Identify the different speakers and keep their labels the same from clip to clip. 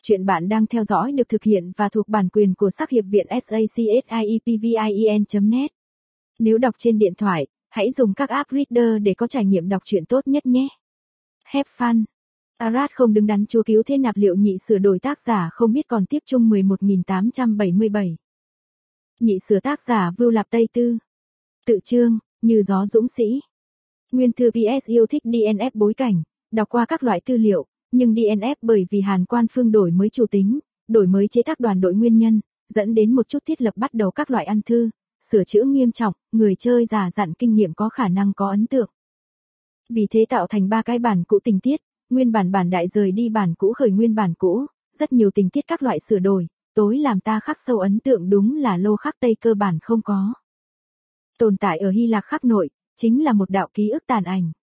Speaker 1: Chuyện bạn đang theo dõi được thực hiện và thuộc bản quyền của Sắc Hiệp Viện SACSIEPVIEN.net. Nếu đọc trên điện thoại, hãy dùng các app reader để có trải nghiệm đọc truyện tốt nhất nhé. Have fun. Arad không đứng đắn chúa cứu thế nạp liệu nhị sửa đổi tác giả không biết còn tiếp chung 11.877. Nhị sửa tác giả Vưu Lạp Tây Tư. Tự chương, Như Gió Dũng Sĩ. Nguyên thư PS yêu thích DNF bối cảnh, đọc qua các loại tư liệu, nhưng DNF bởi vì Hàn Quan Phương đổi mới chủ tính, đổi mới chế tác đoàn đội nguyên nhân, dẫn đến một chút thiết lập bắt đầu các loại ăn thư, sửa chữa nghiêm trọng, người chơi già dặn kinh nghiệm có khả năng có ấn tượng. Vì thế tạo thành 3 cái bản cũ tình tiết, nguyên bản đại rời đi bản cũ khởi nguyên bản cũ, rất nhiều tình tiết các loại sửa đổi, tối làm ta khắc sâu ấn tượng đúng là lô khắc Tây cơ bản không có. Tồn tại ở Hy Lạp khắc nội, chính là một đạo ký ức tàn ảnh.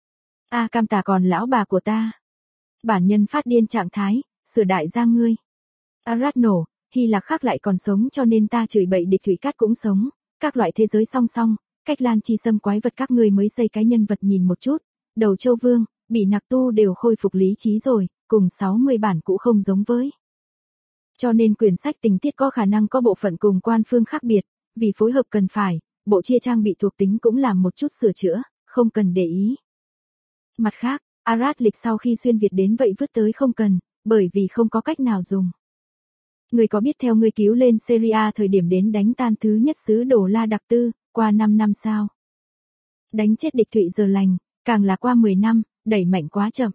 Speaker 1: Cam tà còn lão bà của ta. Bản nhân phát điên trạng thái, sửa đại ra ngươi. Arad nổ, Hy Lạp khắc lại còn sống cho nên ta chửi bậy địch thủy cát cũng sống, các loại thế giới song song, cách lan chi xâm quái vật các ngươi mới xây cái nhân vật nhìn một chút, đầu châu vương, bị nặc tu đều khôi phục lý trí rồi, cùng 60 bản cũ không giống với. Cho nên quyển sách tình tiết có khả năng có bộ phận cùng quan phương khác biệt, vì phối hợp cần phải, bộ chia trang bị thuộc tính cũng làm một chút sửa chữa, không cần để ý. Mặt khác, Arad lịch sau khi xuyên Việt đến vậy vứt tới không cần, bởi vì không có cách nào dùng. Người có biết theo ngươi cứu lên Syria thời điểm đến đánh tan thứ nhất sứ Đồ La Đặc Tư, qua 5 năm sao? Đánh chết địch Thụy giờ lành, càng là qua 10 năm, đẩy mạnh quá chậm.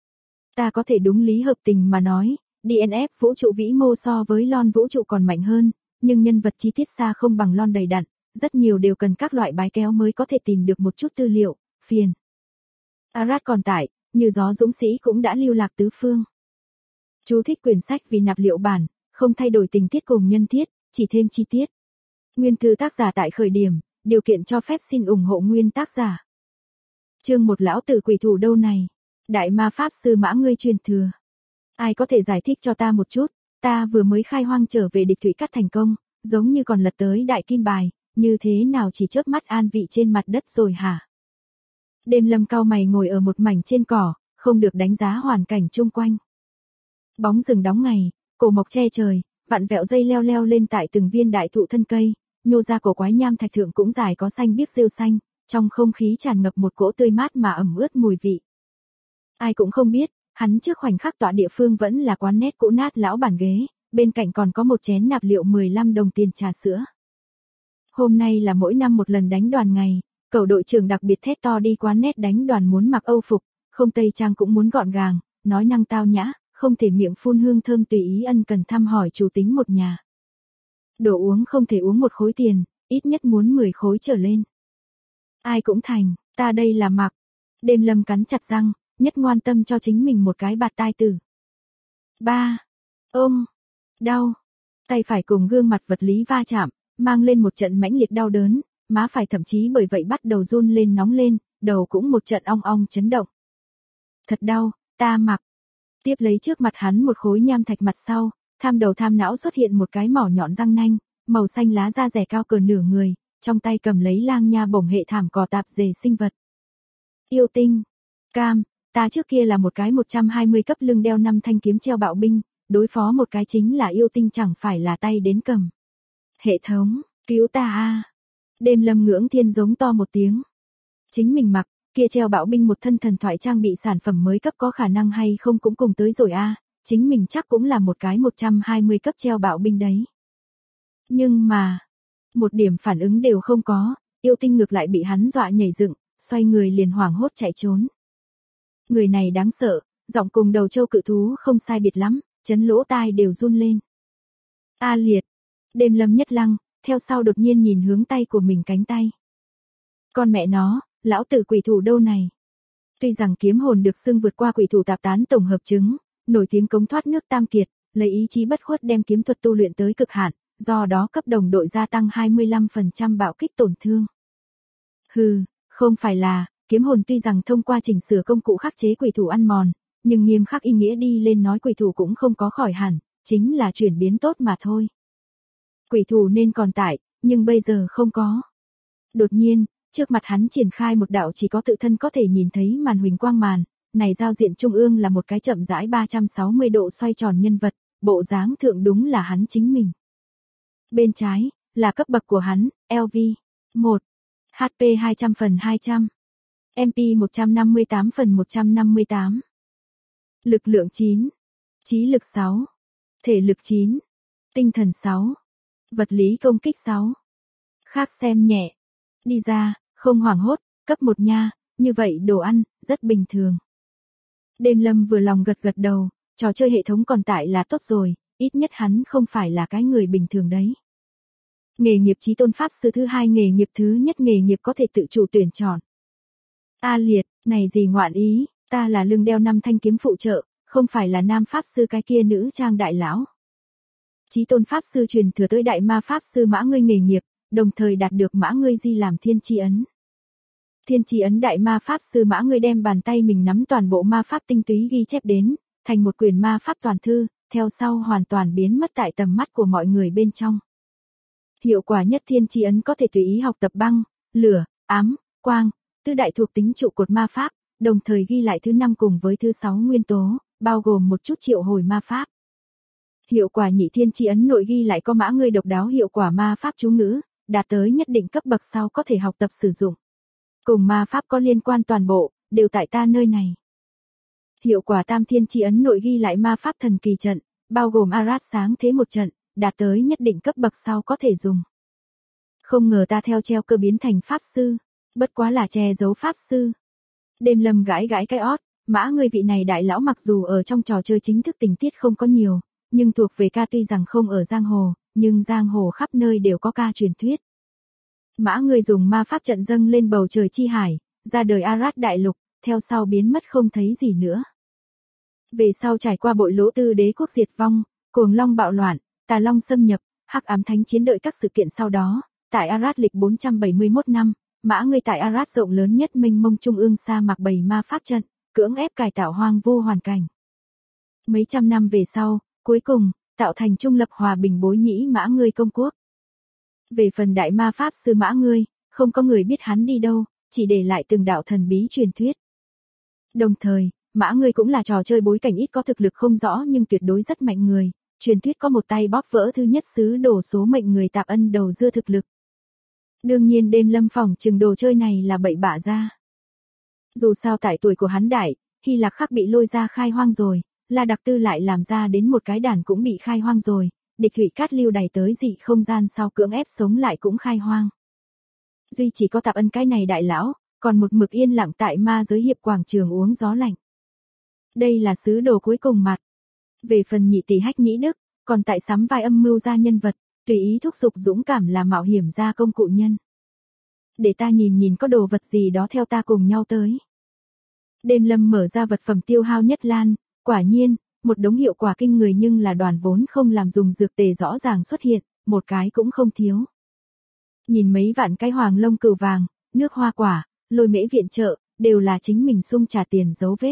Speaker 1: Ta có thể đúng lý hợp tình mà nói, DNF vũ trụ vĩ mô so với lon vũ trụ còn mạnh hơn, nhưng nhân vật chi tiết xa không bằng lon đầy đặn, rất nhiều đều cần các loại bái kéo mới có thể tìm được một chút tư liệu, phiền. Arad còn tại, Như Gió Dũng Sĩ cũng đã lưu lạc tứ phương. Chú thích quyển sách vì nạp liệu bản, không thay đổi tình tiết cùng nhân tiết, chỉ thêm chi tiết. Nguyên thư tác giả tại khởi điểm, điều kiện cho phép xin ủng hộ nguyên tác giả. Chương 1 lão tử quỷ thủ đâu này? Đại ma pháp sư Mã ngươi truyền thừa. Ai có thể giải thích cho ta một chút, ta vừa mới khai hoang trở về địch thủy cát thành công, giống như còn lật tới đại kim bài, như thế nào chỉ chớp mắt an vị trên mặt đất rồi hả? Đêm Lâm cau mày ngồi ở một mảnh trên cỏ, không được đánh giá hoàn cảnh chung quanh. Bóng rừng đóng ngày, cổ mộc che trời, vặn vẹo dây leo leo lên tại từng viên đại thụ thân cây, nhô ra cổ quái nham thạch thượng cũng dài có xanh biếc rêu xanh, trong không khí tràn ngập một cỗ tươi mát mà ẩm ướt mùi vị. Ai cũng không biết, hắn trước khoảnh khắc tọa địa phương vẫn là quán nét cũ nát lão bản ghế, bên cạnh còn có một chén nạp liệu 15 đồng tiền trà sữa. Hôm nay là mỗi năm một lần đánh đoàn ngày, cậu đội trưởng đặc biệt thét to đi quán nét đánh đoàn muốn mặc Âu phục, không tây trang cũng muốn gọn gàng, nói năng tao nhã, không thể miệng phun hương thơm tùy ý ân cần thăm hỏi chủ tính một nhà. Đồ uống không thể uống một khối tiền, ít nhất muốn 10 khối trở lên. Ai cũng thành, ta đây là mặc. Đêm Lâm cắn chặt răng, nhất ngoan tâm cho chính mình một cái bạt tai tử. 3. Đau. Tay phải cùng gương mặt vật lý va chạm, mang lên một trận mãnh liệt đau đớn, má phải thậm chí bởi vậy bắt đầu run lên nóng lên, đầu cũng một trận ong ong chấn động. Thật đau, ta mặc. Tiếp lấy trước mặt hắn một khối nham thạch mặt sau, tham đầu tham não xuất hiện một cái mỏ nhọn răng nanh, màu xanh lá da rẻ cao cỡ nửa người, trong tay cầm lấy lang nha bổng hệ thảm cỏ tạp dề sinh vật. Yêu tinh. Cam, ta trước kia là một cái 120 cấp lưng đeo 5 thanh kiếm treo bạo binh, đối phó một cái chính là yêu tinh chẳng phải là tay đến cầm. Hệ thống, cứu ta a. Đêm Lâm ngưỡng thiên giống to một tiếng. Chính mình mặc, kia treo bạo binh một thân thần thoại trang bị sản phẩm mới cấp có khả năng hay không cũng cùng tới rồi a, chính mình chắc cũng là một cái 120 cấp treo bạo binh đấy. Nhưng mà, một điểm phản ứng đều không có, yêu tinh ngược lại bị hắn dọa nhảy dựng, xoay người liền hoảng hốt chạy trốn. Người này đáng sợ, giọng cùng đầu châu cự thú không sai biệt lắm, chấn lỗ tai đều run lên. A liệt. Đêm Lâm nhất lăng, theo sau đột nhiên nhìn hướng tay của mình cánh tay. Con mẹ nó, lão tử quỷ thủ đâu này? Tuy rằng kiếm hồn được xưng vượt qua quỷ thủ tạp tán tổng hợp chứng, nổi tiếng cống thoát nước tam kiệt, lấy ý chí bất khuất đem kiếm thuật tu luyện tới cực hạn, do đó cấp đồng đội gia tăng 25% bạo kích tổn thương. Hừ, không phải là, kiếm hồn tuy rằng thông qua chỉnh sửa công cụ khắc chế quỷ thủ ăn mòn, nhưng nghiêm khắc ý nghĩa đi lên nói quỷ thủ cũng không có khỏi hẳn, chính là chuyển biến tốt mà thôi. Quỷ thủ nên còn tại, nhưng bây giờ không có. Đột nhiên, trước mặt hắn triển khai một đạo chỉ có tự thân có thể nhìn thấy màn huỳnh quang màn, này giao diện trung ương là một cái chậm rãi 360 độ xoay tròn nhân vật, bộ dáng thượng đúng là hắn chính mình. Bên trái, là cấp bậc của hắn, LV 1, HP 200/200, MP 158/158, lực lượng 9, trí lực 6, thể lực 9, tinh thần 6, vật lý công kích 6. Khác xem nhẹ, đi ra, không hoảng hốt, cấp 1 nha, như vậy đồ ăn, rất bình thường. Đêm Lâm vừa lòng gật gật đầu, trò chơi hệ thống còn tại là tốt rồi, ít nhất hắn không phải là cái người bình thường đấy. Nghề nghiệp chí tôn pháp sư thứ hai, nghề nghiệp thứ nhất, nghề nghiệp có thể tự chủ tuyển chọn. A liệt, này gì ngoạn ý, ta là lưng đeo 5 thanh kiếm phụ trợ, không phải là nam pháp sư cái kia nữ trang đại lão. Chí tôn pháp sư truyền thừa tới đại ma pháp sư mã ngươi nghề nghiệp, đồng thời đạt được mã ngươi di làm thiên chi ấn. Thiên chi ấn đại ma pháp sư mã ngươi đem bàn tay mình nắm toàn bộ ma pháp tinh túy ghi chép đến, thành một quyển ma pháp toàn thư, theo sau hoàn toàn biến mất tại tầm mắt của mọi người bên trong. Hiệu quả nhất, thiên chi ấn có thể tùy ý học tập băng, lửa, ám, quang, tứ đại thuộc tính trụ cột ma pháp, đồng thời ghi lại thứ 5 cùng với thứ 6 nguyên tố, bao gồm một chút triệu hồi ma pháp. Hiệu quả nhị, thiên chi ấn nội ghi lại có mã ngươi độc đáo hiệu quả ma pháp chú ngữ, đạt tới nhất định cấp bậc sau có thể học tập sử dụng. Cùng ma pháp có liên quan toàn bộ, đều tại ta nơi này. Hiệu quả tam, thiên chi ấn nội ghi lại ma pháp thần kỳ trận, bao gồm Arad sáng thế một trận, đạt tới nhất định cấp bậc sau có thể dùng. Không ngờ ta theo treo cơ biến thành pháp sư, bất quá là che giấu pháp sư. Đêm Lâm gãi gãi cái ót, mã ngươi vị này đại lão mặc dù ở trong trò chơi chính thức tình tiết không có nhiều, nhưng thuộc về ca, tuy rằng không ở giang hồ, nhưng giang hồ khắp nơi đều có ca truyền thuyết. Mã ngươi dùng ma pháp trận dâng lên bầu trời chi hải, ra đời Arad đại lục, theo sau biến mất không thấy gì nữa. Về sau trải qua bội lỗ tư đế quốc diệt vong, cuồng long bạo loạn, tà long xâm nhập, hắc ám thánh chiến đợi các sự kiện sau đó, tại Arad lịch 471 năm, mã ngươi tại Arad rộng lớn nhất mênh mông trung ương sa mạc bày ma pháp trận, cưỡng ép cải tạo hoang vu hoàn cảnh. Mấy trăm năm về sau, cuối cùng, tạo thành trung lập hòa bình bối nhĩ mã ngươi công quốc. Về phần đại ma pháp sư mã ngươi, không có người biết hắn đi đâu, chỉ để lại từng đạo thần bí truyền thuyết. Đồng thời, mã ngươi cũng là trò chơi bối cảnh ít có thực lực không rõ nhưng tuyệt đối rất mạnh người, truyền thuyết có một tay bóp vỡ thứ nhất sứ đồ số mệnh người tạp ân đầu dưa thực lực. Đương nhiên Đêm Lâm phỏng chừng đồ chơi này là bậy bạ ra. Dù sao tại tuổi của hắn đại, Hy Lạc Khắc bị lôi ra khai hoang rồi, La Đặc Tư lại làm ra đến một cái đàn cũng bị khai hoang rồi, địch thủy cát lưu đày tới dị không gian sau cưỡng ép sống lại cũng khai hoang. Duy chỉ có tạp ân cái này đại lão, còn một mực yên lặng tại ma giới hiệp quảng trường uống gió lạnh. Đây là sứ đồ cuối cùng mặt. Về phần nhị tỷ Hách Nhĩ Đức, còn tại sắm vai âm mưu gia nhân vật, tùy ý thúc giục dũng cảm là mạo hiểm gia công cụ nhân. Để ta nhìn nhìn có đồ vật gì đó theo ta cùng nhau tới. Đêm Lâm mở ra vật phẩm tiêu hao nhất lan, quả nhiên, một đống hiệu quả kinh người nhưng là đoàn vốn không làm dùng dược tề rõ ràng xuất hiện, một cái cũng không thiếu. Nhìn mấy vạn cái hoàng lông cừu vàng, nước hoa quả, lôi mễ viện trợ, đều là chính mình sung trả tiền dấu vết.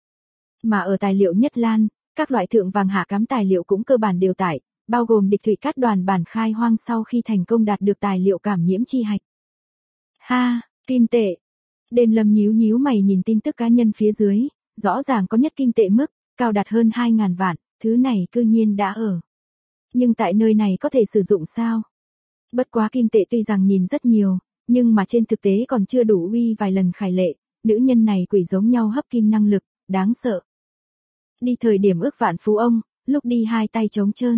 Speaker 1: Mà ở tài liệu nhất lan, các loại thượng vàng hạ cám tài liệu cũng cơ bản đều tải, bao gồm địch thủy cát đoàn bản khai hoang sau khi thành công đạt được tài liệu cảm nhiễm chi hạch. Ha, kim tệ. Đêm Lâm nhíu nhíu mày nhìn tin tức cá nhân phía dưới, rõ ràng có nhất kim tệ mức, cao đạt hơn 2.000 vạn, thứ này cư nhiên đã ở. Nhưng tại nơi này có thể sử dụng sao? Bất quá kim tệ tuy rằng nhìn rất nhiều, nhưng mà trên thực tế còn chưa đủ uy vài lần khải lệ, nữ nhân này quỷ giống nhau hấp kim năng lực, đáng sợ. Đi thời điểm ước vạn phú ông, lúc đi hai tay trống trơn.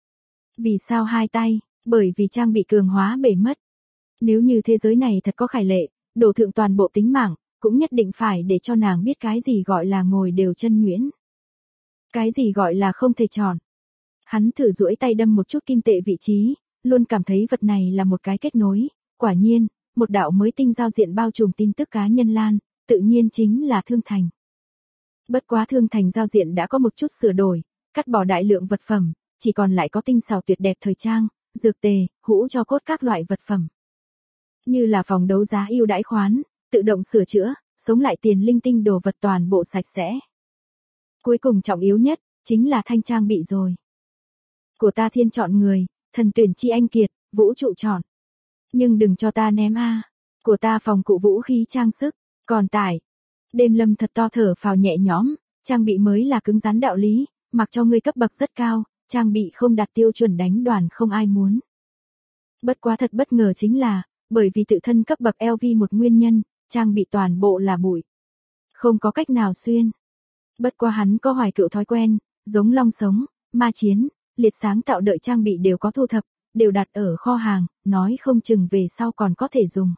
Speaker 1: Vì sao hai tay? Bởi vì trang bị cường hóa bể mất. Nếu như thế giới này thật có khải lệ, đổ thượng toàn bộ tính mạng, cũng nhất định phải để cho nàng biết cái gì gọi là ngồi đều chân nhuyễn. Cái gì gọi là không thể tròn. Hắn thử duỗi tay đâm một chút kim tệ vị trí, luôn cảm thấy vật này là một cái kết nối, quả nhiên, một đạo mới tinh giao diện bao trùm tin tức cá nhân lan, tự nhiên chính là Thương Thành. Bất quá Thương Thành giao diện đã có một chút sửa đổi, cắt bỏ đại lượng vật phẩm, chỉ còn lại có tinh xảo tuyệt đẹp thời trang, dược tề, hũ cho cốt các loại vật phẩm. Như là phòng đấu giá ưu đãi khoán, tự động sửa chữa, sống lại tiền linh tinh đồ vật toàn bộ sạch sẽ. Cuối cùng trọng yếu nhất, chính là thanh trang bị rồi. Của ta thiên chọn người, thần tuyển chi anh kiệt, vũ trụ chọn. Nhưng đừng cho ta ném a. Của ta phòng cụ vũ khí trang sức, còn tải. Đêm Lâm thật to thở phào nhẹ nhõm, trang bị mới là cứng rắn đạo lý, mặc cho ngươi cấp bậc rất cao, trang bị không đạt tiêu chuẩn đánh đoàn không ai muốn. Bất quá thật bất ngờ chính là, bởi vì tự thân cấp bậc LV một nguyên nhân, trang bị toàn bộ là bụi. Không có cách nào xuyên. Bất quá hắn có hoài cựu thói quen, giống long sống, ma chiến, liệt sáng tạo đợi trang bị đều có thu thập, đều đặt ở kho hàng, nói không chừng về sau còn có thể dùng.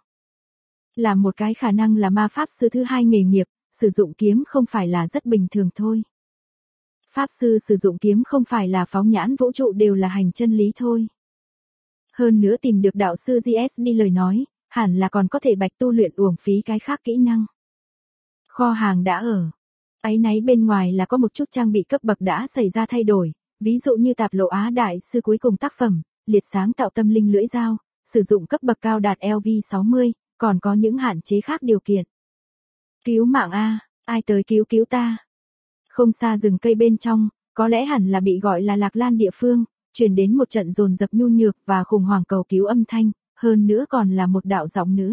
Speaker 1: Là một cái khả năng là ma pháp sư thứ hai nghề nghiệp, sử dụng kiếm không phải là rất bình thường thôi. Pháp sư sử dụng kiếm không phải là phóng nhãn vũ trụ đều là hành chân lý thôi. Hơn nữa tìm được đạo sư GSD lời nói, hẳn là còn có thể bạch tu luyện uổng phí cái khác kỹ năng. Kho hàng đã ở. Áy náy bên ngoài là có một chút trang bị cấp bậc đã xảy ra thay đổi, ví dụ như tạp lộ Á Đại sư cuối cùng tác phẩm, liệt sáng tạo tâm linh lưỡi dao, sử dụng cấp bậc cao đạt LV60, còn có những hạn chế khác điều kiện. Cứu mạng A, ai tới cứu ta. Không xa rừng cây bên trong, có lẽ hẳn là bị gọi là Lạc Lan địa phương, truyền đến một trận dồn dập nhu nhược và khủng hoảng cầu cứu âm thanh, hơn nữa còn là một đạo giọng nữ.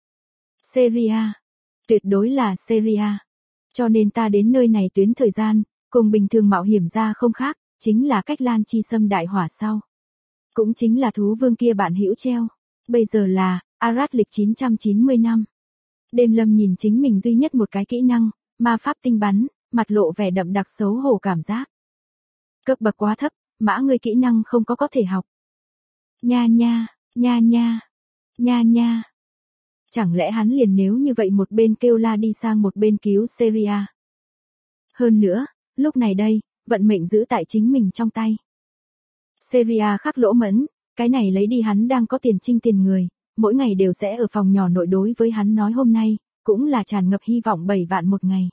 Speaker 1: Syria. Tuyệt đối là Syria. Cho nên ta đến nơi này tuyến thời gian, cùng bình thường mạo hiểm ra không khác, chính là cách Lan Chi Sâm đại hỏa sau. Cũng chính là thú vương kia bạn hữu treo. Bây giờ là, Arad lịch 990 năm. Đêm Lâm nhìn chính mình duy nhất một cái kỹ năng, ma pháp tinh bắn, mặt lộ vẻ đậm đặc xấu hổ cảm giác. Cấp bậc quá thấp, mã ngươi kỹ năng không có thể học. Nha nha, nha nha, nha nha. Chẳng lẽ hắn liền nếu như vậy một bên kêu la đi sang một bên cứu Syria. Hơn nữa, lúc này đây, vận mệnh giữ tại chính mình trong tay. Syria khắc lỗ mẫn, cái này lấy đi hắn đang có tiền trinh tiền người, mỗi ngày đều sẽ ở phòng nhỏ nội đối với hắn nói hôm nay, cũng là tràn ngập hy vọng 7 vạn một ngày.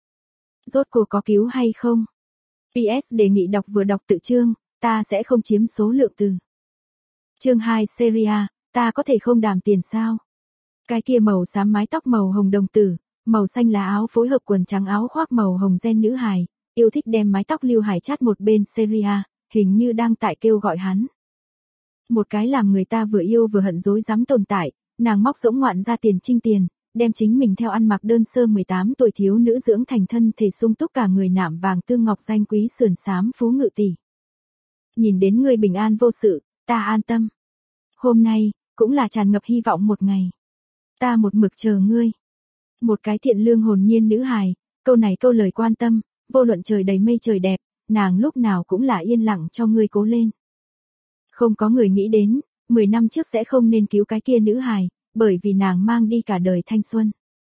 Speaker 1: Rốt cuộc có cứu hay không? PS đề nghị đọc vừa đọc tự chương, ta sẽ không chiếm số lượng từ. Chương 2 Syria, ta có thể không đàm tiền sao? Cái kia màu xám mái tóc màu hồng đồng tử, màu xanh lá áo phối hợp quần trắng áo khoác màu hồng gen nữ hài, yêu thích đem mái tóc lưu hải chát một bên Syria, hình như đang tại kêu gọi hắn. Một cái làm người ta vừa yêu vừa hận dối dám tồn tại, nàng móc rỗng ngoạn ra tiền trinh tiền, đem chính mình theo ăn mặc đơn sơ 18 tuổi thiếu nữ dưỡng thành thân thể sung túc cả người nạm vàng tương ngọc danh quý sườn xám phú ngự tỷ. Nhìn đến ngươi bình an vô sự, ta an tâm. Hôm nay, cũng là tràn ngập hy vọng một ngày. Ta một mực chờ ngươi. Một cái thiện lương hồn nhiên nữ hài, câu này câu lời quan tâm, vô luận trời đầy mây trời đẹp, nàng lúc nào cũng là yên lặng cho ngươi cố lên. Không có người nghĩ đến, 10 năm trước sẽ không nên cứu cái kia nữ hài, bởi vì nàng mang đi cả đời thanh xuân.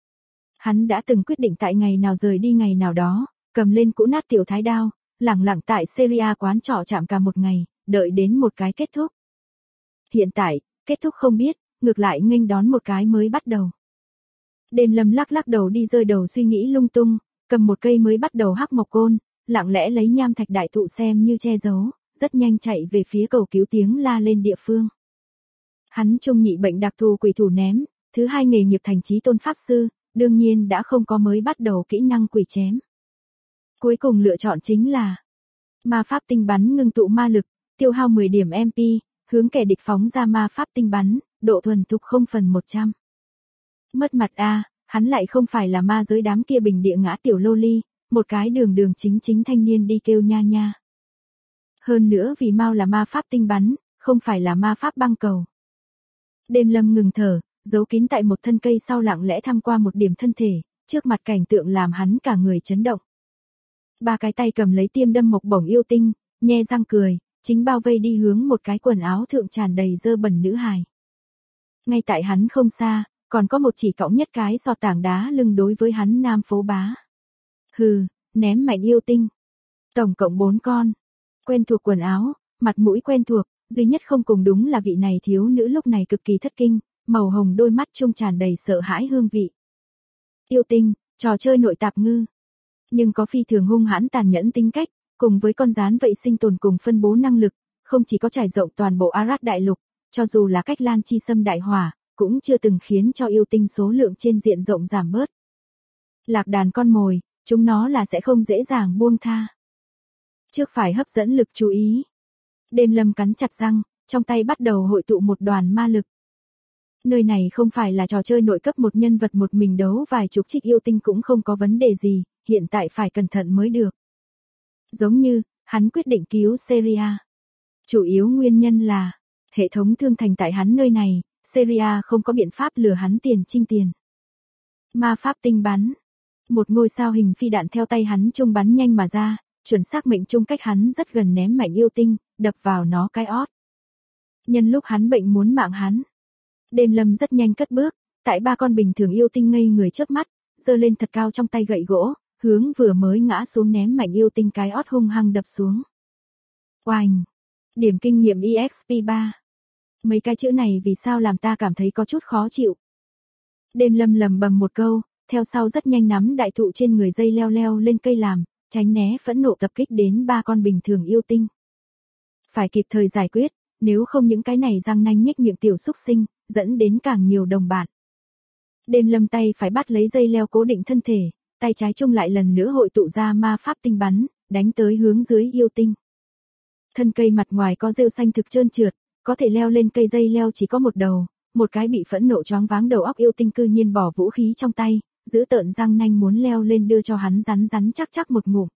Speaker 1: Hắn đã từng quyết định tại ngày nào rời đi ngày nào đó, cầm lên cũ nát tiểu thái đao, lẳng lặng tại Syria quán trọ chạm cả một ngày, đợi đến một cái kết thúc. Hiện tại, kết thúc không biết, ngược lại nghênh đón một cái mới bắt đầu. Đêm Lâm lắc lắc đầu đi rơi đầu suy nghĩ lung tung, cầm một cây mới bắt đầu hắc mộc côn, lặng lẽ lấy nham thạch đại thụ xem như che giấu, rất nhanh chạy về phía cầu cứu tiếng la lên địa phương. Hắn trung nhị bệnh đặc thù quỷ thủ ném, thứ hai nghề nghiệp thành chí tôn pháp sư, đương nhiên đã không có mới bắt đầu kỹ năng quỷ chém. Cuối cùng lựa chọn chính là ma pháp tinh bắn ngưng tụ ma lực, tiêu hao 10 điểm MP, hướng kẻ địch phóng ra ma pháp tinh bắn, độ thuần thục 0/100. Mất mặt a, hắn lại không phải là ma giới đám kia bình địa ngã tiểu lô ly, một cái đường đường chính thanh niên đi kêu nha nha. Hơn nữa vì mau là ma pháp tinh bắn, không phải là ma pháp băng cầu. Đêm Lâm ngừng thở, giấu kín tại một thân cây sau lặng lẽ thăm qua một điểm thân thể, trước mặt cảnh tượng làm hắn cả người chấn động. Ba cái tay cầm lấy tiêm đâm mộc bổng yêu tinh, nhe răng cười, chính bao vây đi hướng một cái quần áo thượng tràn đầy dơ bẩn nữ hài. Ngay tại hắn không xa, còn có một chỉ cõng nhất cái so tảng đá lưng đối với hắn nam phố bá. Hừ, ném mạnh yêu tinh. Tổng cộng 4 con. Quen thuộc quần áo, mặt mũi quen thuộc, duy nhất không cùng đúng là vị này thiếu nữ lúc này cực kỳ thất kinh, màu hồng đôi mắt trung tràn đầy sợ hãi hương vị. Yêu tinh, trò chơi nội tạp ngư. Nhưng có phi thường hung hãn tàn nhẫn tính cách, cùng với con rán vậy sinh tồn cùng phân bố năng lực, không chỉ có trải rộng toàn bộ Arad đại lục, cho dù là cách Lan Chi Sâm đại hỏa, cũng chưa từng khiến cho yêu tinh số lượng trên diện rộng giảm bớt. Lạc đàn con mồi, chúng nó là sẽ không dễ dàng buông tha. Trước phải hấp dẫn lực chú ý. Đêm Lâm cắn chặt răng, trong tay bắt đầu hội tụ một đoàn ma lực. Nơi này không phải là trò chơi nội cấp một nhân vật một mình đấu vài chục trích yêu tinh cũng không có vấn đề gì, hiện tại phải cẩn thận mới được. Giống như, hắn quyết định cứu Seria. Chủ yếu nguyên nhân là, hệ thống thương thành tại hắn nơi này, Seria không có biện pháp lừa hắn tiền trinh tiền. Ma pháp tinh bắn. Một ngôi sao hình phi đạn theo tay hắn trung bắn nhanh mà ra, chuẩn xác mệnh trung cách hắn rất gần ném mạnh yêu tinh, đập vào nó cái ót. Nhân lúc hắn bệnh muốn mạng hắn. Đêm Lâm rất nhanh cất bước, tại ba con bình thường yêu tinh ngây người chớp mắt, giơ lên thật cao trong tay gậy gỗ, hướng vừa mới ngã xuống ném mạnh yêu tinh cái ót hung hăng đập xuống. Oành! Điểm kinh nghiệm EXP 3. Mấy cái chữ này vì sao làm ta cảm thấy có chút khó chịu. Đêm Lâm lầm bầm một câu, theo sau rất nhanh nắm đại thụ trên người dây leo leo lên cây làm, tránh né phẫn nộ tập kích đến ba con bình thường yêu tinh. Phải kịp thời giải quyết, nếu không những cái này răng nanh nhếch miệng tiểu xúc sinh, dẫn đến càng nhiều đồng bạn. Đêm Lâm tay phải bắt lấy dây leo cố định thân thể, tay trái chung lại lần nữa hội tụ ra ma pháp tinh bắn, đánh tới hướng dưới yêu tinh. Thân cây mặt ngoài có rêu xanh thực trơn trượt, có thể leo lên cây dây leo chỉ có một đầu, một cái bị phẫn nộ choáng váng đầu óc yêu tinh cư nhiên bỏ vũ khí trong tay, giữ tợn răng nanh muốn leo lên đưa cho hắn rắn rắn chắc chắc một ngụm.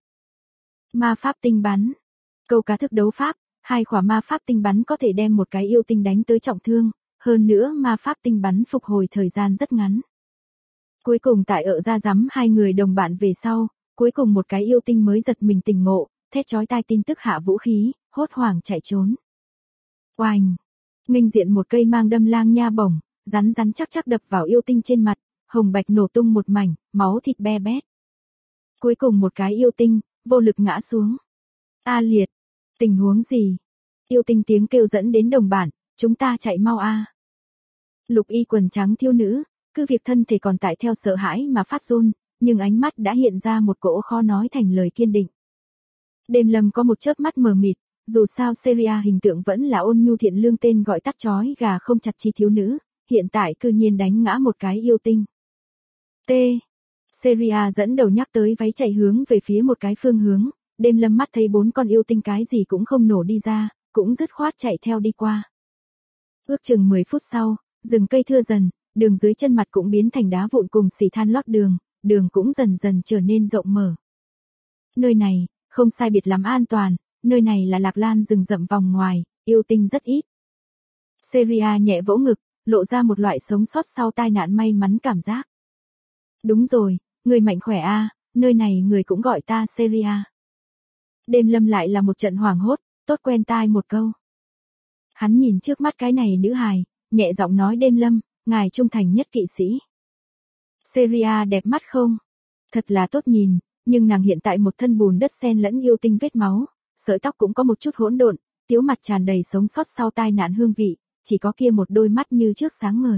Speaker 1: Ma pháp tinh bắn. Câu cá thức đấu pháp, hai khỏa ma pháp tinh bắn có thể đem một cái yêu tinh đánh tới trọng thương, hơn nữa ma pháp tinh bắn phục hồi thời gian rất ngắn. Cuối cùng tại ở ra rắm hai người đồng bạn về sau, cuối cùng một cái yêu tinh mới giật mình tỉnh ngộ, thét chói tai tin tức hạ vũ khí, hốt hoảng chạy trốn. Oành! Nghênh diện một cây mang đâm lang nha bổng, rắn rắn chắc chắc đập vào yêu tinh trên mặt, hồng bạch nổ tung một mảnh, máu thịt be bét. Cuối cùng một cái yêu tinh, vô lực ngã xuống. A liệt! Tình huống gì? Yêu tinh tiếng kêu dẫn đến đồng bản, chúng ta chạy mau a. Lục y quần trắng thiếu nữ, cứ việc thân thể còn tại theo sợ hãi mà phát run, nhưng ánh mắt đã hiện ra một cỗ khó nói thành lời kiên định. Đêm Lâm có một chớp mắt mờ mịt, dù sao Seria hình tượng vẫn là ôn nhu thiện lương tên gọi tắt chói gà không chặt chi thiếu nữ, hiện tại cư nhiên đánh ngã một cái yêu tinh. T. Seria dẫn đầu nhắc tới váy chạy hướng về phía một cái phương hướng, Đêm Lâm mắt thấy bốn con yêu tinh cái gì cũng không nổ đi ra, cũng dứt khoát chạy theo đi qua. Ước chừng 10 phút sau, rừng cây thưa dần, đường dưới chân mặt cũng biến thành đá vụn cùng xỉ than lót đường, đường cũng dần dần trở nên rộng mở. Nơi này, không sai biệt lắm an toàn, nơi này là Lạc Lan rừng rậm vòng ngoài, yêu tinh rất ít. Seria nhẹ vỗ ngực, lộ ra một loại sống sót sau tai nạn may mắn cảm giác. Đúng rồi, người mạnh khỏe a, nơi này người cũng gọi ta Seria. Đêm Lâm lại là một trận hoảng hốt, tốt quen tai một câu. Hắn nhìn trước mắt cái này nữ hài, nhẹ giọng nói Đêm Lâm, ngài trung thành nhất kỵ sĩ. Seria đẹp mắt không? Thật là tốt nhìn, nhưng nàng hiện tại một thân bùn đất xen lẫn yêu tinh vết máu, sợi tóc cũng có một chút hỗn độn, tiếu mặt tràn đầy sống sót sau tai nạn hương vị, chỉ có kia một đôi mắt như trước sáng ngời.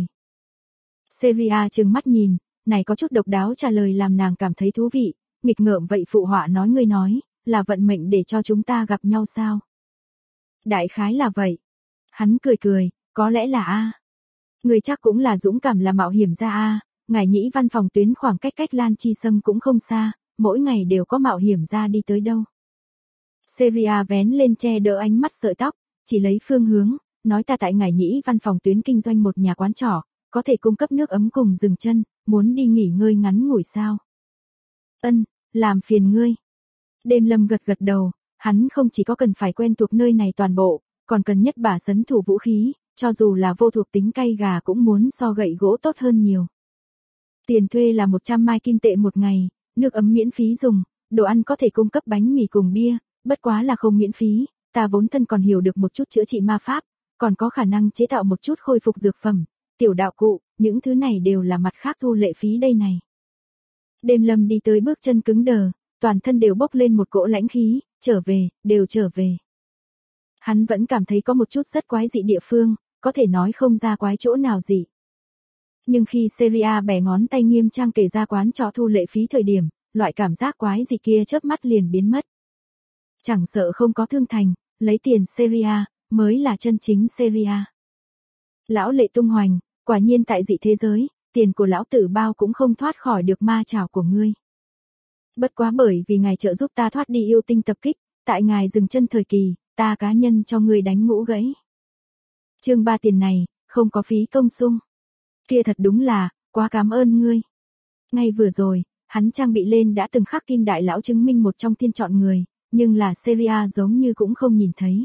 Speaker 1: Seria trừng mắt nhìn, này có chút độc đáo trả lời làm nàng cảm thấy thú vị, nghịch ngợm vậy phụ họa nói ngươi nói, là vận mệnh để cho chúng ta gặp nhau sao? Đại khái là vậy. Hắn cười cười, có lẽ là a. Người chắc cũng là dũng cảm là mạo hiểm ra a, ngài nhĩ văn phòng tuyến khoảng cách cách Lan Chi Sâm cũng không xa, mỗi ngày đều có mạo hiểm ra đi tới đâu. Seria vén lên che đỡ ánh mắt sợi tóc, chỉ lấy phương hướng, nói ta tại ngài nhĩ văn phòng tuyến kinh doanh một nhà quán trọ, có thể cung cấp nước ấm cùng dừng chân, muốn đi nghỉ ngơi ngắn ngủi sao? Ân, làm phiền ngươi. Đêm Lâm gật gật đầu, hắn không chỉ có cần phải quen thuộc nơi này toàn bộ, còn cần nhất bả sấn thủ vũ khí, cho dù là vô thuộc tính cay gà cũng muốn so gậy gỗ tốt hơn nhiều. Tiền thuê là 100 mai kim tệ một ngày, nước ấm miễn phí dùng, đồ ăn có thể cung cấp bánh mì cùng bia, bất quá là không miễn phí, ta vốn thân còn hiểu được một chút chữa trị ma pháp, còn có khả năng chế tạo một chút khôi phục dược phẩm, tiểu đạo cụ, những thứ này đều là mặt khác thu lệ phí đây này. Đêm Lâm đi tới bước chân cứng đờ, toàn thân đều bốc lên một cỗ lãnh khí, trở về, đều trở về. Hắn vẫn cảm thấy có một chút rất quái dị địa phương, có thể nói không ra quái chỗ nào gì. Nhưng khi Seria bẻ ngón tay nghiêm trang kể ra quán trọ thu lệ phí thời điểm, loại cảm giác quái dị kia chớp mắt liền biến mất. Chẳng sợ không có thương thành, lấy tiền Seria, mới là chân chính Seria. Lão lệ tung hoành, quả nhiên tại dị thế giới, tiền của lão tử bao cũng không thoát khỏi được ma chảo của ngươi. Bất quá bởi vì ngài trợ giúp ta thoát đi yêu tinh tập kích, tại ngài dừng chân thời kỳ, ta cá nhân cho ngươi đánh ngũ gãy. Chương 3 tiền này, không có phí công sung. Kia thật đúng là, quá cảm ơn ngươi. Ngay vừa rồi, hắn trang bị lên đã từng khắc kim đại lão chứng minh một trong thiên chọn người, nhưng là Seria giống như cũng không nhìn thấy.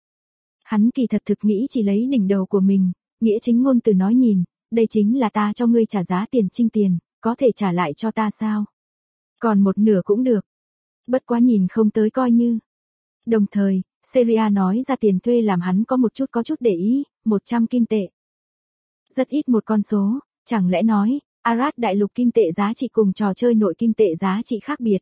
Speaker 1: Hắn kỳ thật thực nghĩ chỉ lấy đỉnh đầu của mình, nghĩa chính ngôn từ nói nhìn, đây chính là ta cho ngươi trả giá tiền trinh tiền, có thể trả lại cho ta sao? Còn một nửa cũng được. Bất quá nhìn không tới coi như. Đồng thời, Seria nói ra tiền thuê làm hắn có chút để ý, 100 kim tệ. Rất ít một con số, chẳng lẽ nói, Arad đại lục kim tệ giá trị cùng trò chơi nội kim tệ giá trị khác biệt.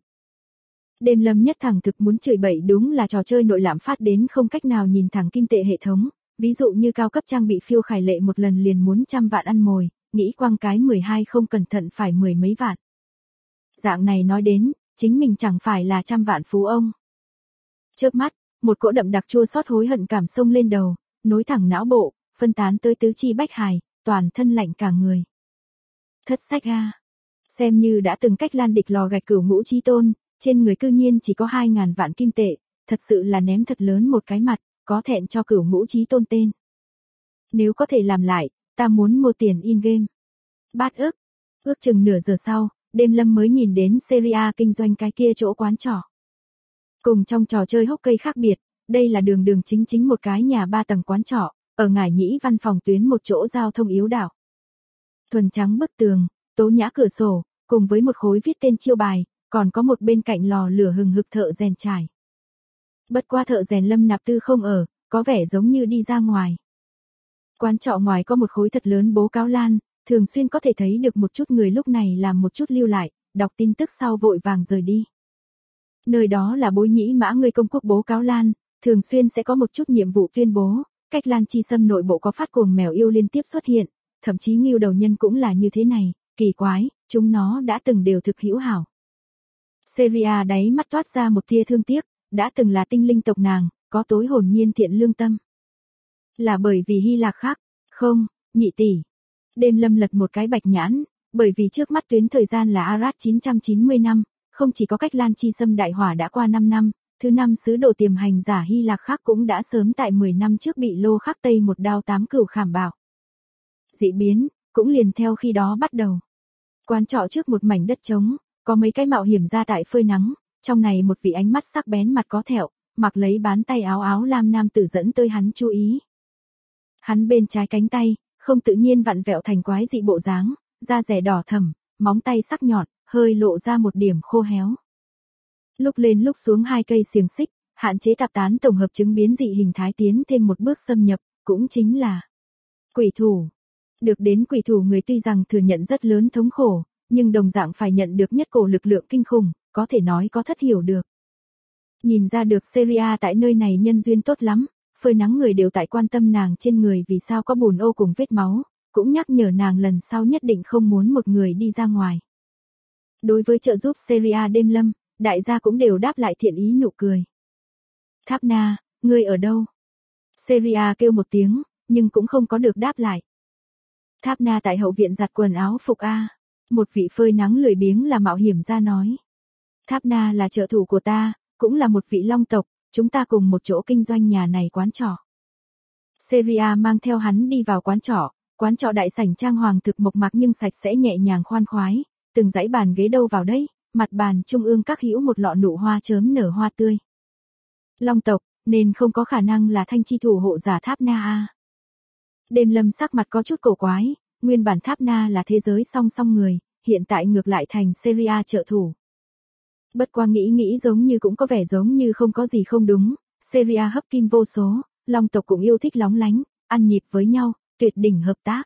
Speaker 1: Đêm Lâm nhất thẳng thực muốn chửi bậy, đúng là trò chơi nội lạm phát đến không cách nào nhìn thẳng kim tệ hệ thống, ví dụ như cao cấp trang bị phiêu khải lệ một lần liền muốn trăm vạn ăn mồi, nghĩ quăng cái 12 không cẩn thận phải mười mấy vạn. Dạng này nói đến, chính mình chẳng phải là trăm vạn phú ông. Chớp mắt, một cỗ đậm đặc chua xót hối hận cảm xông lên đầu, nối thẳng não bộ, phân tán tới tứ chi bách hài, toàn thân lạnh cả người. Thất sách a, xem như đã từng cách lan địch lò gạch cửu ngũ chí tôn, trên người cư nhiên chỉ có 2.000 vạn kim tệ, thật sự là ném thật lớn một cái mặt, có thẹn cho cửu ngũ chí tôn tên. Nếu có thể làm lại, ta muốn mua tiền in game. Bát ước chừng nửa giờ sau, Đêm Lâm mới nhìn đến Seria kinh doanh cái kia chỗ quán trọ. Cùng trong trò chơi hốc cây khác biệt, đây là đường đường chính chính một cái nhà 3 tầng quán trọ, ở Ngải Nhĩ văn phòng tuyến một chỗ giao thông yếu đảo. Thuần trắng bức tường, tố nhã cửa sổ, cùng với một khối viết tên chiêu bài, còn có một bên cạnh lò lửa hừng hực thợ rèn trải. Bất qua thợ rèn Lâm Nạp Tư không ở, có vẻ giống như đi ra ngoài. Quán trọ ngoài có một khối thật lớn bố cáo lan, thường xuyên có thể thấy được một chút người lúc này làm một chút lưu lại, đọc tin tức sau vội vàng rời đi. Nơi đó là Bối Nhĩ Mã người công quốc bố cáo lan, thường xuyên sẽ có một chút nhiệm vụ tuyên bố, cách Lan Chi Sâm nội bộ có phát cuồng mèo yêu liên tiếp xuất hiện, thậm chí Ngưu Đầu Nhân cũng là như thế này, kỳ quái, chúng nó đã từng đều thực hữu hảo. Seria đáy mắt toát ra một tia thương tiếc, đã từng là tinh linh tộc nàng, có tối hồn nhiên thiện lương tâm. Là bởi vì Hy Lạc khác, không, nhị tỷ. Đêm Lâm lật một cái bạch nhãn, bởi vì trước mắt tuyến thời gian là Arad 990 năm, không chỉ có cách Lan Chi Sâm đại hỏa đã qua 5 năm, thứ năm sứ đồ tiềm hành giả Hy Lạc khác cũng đã sớm tại 10 năm trước bị Lô Khắc Tây một đao 8 cửu khảm bảo. Dị biến, cũng liền theo khi đó bắt đầu. Quán trọ trước một mảnh đất trống, có mấy cái mạo hiểm ra tại phơi nắng, trong này một vị ánh mắt sắc bén mặt có thẹo, mặc lấy bán tay áo áo lam nam tử dẫn tới hắn chú ý. Hắn bên trái cánh tay, không tự nhiên vặn vẹo thành quái dị bộ dáng, da rẻ đỏ thẫm, móng tay sắc nhọn, hơi lộ ra một điểm khô héo. Lúc lên lúc xuống hai cây xiềng xích, hạn chế tạp tán tổng hợp chứng biến dị hình thái tiến thêm một bước xâm nhập, cũng chính là quỷ thủ. Được đến quỷ thủ người tuy rằng thừa nhận rất lớn thống khổ, nhưng đồng dạng phải nhận được nhất cổ lực lượng kinh khủng, có thể nói có thất hiểu được. Nhìn ra được Seria tại nơi này nhân duyên tốt lắm, phơi nắng người đều tại quan tâm nàng trên người vì sao có bùn ô cùng vết máu, cũng nhắc nhở nàng lần sau nhất định không muốn một người đi ra ngoài. Đối với trợ giúp Seria Đêm Lâm, đại gia cũng đều đáp lại thiện ý nụ cười. Tháp Na, ngươi ở đâu? Seria kêu một tiếng, nhưng cũng không có được đáp lại. Tháp Na tại hậu viện giặt quần áo phục A. Một vị phơi nắng lười biếng là mạo hiểm ra nói. Tháp Na là trợ thủ của ta, cũng là một vị long tộc, chúng ta cùng một chỗ kinh doanh nhà này quán trọ. Seria mang theo hắn đi vào quán trọ đại sảnh trang hoàng thực mộc mạc nhưng sạch sẽ nhẹ nhàng khoan khoái, từng dãy bàn ghế đâu vào đấy, mặt bàn trung ương các hữu một lọ nụ hoa chớm nở hoa tươi. Long tộc, nên không có khả năng là thanh chi thủ hộ giả Tháp Na a. Đêm Lâm sắc mặt có chút cổ quái, nguyên bản Tháp Na là thế giới song song người, hiện tại ngược lại thành Seria trợ thủ. Bất qua nghĩ giống như cũng có vẻ giống như không có gì không đúng, Seria hấp kim vô số, long tộc cũng yêu thích lóng lánh, ăn nhịp với nhau, tuyệt đỉnh hợp tác.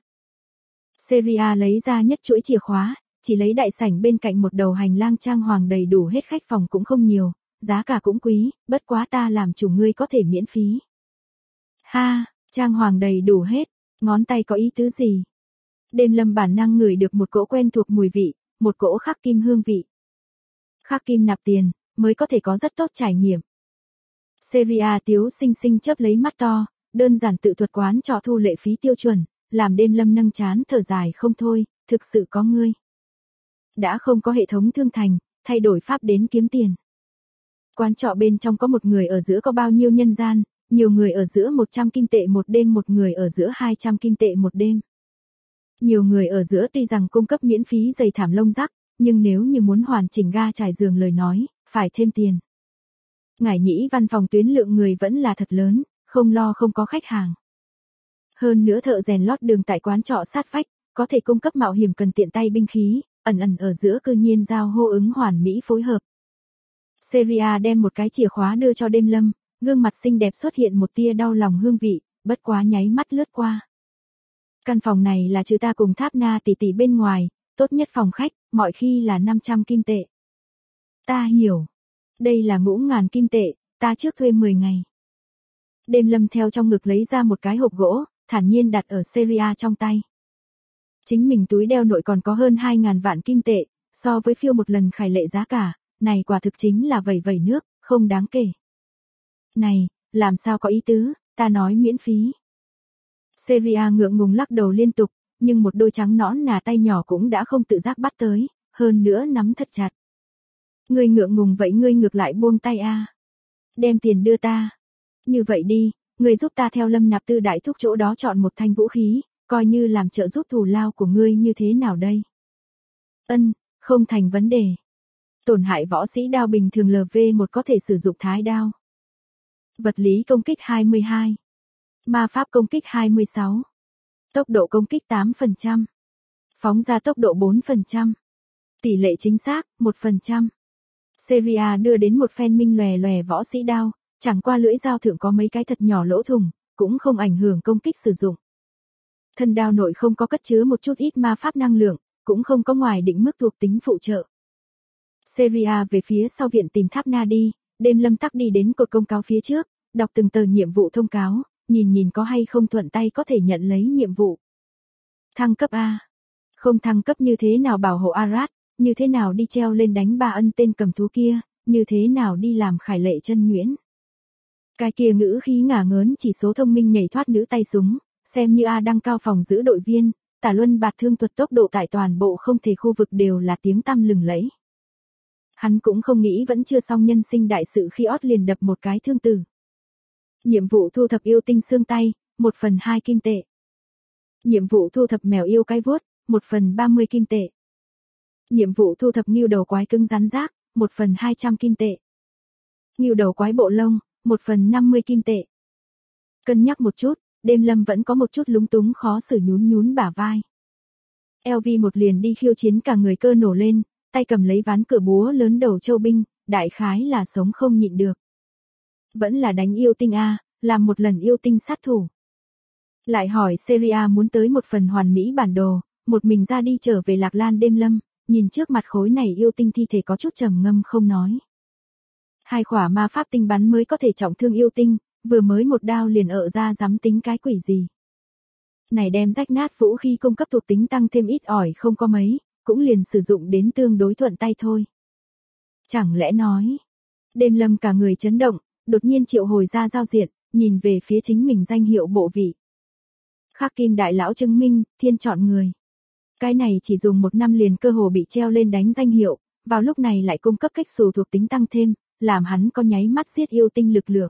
Speaker 1: Seria lấy ra nhất chuỗi chìa khóa, chỉ lấy đại sảnh bên cạnh một đầu hành lang trang hoàng đầy đủ hết, khách phòng cũng không nhiều, giá cả cũng quý, bất quá ta làm chủ ngươi có thể miễn phí. Ha, trang hoàng đầy đủ hết, ngón tay có ý tứ gì? Đêm Lâm bản năng ngửi được một cỗ quen thuộc mùi vị, một cỗ khắc kim hương vị. Khắc kim nạp tiền, mới có thể có rất tốt trải nghiệm. Seria tiếu xinh chớp lấy mắt to, đơn giản tự thuật quán trọ thu lệ phí tiêu chuẩn, làm Đêm Lâm nâng chán thở dài không thôi, thực sự có ngươi. Đã không có hệ thống thương thành, thay đổi pháp đến kiếm tiền. Quán trọ bên trong có một người ở giữa có bao nhiêu nhân gian, nhiều người ở giữa 100 kim tệ một đêm, một người ở giữa 200 kim tệ một đêm. Nhiều người ở giữa tuy rằng cung cấp miễn phí giày thảm lông rắc, nhưng nếu như muốn hoàn chỉnh ga trải giường lời nói, phải thêm tiền. Ngải nhĩ văn phòng tuyến lượng người vẫn là thật lớn, không lo không có khách hàng. Hơn nữa thợ rèn lót đường tại quán trọ sát vách, có thể cung cấp mạo hiểm cần tiện tay binh khí, ẩn ở giữa cư nhiên giao hô ứng hoàn mỹ phối hợp. Seria đem một cái chìa khóa đưa cho Đêm Lâm, gương mặt xinh đẹp xuất hiện một tia đau lòng hương vị, bất quá nháy mắt lướt qua. Căn phòng này là trừ ta cùng Tháp Na tỷ tỷ bên ngoài, tốt nhất phòng khách, mọi khi là 500 kim tệ. Ta hiểu. Đây là 5.000 kim tệ, ta trước thuê 10 ngày. Đêm Lâm theo trong ngực lấy ra một cái hộp gỗ, thản nhiên đặt ở Seria trong tay. Chính mình túi đeo nội còn có hơn 2.000 vạn kim tệ, so với phiêu một lần khải lệ giá cả, này quả thực chính là vẩy vẩy nước, không đáng kể. Này, làm sao có ý tứ, ta nói miễn phí. Seria ngượng ngùng lắc đầu liên tục, nhưng một đôi trắng nõn nà tay nhỏ cũng đã không tự giác bắt tới, hơn nữa nắm thật chặt. Ngươi ngượng ngùng vậy ngươi ngược lại buông tay a. Đem tiền đưa ta. Như vậy đi, ngươi giúp ta theo Lâm Nạp Tư đại thúc chỗ đó chọn một thanh vũ khí, coi như làm trợ giúp thù lao của ngươi như thế nào đây? Ân, không thành vấn đề. Tổn hại võ sĩ đao bình thường LV1 có thể sử dụng thái đao. Vật lý công kích 22. Ma pháp công kích 26. Tốc độ công kích 8%. Phóng ra tốc độ 4%. Tỷ lệ chính xác, 1%. Seria đưa đến một phen minh lòe lòe võ sĩ đao, chẳng qua lưỡi dao thượng có mấy cái thật nhỏ lỗ thủng, cũng không ảnh hưởng công kích sử dụng. Thân đao nội không có cất chứa một chút ít ma pháp năng lượng, cũng không có ngoài định mức thuộc tính phụ trợ. Seria về phía sau viện tìm Tháp Na đi, Đêm Lâm tắc đi đến cột công cáo phía trước, đọc từng tờ nhiệm vụ thông cáo, nhìn có hay không thuận tay có thể nhận lấy nhiệm vụ. Thăng cấp A. Không thăng cấp như thế nào bảo hộ Arad, như thế nào đi treo lên đánh Ba Ân tên cầm thú kia, như thế nào đi làm khải lệ chân nhuyễn. Cái kia ngữ khí ngả ngớn chỉ số thông minh nhảy thoát nữ tay súng, xem như A đăng cao phòng giữ đội viên, tả luân bạt thương thuật tốc độ tại toàn bộ không thể khu vực đều là tiếng tăm lừng lẫy. Hắn cũng không nghĩ vẫn chưa xong nhân sinh đại sự khi ót liền đập một cái thương tử. Nhiệm vụ thu thập yêu tinh xương tay, 1/2 kim tệ. Nhiệm vụ thu thập mèo yêu cái vuốt, 1/30 kim tệ. Nhiệm vụ thu thập ngưu đầu quái cứng rắn rác, 1/200 kim tệ. Ngưu đầu quái bộ lông, 1/50 kim tệ. Cân nhắc một chút, Đêm Lâm vẫn có một chút lúng túng khó xử nhún bả vai. LV1 liền đi khiêu chiến cả người cơ nổ lên, tay cầm lấy ván cửa búa lớn đầu châu binh, đại khái là sống không nhịn được. Vẫn là đánh yêu tinh A, làm một lần yêu tinh sát thủ. Lại hỏi Seria muốn tới một phần hoàn mỹ bản đồ, một mình ra đi trở về Lạc Lan. Đêm Lâm, nhìn trước mặt khối này yêu tinh thi thể có chút trầm ngâm không nói. 2 khỏa ma pháp tinh bắn mới có thể trọng thương yêu tinh, vừa mới một đao liền ợ ra dám tính cái quỷ gì. Này đem rách nát vũ khí cung cấp thuộc tính tăng thêm ít ỏi không có mấy, cũng liền sử dụng đến tương đối thuận tay thôi. Chẳng lẽ nói, Đêm Lâm cả người chấn động, đột nhiên triệu hồi ra giao diện, nhìn về phía chính mình danh hiệu bộ vị. Khắc Kim Đại Lão chứng minh, thiên chọn người. Cái này chỉ dùng 1 năm liền cơ hồ bị treo lên đánh danh hiệu, vào lúc này lại cung cấp cách xù thuộc tính tăng thêm, làm hắn có nháy mắt giết yêu tinh lực lượng.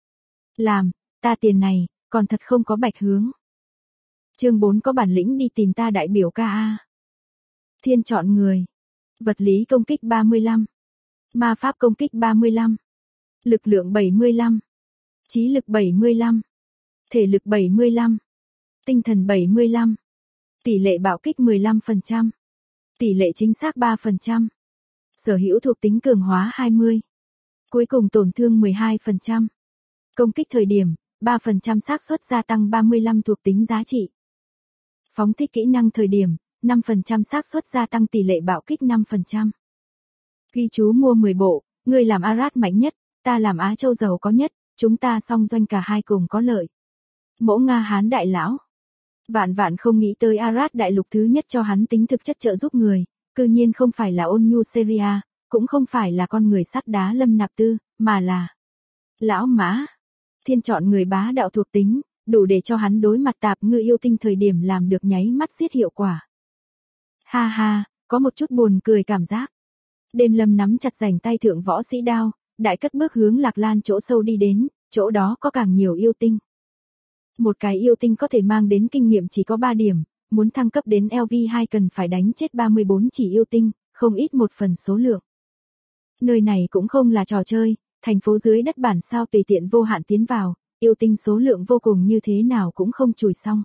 Speaker 1: Làm, ta tiền này, còn thật không có bạch hướng. Chương 4 có bản lĩnh đi tìm ta đại biểu ca A. Thiên chọn người. Vật lý công kích 35. Ma pháp công kích 35. Lực lượng 75. Trí lực 75. Thể lực 75. Tinh thần 75. Tỷ lệ bạo kích 15%. Tỷ lệ chính xác 3%. Sở hữu thuộc tính cường hóa 20. Cuối cùng tổn thương 12%. Công kích thời điểm, 3% xác suất gia tăng 35 thuộc tính giá trị. Phóng thích kỹ năng thời điểm, 5% xác suất gia tăng tỷ lệ bạo kích 5%. Ghi chú mua 10 bộ, ngươi làm Arad mạnh nhất, ta làm Á Châu giàu có nhất, chúng ta song doanh cả hai cùng có lợi. Mỗ Nga Hán đại lão. Vạn không nghĩ tới Arad đại lục thứ nhất cho hắn tính thực chất trợ giúp người, cư nhiên không phải là ôn nhu Seria, cũng không phải là con người sắt đá Lâm Nạp Tư, mà là lão Mã. Thiên chọn người bá đạo thuộc tính, đủ để cho hắn đối mặt tạp ngư yêu tinh thời điểm làm được nháy mắt giết hiệu quả. Ha ha, có một chút buồn cười cảm giác. Đêm Lâm nắm chặt rảnh tay thượng võ sĩ đao, đại cất bước hướng Lạc Lan chỗ sâu đi đến, chỗ đó có càng nhiều yêu tinh. Một cái yêu tinh có thể mang đến kinh nghiệm chỉ có 3 điểm, muốn thăng cấp đến LV2 cần phải đánh chết 34 chỉ yêu tinh, không ít một phần số lượng. Nơi này cũng không là trò chơi, thành phố dưới đất bản sao tùy tiện vô hạn tiến vào, yêu tinh số lượng vô cùng như thế nào cũng không chùi xong.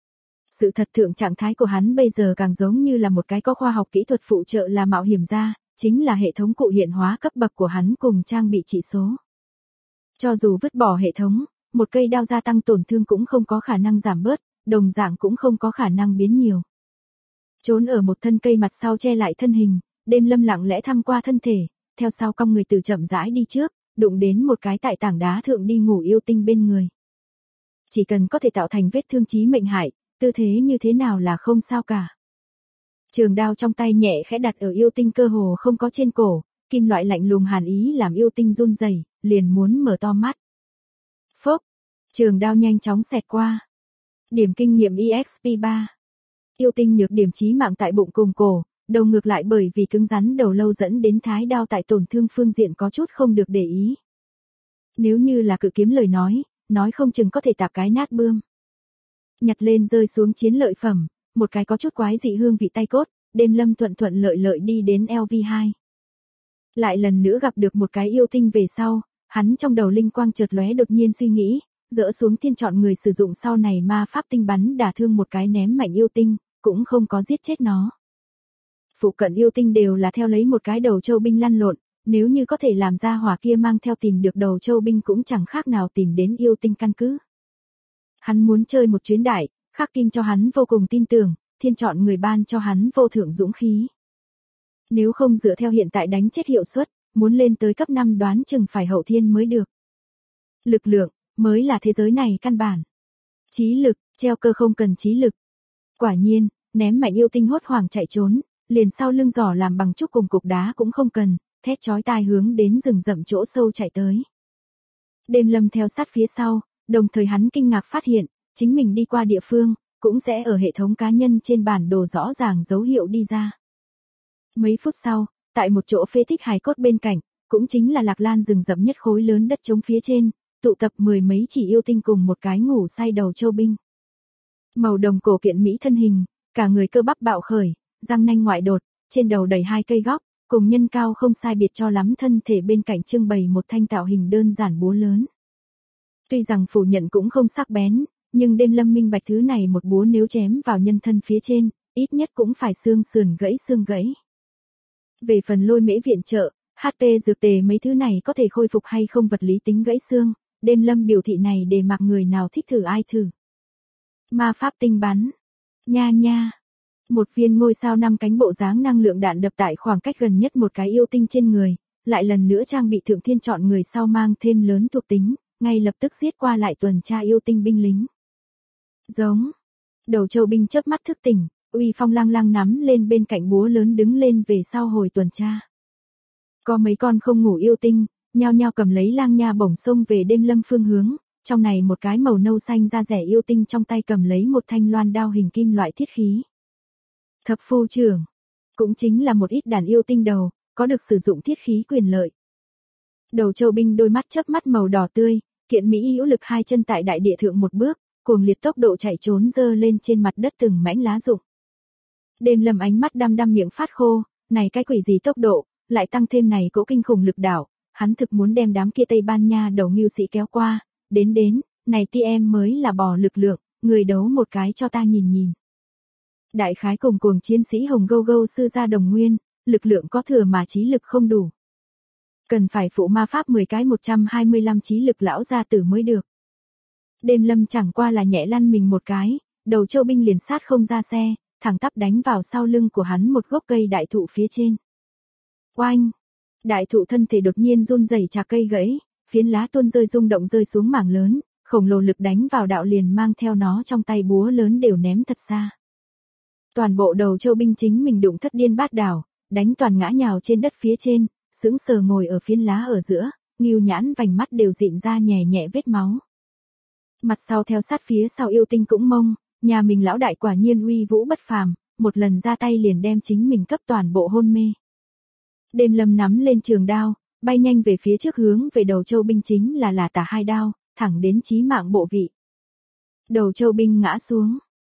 Speaker 1: Sự thật thượng trạng thái của hắn bây giờ càng giống như là một cái có khoa học kỹ thuật phụ trợ là mạo hiểm gia, chính là hệ thống cụ hiện hóa cấp bậc của hắn cùng trang bị trị số. Cho dù vứt bỏ hệ thống, một cây đao gia tăng tổn thương cũng không có khả năng giảm bớt, đồng dạng cũng không có khả năng biến nhiều. Trốn ở một thân cây mặt sau che lại thân hình, Đêm Lâm lặng lẽ thăm qua thân thể, theo sau cong người từ chậm rãi đi trước, đụng đến một cái tại tảng đá thượng đi ngủ yêu tinh bên người. Chỉ cần có thể tạo thành vết thương chí mệnh hại, tư thế như thế nào là không sao cả. Trường đao trong tay nhẹ khẽ đặt ở yêu tinh cơ hồ không có trên cổ, kim loại lạnh lùng hàn ý làm yêu tinh run rẩy, liền muốn mở to mắt. Phốc, trường đao nhanh chóng xẹt qua. Điểm kinh nghiệm EXP 3. Yêu tinh nhược điểm chí mạng tại bụng cùng cổ, đầu ngược lại bởi vì cứng rắn đầu lâu dẫn đến thái đao tại tổn thương phương diện có chút không được để ý. Nếu như là cự kiếm lời nói không chừng có thể tạp cái nát bươm. Nhặt lên rơi xuống chiến lợi phẩm, một cái có chút quái dị hương vị tay cốt, Đêm Lâm thuận thuận lợi lợi đi đến LV2. Lại lần nữa gặp được một cái yêu tinh về sau, hắn trong đầu linh quang chợt lóe đột nhiên suy nghĩ, dỡ xuống thiên chọn người sử dụng sau này ma pháp tinh bắn đả thương một cái ném mạnh yêu tinh, cũng không có giết chết nó. Phụ cận yêu tinh đều là theo lấy một cái đầu châu binh lăn lộn, nếu như có thể làm ra hỏa kia mang theo tìm được đầu châu binh cũng chẳng khác nào tìm đến yêu tinh căn cứ. Hắn muốn chơi một chuyến đại, Khắc Kim cho hắn vô cùng tin tưởng, thiên chọn người ban cho hắn vô thượng dũng khí. Nếu không dựa theo hiện tại đánh chết hiệu suất, muốn lên tới cấp 5 đoán chừng phải hậu thiên mới được. Lực lượng, mới là thế giới này căn bản. Trí lực, treo cơ không cần trí lực. Quả nhiên, ném mạnh yêu tinh hốt hoảng chạy trốn, liền sau lưng giỏ làm bằng trúc cùng cục đá cũng không cần, thét chói tai hướng đến rừng rậm chỗ sâu chạy tới. Đêm Lâm theo sát phía sau, đồng thời hắn kinh ngạc phát hiện, chính mình đi qua địa phương, cũng sẽ ở hệ thống cá nhân trên bản đồ rõ ràng dấu hiệu đi ra. Mấy phút sau, tại một chỗ phế tích hài cốt bên cạnh, cũng chính là Lạc Lan rừng rậm nhất khối lớn đất trống phía trên, tụ tập mười mấy chỉ yêu tinh cùng một cái ngủ say đầu châu binh. Màu đồng cổ kiện mỹ thân hình, cả người cơ bắp bạo khởi, răng nanh ngoại đột, trên đầu đầy 2 cây góc, cùng nhân cao không sai biệt cho lắm thân thể bên cạnh trưng bày một thanh tạo hình đơn giản búa lớn. Tuy rằng phủ nhận cũng không sắc bén, nhưng Đêm Lâm minh bạch thứ này một búa nếu chém vào nhân thân phía trên, ít nhất cũng phải xương sườn gãy xương gãy. Về phần lôi mễ viện trợ, HP dược tề mấy thứ này có thể khôi phục hay không vật lý tính gãy xương, Đêm Lâm biểu thị này để mặc người nào thích thử ai thử. Ma pháp tinh bắn. Nha nha. Một viên ngôi sao 5 cánh bộ dáng năng lượng đạn đập tại khoảng cách gần nhất một cái yêu tinh trên người, lại lần nữa trang bị thượng thiên chọn người sau mang thêm lớn thuộc tính, ngay lập tức giết qua lại tuần tra yêu tinh binh lính. Giống. Đầu châu binh chớp mắt thức tỉnh, uy phong lăng lăng nắm lên bên cạnh búa lớn đứng lên về sau hồi tuần tra. Có mấy con không ngủ yêu tinh, nhao nhao cầm lấy lang nha bổng xông về Đêm Lâm phương hướng, trong này một cái màu nâu xanh da rẻ yêu tinh trong tay cầm lấy một thanh loan đao hình kim loại thiết khí. Thập phu trưởng, cũng chính là một ít đàn yêu tinh đầu, có được sử dụng thiết khí quyền lợi. Đầu châu binh đôi mắt chớp mắt màu đỏ tươi, kiện mỹ hữu lực 2 chân tại đại địa thượng một bước, cuồng liệt tốc độ chạy trốn dơ lên trên mặt đất từng mảnh lá rụng. Đêm Lâm ánh mắt đăm đăm miệng phát khô, này cái quỷ gì tốc độ, lại tăng thêm này cỗ kinh khủng lực đảo, hắn thực muốn đem đám kia Tây Ban Nha đầu ngưu sĩ kéo qua, đến, này TM mới là bò lực lượng, người đấu một cái cho ta nhìn nhìn. Đại khái cùng cuồng chiến sĩ Hồng Gâu Gâu sư gia đồng nguyên, lực lượng có thừa mà trí lực không đủ. Cần phải phụ ma pháp 10 cái 125 trí lực lão gia tử mới được. Đêm Lâm chẳng qua là nhẹ lăn mình một cái, đầu châu binh liền sát không ra xe, thẳng tắp đánh vào sau lưng của hắn một gốc cây đại thụ phía trên. Oanh! Đại thụ thân thể đột nhiên run rẩy chà cây gãy, phiến lá tuôn rơi rung động rơi xuống mảng lớn, khổng lồ lực đánh vào đạo liền mang theo nó trong tay búa lớn đều ném thật xa. Toàn bộ đầu châu binh chính mình đụng thất điên bát đảo, đánh toàn ngã nhào trên đất phía trên, sững sờ ngồi ở phiến lá ở giữa, Ngưu Nhãn vành mắt đều dịn ra nhè nhẹ vết máu. Mặt sau theo sát phía sau yêu tinh cũng mông, nhà mình lão đại quả nhiên uy vũ bất phàm, một lần ra tay liền đem chính mình cấp toàn bộ hôn mê. Đêm Lâm nắm lên trường đao, bay nhanh về phía trước hướng về đầu châu binh chính là tả 2 đao, thẳng đến chí mạng bộ vị. Đầu châu binh ngã xuống.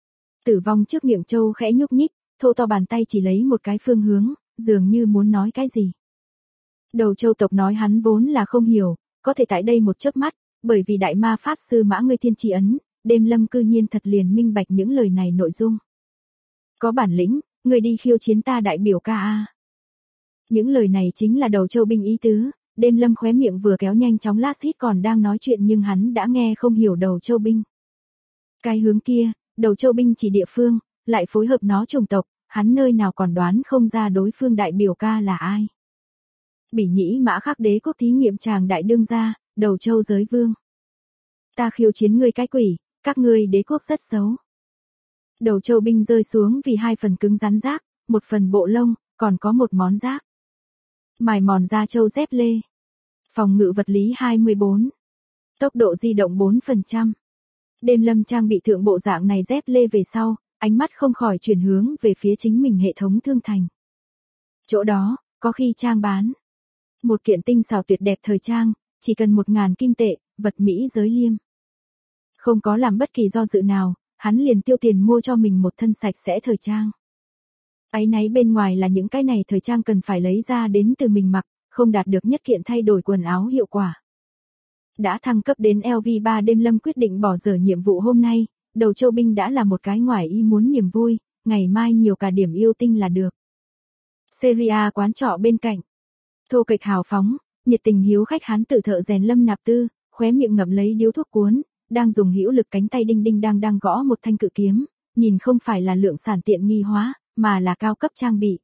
Speaker 1: Tử vong trước miệng Châu khẽ nhúc nhích, thô to bàn tay chỉ lấy một cái phương hướng, dường như muốn nói cái gì. Đầu Châu tộc nói hắn vốn là không hiểu, có thể tại đây một chớp mắt, bởi vì đại ma pháp sư Mã Ngươi Thiên Chỉ ấn, Đêm Lâm cư nhiên thật liền minh bạch những lời này nội dung. Có bản lĩnh, người đi khiêu chiến ta đại biểu ca a. Những lời này chính là đầu Châu binh ý tứ, Đêm Lâm khóe miệng vừa kéo nhanh chóng lát hít còn đang nói chuyện nhưng hắn đã nghe không hiểu đầu Châu binh. Cái hướng kia, đầu Châu binh chỉ địa phương, lại phối hợp nó chủng tộc, hắn nơi nào còn đoán không ra đối phương đại biểu ca là ai. Bỉ Nhĩ Mã Khắc đế quốc thí nghiệm chàng đại đương gia, đầu Châu giới vương. Ta khiêu chiến ngươi cái quỷ, các ngươi đế quốc rất xấu. Đầu Châu binh rơi xuống vì 2 phần cứng rắn rác, 1 phần bộ lông, còn có một món rác. Mài mòn da trâu dép lê. Phòng ngự vật lý 24. Tốc độ di động 4%. Đêm Lâm trang bị thượng bộ dạng này dép lê về sau, ánh mắt không khỏi chuyển hướng về phía chính mình hệ thống thương thành. Chỗ đó, có khi trang bán. Một kiện tinh xảo tuyệt đẹp thời trang, chỉ cần 1.000 kim tệ, vật Mỹ giới liêm. Không có làm bất kỳ do dự nào, hắn liền tiêu tiền mua cho mình một thân sạch sẽ thời trang. Áy náy bên ngoài là những cái này thời trang cần phải lấy ra đến từ mình mặc, không đạt được nhất kiện thay đổi quần áo hiệu quả. Đã thăng cấp đến LV3 Đêm Lâm quyết định bỏ dở nhiệm vụ hôm nay, đầu Châu binh đã là một cái ngoài ý muốn niềm vui, ngày mai nhiều cả điểm yêu tinh là được. Seria quán trọ bên cạnh. Thô kệch hào phóng, nhiệt tình hiếu khách hán tự thợ rèn Lâm Nạp Tư, khóe miệng ngậm lấy điếu thuốc cuốn, đang dùng hữu lực cánh tay đinh đinh đang gõ một thanh cự kiếm, nhìn không phải là lượng sản tiện nghi hóa, mà là cao cấp trang bị.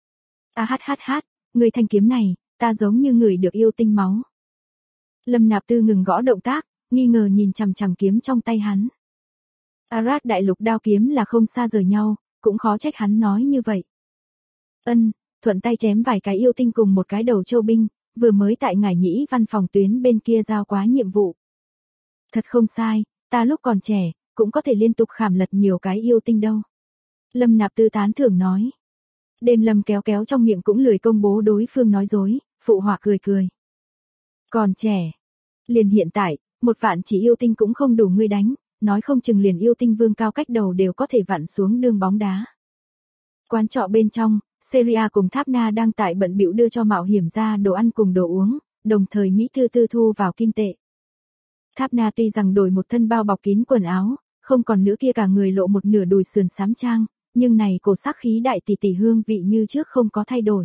Speaker 1: Người thanh kiếm này, ta giống như người được yêu tinh máu. Lâm Nạp Tư ngừng gõ động tác, nghi ngờ nhìn chằm chằm kiếm trong tay hắn. Arad đại lục đao kiếm là không xa rời nhau, cũng khó trách hắn nói như vậy. Thuận tay chém vài cái yêu tinh cùng một cái đầu Châu binh, vừa mới tại Ngải Nhĩ văn phòng tuyến bên kia giao quá nhiệm vụ. Thật không sai, ta lúc còn trẻ, cũng có thể liên tục khảm lật nhiều cái yêu tinh đâu. Lâm Nạp Tư tán thưởng nói. Đêm Lâm kéo kéo trong miệng cũng lười công bố đối phương nói dối, phụ họa cười. Còn trẻ. Liền hiện tại, 1 vạn chỉ yêu tinh cũng không đủ ngươi đánh, nói không chừng liền yêu tinh vương cao cách đầu đều có thể vặn xuống đường bóng đá. Quán trọ bên trong, Seria cùng Tháp Na đang tại bận bịu đưa cho mạo hiểm ra đồ ăn cùng đồ uống, đồng thời Mỹ Tư thu vào kim tệ. Tháp Na tuy rằng đổi một thân bao bọc kín quần áo, không còn nữa kia cả người lộ một nửa đùi sườn xám trang, nhưng này cổ sắc khí đại tỷ hương vị như trước không có thay đổi.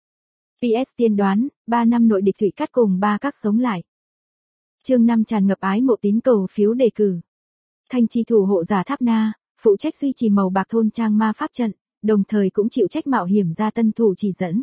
Speaker 1: PS tiên đoán, 3 năm nội địch thủy cắt cùng 3 các sống lại. Chương 5 tràn ngập ái mộ tín cầu phiếu đề cử. Thanh chi thủ hộ giả Tháp Na, phụ trách duy trì màu bạc thôn trang ma pháp trận, đồng thời cũng chịu trách mạo hiểm ra tân thủ chỉ dẫn.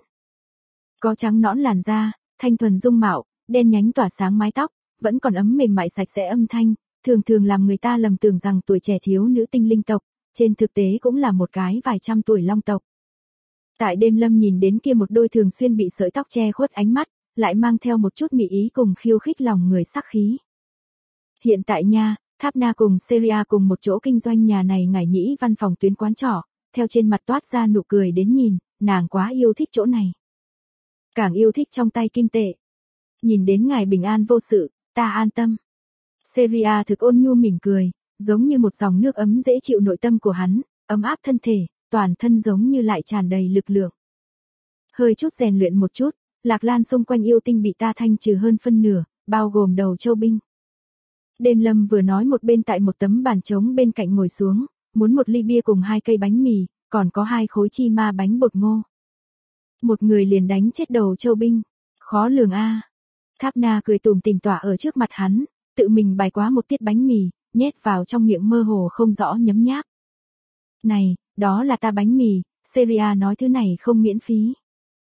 Speaker 1: Có trắng nõn làn da, thanh thuần dung mạo, đen nhánh tỏa sáng mái tóc, vẫn còn ấm mềm mại sạch sẽ âm thanh, thường làm người ta lầm tưởng rằng tuổi trẻ thiếu nữ tinh linh tộc, trên thực tế cũng là một cái vài trăm tuổi long tộc. Tại Đêm Lâm nhìn đến kia một đôi thường xuyên bị sợi tóc che khuất ánh mắt, lại mang theo một chút mị ý cùng khiêu khích lòng người sắc khí. Hiện tại nha, Tháp Na cùng Seria cùng một chỗ kinh doanh nhà này Ngải Nhĩ văn phòng tuyến quán trọ, theo trên mặt toát ra nụ cười đến nhìn, nàng quá yêu thích chỗ này. Càng yêu thích trong tay kim tệ. Nhìn đến ngài bình an vô sự, ta an tâm. Seria thực ôn nhu mỉm cười, giống như một dòng nước ấm dễ chịu nội tâm của hắn, ấm áp thân thể, toàn thân giống như lại tràn đầy lực lượng. Hơi chút rèn luyện một chút, Lạc Lan xung quanh yêu tinh bị ta thanh trừ hơn phân nửa, bao gồm đầu Châu binh. Đêm Lâm vừa nói một bên tại một tấm bàn trống bên cạnh ngồi xuống, muốn một ly bia cùng 2 cây bánh mì, còn có 2 khối chi ma bánh bột ngô. Một người liền đánh chết đầu Châu binh, khó lường a. Tháp Na cười tủm tỉm tỏa ở trước mặt hắn, tự mình bày quá một tiết bánh mì, nhét vào trong miệng mơ hồ không rõ nhấm nháp. Này, đó là ta bánh mì, Seria nói thứ này không miễn phí.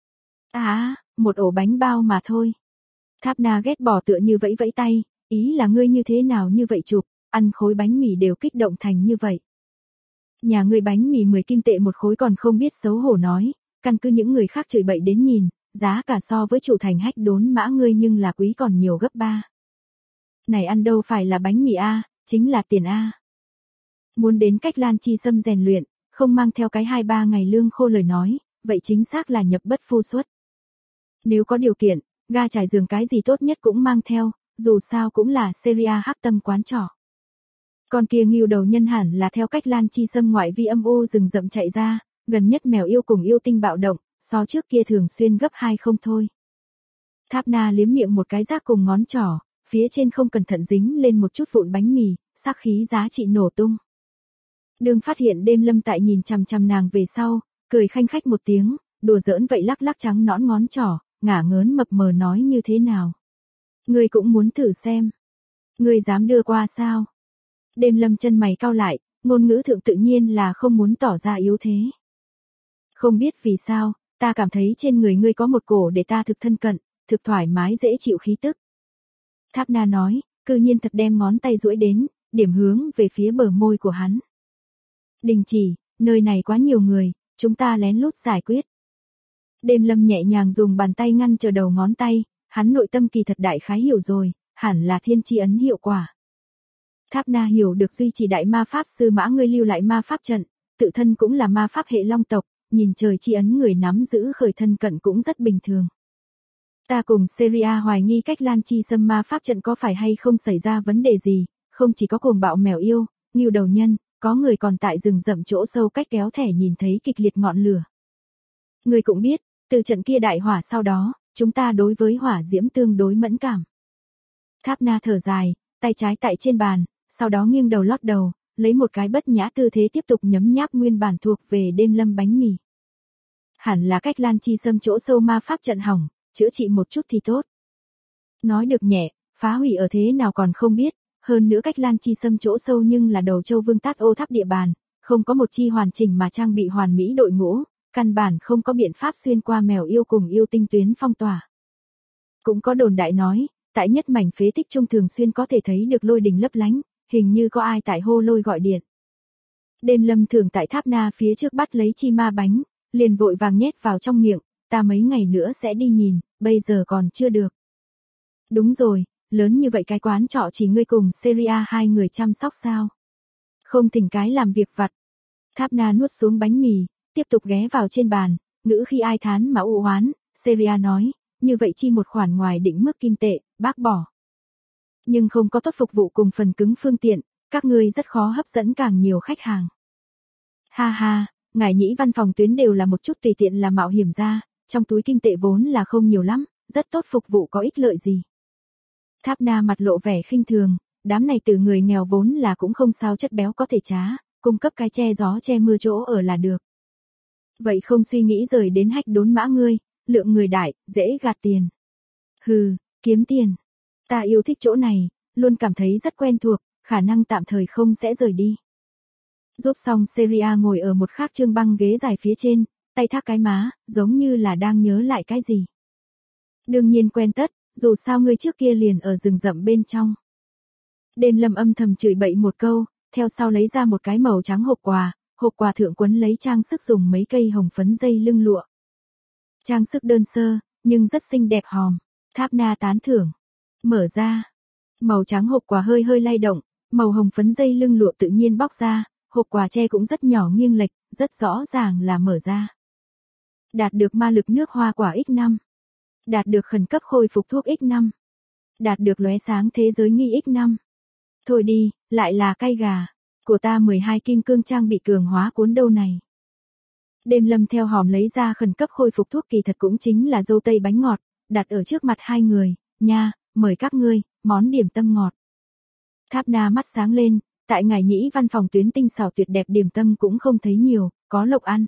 Speaker 1: Một ổ bánh bao mà thôi. Tháp Na ghét bỏ tựa như vẫy tay, ý là ngươi như thế nào như vậy chụp, ăn khối bánh mì đều kích động thành như vậy. Nhà ngươi bánh mì 10 kim tệ một khối còn không biết xấu hổ nói, căn cứ những người khác chửi bậy đến nhìn, giá cả so với chủ thành Hách Đốn Mã ngươi nhưng là quý còn nhiều gấp 3. Này ăn đâu phải là bánh mì a, chính là tiền a. Muốn đến cách Lan Chi Sâm rèn luyện, không mang theo cái 2-3 ngày lương khô lời nói, vậy chính xác là nhập bất phu xuất. Nếu có điều kiện, ga trải giường cái gì tốt nhất cũng mang theo, dù sao cũng là Seria hắc tâm quán trọ. Con kia ngưu đầu nhân hẳn là theo cách Lan Chi Sâm ngoại vi âm u rừng rậm chạy ra, gần nhất mèo yêu cùng yêu tinh bạo động, so trước kia thường xuyên gấp 2 không thôi. Tháp Na liếm miệng một cái rác cùng ngón trỏ, phía trên không cẩn thận dính lên một chút vụn bánh mì, sắc khí giá trị nổ tung. Đường phát hiện Đêm Lâm tại nhìn chằm chằm nàng về sau, cười khanh khách một tiếng, đùa giỡn vậy lắc lắc trắng nõn ngón trỏ, ngả ngớn mập mờ nói như thế nào. Ngươi cũng muốn thử xem. Ngươi dám đưa qua sao? Đêm Lâm chân mày cau lại, ngôn ngữ thượng tự nhiên là không muốn tỏ ra yếu thế. Không biết vì sao, ta cảm thấy trên người ngươi có một cổ để ta thực thân cận, thực thoải mái dễ chịu khí tức. Tháp Na nói, cư nhiên thật đem ngón tay duỗi đến, điểm hướng về phía bờ môi của hắn. Đình chỉ, nơi này quá nhiều người, chúng ta lén lút giải quyết. Đêm Lâm nhẹ nhàng dùng bàn tay ngăn chờ đầu ngón tay, hắn nội tâm kỳ thật đại khái hiểu rồi, hẳn là thiên chi ấn hiệu quả. Tháp Na hiểu được duy trì đại ma pháp sư Mã ngươi lưu lại ma pháp trận, tự thân cũng là ma pháp hệ long tộc, nhìn trời chi ấn người nắm giữ khởi thân cận cũng rất bình thường. Ta cùng Seria hoài nghi cách Lan Chi Sâm ma pháp trận có phải hay không xảy ra vấn đề gì, không chỉ có cuồng bạo mèo yêu, ngưu đầu nhân, có người còn tại rừng rậm chỗ sâu cách kéo thẻ nhìn thấy kịch liệt ngọn lửa. Người cũng biết, từ trận kia đại hỏa sau đó, chúng ta đối với hỏa diễm tương đối mẫn cảm. Tháp Na thở dài, tay trái tại trên bàn, sau đó nghiêng đầu lót đầu, lấy một cái bất nhã tư thế tiếp tục nhấm nháp nguyên bản thuộc về Đêm Lâm bánh mì. Hẳn là cách Lan Chi Sâm chỗ sâu ma pháp trận hỏng, chữa trị một chút thì tốt. Nói được nhẹ, phá hủy ở thế nào còn không biết, hơn nữa cách Lan Chi Sâm chỗ sâu nhưng là đầu châu vương Tát Ô Tháp địa bàn, không có một chi hoàn chỉnh mà trang bị hoàn mỹ đội ngũ, căn bản không có biện pháp xuyên qua mèo yêu cùng yêu tinh tuyến phong tỏa. Cũng có đồn đại nói, tại nhất mảnh phế tích trung thường xuyên có thể thấy được lôi đình lấp lánh, hình như có ai tại hô lôi gọi điện. Đêm Lâm thường tại Tháp Na phía trước bắt lấy chi ma bánh, liền vội vàng nhét vào trong miệng, ta mấy ngày nữa sẽ đi nhìn, bây giờ còn chưa được. Đúng rồi, lớn như vậy cái quán trọ chỉ ngươi cùng Seria hai người chăm sóc sao? Không thỉnh cái làm việc vặt. Tháp Na nuốt xuống bánh mì, tiếp tục ghé vào trên bàn, ngữ khi ai thán mà u oán, Seria nói, như vậy chi một khoản ngoài định mức kim tệ, bác bỏ. Nhưng không có tốt phục vụ cùng phần cứng phương tiện, các ngươi rất khó hấp dẫn càng nhiều khách hàng. Ha ha, ngài nhĩ văn phòng tuyến đều là một chút tùy tiện là mạo hiểm ra, trong túi kim tệ vốn là không nhiều lắm, rất tốt phục vụ có ích lợi gì. Tháp Na mặt lộ vẻ khinh thường, đám này từ người nghèo vốn là cũng không sao chất béo có thể trá, cung cấp cái che gió che mưa chỗ ở là được. Vậy không suy nghĩ rời đến hách đốn mã ngươi, lượng người đại, dễ gạt tiền. Hừ, kiếm tiền. Ta yêu thích chỗ này, luôn cảm thấy rất quen thuộc, khả năng tạm thời không sẽ rời đi. Giúp xong Seria ngồi ở một khác trương băng ghế dài phía trên, tay thác cái má, giống như là đang nhớ lại cái gì. Đương nhiên quen tất, dù sao ngươi trước kia liền ở rừng rậm bên trong. Đêm Lâm âm thầm chửi bậy một câu, theo sau lấy ra một cái màu trắng hộp quà thượng quấn lấy trang sức dùng mấy cây hồng phấn dây lưng lụa. Trang sức đơn sơ, nhưng rất xinh đẹp hòm, Tháp Na tán thưởng. Mở ra, màu trắng hộp quà hơi hơi lay động, màu hồng phấn dây lưng lụa tự nhiên bóc ra, hộp quà tre cũng rất nhỏ nghiêng lệch, rất rõ ràng là mở ra. Đạt được ma lực nước hoa quả X5. Đạt được khẩn cấp khôi phục thuốc X5. Đạt được lóe sáng thế giới nghi X5. Thôi đi, lại là cay gà. Của ta 12 kim cương trang bị cường hóa cuốn đâu này. Đêm Lâm theo hòm lấy ra khẩn cấp khôi phục thuốc kỳ thật cũng chính là dâu tây bánh ngọt, đặt ở trước mặt hai người, nha, mời các ngươi, món điểm tâm ngọt. Tháp Na mắt sáng lên, tại ngài nhĩ văn phòng tuyến tinh xảo tuyệt đẹp điểm tâm cũng không thấy nhiều, có lộc ăn.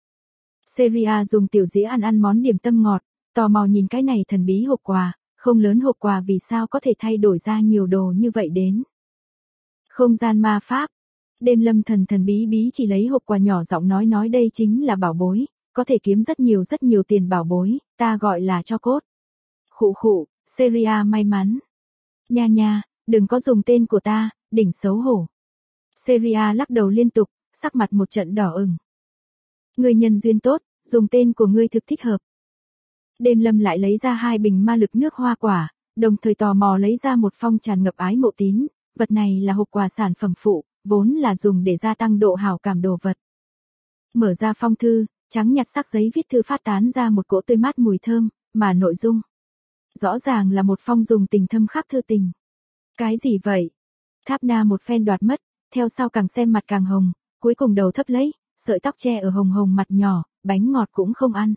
Speaker 1: Seria dùng tiểu dĩa ăn món điểm tâm ngọt, tò mò nhìn cái này thần bí hộp quà, không lớn hộp quà vì sao có thể thay đổi ra nhiều đồ như vậy đến. Không gian ma pháp. Đêm Lâm thần bí chỉ lấy hộp quà nhỏ giọng nói đây chính là bảo bối, có thể kiếm rất nhiều tiền bảo bối, ta gọi là cho cốt. Khụ khụ, Seria may mắn. Nha, đừng có dùng tên của ta, đỉnh xấu hổ. Seria lắc đầu liên tục, sắc mặt một trận đỏ ửng. Người nhân duyên tốt, dùng tên của ngươi thực thích hợp. Đêm Lâm lại lấy ra 2 bình ma lực nước hoa quả, đồng thời tò mò lấy ra một phong tràn ngập ái mộ tín, vật này là hộp quà sản phẩm phụ, vốn là dùng để gia tăng độ hảo cảm đồ vật. Mở ra phong thư, trắng nhạt sắc giấy viết thư phát tán ra một cỗ tươi mát mùi thơm, mà nội dung rõ ràng là một phong dùng tình thâm khắc thư tình. Cái gì vậy? Tháp Na một phen đoạt mất, theo sau càng xem mặt càng hồng, cuối cùng đầu thấp lấy, sợi tóc che ở hồng hồng mặt nhỏ, bánh ngọt cũng không ăn.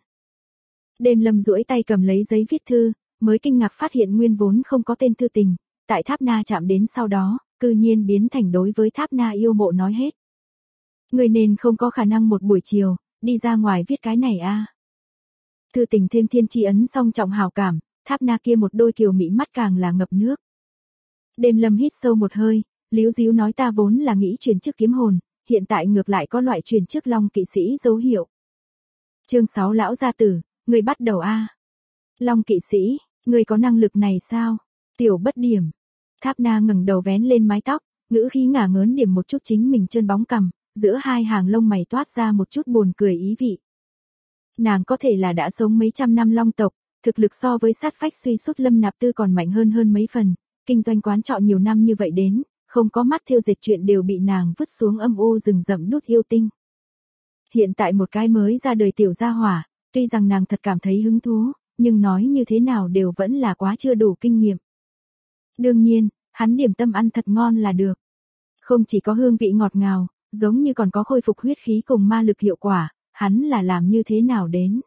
Speaker 1: Đêm Lâm duỗi tay cầm lấy giấy viết thư, mới kinh ngạc phát hiện nguyên vốn không có tên thư tình, tại Tháp Na chạm đến sau đó, cư nhiên biến thành đối với Tháp Na yêu mộ nói hết. Người nên không có khả năng một buổi chiều, đi ra ngoài viết cái này a. Thư tình thêm thiên tri ấn song trọng hào cảm, Tháp Na kia một đôi kiều mỹ mắt càng là ngập nước. Đêm Lâm hít sâu một hơi, líu díu nói ta vốn là nghĩ chuyển chức kiếm hồn, hiện tại ngược lại có loại chuyển chức Long kỵ sĩ dấu hiệu. Chương 6 lão gia tử, người bắt đầu a. Long kỵ sĩ, người có năng lực này sao? Tiểu bất điểm. Tháp Na ngẩng đầu vén lên mái tóc, ngữ khí ngả ngớn điểm một chút chính mình trơn bóng cằm, giữa hai hàng lông mày toát ra một chút buồn cười ý vị. Nàng có thể là đã sống mấy trăm năm Long tộc, thực lực so với sát phách suy sút Lâm Nạp Tư còn mạnh hơn mấy phần, kinh doanh quán trọ nhiều năm như vậy đến, không có mắt thiêu dệt chuyện đều bị nàng vứt xuống âm u rừng rậm đút yêu tinh. Hiện tại một cái mới ra đời tiểu gia hỏa, tuy rằng nàng thật cảm thấy hứng thú, nhưng nói như thế nào đều vẫn là quá chưa đủ kinh nghiệm. Đương nhiên, hắn điểm tâm ăn thật ngon là được. Không chỉ có hương vị ngọt ngào, giống như còn có khôi phục huyết khí cùng ma lực hiệu quả, hắn là làm như thế nào đến.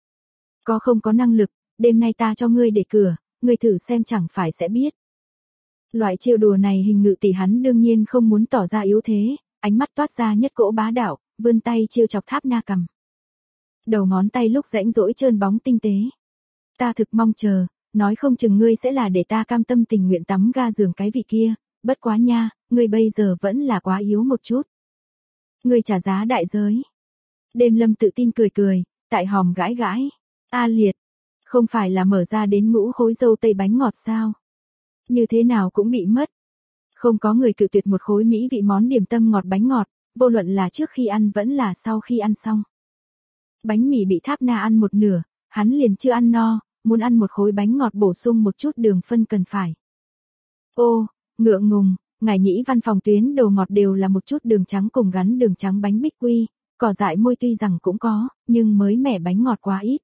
Speaker 1: Có không có năng lực, đêm nay ta cho ngươi để cửa, ngươi thử xem chẳng phải sẽ biết. Loại trêu đùa này hình ngự tỷ hắn đương nhiên không muốn tỏ ra yếu thế, ánh mắt toát ra nhất cỗ bá đạo, vươn tay trêu chọc Tháp Na cằm. Đầu ngón tay lúc rãnh rỗi trơn bóng tinh tế. Ta thực mong chờ, nói không chừng ngươi sẽ là để ta cam tâm tình nguyện tắm ga giường cái vị kia, bất quá nha, ngươi bây giờ vẫn là quá yếu một chút. Ngươi trả giá đại giới. Đêm Lâm tự tin cười cười, tại hòm gãi gãi. A liệt, không phải là mở ra đến ngũ khối dâu tây bánh ngọt sao? Như thế nào cũng bị mất. Không có người cự tuyệt một khối mỹ vị món điểm tâm ngọt bánh ngọt, vô luận là trước khi ăn vẫn là sau khi ăn xong. Bánh mì bị Tháp Na ăn một nửa, hắn liền chưa ăn no, muốn ăn một khối bánh ngọt bổ sung một chút đường phân cần phải. Ô, ngượng ngùng, ngài nhĩ văn phòng tuyến đồ ngọt đều là một chút đường trắng cùng gắn đường trắng bánh bích quy, cỏ dại môi tuy rằng cũng có, nhưng mới mẻ bánh ngọt quá ít.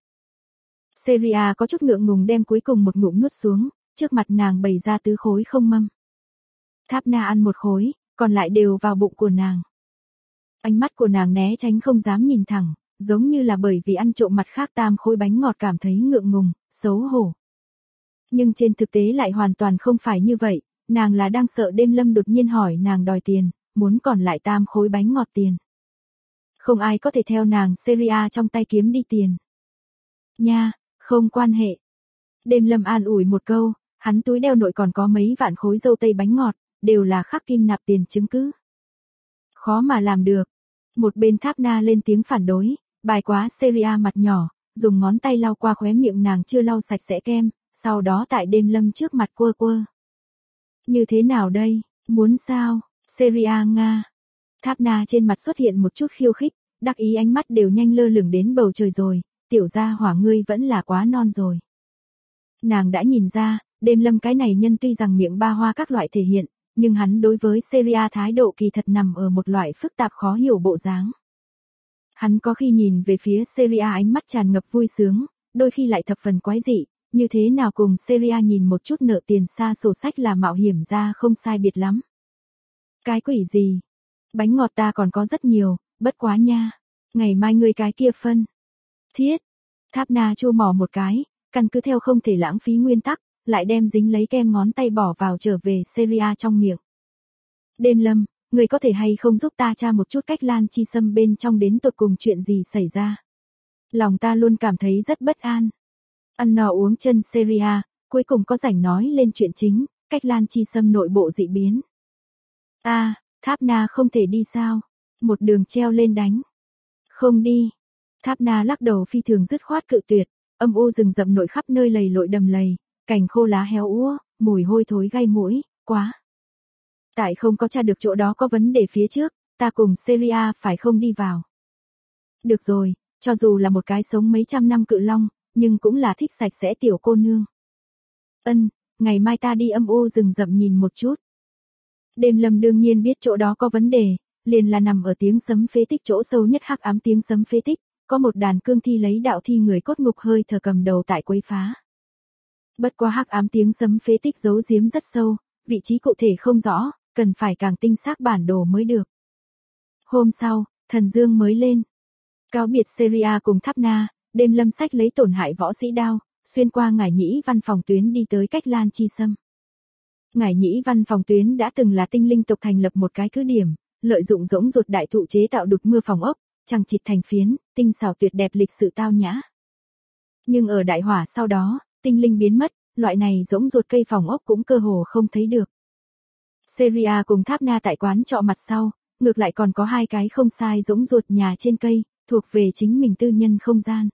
Speaker 1: Seria có chút ngượng ngùng đem cuối cùng một ngụm nuốt xuống, trước mặt nàng bày ra tứ khối không mâm. Tháp Na ăn một khối, còn lại đều vào bụng của nàng. Ánh mắt của nàng né tránh không dám nhìn thẳng, giống như là bởi vì ăn trộm mặt khác tam khối bánh ngọt cảm thấy ngượng ngùng, xấu hổ. Nhưng trên thực tế lại hoàn toàn không phải như vậy, nàng là đang sợ Đêm Lâm đột nhiên hỏi nàng đòi tiền, muốn còn lại tam khối bánh ngọt tiền. Không ai có thể theo nàng Seria trong tay kiếm đi tiền. Nha, không quan hệ. Đêm Lâm an ủi một câu, hắn túi đeo nội còn có mấy vạn khối dâu tây bánh ngọt, đều là khắc kim nạp tiền chứng cứ. Khó mà làm được. Một bên Tháp Na lên tiếng phản đối, bài quá Seria mặt nhỏ, dùng ngón tay lau qua khóe miệng nàng chưa lau sạch sẽ kem, sau đó tại Đêm Lâm trước mặt quơ quơ. Như thế nào đây, muốn sao, Seria Nga. Tháp Na trên mặt xuất hiện một chút khiêu khích, đắc ý ánh mắt đều nhanh lơ lửng đến bầu trời rồi, tiểu gia hỏa ngươi vẫn là quá non rồi. Nàng đã nhìn ra, Đêm Lâm cái này nhân tuy rằng miệng ba hoa các loại thể hiện, nhưng hắn đối với Seria thái độ kỳ thật nằm ở một loại phức tạp khó hiểu bộ dáng. Hắn có khi nhìn về phía Seria ánh mắt tràn ngập vui sướng, đôi khi lại thập phần quái dị, như thế nào cùng Seria nhìn một chút nợ tiền xa sổ sách là mạo hiểm ra không sai biệt lắm. Cái quỷ gì? Bánh ngọt ta còn có rất nhiều, bất quá nha. Ngày mai ngươi cái kia phân. Thiết. Tháp Na chua mỏ một cái, căn cứ theo không thể lãng phí nguyên tắc, lại đem dính lấy kem ngón tay bỏ vào trở về Seria trong miệng. Đêm Lâm, người có thể hay không giúp ta tra một chút cách Lan Chi Sâm bên trong đến tột cùng chuyện gì xảy ra. Lòng ta luôn cảm thấy rất bất an. Ăn no uống chân Seria, cuối cùng có rảnh nói lên chuyện chính, cách Lan Chi Sâm nội bộ dị biến. Tháp Na không thể đi sao? Một đường treo lên đánh. Không đi. Tháp Na lắc đầu phi thường dứt khoát cự tuyệt, âm u rừng rậm nội khắp nơi lầy lội đầm lầy, cành khô lá héo úa, mùi hôi thối gai mũi, quá. Tại không có tra được chỗ đó có vấn đề phía trước, ta cùng Seria phải không đi vào. Được rồi, cho dù là một cái sống mấy trăm năm cự long, nhưng cũng là thích sạch sẽ tiểu cô nương. Ngày mai ta đi âm u rừng rậm nhìn một chút. Đêm Lâm đương nhiên biết chỗ đó có vấn đề, liền là nằm ở tiếng sấm phế tích chỗ sâu nhất hắc ám tiếng sấm phế tích, có một đàn cương thi lấy đạo thi người cốt ngục hơi thở cầm đầu tại quấy phá. Bất quá hắc ám tiếng sấm phế tích giấu giếm rất sâu, vị trí cụ thể không rõ, cần phải càng tinh xác bản đồ mới được. Hôm sau, thần dương mới lên. Cáo biệt Syria cùng Tháp Na, Đêm Lâm xách lấy tổn hại võ sĩ đao, xuyên qua Ngải Nhĩ văn phòng tuyến đi tới Cách Lan Chi Sâm. Ngải Nhĩ văn phòng tuyến đã từng là tinh linh tộc thành lập một cái cứ điểm, lợi dụng rỗng ruột đại thụ chế tạo đục mưa phòng ốc, chằng chịt thành phiến, tinh xảo tuyệt đẹp lịch sự tao nhã. Nhưng ở đại hỏa sau đó, tinh linh biến mất, loại này rỗng ruột cây phòng ốc cũng cơ hồ không thấy được. Syria cùng Tháp Na tại quán trọ mặt sau, ngược lại còn có 2 cái không sai rỗng ruột nhà trên cây, thuộc về chính mình tư nhân không gian.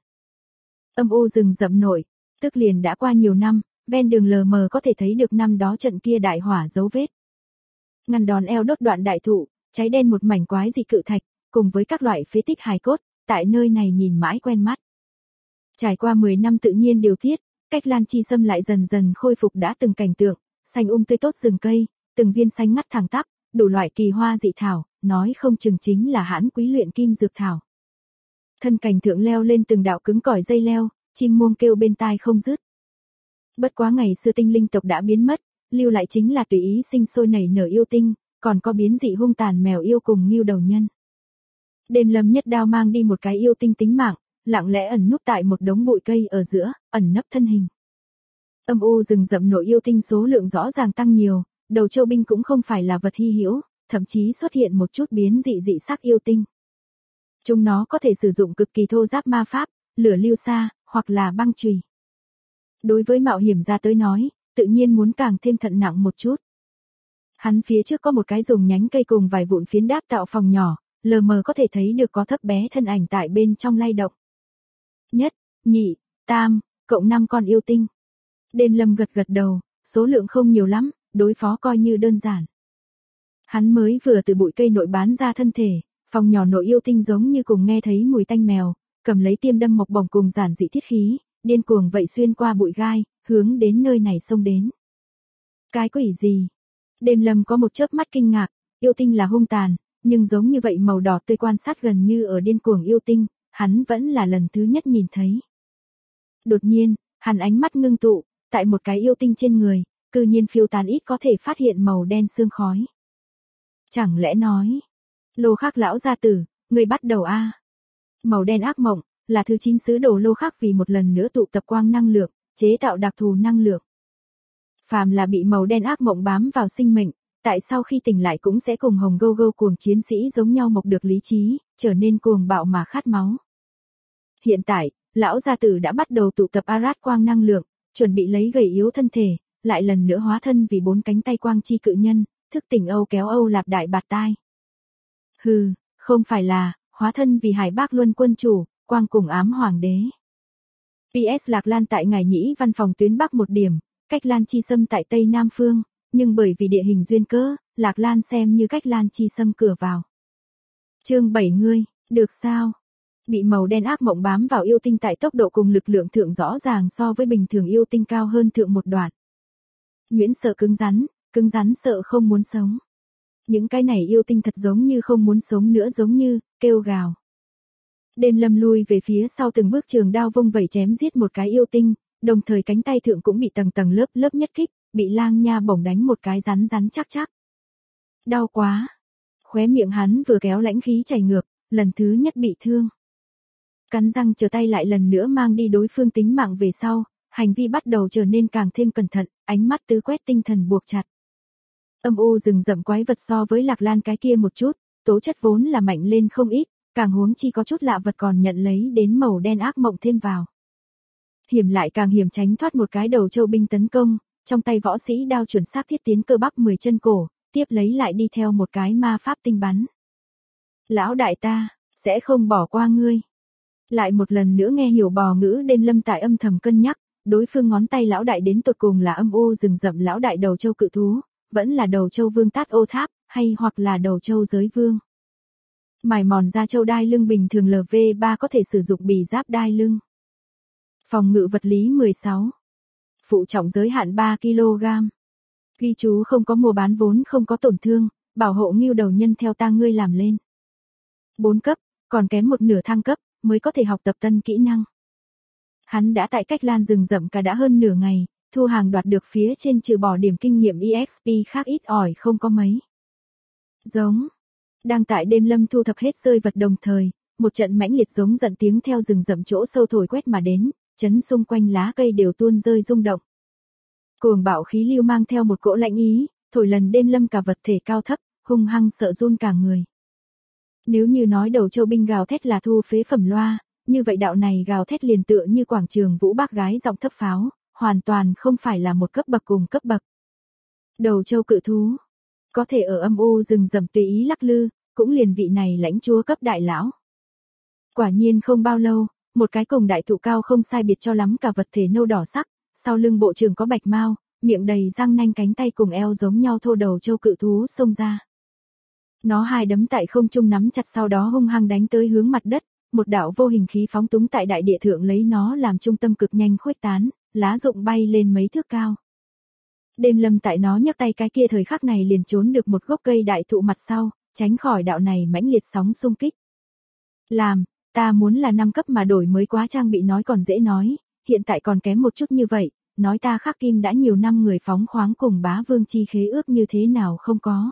Speaker 1: Âm u rừng rậm nội, tức liền đã qua nhiều năm, ven đường lờ mờ có thể thấy được năm đó trận kia đại hỏa dấu vết. Ngăn đòn eo đốt đoạn đại thụ, cháy đen một mảnh quái dị cự thạch, cùng với các loại phế tích hài cốt, tại nơi này nhìn mãi quen mắt. Trải qua 10 năm tự nhiên điều tiết, Cách Lan Chi Sâm lại dần dần khôi phục đã từng cảnh tượng, xanh tươi tốt rừng cây, từng viên xanh ngắt thẳng tắp, đủ loại kỳ hoa dị thảo, nói không chừng chính là hãn quý luyện kim dược thảo. Thân cành thượng leo lên từng đạo cứng cỏi dây leo, chim muông kêu bên tai không dứt. Bất quá ngày xưa tinh linh tộc đã biến mất, lưu lại chính là tùy ý sinh sôi nảy nở yêu tinh, còn có biến dị hung tàn mèo yêu cùng ngưu đầu nhân. Đêm Lâm nhất đao mang đi một cái yêu tinh tính mạng, lặng lẽ ẩn núp tại một đống bụi cây ở giữa, ẩn nấp thân hình. Âm u rừng rậm nội yêu tinh số lượng rõ ràng tăng nhiều, đầu châu binh cũng không phải là vật hy hữu, thậm chí xuất hiện một chút biến dị sắc yêu tinh. Chúng nó có thể sử dụng cực kỳ thô giáp ma pháp, lửa lưu xa, hoặc là băng chùy. Đối với mạo hiểm gia tới nói, tự nhiên muốn càng thêm thận nặng một chút. Hắn phía trước có một cái dùng nhánh cây cùng vài vụn phiến đáp tạo phòng nhỏ, lờ mờ có thể thấy được có thấp bé thân ảnh tại bên trong lay động. Nhất, nhị, tam, cộng 5 con yêu tinh. Đêm Lâm gật gật đầu, số lượng không nhiều lắm, đối phó coi như đơn giản. Hắn mới vừa từ bụi cây nội bán ra thân thể, phòng nhỏ nội yêu tinh giống như cùng nghe thấy mùi tanh mèo, cầm lấy tiêm đâm mộc bổng cùng giản dị thiết khí, điên cuồng vậy xuyên qua bụi gai, hướng đến nơi này xông đến. Cái quỷ gì? Đêm Lâm có một chớp mắt kinh ngạc, yêu tinh là hung tàn, nhưng giống như vậy màu đỏ tươi quan sát gần như ở điên cuồng yêu tinh, hắn vẫn là lần thứ nhất nhìn thấy. Đột nhiên, hắn ánh mắt ngưng tụ, tại một cái yêu tinh trên người, cư nhiên phiêu tán ít có thể phát hiện màu đen sương khói. Chẳng lẽ nói, Lô Khắc lão gia tử, người bắt đầu a? Màu đen ác mộng, là thứ 9 sứ đồ Lô Khắc vì một lần nữa tụ tập quang năng lượng, chế tạo đặc thù năng lượng. Phàm là bị màu đen ác mộng bám vào sinh mệnh, tại sao khi tỉnh lại cũng sẽ cùng hồng gâu gâu cuồng chiến sĩ giống nhau mộc được lý trí, trở nên cuồng bạo mà khát máu. Hiện tại, lão gia tử đã bắt đầu tụ tập Arad quang năng lượng, chuẩn bị lấy gầy yếu thân thể, lại lần nữa hóa thân vì 4 cánh tay quang chi cự nhân, thức tỉnh Âu kéo Âu Lạp đại bạt tai. Hừ, không phải là, hóa thân vì Hải Bác Luân quân chủ, quang cùng ám hoàng đế. PS Lạc Lan tại Ngải Nhĩ văn phòng tuyến Bắc một điểm, Cách Lan Chi Sâm tại Tây Nam phương, nhưng bởi vì địa hình duyên cớ, Lạc Lan xem như Cách Lan Chi Sâm cửa vào. Chương 70, được sao? Bị màu đen ác mộng bám vào yêu tinh tại tốc độ cùng lực lượng thượng rõ ràng so với bình thường yêu tinh cao hơn thượng một đoạn. Nhuyễn sợ cứng rắn sợ không muốn sống. Những cái này yêu tinh thật giống như không muốn sống nữa, giống như kêu gào. Đêm Lâm lui về phía sau từng bước, trường đao vung vẩy chém giết một cái yêu tinh, đồng thời cánh tay thượng cũng bị tầng tầng lớp nhất kích, bị lang nha bổng đánh một cái rắn chắc. Đau quá. Khóe miệng hắn vừa kéo lãnh khí chảy ngược, lần thứ nhất bị thương. Cắn răng trở tay lại lần nữa mang đi đối phương tính mạng về sau, hành vi bắt đầu trở nên càng thêm cẩn thận, ánh mắt tứ quét tinh thần buộc chặt. Âm u rừng rậm quái vật so với Lạc Lan cái kia một chút, tố chất vốn là mạnh lên không ít, càng huống chi có chút lạ vật còn nhận lấy đến màu đen ác mộng thêm vào. Hiểm lại càng hiểm, tránh thoát một cái đầu châu binh tấn công, trong tay võ sĩ đao chuẩn xác thiết tiến cơ bắp 10 chân cổ, tiếp lấy lại đi theo một cái ma pháp tinh bắn. Lão đại ta, sẽ không bỏ qua ngươi. Lại một lần nữa nghe hiểu bò ngữ. Đêm Lâm tại âm thầm cân nhắc, đối phương ngón tay lão đại đến tột cùng là âm u rừng rậm lão đại đầu châu cự thú, vẫn là đầu châu vương Tát Ô Tháp, hay hoặc là đầu châu giới vương. Mài mòn ra châu đai lưng bình thường LV3 có thể sử dụng bì giáp đai lưng. Phòng ngự vật lý 16. Phụ trọng giới hạn 3 kg. Ghi chú không có mua bán vốn không có tổn thương, bảo hộ ngưu đầu nhân theo ta ngươi làm lên. 4 cấp, còn kém một nửa thăng cấp, mới có thể học tập tân kỹ năng. Hắn đã tại Cách Lan rừng rậm cả đã hơn nửa ngày, thu hàng đoạt được phía trên trừ bỏ điểm kinh nghiệm EXP khác ít ỏi không có mấy. Giống. Đang tại đêm lâm thu thập hết rơi vật đồng thời, một trận mãnh liệt giống giận tiếng theo rừng rậm chỗ sâu thổi quét mà đến, chấn xung quanh lá cây đều tuôn rơi rung động. Cuồng bạo khí lưu mang theo một cỗ lạnh ý, thổi lần đêm lâm cả vật thể cao thấp, hung hăng sợ run cả người. Nếu như nói đầu châu binh gào thét là thu phế phẩm loa, như vậy đạo này gào thét liền tựa như quảng trường vũ bác gái giọng thấp pháo, hoàn toàn không phải là một cấp bậc cùng cấp bậc. Đầu châu cự thú, có thể ở âm u rừng rậm tùy ý lắc lư, cũng liền vị này lãnh chúa cấp đại lão. Quả nhiên không bao lâu, một cái cổng đại thụ cao không sai biệt cho lắm cả vật thể nâu đỏ sắc, sau lưng bộ trưởng có bạch mao, miệng đầy răng nanh cánh tay cùng eo giống nhau thô đầu châu cự thú xông ra. Nó hai đấm tại không trung nắm chặt sau đó hung hăng đánh tới hướng mặt đất, một đạo vô hình khí phóng túng tại đại địa thượng lấy nó làm trung tâm cực nhanh khuếch tán, lá rụng bay lên mấy thước cao. Đêm lâm tại nó nhấc tay cái kia thời khắc này liền trốn được một gốc cây đại thụ mặt sau, tránh khỏi đạo này mãnh liệt sóng xung kích. Ta muốn là 5 cấp mà đổi mới quá trang bị nói còn dễ nói, hiện tại còn kém một chút như vậy, nói ta khắc kim đã nhiều năm người phóng khoáng cùng bá vương chi khế ước như thế nào không có.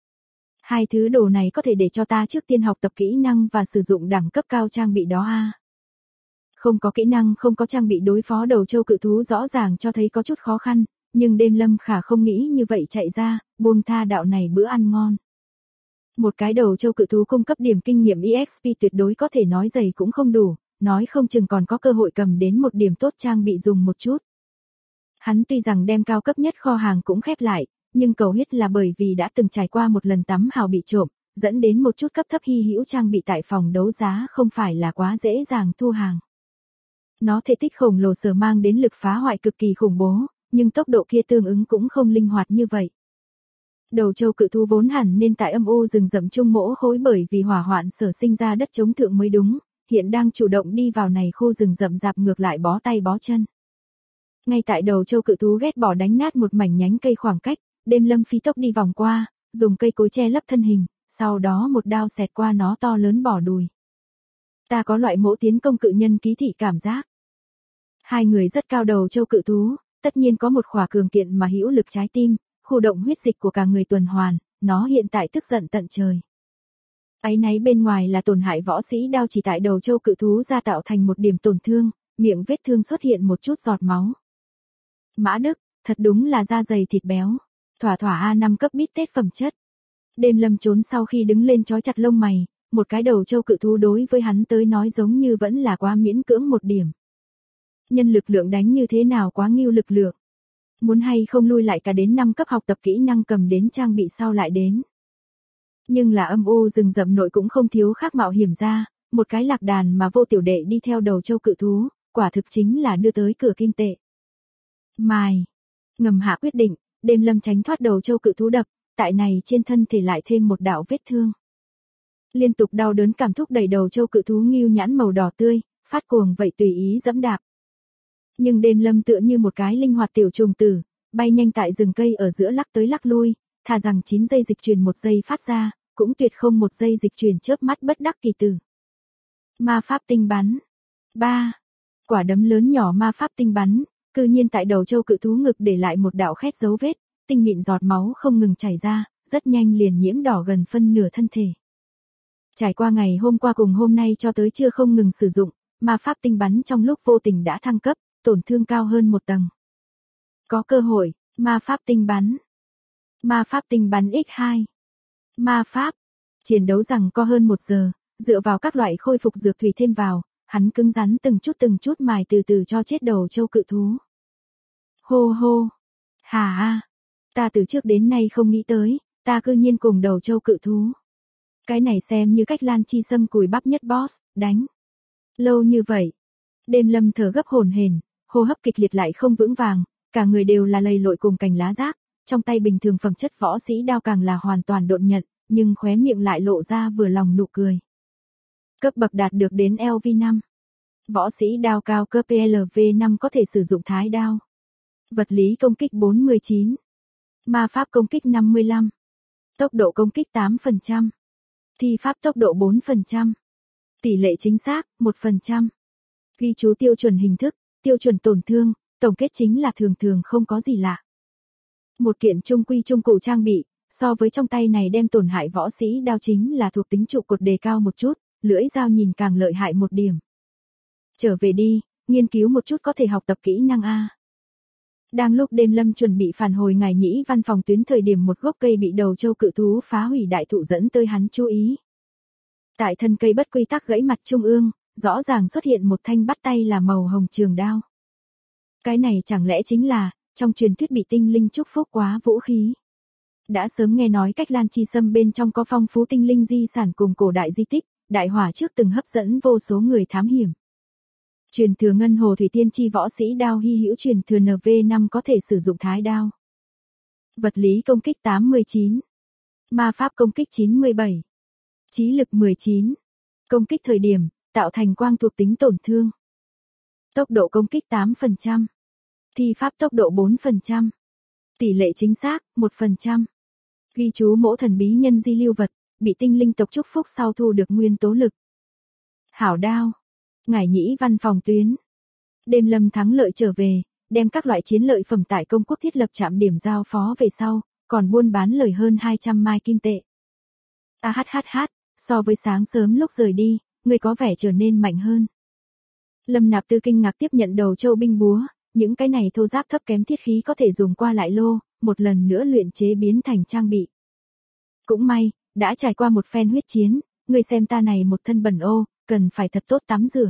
Speaker 1: Hai thứ đồ này có thể để cho ta trước tiên học tập kỹ năng và sử dụng đẳng cấp cao trang bị đó a. Không có kỹ năng không có trang bị đối phó đầu châu cự thú rõ ràng cho thấy có chút khó khăn, nhưng đêm lâm khả không nghĩ như vậy chạy ra, buông tha đạo này bữa ăn ngon. Một cái đầu châu cự thú cung cấp điểm kinh nghiệm EXP tuyệt đối có thể nói dày cũng không đủ, nói không chừng còn có cơ hội cầm đến một điểm tốt trang bị dùng một chút. Hắn tuy rằng đem cao cấp nhất kho hàng cũng khép lại, nhưng cầu huyết là bởi vì đã từng trải qua một lần tắm hào bị trộm, dẫn đến một chút cấp thấp hy hữu trang bị tại phòng đấu giá không phải là quá dễ dàng thu hàng. Nó thể tích khổng lồ sở mang đến lực phá hoại cực kỳ khủng bố, nhưng tốc độ kia tương ứng cũng không linh hoạt như vậy. Đầu châu cự thú vốn hẳn nên tại âm u rừng rậm trung mỗ khối bởi vì hỏa hoạn sở sinh ra đất chống thượng mới đúng, hiện đang chủ động đi vào này khu rừng rậm rạp ngược lại bó tay bó chân. Ngay tại đầu châu cự thú ghét bỏ đánh nát một mảnh nhánh cây khoảng cách, đêm lâm phi tốc đi vòng qua, dùng cây cối che lấp thân hình, sau đó một đao xẹt qua nó to lớn bỏ đùi. Ta có loại mẫu tiến công cự nhân ký thị cảm giác. Hai người rất cao đầu châu cự thú, tất nhiên có một khỏa cường kiện mà hữu lực trái tim, khu động huyết dịch của cả người tuần hoàn, nó hiện tại tức giận tận trời. Áy náy bên ngoài là tổn hại võ sĩ đao chỉ tại đầu châu cự thú ra tạo thành một điểm tổn thương, miệng vết thương xuất hiện một chút giọt máu. Mã Đức, thật đúng là da dày thịt béo, thỏa A5 cấp bít tết phẩm chất. Đêm lâm trốn sau khi đứng lên trói chặt lông mày, một cái đầu châu cự thú đối với hắn tới nói giống như vẫn là quá miễn cưỡng một điểm. Nhân lực lượng đánh như thế nào quá nghiêu lực lượng. Muốn hay không lui lại cả đến 5 cấp học tập kỹ năng cầm đến trang bị sau lại đến. Nhưng là âm u rừng rậm nội cũng không thiếu khác mạo hiểm ra, một cái lạc đàn mà vô tiểu đệ đi theo đầu châu cự thú, quả thực chính là đưa tới cửa kim tệ. Mài. Ngầm hạ quyết định, đêm lâm tránh thoát đầu châu cự thú đập, tại này trên thân thể lại thêm một đạo vết thương. Liên tục đau đớn cảm thúc đẩy đầu châu cự thú nghiêu nhãn màu đỏ tươi, phát cuồng vậy tùy ý dẫm đạp. Nhưng đêm lâm tựa như một cái linh hoạt tiểu trùng tử, bay nhanh tại rừng cây ở giữa lắc tới lắc lui, thà rằng 9 giây dịch truyền 1 giây phát ra, cũng tuyệt không 1 giây dịch truyền chớp mắt bất đắc kỳ tử. Ma pháp tinh bắn. 3. Quả đấm lớn nhỏ ma pháp tinh bắn, cư nhiên tại đầu châu cự thú ngực để lại một đạo khét dấu vết, tinh mịn giọt máu không ngừng chảy ra, rất nhanh liền nhiễm đỏ gần phân nửa thân thể. Trải qua ngày hôm qua cùng hôm nay cho tới chưa không ngừng sử dụng, ma pháp tinh bắn trong lúc vô tình đã thăng cấp, tổn thương cao hơn một tầng. Có cơ hội, ma pháp tinh bắn. Ma pháp tinh bắn X2. Ma pháp. Chiến đấu rằng có hơn 1 giờ, dựa vào các loại khôi phục dược thủy thêm vào, hắn cứng rắn từng chút mài từ từ cho chết đầu châu cự thú. Hô hô. Hà a. Ta từ trước đến nay không nghĩ tới, ta cư nhiên cùng đầu châu cự thú. Cái này xem như cách Lan Chi Sâm cùi bắp nhất boss, đánh. Lâu như vậy. Đêm lâm thở gấp hổn hển, hô hấp kịch liệt lại không vững vàng, cả người đều là lầy lội cùng cành lá rác, trong tay bình thường phẩm chất võ sĩ đao càng là hoàn toàn độn nhận, nhưng khóe miệng lại lộ ra vừa lòng nụ cười. Cấp bậc đạt được đến LV5. Võ sĩ đao cao cấp PLV5 có thể sử dụng thái đao. Vật lý công kích 49. Ma pháp công kích 55. Tốc độ công kích 8%. Thi pháp tốc độ 4%. Tỷ lệ chính xác 1%. Ghi chú tiêu chuẩn hình thức, tiêu chuẩn tổn thương, tổng kết chính là thường thường không có gì lạ. Một kiện trung quy trung cụ trang bị, So với trong tay này đem tổn hại võ sĩ đao chính là thuộc tính trụ cột đề cao một chút, lưỡi dao nhìn càng lợi hại một điểm. Trở về đi, nghiên cứu một chút có thể học tập kỹ năng A. Đang lúc Đêm Lâm chuẩn bị phản hồi Ngải Nhĩ văn phòng tuyến thời điểm một gốc cây bị đầu châu cự thú phá hủy đại thụ dẫn tới hắn chú ý. Tại thân cây bất quy tắc gãy mặt trung ương, rõ ràng xuất hiện một thanh bắt tay là màu hồng trường đao. Cái này chẳng lẽ chính là, trong truyền thuyết bị tinh linh chúc phúc quá vũ khí. Đã sớm nghe nói Cách Lan Chi Sâm bên trong có phong phú tinh linh di sản cùng cổ đại di tích, đại hỏa trước từng hấp dẫn vô số người thám hiểm. Truyền thừa ngân hồ thủy tiên chi võ sĩ đao hy hữu truyền thừa NV5 có thể sử dụng thái đao. Vật lý công kích 89. Ma pháp công kích 97. Trí lực 19. Công kích thời điểm, tạo thành quang thuộc tính tổn thương. Tốc độ công kích 8%. Thi pháp tốc độ 4%. Tỷ lệ chính xác, 1%. Ghi chú mỗ thần bí nhân di lưu vật, bị tinh linh tộc chúc phúc sau thu được nguyên tố lực. Hảo đao. Ngải Nhĩ văn phòng tuyến. Đêm Lâm thắng lợi trở về, đem các loại chiến lợi phẩm tại công quốc thiết lập trạm điểm giao phó về sau, còn buôn bán lời hơn 200 mai kim tệ. So với sáng sớm lúc rời đi, người có vẻ trở nên mạnh hơn. Lâm Nạp Tư kinh ngạc tiếp nhận đầu châu binh búa, những cái này thô giáp thấp kém thiết khí có thể dùng qua lại lô, một lần nữa luyện chế biến thành trang bị. Cũng may, đã trải qua một phen huyết chiến, người xem ta này một thân bẩn ô, cần phải thật tốt tắm rửa.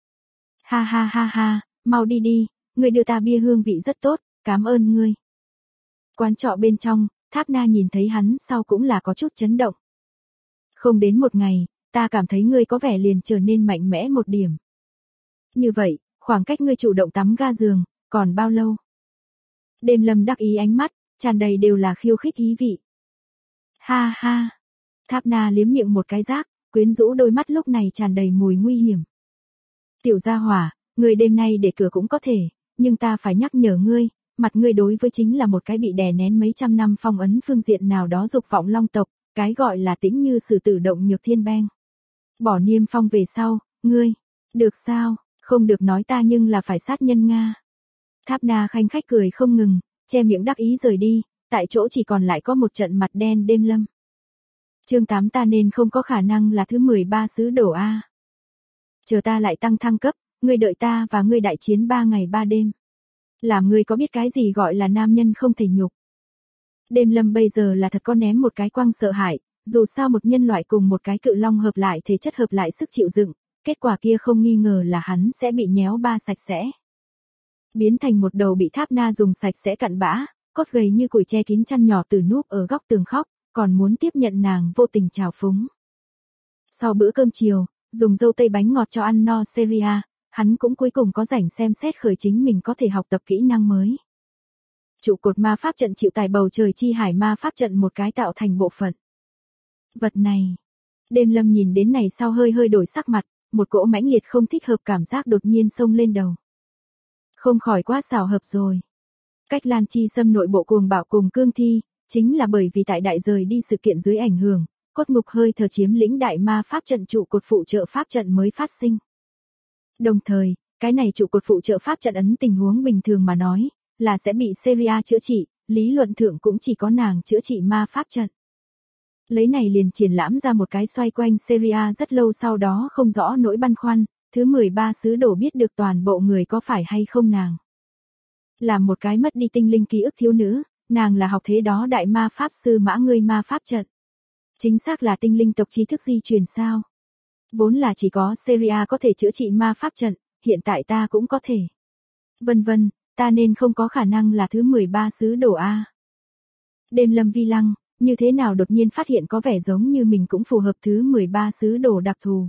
Speaker 1: Ha, mau đi đi, người đưa ta bia hương vị rất tốt, cảm ơn ngươi. Quán trọ bên trong, Tháp Na nhìn thấy hắn sau cũng là có chút chấn động. Không đến một ngày, ta cảm thấy ngươi có vẻ liền trở nên mạnh mẽ một điểm. Như vậy, khoảng cách ngươi chủ động tắm ga giường, còn bao lâu? Đêm Lâm đắc ý ánh mắt, tràn đầy đều là khiêu khích ý vị. Ha. Tháp Na liếm miệng một cái rác, quyến rũ đôi mắt lúc này tràn đầy mùi nguy hiểm. Tiểu gia hỏa, ngươi đêm nay để cửa cũng có thể, nhưng ta phải nhắc nhở ngươi, mặt ngươi đối với chính là một cái bị đè nén mấy trăm năm phong ấn phương diện nào đó dục vọng long tộc, cái gọi là tĩnh như sử tử động nhược thiên beng. Bỏ niêm phong về sau, ngươi, được sao, không được nói ta nhưng là phải sát nhân Nga. Tháp Na khanh khách cười không ngừng, che miệng đắc ý rời đi, tại chỗ chỉ còn lại có một trận mặt đen Đêm Lâm. Chương 8 ta nên không có khả năng là thứ 13 sứ đồ A. Chờ ta lại tăng thăng cấp, ngươi đợi ta và ngươi đại chiến 3 ngày 3 đêm. Làm ngươi có biết cái gì gọi là nam nhân không thể nhục. Đêm Lâm bây giờ là thật có ném một cái quăng sợ hãi, dù sao một nhân loại cùng một cái cự long hợp lại thể chất hợp lại sức chịu đựng, kết quả kia không nghi ngờ là hắn sẽ bị nhéo ba sạch sẽ. Biến thành một đầu bị Tháp Na dùng sạch sẽ cặn bã, cốt gầy như củi che kín chăn nhỏ từ núp ở góc tường khóc, còn muốn tiếp nhận nàng vô tình trào phúng. Sau bữa cơm chiều, dùng dâu tây bánh ngọt cho ăn no Seria, hắn cũng cuối cùng có rảnh xem xét khởi chính mình có thể học tập kỹ năng mới. Trụ cột ma pháp trận chịu tải bầu trời chi hải ma pháp trận một cái tạo thành bộ phận. Vật này. Đêm Lâm nhìn đến này sau hơi đổi sắc mặt, một cỗ mãnh liệt không thích hợp cảm giác đột nhiên xông lên đầu. Không khỏi quá xảo hợp rồi. Cách Lan Chi Sâm nội bộ cuồng bạo cùng cương thi, chính là bởi vì tại đại rời đi sự kiện dưới ảnh hưởng, cốt ngục hơi thở chiếm lĩnh đại ma pháp trận trụ cột phụ trợ pháp trận mới phát sinh. Đồng thời, cái này trụ cột phụ trợ pháp trận ấn tình huống bình thường mà nói, là sẽ bị Seria chữa trị, lý luận thượng cũng chỉ có nàng chữa trị ma pháp trận. Lấy này liền triển lãm ra một cái xoay quanh Seria rất lâu sau đó không rõ nỗi băn khoăn, thứ 13 sứ đồ biết được toàn bộ người có phải hay không nàng. Làm một cái mất đi tinh linh ký ức thiếu nữ, nàng là học thế đó đại ma pháp sư mã ngươi ma pháp trận. Chính xác là tinh linh tộc trí thức di truyền sao. Vốn là chỉ có Seria có thể chữa trị ma pháp trận, hiện tại ta cũng có thể. Vân vân, ta nên không có khả năng là thứ 13 sứ đồ A. Đêm Lâm vi lăng, như thế nào đột nhiên phát hiện có vẻ giống như mình cũng phù hợp thứ 13 sứ đồ đặc thù.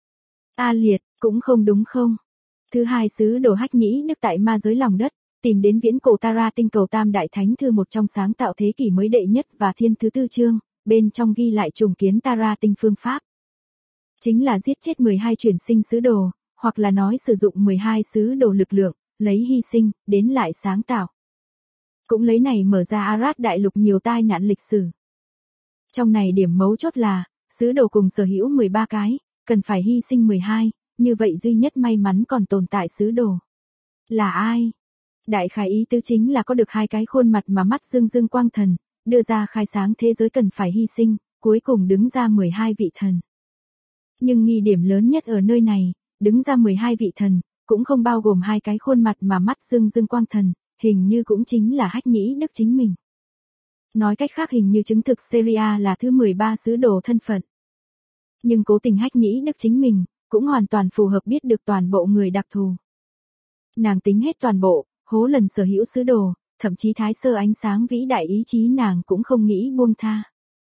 Speaker 1: A liệt, cũng không đúng không? Thứ 2 sứ đồ Hách Nhĩ Đức tại ma giới lòng đất, tìm đến viễn cổ Tara tinh cầu Tam Đại Thánh Thư một trong sáng tạo thế kỷ mới đệ nhất và thiên thứ 4 chương, bên trong ghi lại trùng kiến Tara tinh phương pháp. Chính là giết chết 12 chuyển sinh sứ đồ, hoặc là nói sử dụng 12 sứ đồ lực lượng, lấy hy sinh, đến lại sáng tạo. Cũng lấy này mở ra Arad đại lục nhiều tai nạn lịch sử. Trong này điểm mấu chốt là, sứ đồ cùng sở hữu 13 cái, cần phải hy sinh 12, như vậy duy nhất may mắn còn tồn tại sứ đồ. Là ai? Đại khái ý tứ chính là có được 2 cái khuôn mặt mà mắt dương dương quang thần, đưa ra khai sáng thế giới cần phải hy sinh, cuối cùng đứng ra 12 vị thần. Nhưng nghi điểm lớn nhất ở nơi này, đứng ra 12 vị thần, cũng không bao gồm hai cái khuôn mặt mà mắt dương dương quang thần, hình như cũng chính là Hách Nhĩ Đức chính mình. Nói cách khác hình như chứng thực Seria là thứ 13 sứ đồ thân phận. Nhưng cố tình Hách Nhĩ Đức chính mình, cũng hoàn toàn phù hợp biết được toàn bộ người đặc thù. Nàng tính hết toàn bộ, hố lần sở hữu sứ đồ, thậm chí thái sơ ánh sáng vĩ đại ý chí nàng cũng không nghĩ buông tha.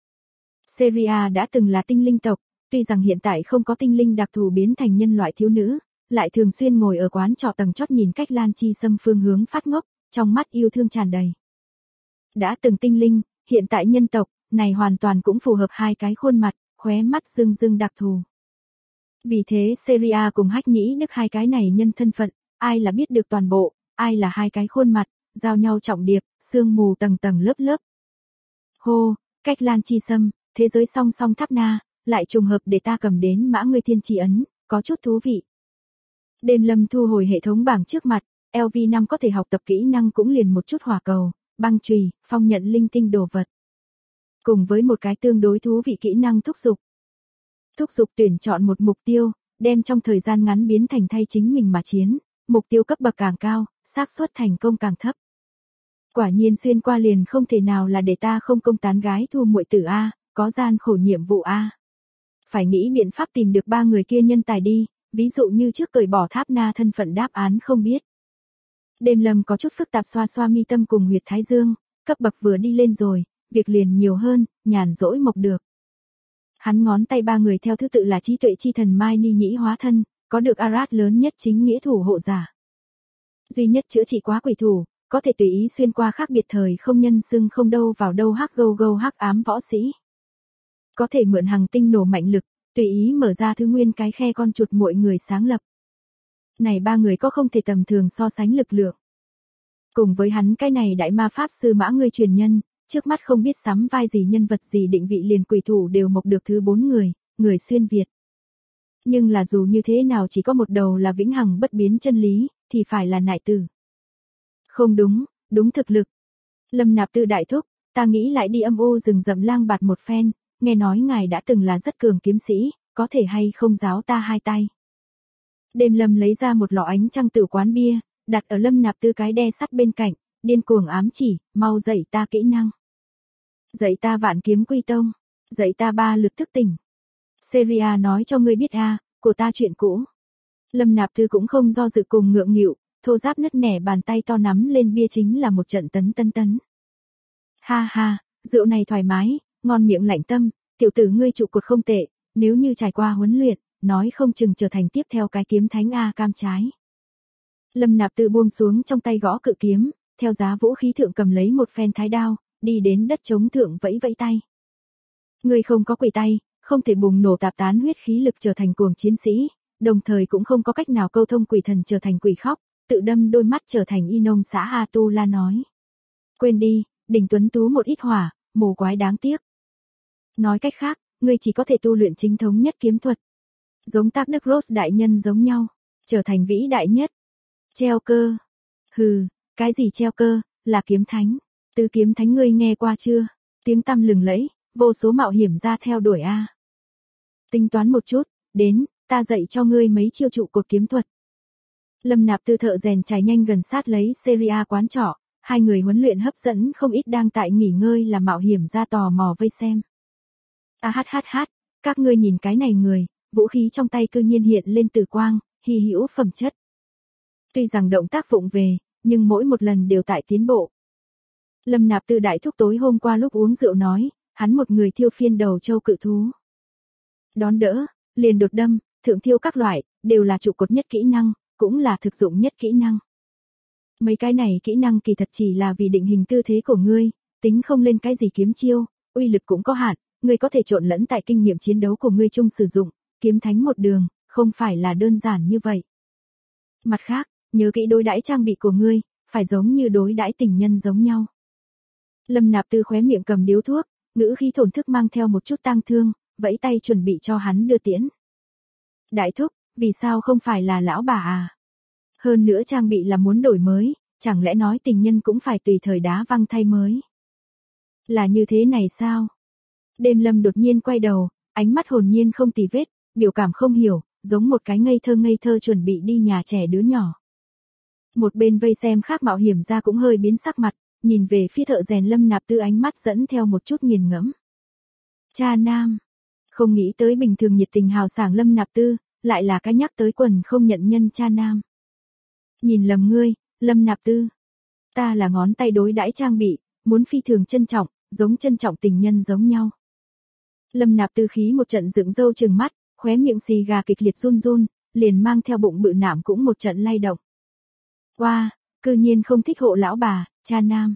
Speaker 1: Seria đã từng là tinh linh tộc, tuy rằng hiện tại không có tinh linh đặc thù biến thành nhân loại thiếu nữ, lại thường xuyên ngồi ở quán trọ tầng chót nhìn cách Lan Chi Sâm phương hướng phát ngốc, trong mắt yêu thương tràn đầy. Đã từng tinh linh, hiện tại nhân tộc, này hoàn toàn cũng phù hợp hai cái khuôn mặt, khóe mắt rưng rưng đặc thù. Vì thế Seria cùng Hách Nhĩ Đức hai cái này nhân thân phận, ai là biết được toàn bộ, ai là hai cái khuôn mặt, giao nhau trọng điệp, sương mù tầng tầng lớp lớp. Hô, cách Lan Chi Sâm, thế giới song song tháp na, lại trùng hợp để ta cầm đến mã ngươi thiên chỉ ấn, có chút thú vị. Đêm Lâm thu hồi hệ thống bảng trước mặt, LV5 có thể học tập kỹ năng cũng liền một chút hỏa cầu, băng chùy, phong nhận linh tinh đồ vật. Cùng với một cái tương đối thú vị kỹ năng thúc giục. Thúc giục tuyển chọn một mục tiêu, đem trong thời gian ngắn biến thành thay chính mình mà chiến, mục tiêu cấp bậc càng cao, xác suất thành công càng thấp. Quả nhiên xuyên qua liền không thể nào là để ta không công tán gái thua muội tử a, có gian khổ nhiệm vụ a. Phải nghĩ biện pháp tìm được ba người kia nhân tài đi, ví dụ như trước cởi bỏ tháp na thân phận đáp án không biết. Đêm Lâm có chút phức tạp xoa xoa mi tâm cùng huyệt thái dương, cấp bậc vừa đi lên rồi, việc liền nhiều hơn, nhàn rỗi mộc được. Hắn ngón tay ba người theo thứ tự là trí tuệ chi thần Mai Ni Nhĩ hóa thân, có được Arad lớn nhất chính nghĩa thủ hộ giả. Duy nhất chữa trị quá quỷ thủ, có thể tùy ý xuyên qua khác biệt thời không nhân xưng không đâu vào đâu hắc gâu gâu hắc ám võ sĩ. Có thể mượn hành tinh nổ mạnh lực, tùy ý mở ra thứ nguyên cái khe con chuột muội người sáng lập. Này ba người có không thể tầm thường so sánh lực lượng. Cùng với hắn cái này đại ma pháp sư mã người truyền nhân, trước mắt không biết sắm vai gì nhân vật gì định vị liền quỷ thủ đều mộc được thứ 4 người, người xuyên Việt. Nhưng là dù như thế nào chỉ có một đầu là vĩnh hằng bất biến chân lý, thì phải là nại tử. Không đúng, đúng thực lực. Lâm Nạp Tư đại thúc, ta nghĩ lại đi âm u rừng rậm lang bạt một phen, nghe nói ngài đã từng là rất cường kiếm sĩ, có thể hay không giáo ta hai tay. Đêm Lâm lấy ra một lọ ánh trăng tử quán bia, đặt ở Lâm Nạp Tư cái đe sắt bên cạnh, điên cuồng ám chỉ, mau dạy ta kỹ năng. Dạy ta vạn kiếm quy tông, dạy ta ba lực thức tỉnh. Seria nói cho ngươi biết a, của ta chuyện cũ. Lâm Nạp Tư cũng không do dự cùng ngượng nghịu, thô ráp nứt nẻ bàn tay to nắm lên bia chính là một trận tấn tấn tấn. Ha ha, rượu này thoải mái, ngon miệng lạnh tâm, tiểu tử ngươi trụ cột không tệ, nếu như trải qua huấn luyện, nói không chừng trở thành tiếp theo cái kiếm thánh A cam trái. Lâm Nạp Tư buông xuống trong tay gõ cự kiếm, theo giá vũ khí thượng cầm lấy một phen thái đao, đi đến đất trống thượng vẫy vẫy tay. Ngươi không có quỷ tay, không thể bùng nổ tạp tán huyết khí lực trở thành cuồng chiến sĩ, đồng thời cũng không có cách nào câu thông quỷ thần trở thành quỷ khóc, tự đâm đôi mắt trở thành y nông xã A Tu La nói. Quên đi, đỉnh tuấn tú một ít hỏa, mù quái đáng tiếc. Nói cách khác, ngươi chỉ có thể tu luyện chính thống nhất kiếm thuật. Giống Táp Đức Rose đại nhân giống nhau, trở thành vĩ đại nhất. Treo cơ. Hừ, cái gì treo cơ, là kiếm thánh. Từ kiếm thánh ngươi nghe qua chưa? Tiếng tăm lừng lẫy, vô số mạo hiểm ra theo đuổi a. Tính toán một chút, đến, ta dạy cho ngươi mấy chiêu trụ cột kiếm thuật. Lâm Nạp Tư thợ rèn chạy nhanh gần sát lấy Seria quán trọ, hai người huấn luyện hấp dẫn không ít đang tại nghỉ ngơi là mạo hiểm ra tò mò vây xem. Các ngươi nhìn cái này người, vũ khí trong tay cư nhiên hiện lên tử quang, hy hữu phẩm chất. Tuy rằng động tác vụng về, nhưng mỗi một lần đều tại tiến bộ. Lâm Nạp Tư đại thúc tối hôm qua lúc uống rượu nói, hắn một người thiêu phiên đầu châu cự thú. Đón đỡ, liền đột đâm, thượng thiêu các loại, đều là trụ cột nhất kỹ năng, cũng là thực dụng nhất kỹ năng. Mấy cái này kỹ năng kỳ thật chỉ là vì định hình tư thế của ngươi, tính không lên cái gì kiếm chiêu, uy lực cũng có hạn, ngươi có thể trộn lẫn tại kinh nghiệm chiến đấu của ngươi chung sử dụng, kiếm thánh một đường, không phải là đơn giản như vậy. Mặt khác, nhớ kỹ đối đãi trang bị của ngươi, phải giống như đối đãi tình nhân giống nhau. Lâm Nạp Tư khóe miệng cầm điếu thuốc, ngữ khí thổn thức mang theo một chút tang thương, vẫy tay chuẩn bị cho hắn đưa tiễn. Đại thúc, vì sao không phải là lão bà à? Hơn nữa trang bị là muốn đổi mới, chẳng lẽ nói tình nhân cũng phải tùy thời đá văng thay mới. Là như thế này sao? Đêm Lâm đột nhiên quay đầu, ánh mắt hồn nhiên không tì vết, biểu cảm không hiểu, giống một cái ngây thơ chuẩn bị đi nhà trẻ đứa nhỏ. Một bên vây xem khác mạo hiểm ra cũng hơi biến sắc mặt, nhìn về phía thợ rèn Lâm Nạp Tư, ánh mắt dẫn theo một chút nghiền ngẫm. Cha nam. Không nghĩ tới bình thường nhiệt tình hào sảng Lâm Nạp Tư, lại là cái nhắc tới quần không nhận nhân cha nam. Nhìn lầm ngươi, Lâm Nạp Tư. Ta là ngón tay đối đãi trang bị, muốn phi thường trân trọng, giống trân trọng tình nhân giống nhau. Lâm Nạp Tư khí một trận dựng râu trừng mắt, khóe miệng xì gà kịch liệt run run, liền mang theo bụng bự nạm cũng một trận lay động. Wow, cư nhiên không thích hộ lão bà, cha nam.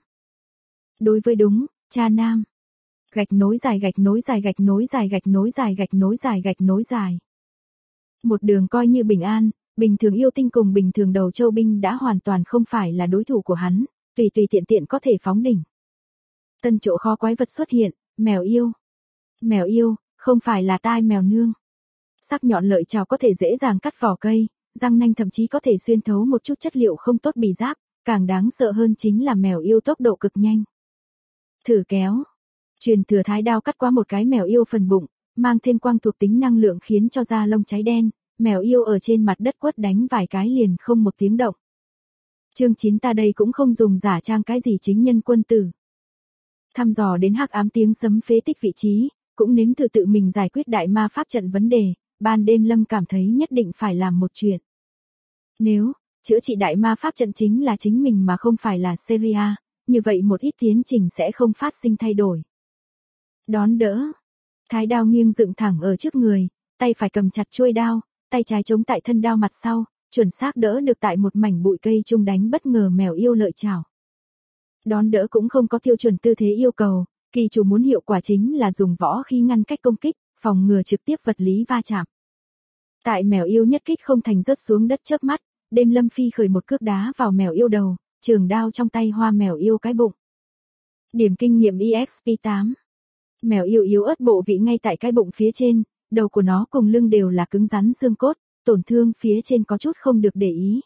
Speaker 1: Đối với đúng, cha nam. Gạch nối dài gạch nối dài gạch nối dài gạch nối dài gạch nối dài gạch nối dài. Một đường coi như bình an, bình thường yêu tinh cùng bình thường đầu châu binh đã hoàn toàn không phải là đối thủ của hắn, tùy tiện tiện có thể phóng đỉnh. Tân chỗ kho quái vật xuất hiện, mèo yêu. Mèo yêu, không phải là tai mèo nương. Sắc nhọn lợi chảo có thể dễ dàng cắt vỏ cây, răng nanh thậm chí có thể xuyên thấu một chút chất liệu không tốt bì giáp, càng đáng sợ hơn chính là mèo yêu tốc độ cực nhanh. Thử kéo. Truyền thừa thái đao cắt qua một cái mèo yêu phần bụng, mang thêm quang thuộc tính năng lượng khiến cho da lông cháy đen, mèo yêu ở trên mặt đất quất đánh vài cái liền không một tiếng động. Chương 9 ta đây cũng không dùng giả trang cái gì chính nhân quân tử. Thăm dò đến hắc ám tiếng sấm phế tích vị trí, cũng nếm thử tự mình giải quyết đại ma pháp trận vấn đề, ban đêm Lâm cảm thấy nhất định phải làm một chuyện. Nếu, chữa trị đại ma pháp trận chính là chính mình mà không phải là Syria, như vậy một ít tiến trình sẽ không phát sinh thay đổi. Đón đỡ. Thái đao nghiêng dựng thẳng ở trước người, tay phải cầm chặt chuôi đao, tay trái chống tại thân đao mặt sau, chuẩn xác đỡ được tại một mảnh bụi cây trung đánh bất ngờ mèo yêu lợi chảo. Đón đỡ cũng không có tiêu chuẩn tư thế yêu cầu, kỳ chủ muốn hiệu quả chính là dùng võ khí ngăn cách công kích, phòng ngừa trực tiếp vật lý va chạm. Tại mèo yêu nhất kích không thành rớt xuống đất chớp mắt, đêm Lâm phi khởi một cước đá vào mèo yêu đầu, trường đao trong tay hoa mèo yêu cái bụng. Điểm kinh nghiệm EXP 8. Mèo yêu yếu ớt bộ vị ngay tại cái bụng phía trên, đầu của nó cùng lưng đều là cứng rắn xương cốt, tổn thương phía trên có chút không được để ý.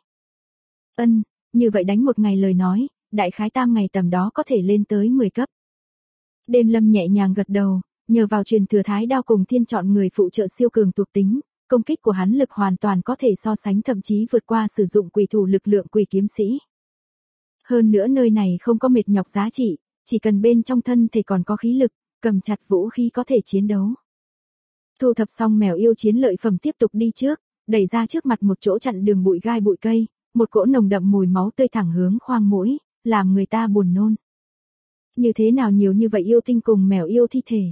Speaker 1: Như vậy đánh một ngày lời nói, đại khái tam ngày tầm đó có thể lên tới 10 cấp. Đêm Lâm nhẹ nhàng gật đầu, nhờ vào truyền thừa thái đao cùng thiên chọn người phụ trợ siêu cường thuộc tính, công kích của hắn lực hoàn toàn có thể so sánh thậm chí vượt qua sử dụng quỷ thủ lực lượng quỷ kiếm sĩ. Hơn nữa nơi này không có mệt nhọc giá trị, chỉ cần bên trong thân thể còn có khí lực, cầm chặt vũ khí có thể chiến đấu. Thu thập xong mèo yêu chiến lợi phẩm tiếp tục đi trước, đẩy ra trước mặt một chỗ chặn đường bụi gai bụi cây, một cỗ nồng đậm mùi máu tươi thẳng hướng khoang mũi, làm người ta buồn nôn. Như thế nào nhiều như vậy yêu tinh cùng mèo yêu thi thể.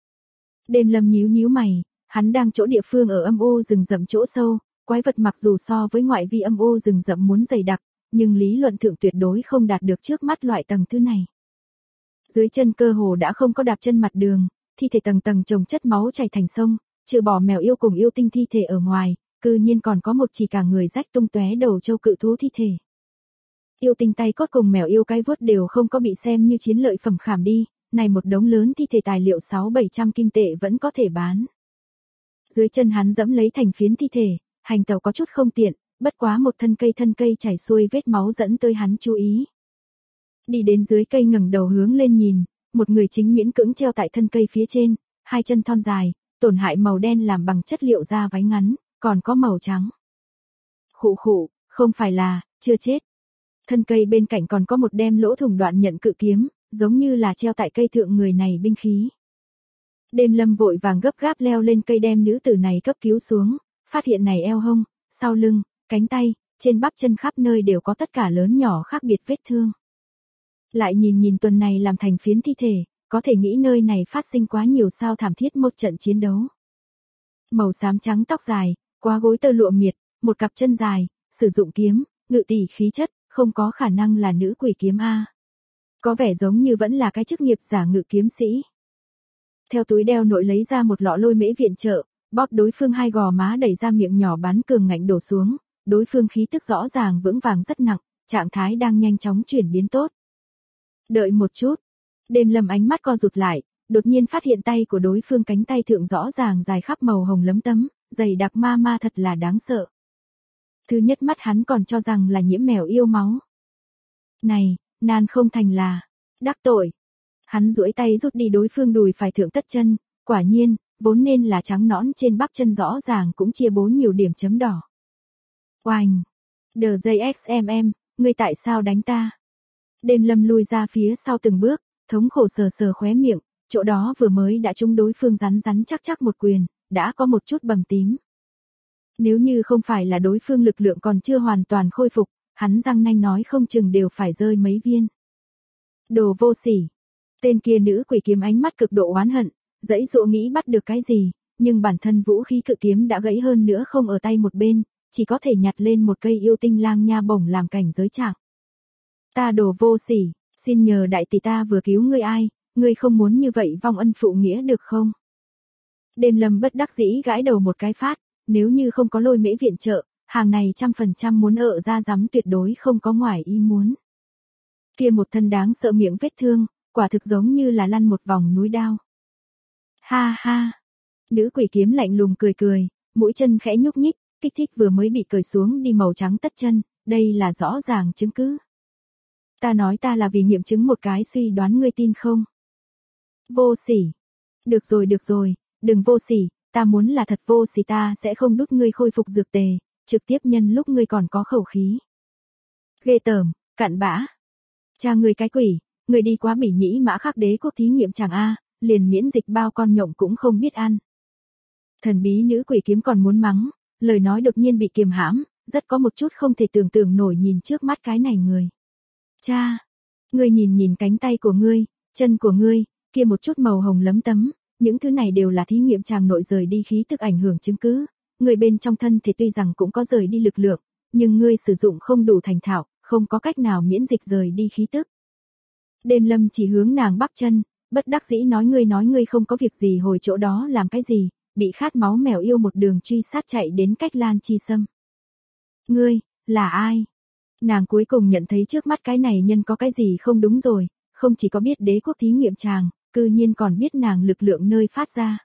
Speaker 1: Đêm Lâm nhíu mày, hắn đang chỗ địa phương ở âm u rừng rậm chỗ sâu, quái vật mặc dù so với ngoại vi âm u rừng rậm muốn dày đặc, nhưng lý luận thượng tuyệt đối không đạt được trước mắt loại tầng thứ này. Dưới chân cơ hồ đã không có đạp chân mặt đường, thi thể tầng tầng chồng chất máu chảy thành sông, trừ bỏ mèo yêu cùng yêu tinh thi thể ở ngoài, cư nhiên còn có một chỉ cả người rách tung tóe đầu châu cự thú thi thể. Yêu tinh tay cốt cùng mèo yêu cái vuốt đều không có bị xem như chiến lợi phẩm khảm đi, này một đống lớn thi thể tài liệu 600-700 kim tệ vẫn có thể bán. Dưới chân hắn dẫm lấy thành phiến thi thể, hành tàu có chút không tiện, bất quá một thân cây chảy xuôi vết máu dẫn tới hắn chú ý. Đi đến dưới cây ngẩng đầu hướng lên nhìn, một người chính miễn cưỡng treo tại thân cây phía trên, hai chân thon dài, tổn hại màu đen làm bằng chất liệu da váy ngắn, còn có màu trắng. Khụ khụ, không phải là, chưa chết. Thân cây bên cạnh còn có một đem lỗ thủng đoạn nhận cự kiếm, giống như là treo tại cây thượng người này binh khí. Đêm Lâm vội vàng gấp gáp leo lên cây đem nữ tử này cấp cứu xuống, phát hiện này eo hông, sau lưng, cánh tay, trên bắp chân khắp nơi đều có tất cả lớn nhỏ khác biệt vết thương. Lại nhìn tuần này làm thành phiến thi thể, có thể nghĩ nơi này phát sinh quá nhiều sao thảm thiết một trận chiến đấu. Màu xám trắng tóc dài, quá gối tơ lụa miệt, một cặp chân dài, sử dụng kiếm, ngự tỷ khí chất, không có khả năng là nữ quỷ kiếm A. Có vẻ giống như vẫn là cái chức nghiệp giả ngự kiếm sĩ. Theo túi đeo nội lấy ra một lọ lôi mễ viện trợ, bóp đối phương hai gò má đẩy ra miệng nhỏ bắn cường ngạnh đổ xuống, đối phương khí tức rõ ràng vững vàng rất nặng, trạng thái đang nhanh chóng chuyển biến tốt. Đợi một chút, Đêm Lâm ánh mắt co rụt lại, đột nhiên phát hiện tay của đối phương cánh tay thượng rõ ràng dài khắp màu hồng lấm tấm, dày đặc ma thật là đáng sợ. Thứ nhất mắt hắn còn cho rằng là nhiễm mèo yêu máu. Này, nan không thành là đắc tội. Hắn duỗi tay rút đi đối phương đùi phải thượng tất chân, quả nhiên, vốn nên là trắng nõn trên bắp chân rõ ràng cũng chia bố nhiều điểm chấm đỏ. Oành! DJXMM, ngươi tại sao đánh ta? Đêm Lâm lui ra phía sau từng bước, thống khổ sờ sờ khóe miệng, chỗ đó vừa mới đã trúng đối phương rắn rắn chắc chắc một quyền, đã có một chút bầm tím. Nếu như không phải là đối phương lực lượng còn chưa hoàn toàn khôi phục, hắn răng nanh nói không chừng đều phải rơi mấy viên. Đồ vô sỉ! Tên kia nữ quỷ kiếm ánh mắt cực độ oán hận, dãy dụa nghĩ bắt được cái gì, nhưng bản thân vũ khí cự kiếm đã gãy hơn nữa không ở tay một bên, chỉ có thể nhặt lên một cây yêu tinh lang nha bổng làm cảnh giới trạng. Ta đồ vô sỉ, xin nhờ đại tỷ ta vừa cứu ngươi ai, ngươi không muốn như vậy vong ân phụ nghĩa được không? Đêm Lâm bất đắc dĩ gãi đầu một cái phát, nếu như không có Lôi Mễ viện trợ, hàng này 100% muốn ợ ra rắm tuyệt đối không có ngoài ý muốn. Kia một thân đáng sợ miệng vết thương, quả thực giống như là lăn một vòng núi đao. Ha ha! Nữ quỷ kiếm lạnh lùng cười cười, mũi chân khẽ nhúc nhích, kích thích vừa mới bị cởi xuống đi màu trắng tất chân, đây là rõ ràng chứng cứ. Ta nói ta là vì nghiệm chứng một cái suy đoán, ngươi tin không? Vô sỉ! Được rồi, đừng vô sỉ, ta muốn là thật vô sỉ ta sẽ không đút ngươi khôi phục dược tề, trực tiếp nhân lúc ngươi còn có khẩu khí. Ghê tởm, cặn bã! Cha ngươi cái quỷ, ngươi đi quá Bỉ Nhĩ Mã Khắc đế quốc thí nghiệm chẳng a, liền miễn dịch bao con nhộng cũng không biết ăn. Thần bí nữ quỷ kiếm còn muốn mắng, lời nói đột nhiên bị kiềm hãm, rất có một chút không thể tưởng tượng nổi nhìn trước mắt cái này người. Cha, ngươi nhìn cánh tay của ngươi, chân của ngươi, kia một chút màu hồng lấm tấm, những thứ này đều là thí nghiệm chàng nội rời đi khí tức ảnh hưởng chứng cứ. Người bên trong thân thể tuy rằng cũng có rời đi lực lượng, nhưng ngươi sử dụng không đủ thành thạo, không có cách nào miễn dịch rời đi khí tức. Đêm Lâm chỉ hướng nàng bắp chân, bất đắc dĩ nói ngươi không có việc gì hồi chỗ đó làm cái gì, bị khát máu mèo yêu một đường truy sát chạy đến cách Lan Chi Sâm. Ngươi, là ai? Nàng cuối cùng nhận thấy trước mắt cái này nhân có cái gì không đúng rồi, không chỉ có biết đế quốc thí nghiệm chàng, cư nhiên còn biết nàng lực lượng nơi phát ra.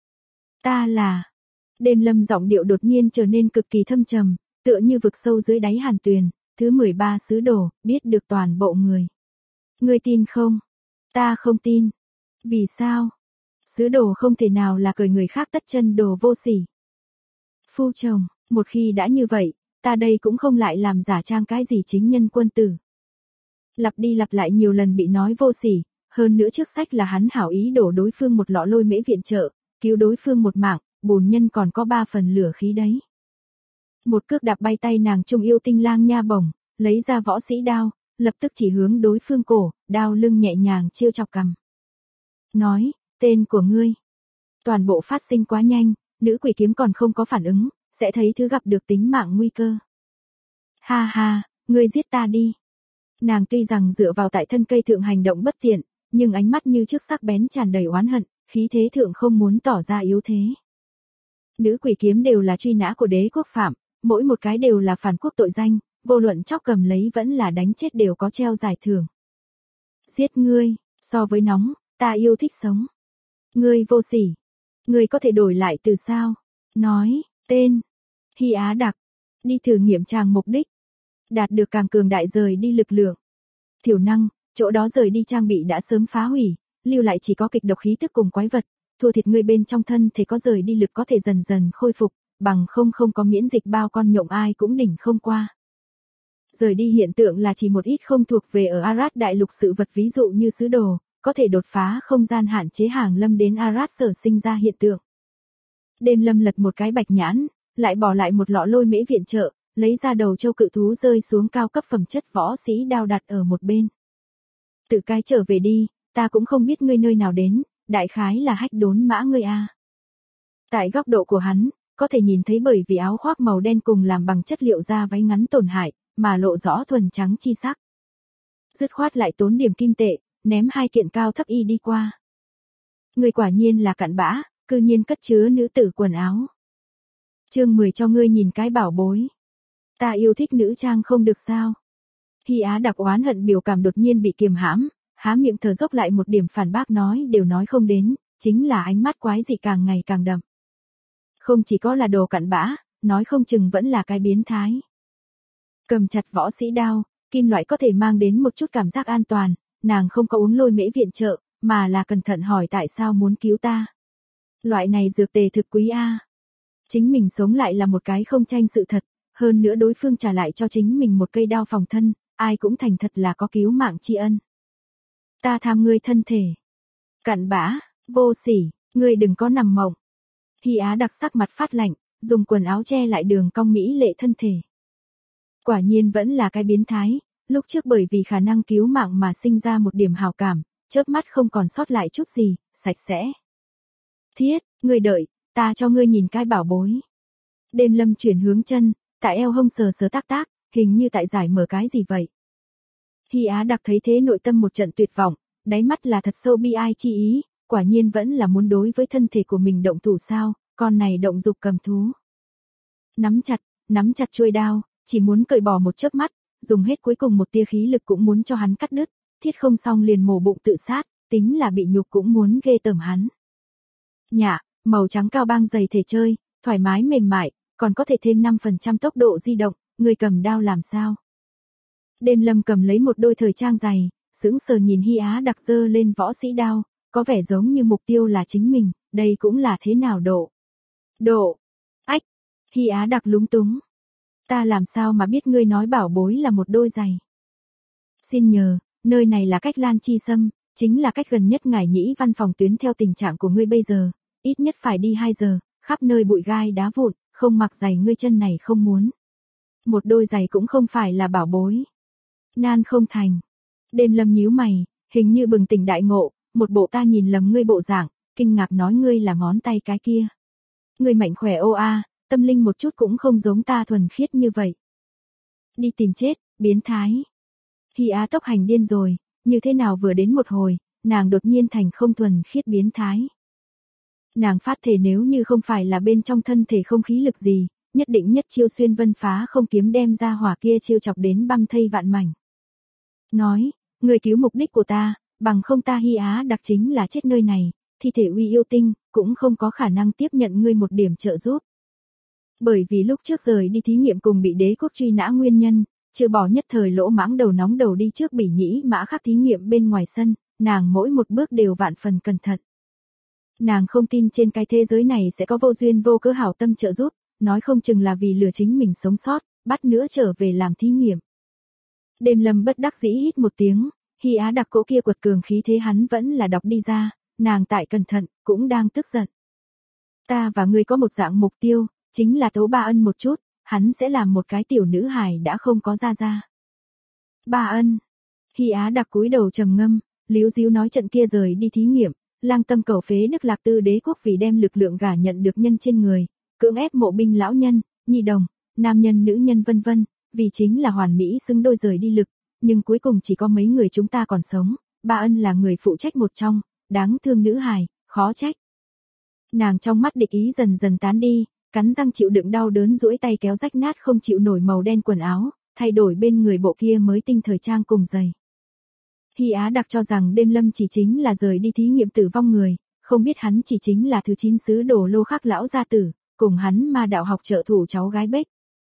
Speaker 1: Ta là... Đêm Lâm giọng điệu đột nhiên trở nên cực kỳ thâm trầm, tựa như vực sâu dưới đáy hàn tuyền, thứ 13 sứ đồ, biết được toàn bộ người. Ngươi tin không? Ta không tin. Vì sao? Sứ đồ không thể nào là cởi người khác tất chân, đồ vô sỉ. Phu chồng, một khi đã như vậy, ta đây cũng không lại làm giả trang cái gì chính nhân quân tử. Lặp đi lặp lại nhiều lần bị nói vô sỉ, hơn nữa trước sách là hắn hảo ý đổ đối phương một lọ Lôi Mễ viện trợ, cứu đối phương một mạng, bổn nhân còn có 3 phần lửa khí đấy. Một cước đạp bay tay nàng trung yêu tinh lang nha bổng, lấy ra võ sĩ đao, lập tức chỉ hướng đối phương cổ, đao lưng nhẹ nhàng chiêu chọc cằm. Nói, tên của ngươi. Toàn bộ phát sinh quá nhanh, nữ quỷ kiếm còn không có phản ứng, sẽ thấy thứ gặp được tính mạng nguy cơ. Ha ha, ngươi giết ta đi. Nàng tuy rằng dựa vào tại thân cây thượng hành động bất tiện, nhưng ánh mắt như trước sắc bén tràn đầy oán hận, khí thế thượng không muốn tỏ ra yếu thế. Nữ quỷ kiếm đều là truy nã của đế quốc phạm, mỗi một cái đều là phản quốc tội danh, vô luận chóc cầm lấy vẫn là đánh chết đều có treo giải thưởng. Giết ngươi, so với nóng, ta yêu thích sống. Ngươi vô sỉ. Ngươi có thể đổi lại từ sao? Nói, tên. Hy Á Đặc. Đi thử nghiệm chàng mục đích. Đạt được càng cường đại rời đi lực lượng. Thiểu năng, chỗ đó rời đi trang bị đã sớm phá hủy, lưu lại chỉ có kịch độc khí tức cùng quái vật. Thua thiệt ngươi bên trong thân thể có rời đi lực có thể dần dần khôi phục, bằng không có miễn dịch bao con nhộng ai cũng đỉnh không qua. Rời đi hiện tượng là chỉ một ít không thuộc về ở Arad đại lục sự vật, ví dụ như sứ đồ, có thể đột phá không gian hạn chế hàng lâm đến Arad sở sinh ra hiện tượng. Đêm Lâm lật một cái bạch nhãn, lại bỏ lại một lọ Lôi Mễ viện trợ, lấy ra đầu châu cự thú rơi xuống cao cấp phẩm chất võ sĩ đao đặt ở một bên. Tự cái trở về đi, ta cũng không biết ngươi nơi nào đến, đại khái là hách đốn mã ngươi a. Tại góc độ của hắn, có thể nhìn thấy bởi vì áo khoác màu đen cùng làm bằng chất liệu da váy ngắn tổn hại, mà lộ rõ thuần trắng chi sắc. Dứt khoát lại tốn điểm kim tệ, ném 2 kiện cao thấp y đi qua. Ngươi quả nhiên là cặn bã, cư nhiên cất chứa nữ tử quần áo. Chương 10 cho ngươi nhìn cái bảo bối. Ta yêu thích nữ trang không được sao? Hy Á Đặc oán hận biểu cảm đột nhiên bị kiềm hãm, há miệng thở dốc lại một điểm phản bác nói đều nói không đến, chính là ánh mắt quái dị càng ngày càng đậm. Không chỉ có là đồ cặn bã, nói không chừng vẫn là cái biến thái. Cầm chặt võ sĩ đao, kim loại có thể mang đến một chút cảm giác an toàn, nàng không có uống Lôi Mễ viện trợ, mà là cẩn thận hỏi tại sao muốn cứu ta. Loại này dược tề thực quý a. Chính mình sống lại là một cái không tranh sự thật, hơn nữa đối phương trả lại cho chính mình một cây đao phòng thân, ai cũng thành thật là có cứu mạng tri ân. Ta tham ngươi thân thể. Cặn bã, vô sỉ, ngươi đừng có nằm mộng. Hy Á đặc sắc mặt phát lạnh, dùng quần áo che lại đường cong mỹ lệ thân thể. Quả nhiên vẫn là cái biến thái, lúc trước bởi vì khả năng cứu mạng mà sinh ra một điểm hào cảm, chớp mắt không còn sót lại chút gì, sạch sẽ. Thiết, ngươi đợi, ta cho ngươi nhìn cái bảo bối. Đêm Lâm chuyển hướng chân, tại eo hông sờ sờ tác tác, hình như tại giải mở cái gì vậy. Hy Á đặc thấy thế nội tâm một trận tuyệt vọng, đáy mắt là thật sâu bi ai chi ý, quả nhiên vẫn là muốn đối với thân thể của mình động thủ sao, con này động dục cầm thú. Nắm chặt chuôi đao, chỉ muốn cởi bỏ một chớp mắt, dùng hết cuối cùng một tia khí lực cũng muốn cho hắn cắt đứt, thiết không xong liền mổ bụng tự sát, tính là bị nhục cũng muốn ghê tởm hắn. Nhạ, màu trắng cao băng dày thể chơi, thoải mái mềm mại, còn có thể thêm 5% tốc độ di động, người cầm đao làm sao? Đêm Lâm cầm lấy một đôi thời trang giày, sững sờ nhìn Hy Á đặc giơ lên võ sĩ đao, có vẻ giống như mục tiêu là chính mình, đây cũng là thế nào độ. Ách, Hy Á đặc lúng túng. Ta làm sao mà biết ngươi nói bảo bối là một đôi giày? Xin nhờ, nơi này là cách Lan Chi Sâm, chính là cách gần nhất ngải nhĩ văn phòng tuyến theo tình trạng của ngươi bây giờ, ít nhất phải đi 2 giờ, khắp nơi bụi gai đá vụn, không mặc giày ngươi chân này không muốn. Một đôi giày cũng không phải là bảo bối. Nan không thành. Đêm Lâm nhíu mày, hình như bừng tỉnh đại ngộ, một bộ ta nhìn lầm ngươi bộ dạng, kinh ngạc nói ngươi là ngón tay cái kia. Ngươi mạnh khỏe ô a, tâm linh một chút cũng không giống ta thuần khiết như vậy. Đi tìm chết, biến thái. Hy Á tốc hành điên rồi, như thế nào vừa đến một hồi, nàng đột nhiên thành không thuần khiết biến thái. Nàng phát thể nếu như không phải là bên trong thân thể không khí lực gì, nhất định nhất chiêu xuyên vân phá không kiếm đem ra hỏa kia chiêu chọc đến băm thây vạn mảnh. Nói, người cứu mục đích của ta, bằng không ta Hy Á đặc chính là chết nơi này, thi thể uy yêu tinh, cũng không có khả năng tiếp nhận ngươi một điểm trợ giúp. Bởi vì lúc trước rời đi thí nghiệm cùng bị đế quốc truy nã nguyên nhân, trừ bỏ nhất thời lỗ mãng đầu nóng đầu đi trước Bỉ Nhĩ Mã Khắc thí nghiệm bên ngoài sân, nàng mỗi một bước đều vạn phần cẩn thận. Nàng không tin trên cái thế giới này sẽ có vô duyên vô cớ hảo tâm trợ giúp, nói không chừng là vì lừa chính mình sống sót, bắt nữa trở về làm thí nghiệm. Đêm Lâm bất đắc dĩ hít một tiếng, Hy Á đặc cỗ kia quật cường khí thế hắn vẫn là đọc đi ra, nàng tại cẩn thận, cũng đang tức giận. Ta và ngươi có một dạng mục tiêu, chính là tấu Ba Ân một chút, hắn sẽ làm một cái tiểu nữ hài đã không có ra. Ba Ân. Hy Á đặc cúi đầu trầm ngâm, líu díu nói trận kia rời đi thí nghiệm, lang tâm cầu phế Đức Lạc Tư đế quốc vì đem lực lượng gả nhận được nhân trên người, cưỡng ép mộ binh lão nhân, nhi đồng, nam nhân nữ nhân vân vân, vì chính là hoàn mỹ xứng đôi rời đi lực, nhưng cuối cùng chỉ có mấy người chúng ta còn sống, Ba Ân là người phụ trách một trong, đáng thương nữ hài, khó trách. Nàng trong mắt địch ý dần dần tán đi, cắn răng chịu đựng đau đớn duỗi tay kéo rách nát không chịu nổi màu đen quần áo, thay đổi bên người bộ kia mới tinh thời trang cùng giày. Hy Á đặc cho rằng Đêm Lâm chỉ chính là rời đi thí nghiệm tử vong người, không biết hắn chỉ chính là thứ 9 sứ đồ Lô Khắc lão gia tử, cùng hắn ma đạo học trợ thủ cháu gái Bích.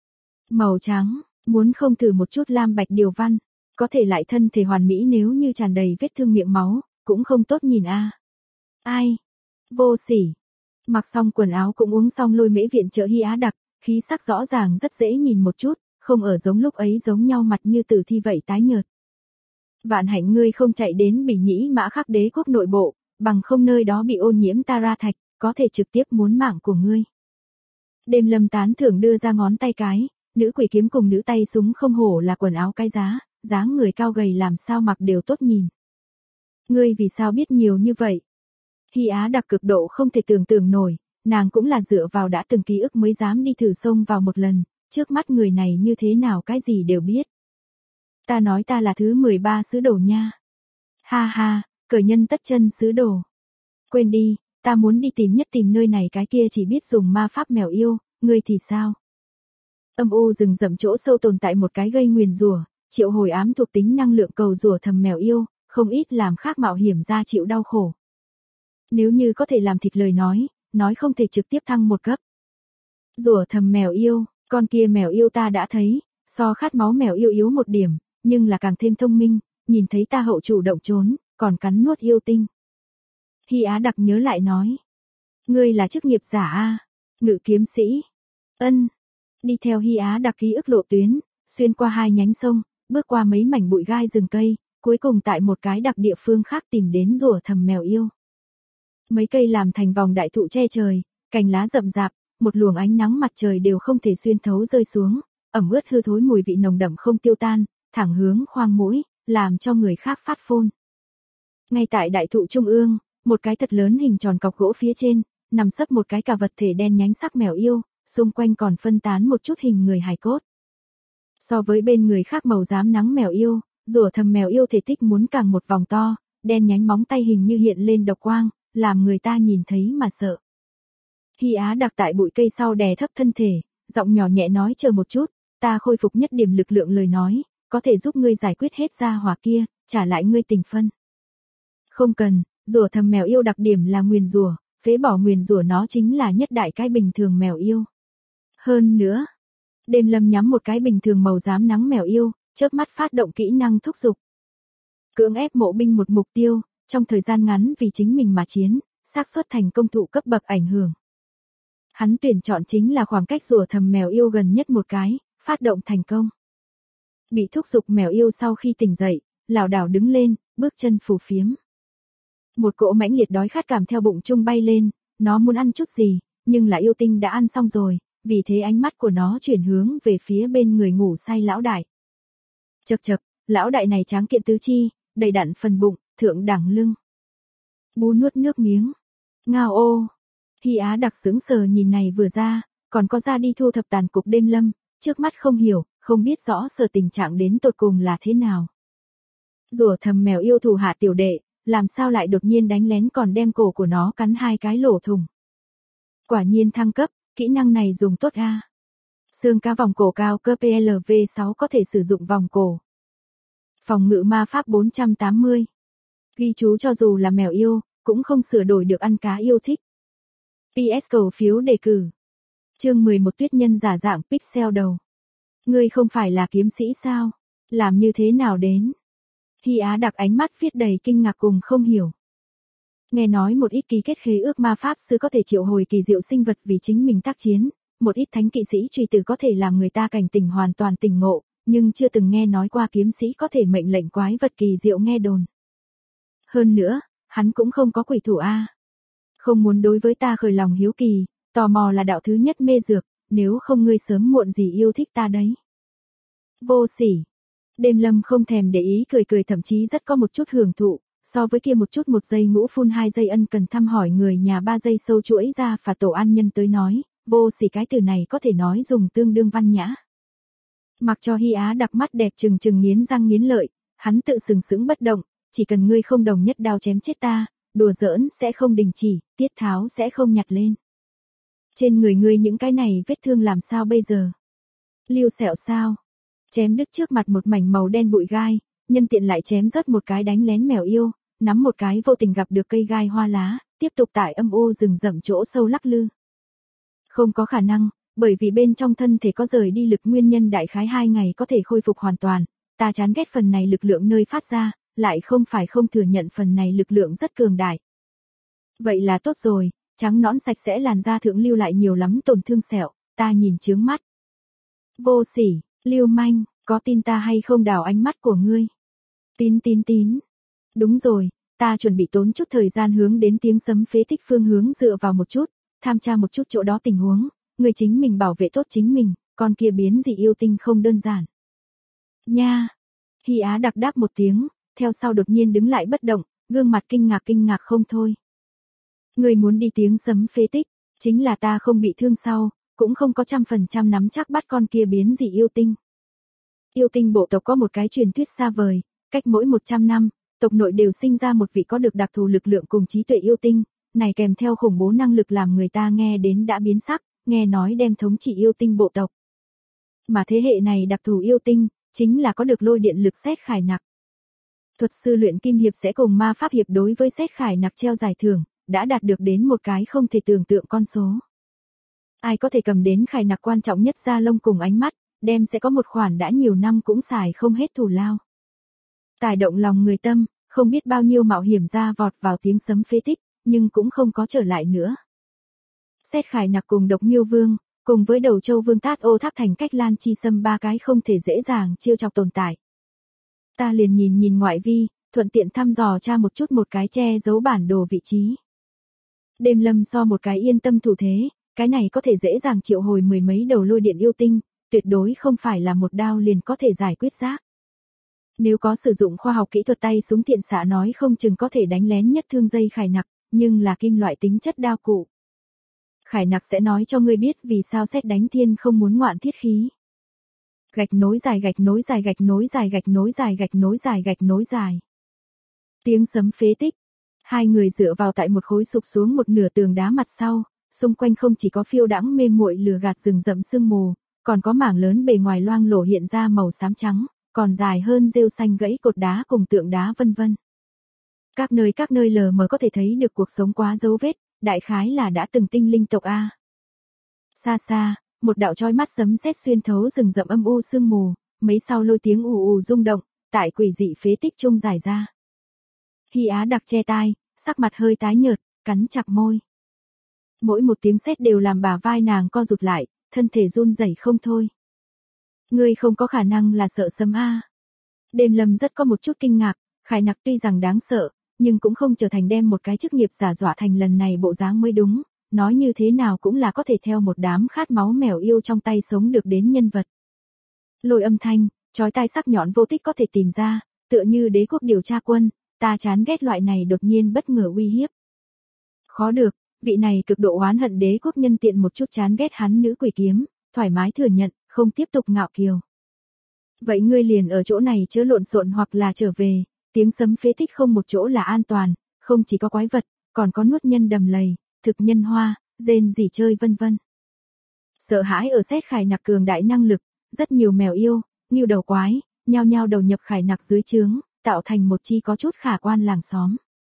Speaker 1: Màu trắng, muốn không thử một chút lam bạch điều văn, có thể lại thân thể hoàn mỹ nếu như tràn đầy vết thương miệng máu, cũng không tốt nhìn a. Ai? Vô sỉ. Mặc xong quần áo cũng uống xong lôi mễ viện trợ Hy Á đặc, khí sắc rõ ràng rất dễ nhìn một chút, không ở giống lúc ấy giống nhau mặt như tử thi vậy tái nhợt. Vạn hạnh ngươi không chạy đến Bỉ Nhĩ Mã Khắc đế quốc nội bộ, bằng không nơi đó bị ô nhiễm Tara thạch, có thể trực tiếp muốn mạng của ngươi. Đêm Lâm tán thưởng đưa ra ngón tay cái, nữ quỷ kiếm cùng nữ tay súng không hổ là quần áo cái giá, dáng người cao gầy làm sao mặc đều tốt nhìn. Ngươi vì sao biết nhiều như vậy? Hy Á đặc cực độ không thể tưởng tượng nổi, nàng cũng là dựa vào đã từng ký ức mới dám đi thử xông vào một lần, trước mắt người này như thế nào cái gì đều biết. Ta nói ta là thứ 13 sứ đồ nha. Ha ha, cởi nhân tất chân sứ đồ. Quên đi, ta muốn đi tìm nơi này cái kia chỉ biết dùng ma pháp mèo yêu, ngươi thì sao? Âm u rừng rậm chỗ sâu tồn tại một cái gây nguyền rủa, triệu hồi ám thuộc tính năng lượng cầu rủa thầm mèo yêu, không ít làm khác mạo hiểm ra chịu đau khổ. Nếu như có thể làm thịt lời nói không thể trực tiếp thăng một cấp. Rủa thầm mèo yêu, con kia mèo yêu ta đã thấy, so khát máu mèo yêu yếu một điểm, nhưng là càng thêm thông minh, nhìn thấy ta hậu chủ động trốn, còn cắn nuốt yêu tinh, Hy Á Đặc nhớ lại nói. Ngươi là chức nghiệp giả a? Ngự kiếm sĩ. Ân. Đi theo Hy Á Đặc ký ức lộ tuyến, xuyên qua 2 nhánh sông, bước qua mấy mảnh bụi gai rừng cây, cuối cùng tại một cái đặc địa phương khác tìm đến rùa thầm mèo yêu. Mấy cây làm thành vòng đại thụ che trời, cành lá rậm rạp, một luồng ánh nắng mặt trời đều không thể xuyên thấu rơi xuống, ẩm ướt hư thối mùi vị nồng đậm không tiêu tan, thẳng hướng khoang mũi, làm cho người khác phát phôn. Ngay tại đại thụ trung ương, một cái thật lớn hình tròn cọc gỗ phía trên, nằm sấp một cái cà vật thể đen nhánh sắc mèo yêu, xung quanh còn phân tán một chút hình người hài cốt. So với bên người khác màu rám nắng mèo yêu, rùa thầm mèo yêu thể tích muốn càng một vòng to, đen nhánh móng tay hình như hiện lên độc quang, làm người ta nhìn thấy mà sợ. Hy Á Đặc tại bụi cây sau đè thấp thân thể, giọng nhỏ nhẹ nói chờ một chút, ta khôi phục nhất điểm lực lượng lời nói, có thể giúp ngươi giải quyết hết gia hỏa kia, trả lại ngươi tình phân. Không cần, rùa thầm mèo yêu đặc điểm là nguyền rủa, phế bỏ nguyền rủa nó chính là nhất đại cái bình thường mèo yêu. Hơn nữa, Đêm Lâm nhắm một cái bình thường màu xám nắng mèo yêu, chớp mắt phát động kỹ năng thúc giục. Cưỡng ép mộ binh một mục tiêu, trong thời gian ngắn vì chính mình mà chiến, xác suất thành công thụ cấp bậc ảnh hưởng. Hắn tuyển chọn chính là khoảng cách rùa thầm mèo yêu gần nhất một cái, phát động thành công. Bị thúc giục mèo yêu sau khi tỉnh dậy, lảo đảo đứng lên, bước chân phù phiếm. Một cỗ mãnh liệt đói khát cảm theo bụng trung bay lên, nó muốn ăn chút gì, nhưng là yêu tinh đã ăn xong rồi, vì thế ánh mắt của nó chuyển hướng về phía bên người ngủ say lão đại. Chậc chậc, lão đại này tráng kiện tứ chi, đầy đặn phần bụng, thượng đẳng lưng. Bú nuốt nước miếng. Ngao ô. Hy Á Đặc sững sờ nhìn này vừa ra, còn có ra đi thu thập tàn cục Đêm Lâm, trước mắt không hiểu, không biết rõ sở tình trạng đến tột cùng là thế nào. Rùa thầm mèo yêu thủ hạ tiểu đệ, làm sao lại đột nhiên đánh lén còn đem cổ của nó cắn 2 cái lỗ thủng. Quả nhiên thăng cấp, kỹ năng này dùng tốt a. Xương cá vòng cổ cao cơ PLV6 có thể sử dụng vòng cổ. Phòng ngự ma pháp 480. Ghi chú cho dù là mèo yêu, cũng không sửa đổi được ăn cá yêu thích. PS cầu phiếu đề cử. Chương 11 Tuyết nhân giả dạng pixel đầu. Ngươi không phải là kiếm sĩ sao? Làm như thế nào đến? Hy Á Đặc ánh mắt viết đầy kinh ngạc cùng không hiểu. Nghe nói một ít ký kết khế ước ma pháp sư có thể triệu hồi kỳ diệu sinh vật vì chính mình tác chiến, một ít thánh kỵ sĩ truy tử có thể làm người ta cảnh tỉnh hoàn toàn tỉnh ngộ, nhưng chưa từng nghe nói qua kiếm sĩ có thể mệnh lệnh quái vật kỳ diệu nghe đồn. Hơn nữa, hắn cũng không có quỷ thủ a. Không muốn đối với ta khởi lòng hiếu kỳ, tò mò là đạo thứ nhất mê dược, nếu không ngươi sớm muộn gì yêu thích ta đấy. Vô sỉ. Đêm Lâm không thèm để ý cười cười thậm chí rất có một chút hưởng thụ, so với kia một chút 1 giây ngũ phun 2 giây ân cần thăm hỏi người nhà 3 giây sâu chuỗi ra và tổ an nhân tới nói, vô sỉ cái từ này có thể nói dùng tương đương văn nhã. Mặc cho Hy Á Đặc mắt đẹp trừng trừng nghiến răng nghiến lợi, hắn tự sừng sững bất động, chỉ cần ngươi không đồng nhất đao chém chết ta, đùa giỡn sẽ không đình chỉ, tiết tháo sẽ không nhặt lên. Trên người ngươi những cái này vết thương làm sao bây giờ? Liêu sẹo sao? Chém đứt trước mặt một mảnh màu đen bụi gai, nhân tiện lại chém rớt một cái đánh lén mèo yêu, nắm một cái vô tình gặp được cây gai hoa lá, tiếp tục tại âm u rừng rậm chỗ sâu lắc lư. Không có khả năng, bởi vì bên trong thân thể có rời đi lực nguyên nhân đại khái 2 ngày có thể khôi phục hoàn toàn, ta chán ghét phần này lực lượng nơi phát ra, lại không phải không thừa nhận phần này lực lượng rất cường đại. Vậy là tốt rồi, trắng nõn sạch sẽ làn da thượng lưu lại nhiều lắm tổn thương sẹo, ta nhìn chướng mắt. Vô sỉ, lưu manh, có tin ta hay không đảo ánh mắt của ngươi? Tín. Đúng rồi, ta chuẩn bị tốn chút thời gian hướng đến tiếng sấm phế tích phương hướng dựa vào một chút, tham tra một chút chỗ đó tình huống, ngươi chính mình bảo vệ tốt chính mình, con kia biến dị yêu tinh không đơn giản. Nha. Hy Á Đặc đáp một tiếng, theo sau đột nhiên đứng lại bất động, gương mặt kinh ngạc không thôi. Ngươi muốn đi tiếng sấm phế tích, chính là ta không bị thương sau, cũng không có 100% nắm chắc bắt con kia biến dị yêu tinh. Yêu tinh bộ tộc có một cái truyền thuyết xa vời, cách mỗi 100 năm, tộc nội đều sinh ra một vị có được đặc thù lực lượng cùng trí tuệ yêu tinh, này kèm theo khủng bố năng lực làm người ta nghe đến đã biến sắc, nghe nói đem thống trị yêu tinh bộ tộc. Mà thế hệ này đặc thù yêu tinh, chính là có được lôi điện lực sét khải nặc. Thuật sư luyện kim hiệp sẽ cùng ma pháp hiệp đối với sét khải nặc treo giải thưởng, đã đạt được đến một cái không thể tưởng tượng con số. Ai có thể cầm đến khải nặc quan trọng nhất da lông cùng ánh mắt, đem sẽ có một khoản đã nhiều năm cũng xài không hết thù lao. Tài động lòng người tâm, không biết bao nhiêu mạo hiểm ra vọt vào tiếng sấm phế tích, nhưng cũng không có trở lại nữa. Xét Khải Nặc cùng Độc Miêu Vương, cùng với Đầu Châu Vương Tát Ô Tháp Thành Cách Lan Chi Sâm ba cái không thể dễ dàng chiêu chọc tồn tại. Ta liền nhìn ngoại vi, thuận tiện thăm dò tra một chút một cái che giấu bản đồ vị trí. Đêm Lâm so một cái yên tâm thủ thế, cái này có thể dễ dàng triệu hồi mười mấy đầu lôi điện yêu tinh, tuyệt đối không phải là một đao liền có thể giải quyết rác. Nếu có sử dụng khoa học kỹ thuật tay súng tiện xạ nói không chừng có thể đánh lén nhất thương dây Khải Nặc, nhưng là kim loại tính chất đao cụ. Khải Nặc sẽ nói cho ngươi biết vì sao Sét Đánh Thiên không muốn ngoạn thiết khí. Gạch nối dài gạch nối dài gạch nối dài gạch nối dài gạch nối dài gạch nối dài. Tiếng sấm phế tích. Hai người dựa vào tại một khối sụp xuống một nửa tường đá mặt sau, xung quanh không chỉ có phiêu đãng mê muội lửa gạt rừng rậm sương mù, còn có mảng lớn bề ngoài loang lổ hiện ra màu xám trắng, còn dài hơn rêu xanh gãy cột đá cùng tượng đá vân vân. Các nơi lờ mờ có thể thấy được cuộc sống quá dấu vết, đại khái là đã từng tinh linh tộc A. Xa xa, một đạo chói mắt sấm sét xuyên thấu rừng rậm âm u sương mù, mấy sau lôi tiếng ù ù rung động, tại quỷ dị phế tích trung dài ra. Hy Á Đặc che tai, sắc mặt hơi tái nhợt, cắn chặt môi. Mỗi một tiếng sét đều làm bả vai nàng co rụt lại, thân thể run rẩy không thôi. Ngươi không có khả năng là sợ sấm A. Đêm Lâm rất có một chút kinh ngạc, Khải Nặc tuy rằng đáng sợ, nhưng cũng không trở thành đem một cái chức nghiệp giả dọa thành lần này bộ dáng mới đúng, nói như thế nào cũng là có thể theo một đám khát máu mèo yêu trong tay sống được đến nhân vật. Lôi âm thanh, chói tai sắc nhọn vô tích có thể tìm ra, tựa như Đế quốc điều tra quân, ta chán ghét loại này đột nhiên bất ngờ uy hiếp. Khó được, vị này cực độ oán hận Đế quốc nhân tiện một chút chán ghét hắn nữ quỷ kiếm, thoải mái thừa nhận, không tiếp tục ngạo kiều. Vậy ngươi liền ở chỗ này chớ lộn xộn hoặc là trở về, tiếng sấm phế tích không một chỗ là an toàn, không chỉ có quái vật, còn có nuốt nhân đầm lầy, thực nhân hoa, rên rỉ chơi vân vân. Sợ hãi ở Sét Khải Nặc cường đại năng lực, rất nhiều mèo yêu, ngưu đầu quái, nhao nhao đầu nhập Khải Nặc dưới trướng, tạo thành một chi có chút khả quan làng xóm.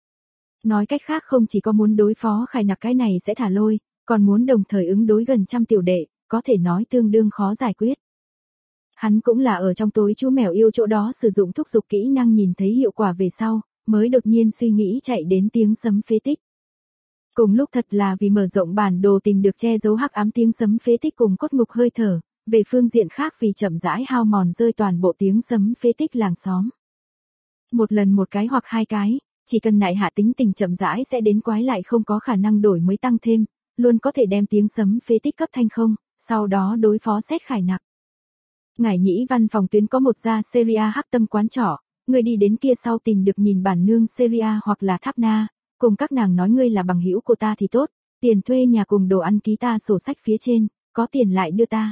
Speaker 1: Nói cách khác không chỉ có muốn đối phó Khải Nặc cái này sẽ thả lôi, còn muốn đồng thời ứng đối gần trăm tiểu đệ, có thể nói tương đương khó giải quyết. Hắn cũng là ở trong tối chú mèo yêu chỗ đó sử dụng thúc giục kỹ năng nhìn thấy hiệu quả về sau, mới đột nhiên suy nghĩ chạy đến tiếng sấm phế tích. Cùng lúc thật là vì mở rộng bản đồ tìm được che giấu hắc ám tiếng sấm phế tích cùng cốt ngục hơi thở, về phương diện khác vì chậm rãi hao mòn rơi toàn bộ tiếng sấm phế tích làng xóm. Một lần một cái hoặc hai cái, chỉ cần nại hạ tính tình chậm rãi sẽ đến quái lại không có khả năng đổi mới tăng thêm, luôn có thể đem tiếng sấm phế tích cấp thanh không, sau đó đối phó Sét Khải Nặc. Ngải Nhĩ văn phòng tuyến có một gia Syria hắc tâm quán trọ, người đi đến kia sau tìm được nhìn bản nương Syria hoặc là Tháp Na, cùng các nàng nói ngươi là bằng hữu của ta thì tốt, tiền thuê nhà cùng đồ ăn ký ta sổ sách phía trên, có tiền lại đưa ta.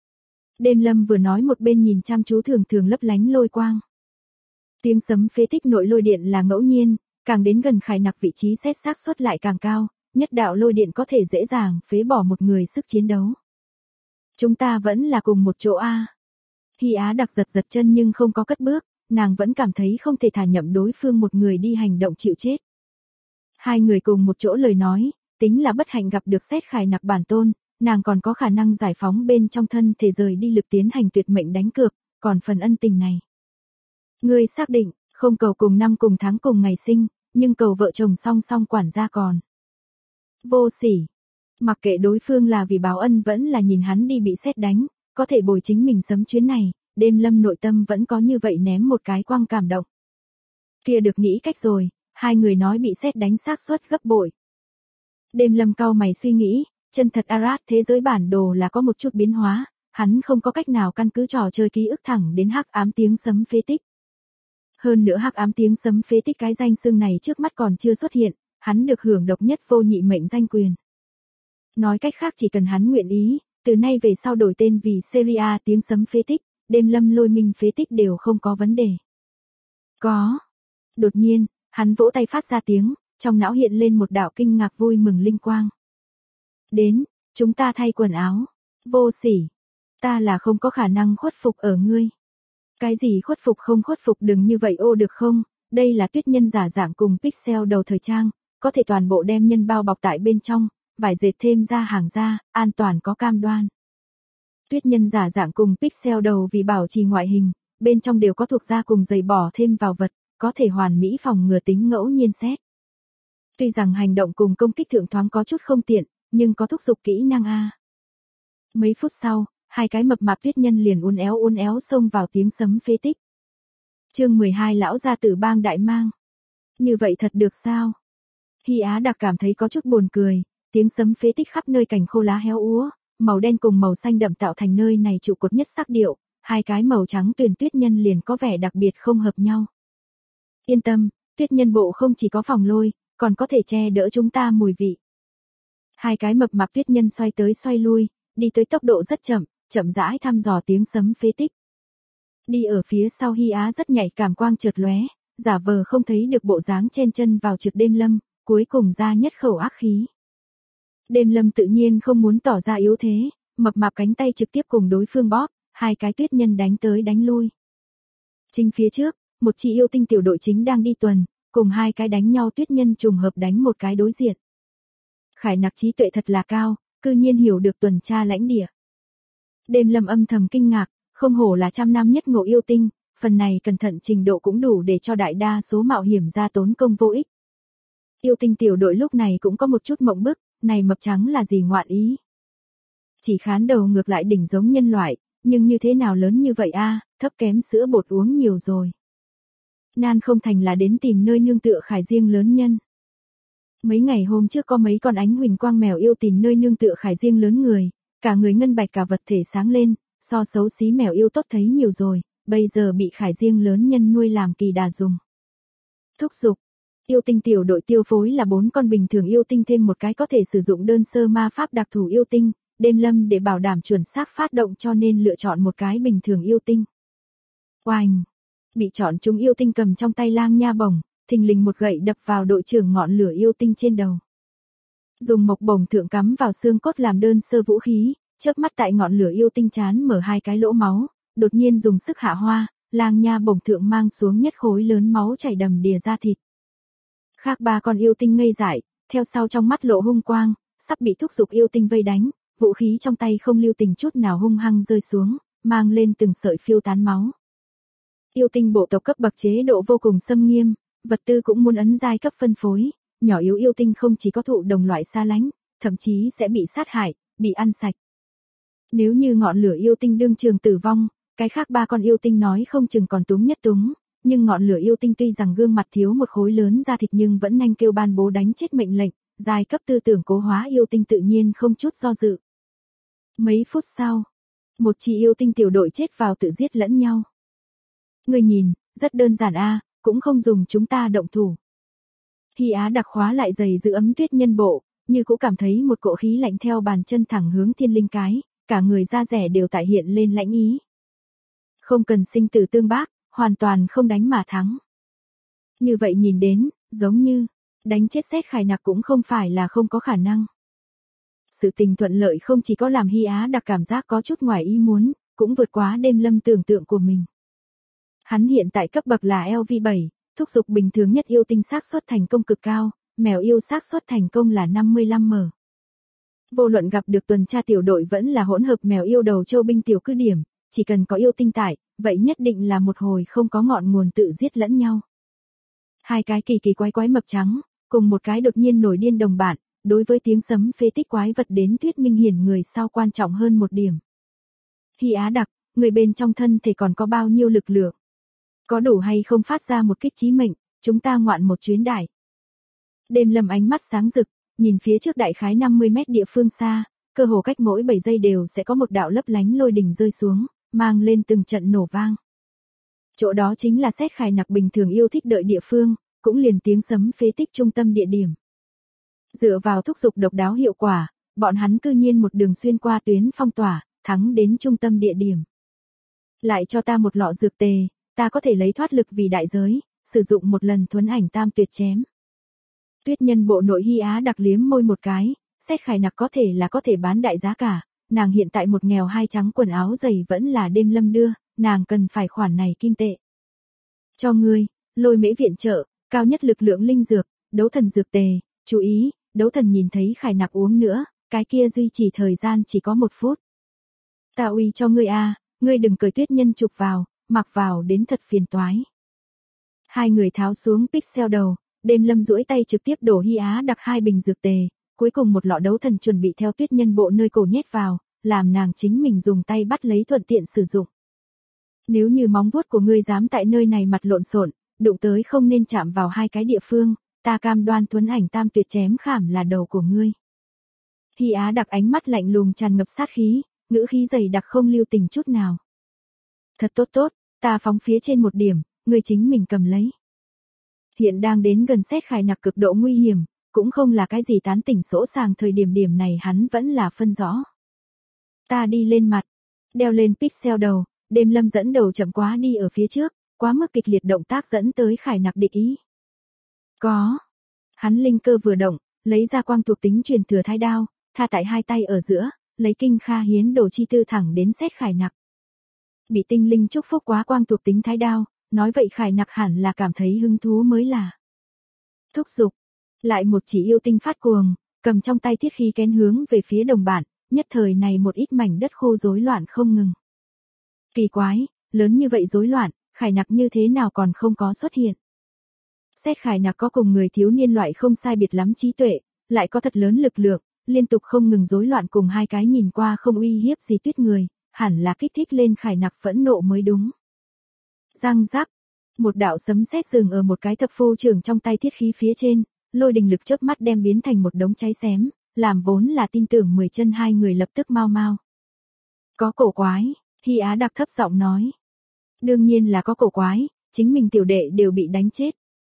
Speaker 1: Đêm Lâm vừa nói một bên nhìn chăm chú thường thường lấp lánh lôi quang. Tiếng sấm phế tích nội lôi điện là ngẫu nhiên, càng đến gần Khải Nặc vị trí xét xác suất lại càng cao, nhất đạo lôi điện có thể dễ dàng phế bỏ một người sức chiến đấu. Chúng ta vẫn là cùng một chỗ A. Hy Á Đặc giật giật chân nhưng không có cất bước, nàng vẫn cảm thấy không thể thả nhậm đối phương một người đi hành động chịu chết. Hai người cùng một chỗ lời nói, tính là bất hạnh gặp được Sét Khải Nặc bản tôn, nàng còn có khả năng giải phóng bên trong thân thể rời đi lực tiến hành tuyệt mệnh đánh cược, còn phần ân tình này. Ngươi xác định, không cầu cùng năm cùng tháng cùng ngày sinh, nhưng cầu vợ chồng song song quản gia còn. Vô sỉ. Mặc kệ đối phương là vì báo ân vẫn là nhìn hắn đi bị sét đánh, có thể bồi chính mình sấm chuyến này, Đêm Lâm nội tâm vẫn có như vậy ném một cái quang cảm động. Kia được nghĩ cách rồi, hai người nói bị sét đánh xác suất gấp bội. Đêm Lâm cau mày suy nghĩ, chân thật Arad thế giới bản đồ là có một chút biến hóa, hắn không có cách nào căn cứ trò chơi ký ức thẳng đến hắc ám tiếng sấm phế tích. Hơn nữa hắc ám tiếng sấm phế tích cái danh xưng này trước mắt còn chưa xuất hiện, hắn được hưởng độc nhất vô nhị mệnh danh quyền. Nói cách khác chỉ cần hắn nguyện ý, từ nay về sau đổi tên vì Syria tiếng sấm phế tích, Đêm Lâm lôi minh phế tích đều không có vấn đề. Có. Đột nhiên, hắn vỗ tay phát ra tiếng, trong não hiện lên một đạo kinh ngạc vui mừng linh quang. Đến, chúng ta thay quần áo. Vô sỉ. Ta là không có khả năng khuất phục ở ngươi. Cái gì khuất phục không khuất phục đừng như vậy ô được không, đây là tuyết nhân giả dạng cùng pixel đầu thời trang, có thể toàn bộ đem nhân bao bọc tại bên trong, vải dệt thêm ra hàng da, an toàn có cam đoan. Tuyết nhân giả dạng cùng pixel đầu vì bảo trì ngoại hình, bên trong đều có thuộc da cùng giày bỏ thêm vào vật, có thể hoàn mỹ phòng ngừa tính ngẫu nhiên xét. Tuy rằng hành động cùng công kích thượng thoáng có chút không tiện, nhưng có thúc giục kỹ năng a. Mấy phút sau, hai cái mập mạp tuyết nhân liền uốn éo xông vào tiếng sấm phế tích. Chương 12 lão gia tử bang đại mang. Như vậy thật được sao? Hy Á Đặc cảm thấy có chút buồn cười, tiếng sấm phế tích khắp nơi cành khô lá héo úa, màu đen cùng màu xanh đậm tạo thành nơi này trụ cột nhất sắc điệu, hai cái màu trắng tuyền tuyết nhân liền có vẻ đặc biệt không hợp nhau. Yên tâm, tuyết nhân bộ không chỉ có phòng lôi, còn có thể che đỡ chúng ta mùi vị. Hai cái mập mạp tuyết nhân xoay tới xoay lui, đi tới tốc độ rất chậm, chậm rãi thăm dò tiếng sấm phế tích. Đi ở phía sau Hy Á rất nhạy cảm quang chợt lóe, giả vờ không thấy được bộ dáng trên chân vào trực Đêm Lâm, cuối cùng ra nhất khẩu ác khí. Đêm Lâm tự nhiên không muốn tỏ ra yếu thế, mập mạp cánh tay trực tiếp cùng đối phương bóp, hai cái tuyết nhân đánh tới đánh lui. Chính phía trước, một chị yêu tinh tiểu đội chính đang đi tuần, cùng hai cái đánh nhau tuyết nhân trùng hợp đánh một cái đối diện. Khải Nặc trí tuệ thật là cao, cư nhiên hiểu được tuần tra lãnh địa. Đêm Lâm âm thầm kinh ngạc, không hổ là trăm năm nhất ngộ yêu tinh, phần này cẩn thận trình độ cũng đủ để cho đại đa số mạo hiểm ra tốn công vô ích. Yêu tinh tiểu đội lúc này cũng có một chút mộng bức, này mập trắng là gì ngoạn ý. Chỉ khán đầu ngược lại đỉnh giống nhân loại, nhưng như thế nào lớn như vậy a, thấp kém sữa bột uống nhiều rồi. Nan không thành là đến tìm nơi nương tựa khải riêng lớn nhân. Mấy ngày hôm trước có mấy con ánh huỳnh quang mèo yêu tìm nơi nương tựa khải riêng lớn người, cả người ngân bạch cả vật thể sáng lên, so xấu xí mèo yêu tốt thấy nhiều rồi, bây giờ bị khải riêng lớn nhân nuôi làm kỳ đà dùng. Thúc giục, yêu tinh tiểu đội tiêu phối là 4 con bình thường yêu tinh thêm một cái có thể sử dụng đơn sơ ma pháp đặc thù yêu tinh, Đêm Lâm để bảo đảm chuẩn xác phát động cho nên lựa chọn một cái bình thường yêu tinh. Oanh! Bị chọn chúng yêu tinh cầm trong tay lang nha bổng, thình lình một gậy đập vào đội trưởng ngọn lửa yêu tinh trên đầu. Dùng mộc bổng thượng cắm vào xương cốt làm đơn sơ vũ khí, chớp mắt tại ngọn lửa yêu tinh chán mở hai cái lỗ máu, đột nhiên dùng sức hạ hoa, lang nha bổng thượng mang xuống nhất khối lớn máu chảy đầm đìa ra thịt. Khác 3 con yêu tinh ngây dại, theo sau trong mắt lộ hung quang, sắp bị thúc giục yêu tinh vây đánh, vũ khí trong tay không lưu tình chút nào hung hăng rơi xuống, mang lên từng sợi phiêu tán máu. Yêu tinh bộ tộc cấp bậc chế độ vô cùng xâm nghiêm, vật tư cũng muốn ấn giai cấp phân phối, nhỏ yếu yêu tinh không chỉ có thụ đồng loại xa lánh, thậm chí sẽ bị sát hại, bị ăn sạch. Nếu như ngọn lửa yêu tinh đương trường tử vong, cái khác 3 con yêu tinh nói không chừng còn túng nhất túng, nhưng ngọn lửa yêu tinh tuy rằng gương mặt thiếu một khối lớn da thịt nhưng vẫn nhanh kêu ban bố đánh chết mệnh lệnh, giai cấp tư tưởng cố hóa yêu tinh tự nhiên không chút do dự. Mấy phút sau, một chị yêu tinh tiểu đội chết vào tự giết lẫn nhau. Người nhìn, rất đơn giản a, cũng không dùng chúng ta động thủ. Hy Á Đặc khóa lại giày giữ ấm tuyết nhân bộ, như cũng cảm thấy một cỗ khí lạnh theo bàn chân thẳng hướng thiên linh cái, cả người da rẻ đều tại hiện lên lãnh ý. Không cần sinh tử tương bác, hoàn toàn không đánh mà thắng. Như vậy nhìn đến, giống như, đánh chết Sét Khải Nặc cũng không phải là không có khả năng. Sự tình thuận lợi không chỉ có làm Hy Á Đặc cảm giác có chút ngoài ý muốn, cũng vượt quá Đêm Lâm tưởng tượng của mình. Hắn hiện tại cấp bậc là LV7, thúc giục bình thường nhất yêu tinh xác suất thành công cực cao, mèo yêu xác suất thành công là 55m. Vô luận gặp được tuần tra tiểu đội vẫn là hỗn hợp mèo yêu đầu châu binh tiểu cứ điểm, chỉ cần có yêu tinh tại, vậy nhất định là một hồi không có ngọn nguồn tự giết lẫn nhau. Hai cái kỳ kỳ quái mập trắng, cùng một cái đột nhiên nổi điên đồng bạn, đối với tiếng sấm phế tích quái vật đến thuyết minh hiển người sau quan trọng hơn một điểm. Hy Á Đặc, người bên trong thân thể còn có bao nhiêu lực lượng? Có đủ hay không phát ra một kích chí mệnh, chúng ta ngoạn một chuyến đại. Đêm Lâm ánh mắt sáng rực, nhìn phía trước đại khái 50 mét địa phương xa, cơ hồ cách mỗi 7 giây đều sẽ có một đạo lấp lánh lôi đỉnh rơi xuống, mang lên từng trận nổ vang. Chỗ đó chính là Sét Khải Nặc bình thường yêu thích đợi địa phương, cũng liền tiếng sấm phế tích trung tâm địa điểm. Dựa vào thúc giục độc đáo hiệu quả, bọn hắn cư nhiên một đường xuyên qua tuyến phong tỏa, thắng đến trung tâm địa điểm. Lại cho ta một lọ dược tề, ta có thể lấy thoát lực vì đại giới, sử dụng một lần thuấn ảnh tam tuyệt chém. Tuyết nhân bộ nội Hy Á Đặc liếm môi một cái, Sét Khải Nặc có thể bán đại giá cả, nàng hiện tại một nghèo hai trắng quần áo dày vẫn là Đêm Lâm đưa, nàng cần phải khoản này kim tệ. Cho ngươi, Lôi Mễ viện trợ, cao nhất lực lượng linh dược, đấu thần dược tề, chú ý, đấu thần nhìn thấy Khải Nặc uống nữa, cái kia duy trì thời gian chỉ có 1 phút. Ta uy cho ngươi a, ngươi đừng cười tuyết nhân chụp vào, mặc vào đến thật phiền toái. Hai người tháo xuống pixel đầu, Đêm Lâm duỗi tay trực tiếp đổ Hy Á Đặc 2 bình dược tề, cuối cùng một lọ đấu thần chuẩn bị theo Tuyết Nhân bộ nơi cổ nhét vào, làm nàng chính mình dùng tay bắt lấy thuận tiện sử dụng. Nếu như móng vuốt của ngươi dám tại nơi này mặt lộn xộn, đụng tới không nên chạm vào 2 cái địa phương, ta cam đoan Tuấn Ảnh Tam Tuyệt chém khảm là đầu của ngươi. Hy Á Đặc ánh mắt lạnh lùng tràn ngập sát khí, ngữ khí dày đặc không lưu tình chút nào. Thật tốt tốt, ta phóng phía trên một điểm, ngươi chính mình cầm lấy. Hiện đang đến gần Sét Khải Nặc cực độ nguy hiểm, cũng không là cái gì tán tỉnh sỗ sàng, thời điểm này hắn vẫn là phân rõ. Ta đi lên mặt, đeo lên pixel đầu, Đêm Lâm dẫn đầu chậm quá đi ở phía trước, quá mức kịch liệt động tác dẫn tới Khải Nặc địch ý. Có. Hắn linh cơ vừa động, lấy ra quang thuộc tính truyền thừa thái đao, tha tại 2 tay ở giữa, lấy kinh kha hiến đồ chi tư thẳng đến Sét Khải Nặc. Bị tinh linh chúc phúc quá quang thuộc tính thái đao, nói vậy Khải Nặc hẳn là cảm thấy hứng thú mới là. Thúc giục, lại một chỉ yêu tinh phát cuồng, cầm trong tay thiết khí kén hướng về phía đồng bạn, nhất thời này một ít mảnh đất khô rối loạn không ngừng. Kỳ quái, lớn như vậy rối loạn, Khải Nặc như thế nào còn không có xuất hiện. Sét Khải Nặc có cùng người thiếu niên loại không sai biệt lắm trí tuệ, lại có thật lớn lực lượng, liên tục không ngừng rối loạn cùng 2 cái nhìn qua không uy hiếp gì Tuyết người, hẳn là kích thích lên Khải Nặc phẫn nộ mới đúng. Răng rắc, một đạo sấm sét dừng ở một cái thập phu trưởng trong tay thiết khí phía trên, lôi đình lực chớp mắt đem biến thành một đống cháy xém, làm vốn là tin tưởng 10 chân 2 người lập tức mau mau. Có cổ quái, Hy Á Đặc thấp giọng nói. Đương nhiên là có cổ quái, chính mình tiểu đệ đều bị đánh chết.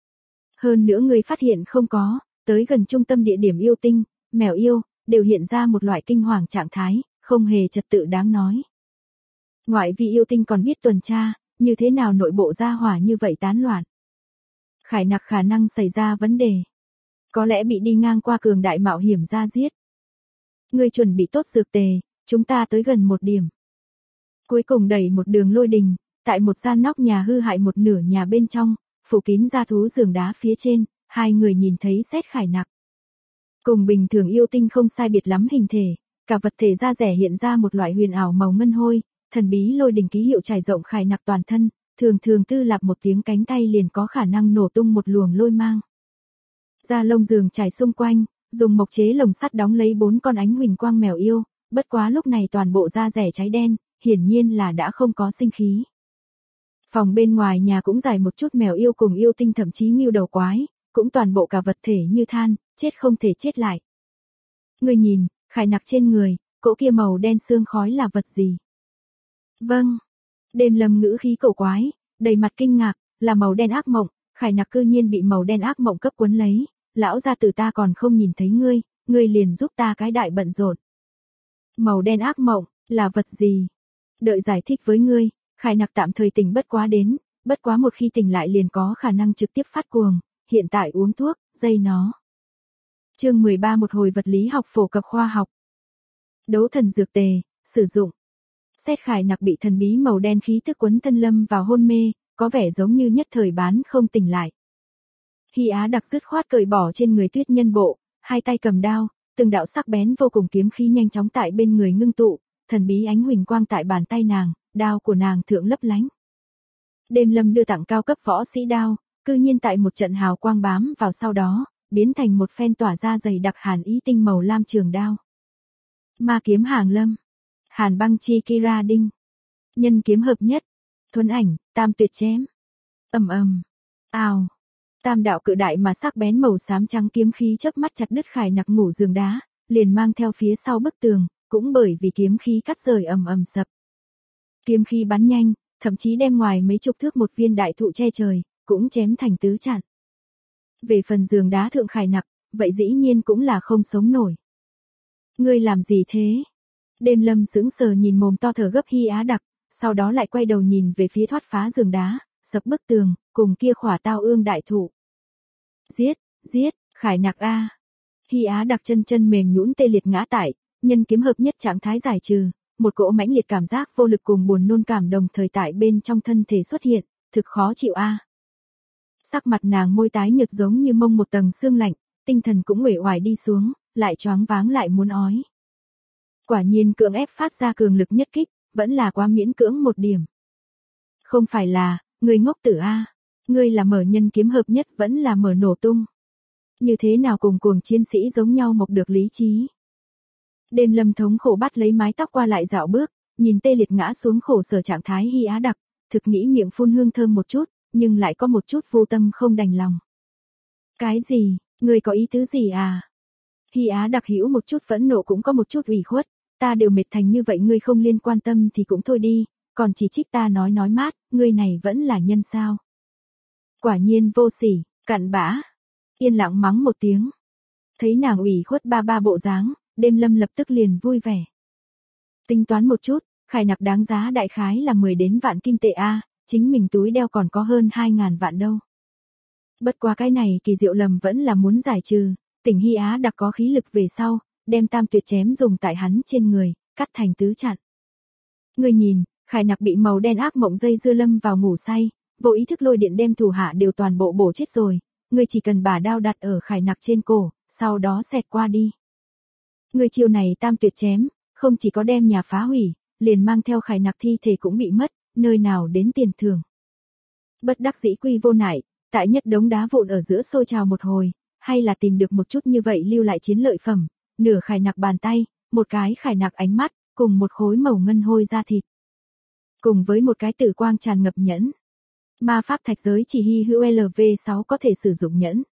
Speaker 1: Hơn nữa người phát hiện không có, tới gần trung tâm địa điểm yêu tinh, mèo yêu, đều hiện ra một loại kinh hoàng trạng thái, không hề trật tự đáng nói. Ngoại vi yêu tinh còn biết tuần tra, như thế nào nội bộ gia hỏa như vậy tán loạn. Khải Nặc khả năng xảy ra vấn đề. Có lẽ bị đi ngang qua cường đại mạo hiểm ra giết. Người chuẩn bị tốt dược tề, chúng ta tới gần một điểm. Cuối cùng đẩy một đường lôi đình, tại một gian nóc nhà hư hại một nửa nhà bên trong, phủ kín ra thú giường đá phía trên, 2 người nhìn thấy Sét Khải Nặc. Cùng bình thường yêu tinh không sai biệt lắm hình thể, cả vật thể da rẻ hiện ra một loại huyền ảo màu ngân hôi, thần bí lôi đình ký hiệu trải rộng Khải Nặc toàn thân, thường tư lạp một tiếng cánh tay liền có khả năng nổ tung một luồng lôi mang. Da lông giường trải xung quanh, dùng mộc chế lồng sắt đóng lấy 4 con ánh huỳnh quang mèo yêu, bất quá lúc này toàn bộ da rẻ cháy đen, hiển nhiên là đã không có sinh khí. Phòng bên ngoài nhà cũng dài một chút mèo yêu cùng yêu tinh, thậm chí ngưu đầu quái, cũng toàn bộ cả vật thể như than, chết không thể chết lại. Người nhìn, Khải Nặc trên người, cỗ kia màu đen xương khói là vật gì? Vâng. Đêm Lâm ngữ khí cổ quái, đầy mặt kinh ngạc, là màu đen ác mộng, Khải Nặc cư nhiên bị màu đen ác mộng cấp cuốn lấy, lão gia tử ta còn không nhìn thấy ngươi liền giúp ta cái đại bận rộn. Màu đen ác mộng, là vật gì? Đợi giải thích với ngươi, Khải Nặc tạm thời tỉnh bất quá một khi tỉnh lại liền có khả năng trực tiếp phát cuồng, hiện tại uống thuốc, dây nó. Chương 13 một hồi vật lý học phổ cập khoa học. Đấu thần dược tề, sử dụng. Sét Khải Nặc bị thần bí màu đen khí tức quấn thân lâm vào hôn mê, có vẻ giống như nhất thời bán không tỉnh lại. Hy Á Đặc dứt khoát cởi bỏ trên người Tuyết Nhân bộ, 2 tay cầm đao, từng đạo sắc bén vô cùng kiếm khí nhanh chóng tại bên người ngưng tụ, thần bí ánh huỳnh quang tại bàn tay nàng, đao của nàng thượng lấp lánh. Đêm Lâm đưa tặng cao cấp võ sĩ đao, cư nhiên tại một trận hào quang bám vào sau đó, biến thành một phen tỏa ra dày đặc hàn ý tinh màu lam trường đao. Ma kiếm Hàng Lâm, Hàn băng chi Kira đinh, nhân kiếm hợp nhất, Thuấn Ảnh, Tam Tuyệt chém. Ầm ầm, ào. Tam đạo cự đại mà sắc bén màu xám trắng kiếm khí chớp mắt chặt đứt Khải Nặc ngủ giường đá, liền mang theo phía sau bức tường, cũng bởi vì kiếm khí cắt rời ầm ầm sập. Kiếm khí bắn nhanh, thậm chí đem ngoài mấy chục thước một viên đại thụ che trời, cũng chém thành tứ chặn. Về phần giường đá thượng Khải Nặc, vậy dĩ nhiên cũng là không sống nổi. Ngươi làm gì thế? Đêm Lâm sững sờ nhìn mồm to thở gấp Hy Á Đặc, sau đó lại quay đầu nhìn về phía thoát phá giường đá, sập bức tường, cùng kia khỏa tao ương đại thụ. Giết, Khải Nặc a. Hy Á Đặc chân mềm nhũn tê liệt ngã tại, nhân kiếm hợp nhất trạng thái giải trừ, một cỗ mãnh liệt cảm giác vô lực cùng buồn nôn cảm đồng thời tại bên trong thân thể xuất hiện, thực khó chịu a. Sắc mặt nàng môi tái nhợt giống như mông một tầng sương lạnh, tinh thần cũng uể oải đi xuống, lại choáng váng lại muốn ói. Quả nhiên cưỡng ép phát ra cường lực nhất kích, vẫn là quá miễn cưỡng một điểm. Không phải là, người ngốc tử a, Ngươi là mở nhân kiếm hợp nhất vẫn là mở nổ tung. Như thế nào cùng cuồng chiến sĩ giống nhau mộc được lý trí. Đêm Lâm thống khổ bắt lấy mái tóc qua lại dạo bước, nhìn tê liệt ngã xuống khổ sở trạng thái Hy Á Đặc, thực nghĩ miệng phun hương thơm một chút, nhưng lại có một chút vô tâm không đành lòng. Cái gì, ngươi có ý tứ gì à? Hy Á Đặc hữu một chút phẫn nộ cũng có một chút ủy khuất, ta đều mệt thành như vậy ngươi không liên quan tâm thì cũng thôi đi, còn chỉ trích ta nói mát, ngươi này vẫn là nhân sao? Quả nhiên vô sỉ, cặn bã. Yên lặng mắng một tiếng. Thấy nàng ủy khuất ba ba bộ dáng, Đêm Lâm lập tức liền vui vẻ. Tính toán một chút, Khải Nặc đáng giá đại khái là 10 đến vạn kim tệ a, chính mình túi đeo còn có hơn 2.000 vạn đâu. Bất quá cái này kỳ diệu lầm vẫn là muốn giải trừ, Tỉnh Hy Á Đặc có khí lực về sau, đem tam tuyệt chém dùng tại hắn trên người, cắt thành tứ chặn. Ngươi nhìn, Khải Nặc bị màu đen ác mộng dây dưa lâm vào ngủ say, vô ý thức lôi điện đem thủ hạ đều toàn bộ bổ chết rồi, ngươi chỉ cần bả đao đặt ở Khải Nặc trên cổ, sau đó xẹt qua đi. Ngươi chiêu này tam tuyệt chém, không chỉ có đem nhà phá hủy, liền mang theo Khải Nặc thi thể cũng bị mất, nơi nào đến tiền thưởng. Bất đắc dĩ quy vô nại, tại nhất đống đá vụn ở giữa sôi trào một hồi, hay là tìm được một chút như vậy lưu lại chiến lợi phẩm, nửa Khải Nặc bàn tay, một cái Khải Nặc ánh mắt, cùng một khối màu ngân hôi da thịt. Cùng với một cái tử quang tràn ngập nhẫn. Ma pháp thạch giới chỉ hy hữu LV6 có thể sử dụng nhẫn.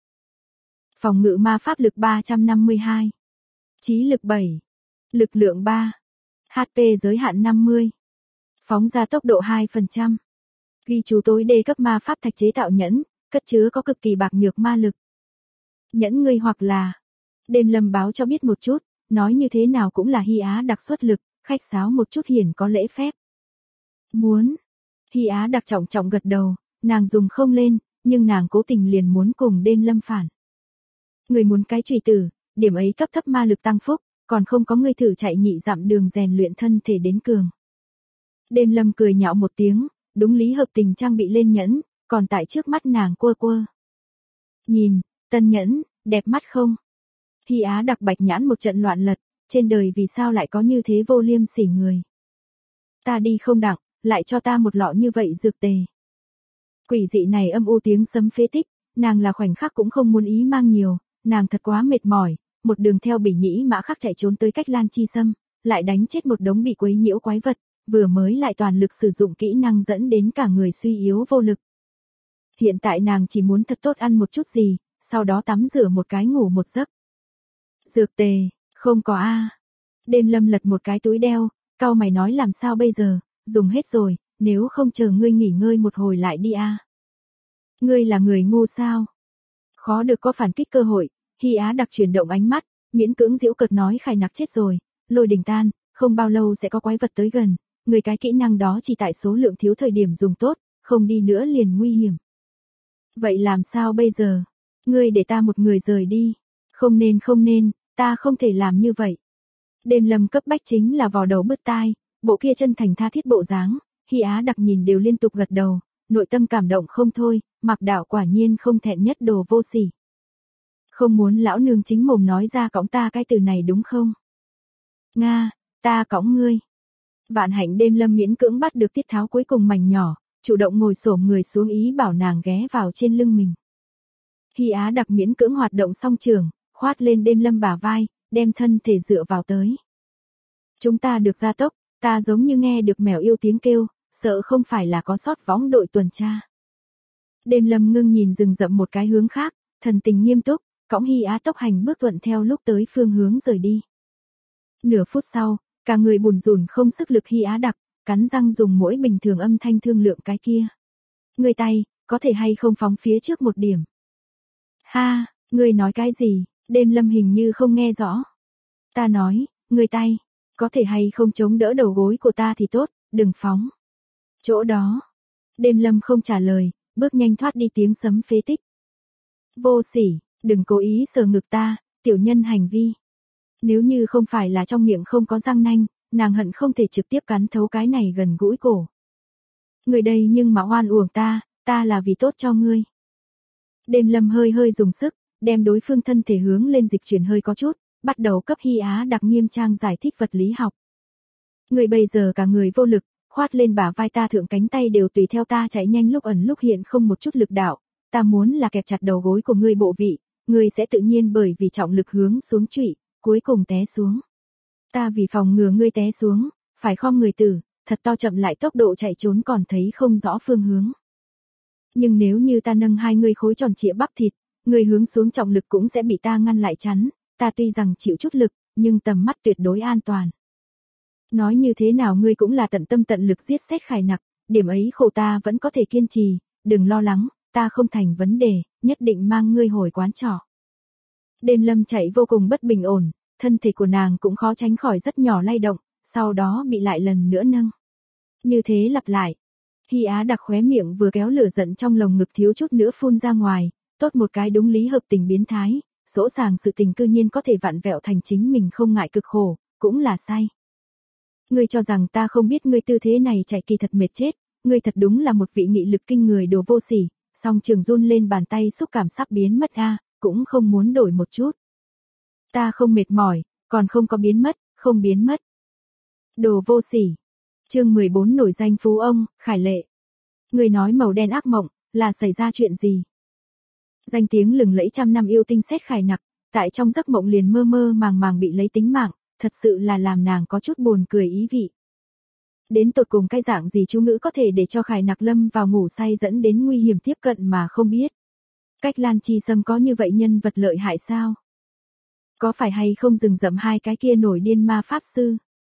Speaker 1: Phòng ngự ma pháp lực 352. Trí lực 7. Lực lượng 3. HP giới hạn 50. Phóng ra tốc độ 2%. Ghi chú tối đê cấp ma pháp thạch chế tạo nhẫn, cất chứa có cực kỳ bạc nhược ma lực. Nhẫn ngươi hoặc là. Đêm Lâm báo cho biết một chút, nói như thế nào cũng là Hy Á Đặc xuất lực, khách sáo một chút hiển có lễ phép. Muốn. Hy Á Đặc trọng trọng gật đầu, nàng dùng không lên, nhưng nàng cố tình liền muốn cùng Đêm Lâm phản. Người muốn cái chùy tử, điểm ấy cấp thấp ma lực tăng phúc, còn không có người thử chạy nhị dặm đường rèn luyện thân thể đến cường. Đêm Lâm cười nhạo một tiếng, đúng lý hợp tình trang bị lên nhẫn, còn tại trước mắt nàng quơ quơ. Nhìn, tân nhẫn, đẹp mắt không? Hy Á Đặc bạch nhãn một trận loạn lật, trên đời vì sao lại có như thế vô liêm sỉ người. Ta đi không đặng, lại cho ta một lọ như vậy dược tề. Quỷ dị này âm u tiếng sấm phế tích, nàng là khoảnh khắc cũng không muốn ý mang nhiều, nàng thật quá mệt mỏi, một đường theo bỉ nhĩ mã khắc chạy trốn tới cách Lan Chi Sâm, lại đánh chết một đống bị quấy nhiễu quái vật, vừa mới lại toàn lực sử dụng kỹ năng dẫn đến cả người suy yếu vô lực. Hiện tại nàng chỉ muốn thật tốt ăn một chút gì, sau đó tắm rửa một cái ngủ một giấc. Dược tề, không có a. Đêm Lâm lật một cái túi đeo, cau mày nói làm sao bây giờ, dùng hết rồi, nếu không chờ ngươi nghỉ ngơi một hồi lại đi a. Ngươi là người ngu sao? Khó được có phản kích cơ hội, Hy Á Đặc chuyển động ánh mắt, miễn cưỡng giễu cợt nói Khải Nặc chết rồi, lôi đình tan, không bao lâu sẽ có quái vật tới gần, người cái kỹ năng đó chỉ tại số lượng thiếu thời điểm dùng tốt, không đi nữa liền nguy hiểm. Vậy làm sao bây giờ? Ngươi để ta một người rời đi. Không nên, ta không thể làm như vậy. Đêm Lâm cấp bách chính là vò đầu bứt tai, bộ kia chân thành tha thiết bộ dáng, Hy Á Đặc nhìn đều liên tục gật đầu, nội tâm cảm động không thôi, Mạc Đạo quả nhiên không thẹn nhất đồ vô sỉ. Không muốn lão nương chính mồm nói ra cõng ta cái từ này đúng không? Nga, ta cõng ngươi. Vạn Hạnh Đêm Lâm miễn cưỡng bắt được tiết tháo cuối cùng mảnh nhỏ, chủ động ngồi xổm người xuống ý bảo nàng ghé vào trên lưng mình. Hy Á Đặc miễn cưỡng hoạt động song trường, khoát lên Đêm Lâm bả vai, đem thân thể dựa vào tới. Chúng ta được gia tốc, ta giống như nghe được mèo yêu tiếng kêu, sợ không phải là có sót võng đội tuần tra. Đêm Lâm ngưng nhìn rừng rậm một cái hướng khác, thần tình nghiêm túc, cõng Hy Á tốc hành bước thuận theo lúc tới phương hướng rời đi. Nửa phút sau, cả người bùn rùn không sức lực Hy Á Đặc, cắn răng dùng mỗi bình thường âm thanh thương lượng cái kia. Người tay, có thể hay không phóng phía trước một điểm. Ha, người nói cái gì, Đêm Lâm hình như không nghe rõ. Ta nói, người tay, có thể hay không chống đỡ đầu gối của ta thì tốt, đừng phóng. Chỗ đó. Đêm Lâm không trả lời, bước nhanh thoát đi tiếng sấm phế tích. Vô sỉ, đừng cố ý sờ ngực ta, tiểu nhân hành vi. Nếu như không phải là trong miệng không có răng nanh, nàng hận không thể trực tiếp cắn thấu cái này gần gũi cổ. Người đây nhưng mà oan uổng ta là vì tốt cho ngươi. Đêm Lâm hơi hơi dùng sức, đem đối phương thân thể hướng lên dịch chuyển hơi có chút, bắt đầu cấp Hy Á Đặc nghiêm trang giải thích vật lý học. Người bây giờ cả người vô lực, khoát lên bả vai ta, thượng cánh tay đều tùy theo ta chạy nhanh, lúc ẩn lúc hiện không một chút lực đạo. Ta muốn là kẹp chặt đầu gối của ngươi bộ vị, ngươi sẽ tự nhiên bởi vì trọng lực hướng xuống trụy, cuối cùng té xuống. Ta vì phòng ngừa ngươi té xuống, phải khom người tử, thật to chậm lại tốc độ chạy trốn còn thấy không rõ phương hướng. Nhưng nếu như ta nâng hai ngươi khối tròn trịa bắp thịt, ngươi hướng xuống trọng lực cũng sẽ bị ta ngăn lại chắn, ta tuy rằng chịu chút lực, nhưng tầm mắt tuyệt đối an toàn. Nói như thế nào ngươi cũng là tận tâm tận lực giết Sét Khải Nặc, điểm ấy khổ ta vẫn có thể kiên trì, đừng lo lắng, ta không thành vấn đề, nhất định mang ngươi hồi quán trọ. Đêm Lâm chạy vô cùng bất bình ổn, thân thể của nàng cũng khó tránh khỏi rất nhỏ lay động, sau đó bị lại lần nữa nâng. Như thế lặp lại. Hy Á Đặc khóe miệng vừa kéo lửa giận trong lồng ngực thiếu chút nữa phun ra ngoài, tốt một cái đúng lý hợp tình biến thái, dỗ dàng sự tình cư nhiên có thể vặn vẹo thành chính mình không ngại cực khổ, cũng là sai. Ngươi cho rằng ta không biết ngươi tư thế này chạy kỳ thật mệt chết, ngươi thật đúng là một vị nghị lực kinh người đồ vô sỉ, song trường run lên bàn tay xúc cảm sắp biến mất a, cũng không muốn đổi một chút. Ta không mệt mỏi, còn không có biến mất, không biến mất. Đồ vô sỉ. Chương 14 nổi danh phú ông, Khải Lệ. Người nói màu đen ác mộng, là xảy ra chuyện gì? Danh tiếng lừng lẫy trăm năm yêu tinh Sét Khải Nặc, tại trong giấc mộng liền mơ mơ màng màng bị lấy tính mạng, thật sự là làm nàng có chút buồn cười ý vị. Đến tột cùng cái dạng gì chú ngữ có thể để cho Khải Nặc lâm vào ngủ say dẫn đến nguy hiểm tiếp cận mà không biết? Cách Lan Chi Sâm có như vậy nhân vật lợi hại sao? Có phải hay không rừng rậm hai cái kia nổi điên ma pháp sư?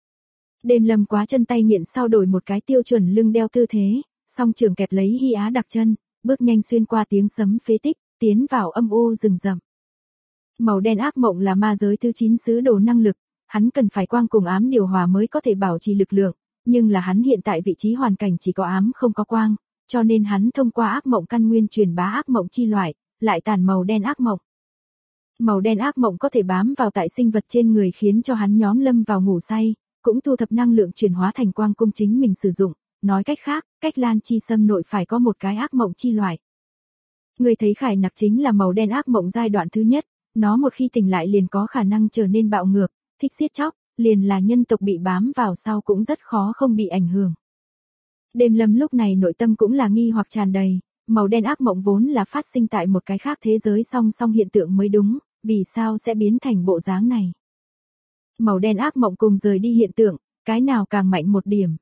Speaker 1: Đêm Lâm quá chân tay nghiện sau đổi một cái tiêu chuẩn lưng đeo tư thế, song trường kẹp lấy Hy Á Đặc chân, bước nhanh xuyên qua tiếng sấm phế tích, tiến vào âm u rừng rậm. Màu đen ác mộng là ma giới thứ 9 sứ đồ năng lực, hắn cần phải quang cùng ám điều hòa mới có thể bảo trì lực lượng, nhưng là hắn hiện tại vị trí hoàn cảnh chỉ có ám không có quang, cho nên hắn thông qua ác mộng căn nguyên truyền bá ác mộng chi loại, lại tàn màu đen ác mộng. Màu đen ác mộng có thể bám vào tại sinh vật trên người khiến cho hắn nhóm lâm vào ngủ say, cũng thu thập năng lượng chuyển hóa thành quang cung chính mình sử dụng, nói cách khác, cách Lan Chi Sâm nội phải có một cái ác mộng chi loại. Người thấy Khải Nặc chính là màu đen ác mộng giai đoạn thứ nhất, nó một khi tỉnh lại liền có khả năng trở nên bạo ngược, thích giết chóc, liền là nhân tộc bị bám vào sau cũng rất khó không bị ảnh hưởng. Đêm Lâm lúc này nội tâm cũng là nghi hoặc tràn đầy, màu đen ác mộng vốn là phát sinh tại một cái khác thế giới song song hiện tượng mới đúng, vì sao sẽ biến thành bộ dáng này? Màu đen ác mộng cùng rời đi hiện tượng, cái nào càng mạnh một điểm?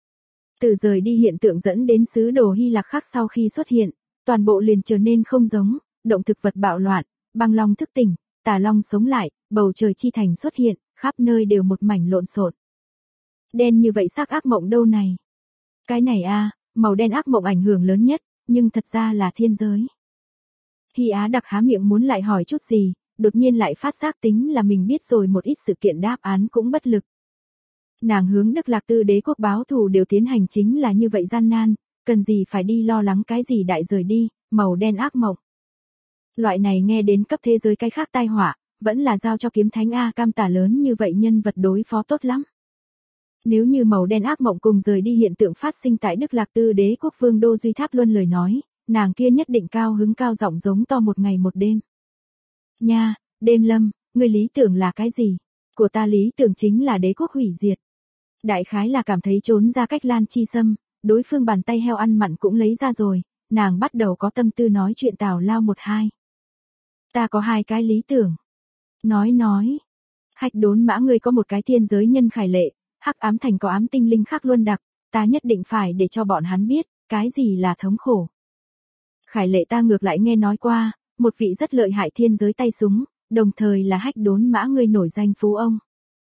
Speaker 1: Từ rời đi hiện tượng dẫn đến sứ đồ Hy Lạc khác sau khi xuất hiện, toàn bộ liền trở nên không giống, động thực vật bạo loạn, băng long thức tỉnh, tà long sống lại, bầu trời chi thành xuất hiện, khắp nơi đều một mảnh lộn xộn. Đen như vậy xác ác mộng đâu này? Cái này a, màu đen ác mộng ảnh hưởng lớn nhất, nhưng thật ra là thiên giới. Hy Á Đặc há miệng muốn lại hỏi chút gì, đột nhiên lại phát giác tính là mình biết rồi một ít sự kiện đáp án cũng bất lực. Nàng hướng Đức Lạc Tư đế quốc báo thù đều tiến hành chính là như vậy gian nan, cần gì phải đi lo lắng cái gì đại rời đi, màu đen ác mộng. Loại này nghe đến cấp thế giới cái khác tai họa, vẫn là giao cho kiếm thánh A Cam tả lớn như vậy nhân vật đối phó tốt lắm. Nếu như màu đen ác mộng cùng rời đi hiện tượng phát sinh tại Đức Lạc Tư đế quốc vương đô Duy Tháp Luân lời nói, nàng kia nhất định cao hứng cao giọng giống to một ngày một đêm. Nha, Đêm Lâm, người lý tưởng là cái gì? Của ta lý tưởng chính là đế quốc hủy diệt. Đại khái là cảm thấy trốn ra cách Lan Chi Sâm, đối phương bàn tay heo ăn mặn cũng lấy ra rồi, nàng bắt đầu có tâm tư nói chuyện tào lao một hai. Ta có hai cái lý tưởng. Nói. Hạch Đốn Mã ngươi có một cái thiên giới nhân Khải Lệ, Hắc Ám Thành có ám tinh linh khác luân đặc, ta nhất định phải để cho bọn hắn biết, cái gì là thống khổ. Khải Lệ ta ngược lại nghe nói qua, một vị rất lợi hại thiên giới tay súng, đồng thời là Hạch Đốn Mã ngươi nổi danh phú ông.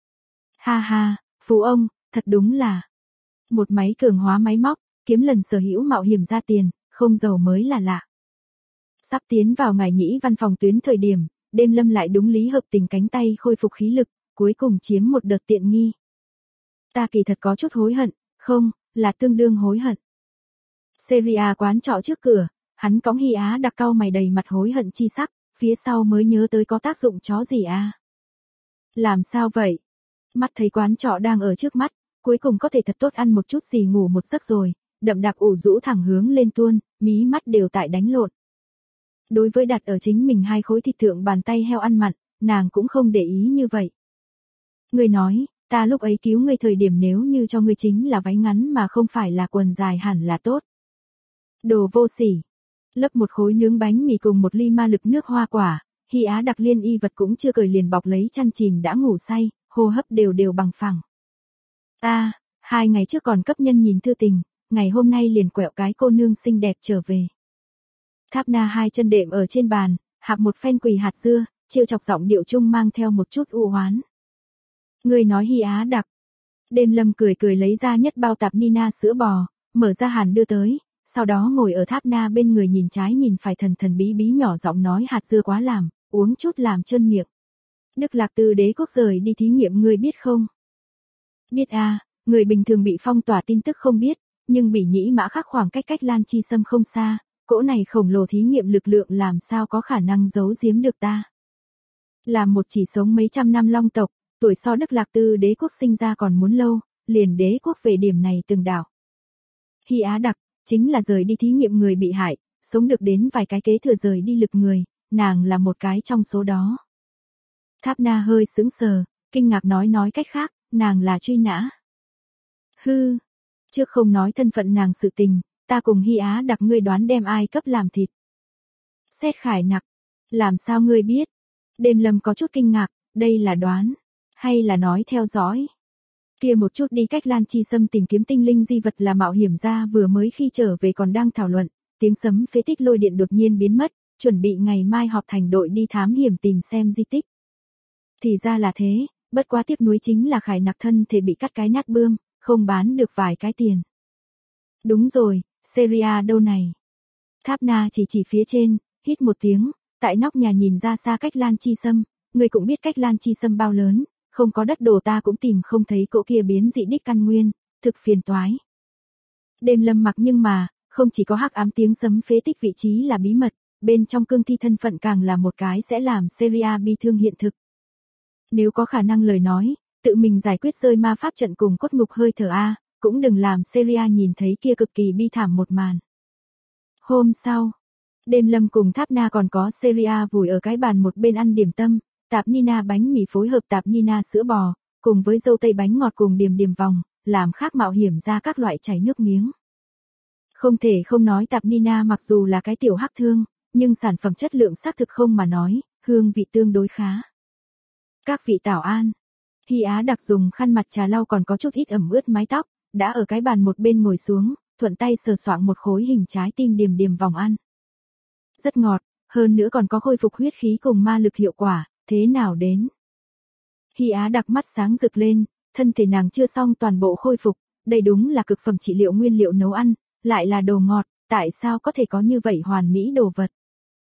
Speaker 1: Ha ha, phú ông, thật đúng là một máy cường hóa máy móc, kiếm lần sở hữu mạo hiểm ra tiền, không giàu mới là lạ. Sắp tiến vào ngày nhĩ văn phòng tuyến thời điểm, Đêm Lâm lại đúng lý hợp tình cánh tay khôi phục khí lực, cuối cùng chiếm một đợt tiện nghi. Ta kỳ thật có chút hối hận, không, là tương đương hối hận. Seria quán trọ trước cửa, hắn cõng Hy Á Đặc cau mày đầy mặt hối hận chi sắc, phía sau mới nhớ tới có tác dụng chó gì à. Làm sao vậy? Mắt thấy quán trọ đang ở trước mắt, cuối cùng có thể thật tốt ăn một chút gì ngủ một giấc rồi, đậm đặc ủ rũ thẳng hướng lên tuôn, mí mắt đều tại đánh lộn. Đối với đặt ở chính mình hai khối thịt thượng bàn tay heo ăn mặn, nàng cũng không để ý như vậy. Người nói, ta lúc ấy cứu ngươi thời điểm nếu như cho ngươi chính là váy ngắn mà không phải là quần dài hẳn là tốt. Đồ vô sỉ. Lấp một khối nướng bánh mì cùng một ly ma lực nước hoa quả, Hy Á Đặc liên y vật cũng chưa cởi liền bọc lấy chăn chìm đã ngủ say, hô hấp đều đều bằng phẳng. 2 ngày trước còn cấp nhân nhìn thư tình, ngày hôm nay liền quẹo cái cô nương xinh đẹp trở về. Tháp Na hai chân đệm ở trên bàn, hạp một phen quỳ hạt dưa, trêu chọc giọng điệu trung mang theo một chút u hoán. Ngươi nói Hy Á Đặc. Đêm Lâm cười cười lấy ra nhất bao tạp Nina sữa bò, mở ra hàn đưa tới, sau đó ngồi ở Tháp Na bên người nhìn trái nhìn phải thần thần bí bí nhỏ giọng nói hạt dưa quá làm, uống chút làm trơn miệng. Đức Lạc Từ đế quốc rời đi thí nghiệm ngươi biết không? Biết người bình thường bị phong tỏa tin tức không biết, nhưng Bỉ Nhĩ Mã Khắc khoảng cách Lan Chi Sâm không xa, cỗ này khổng lồ thí nghiệm lực lượng làm sao có khả năng giấu giếm được ta. Là một chỉ sống mấy trăm năm long tộc, tuổi so Đức Lạc Tư đế quốc sinh ra còn muốn lâu, liền đế quốc về điểm này từng đảo. Hy Á Đặc, chính là rời đi thí nghiệm người bị hại, sống được đến vài cái kế thừa rời đi lực người, nàng là một cái trong số đó. Tháp Na hơi sững sờ, kinh ngạc nói cách khác, nàng là truy nã. Hư, trước không nói thân phận nàng sự tình, ta cùng Hy Á Đặc ngươi đoán đem ai cấp làm thịt. Xét Khải Nặc, làm sao ngươi biết? Đêm Lâm có chút kinh ngạc, đây là đoán, hay là nói theo dõi? Kia một chút đi cách Lan Chi Sâm tìm kiếm tinh linh di vật là mạo hiểm ra vừa mới khi trở về còn đang thảo luận, tiếng sấm phế tích lôi điện đột nhiên biến mất, chuẩn bị ngày mai họp thành đội đi thám hiểm tìm xem di tích. Thì ra là thế, bất quá tiếc nuối chính là Khải Nặc thân thể bị cắt cái nát bươm, không bán được vài cái tiền. Đúng rồi, Syria đâu này? Tháp Na chỉ phía trên, hít một tiếng, tại nóc nhà nhìn ra xa cách Lan Chi Sâm, người cũng biết cách Lan Chi Sâm bao lớn, không có đất đồ ta cũng tìm không thấy cỗ kia biến dị đích căn nguyên, thực phiền toái. Đêm Lâm mặc nhưng mà, không chỉ có hắc ám tiếng sấm phế tích vị trí là bí mật, bên trong cương thi thân phận càng là một cái sẽ làm Syria bi thương hiện thực. Nếu có khả năng lời nói, tự mình giải quyết rơi ma pháp trận cùng cốt ngục hơi thở cũng đừng làm Syria nhìn thấy kia cực kỳ bi thảm một màn. Hôm sau, Đêm Lâm cùng Tháp Na còn có Syria vùi ở cái bàn một bên ăn điểm tâm, tạp Nina bánh mì phối hợp tạp Nina sữa bò, cùng với dâu tây bánh ngọt cùng điểm vòng, làm khác mạo hiểm ra các loại chảy nước miếng. Không thể không nói tạp Nina mặc dù là cái tiểu hắc thương, nhưng sản phẩm chất lượng xác thực không mà nói, hương vị tương đối khá. Các vị tảo an. Hy Á Đặc dùng khăn mặt trà lau còn có chút ít ẩm ướt mái tóc, đã ở cái bàn một bên ngồi xuống, thuận tay sờ soạng một khối hình trái tim điểm vòng ăn. Rất ngọt, hơn nữa còn có khôi phục huyết khí cùng ma lực hiệu quả, thế nào đến? Hy Á Đặc mắt sáng rực lên, thân thể nàng chưa xong toàn bộ khôi phục, đây đúng là cực phẩm trị liệu nguyên liệu nấu ăn, lại là đồ ngọt, tại sao có thể có như vậy hoàn mỹ đồ vật?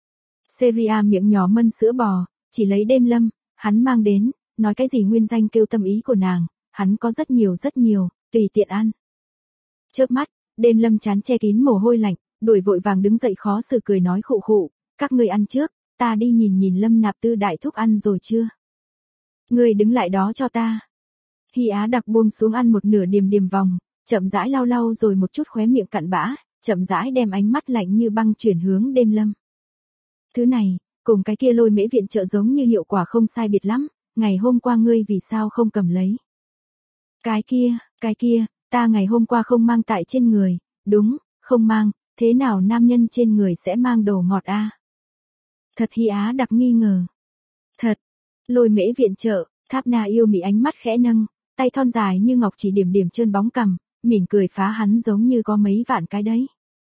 Speaker 1: Syria miệng nhỏ mân sữa bò, chỉ lấy Đêm Lâm, hắn mang đến, nói cái gì nguyên danh kêu tâm ý của nàng, hắn có rất nhiều, tùy tiện ăn. Chớp mắt, Đêm Lâm chán che kín mồ hôi lạnh, đuổi vội vàng đứng dậy khó xử cười nói khụ khụ, các ngươi ăn trước, ta đi nhìn Lâm Nạp Tư đại thúc ăn rồi chưa? Ngươi đứng lại đó cho ta. Hy Á Đặc buông xuống ăn một nửa điểm vòng, chậm rãi lau rồi một chút khóe miệng cặn bã, chậm rãi đem ánh mắt lạnh như băng chuyển hướng Đêm Lâm. Thứ này, cùng cái kia Lôi Mễ viện trợ giống như hiệu quả không sai biệt lắm, ngày hôm qua ngươi vì sao không cầm lấy? Cái kia, ta ngày hôm qua không mang tại trên người, đúng, không mang, thế nào nam nhân trên người sẽ mang đồ ngọt Thật Hy Á Đặc nghi ngờ. Thật, Lôi Mễ viện trợ, Tháp Na yêu mị ánh mắt khẽ nâng, tay thon dài như ngọc chỉ điểm trơn bóng cằm, mỉm cười phá hắn giống như có mấy vạn cái đấy.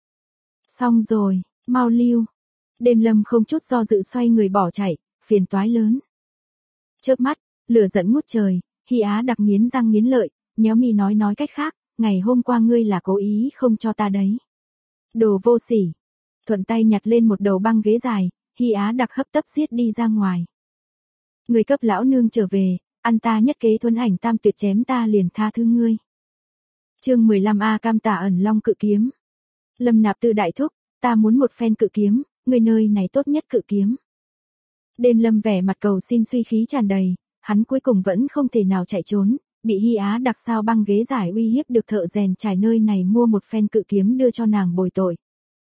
Speaker 1: Xong rồi, mau lưu. Đêm Lâm không chút do dự xoay người bỏ chạy, phiền toái lớn. Chớp mắt, lửa giận ngút trời, Hy Á Đặc nghiến răng nghiến lợi, nhéo mi nói cách khác, ngày hôm qua ngươi là cố ý không cho ta đấy. Đồ vô sỉ. Thuận tay nhặt lên một đầu băng ghế dài, Hy Á Đặc hấp tấp giết đi ra ngoài. Người cấp lão nương trở về, ăn ta nhất kế thuần ảnh tam tuyệt chém ta liền tha thứ ngươi. Chương 15 cam tả ẩn long cự kiếm. Lâm Nạp Tư đại thúc, ta muốn một phen cự kiếm, người nơi này tốt nhất cự kiếm. Đêm Lâm vẻ mặt cầu xin suy khí tràn đầy, hắn cuối cùng vẫn không thể nào chạy trốn, bị Hy Á Đặc sao băng ghế giải uy hiếp được thợ rèn trải nơi này mua một phen cự kiếm đưa cho nàng bồi tội.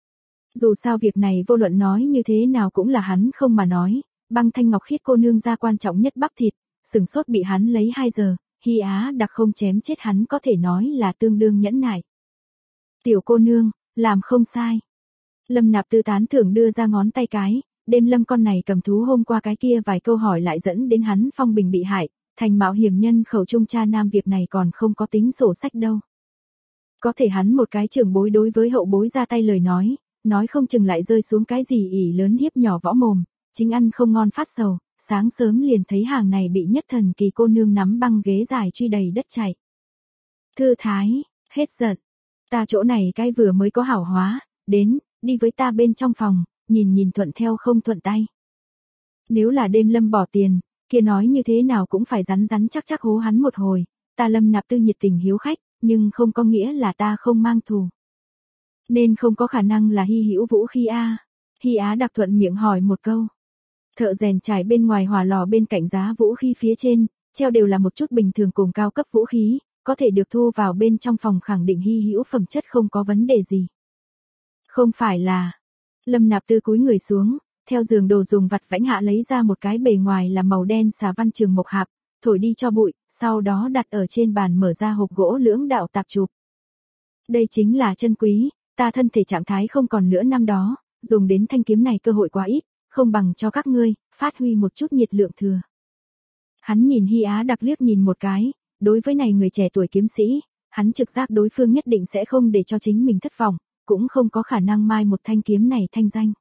Speaker 1: Dù sao việc này vô luận nói như thế nào cũng là hắn không mà nói, băng thanh ngọc khiết cô nương ra quan trọng nhất bắp thịt, sừng sốt bị hắn lấy 2 giờ, Hy Á Đặc không chém chết hắn có thể nói là tương đương nhẫn nại. Tiểu cô nương, làm không sai. Lâm Nạp Tư tán thưởng đưa ra ngón tay cái, đêm lâm con này cầm thú hôm qua cái kia vài câu hỏi lại dẫn đến hắn phong bình bị hại, thành mạo hiểm nhân khẩu trung cha nam việc này còn không có tính sổ sách đâu. Có thể hắn một cái trưởng bối đối với hậu bối ra tay lời nói không chừng lại rơi xuống cái gì ỉ lớn hiếp nhỏ võ mồm, chính ăn không ngon phát sầu, sáng sớm liền thấy hàng này bị nhất thần kỳ cô nương nắm băng ghế dài truy đầy đất chạy. Thư thái, hết giận, ta chỗ này cái vừa mới có hảo hóa, đến, đi với ta bên trong phòng, nhìn thuận theo không thuận tay. Nếu là đêm lâm bỏ tiền, kia nói như thế nào cũng phải rắn chắc hố hắn một hồi, ta Lâm Nạp Tư nhiệt tình hiếu khách, nhưng không có nghĩa là ta không mang thù. Nên không có khả năng là hy hữu vũ khí a. Hy Á Đặc thuận miệng hỏi một câu. Thợ rèn trải bên ngoài hỏa lò bên cạnh giá vũ khí phía trên, treo đều là một chút bình thường cùng cao cấp vũ khí, có thể được thu vào bên trong phòng khẳng định hy hữu phẩm chất không có vấn đề gì. Không phải là. Lâm Nạp Tư cúi người xuống, theo giường đồ dùng vặt vãnh hạ lấy ra một cái bề ngoài là màu đen xà văn trường mộc hạp, thổi đi cho bụi, sau đó đặt ở trên bàn mở ra hộp gỗ lưỡng đạo tạp chụp. Đây chính là chân quý, ta thân thể trạng thái không còn nữa năm đó, dùng đến thanh kiếm này cơ hội quá ít, không bằng cho các ngươi, phát huy một chút nhiệt lượng thừa. Hắn nhìn Hy Á Đặc liếc nhìn một cái, đối với này người trẻ tuổi kiếm sĩ, hắn trực giác đối phương nhất định sẽ không để cho chính mình thất vọng, cũng không có khả năng mai một thanh kiếm này thanh danh.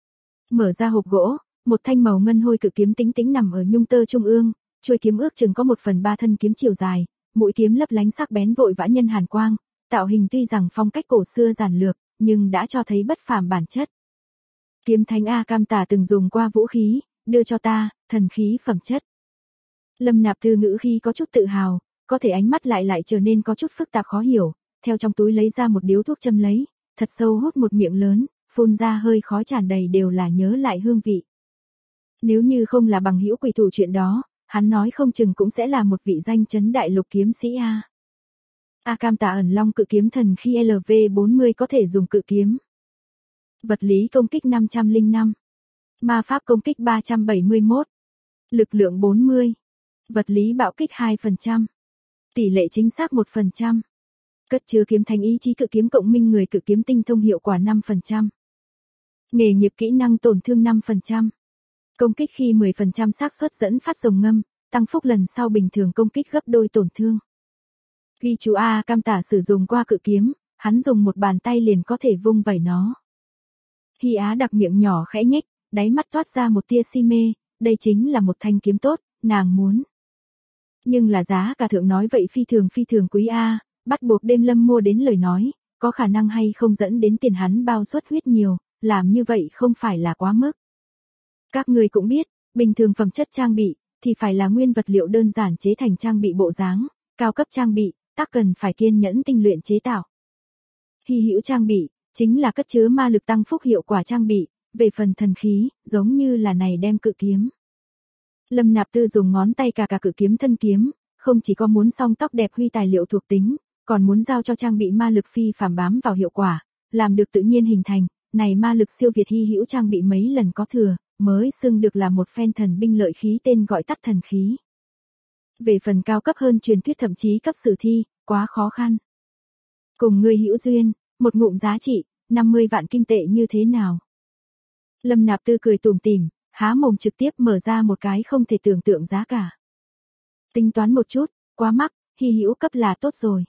Speaker 1: Mở ra hộp gỗ, một thanh màu ngân hôi cự kiếm tính tính nằm ở nhung tơ trung ương, chuôi kiếm ước chừng có 1/3 thân kiếm chiều dài, mũi kiếm lấp lánh sắc bén vội vã nhân hàn quang, tạo hình tuy rằng phong cách cổ xưa giản lược, nhưng đã cho thấy bất phàm bản chất. Kiếm thánh A Cam Tả từng dùng qua vũ khí, đưa cho ta, thần khí phẩm chất. Lâm Nạp Tư ngữ khí có chút tự hào, có thể ánh mắt lại trở nên có chút phức tạp khó hiểu, theo trong túi lấy ra một điếu thuốc châm lấy, thật sâu hút một miệng lớn, phun ra hơi khói tràn đầy đều là nhớ lại hương vị. Nếu như không là bằng hữu quỷ thủ chuyện đó, hắn nói không chừng cũng sẽ là một vị danh chấn đại lục kiếm sĩ a. A Cam Tả ẩn long cự kiếm thần khi LV40 có thể dùng cự kiếm. Vật lý công kích 505. Ma pháp công kích 371. Lực lượng 40. Vật lý bạo kích 2%. Tỷ lệ chính xác 1%. Cất chứa kiếm thánh ý chí cự kiếm cộng minh người cự kiếm tinh thông hiệu quả 5%. Nghề nghiệp kỹ năng tổn thương 5%. Công kích khi 10% xác suất dẫn phát rồng ngâm, tăng phúc lần sau bình thường công kích gấp đôi tổn thương. Ghi chú A Cam Tả sử dụng qua cự kiếm, hắn dùng một bàn tay liền có thể vung vẩy nó. Hy Á Đặc miệng nhỏ khẽ nhếch, đáy mắt toát ra một tia si mê, đây chính là một thanh kiếm tốt, nàng muốn. Nhưng là giá cả thượng nói vậy phi thường quý a, bắt buộc đêm lâm mua đến lời nói, có khả năng hay không dẫn đến tiền hắn bao suất huyết nhiều, làm như vậy không phải là quá mức. Các người cũng biết, bình thường phẩm chất trang bị, thì phải là nguyên vật liệu đơn giản chế thành trang bị bộ dáng, cao cấp trang bị, tác cần phải kiên nhẫn tinh luyện chế tạo. Hy hữu trang bị, chính là cất chứa ma lực tăng phúc hiệu quả trang bị, về phần thần khí, giống như là này đem cự kiếm. Lâm Nạp Tư dùng ngón tay cà cự kiếm thân kiếm, không chỉ có muốn song tóc đẹp huy tài liệu thuộc tính, còn muốn giao cho trang bị ma lực phi phàm bám vào hiệu quả, làm được tự nhiên hình thành, này ma lực siêu việt hy hữu trang bị mấy lần có thừa, mới xưng được là một phen thần binh lợi khí tên gọi tắt thần khí. Về phần cao cấp hơn truyền thuyết thậm chí cấp sử thi, quá khó khăn. Cùng người hữu duyên, một ngụm giá trị, 50 vạn kim tệ như thế nào? Lâm Nạp Tư cười tủm tỉm, há mồm trực tiếp mở ra một cái không thể tưởng tượng giá cả. Tính toán một chút, quá mắc, hy hữu cấp là tốt rồi.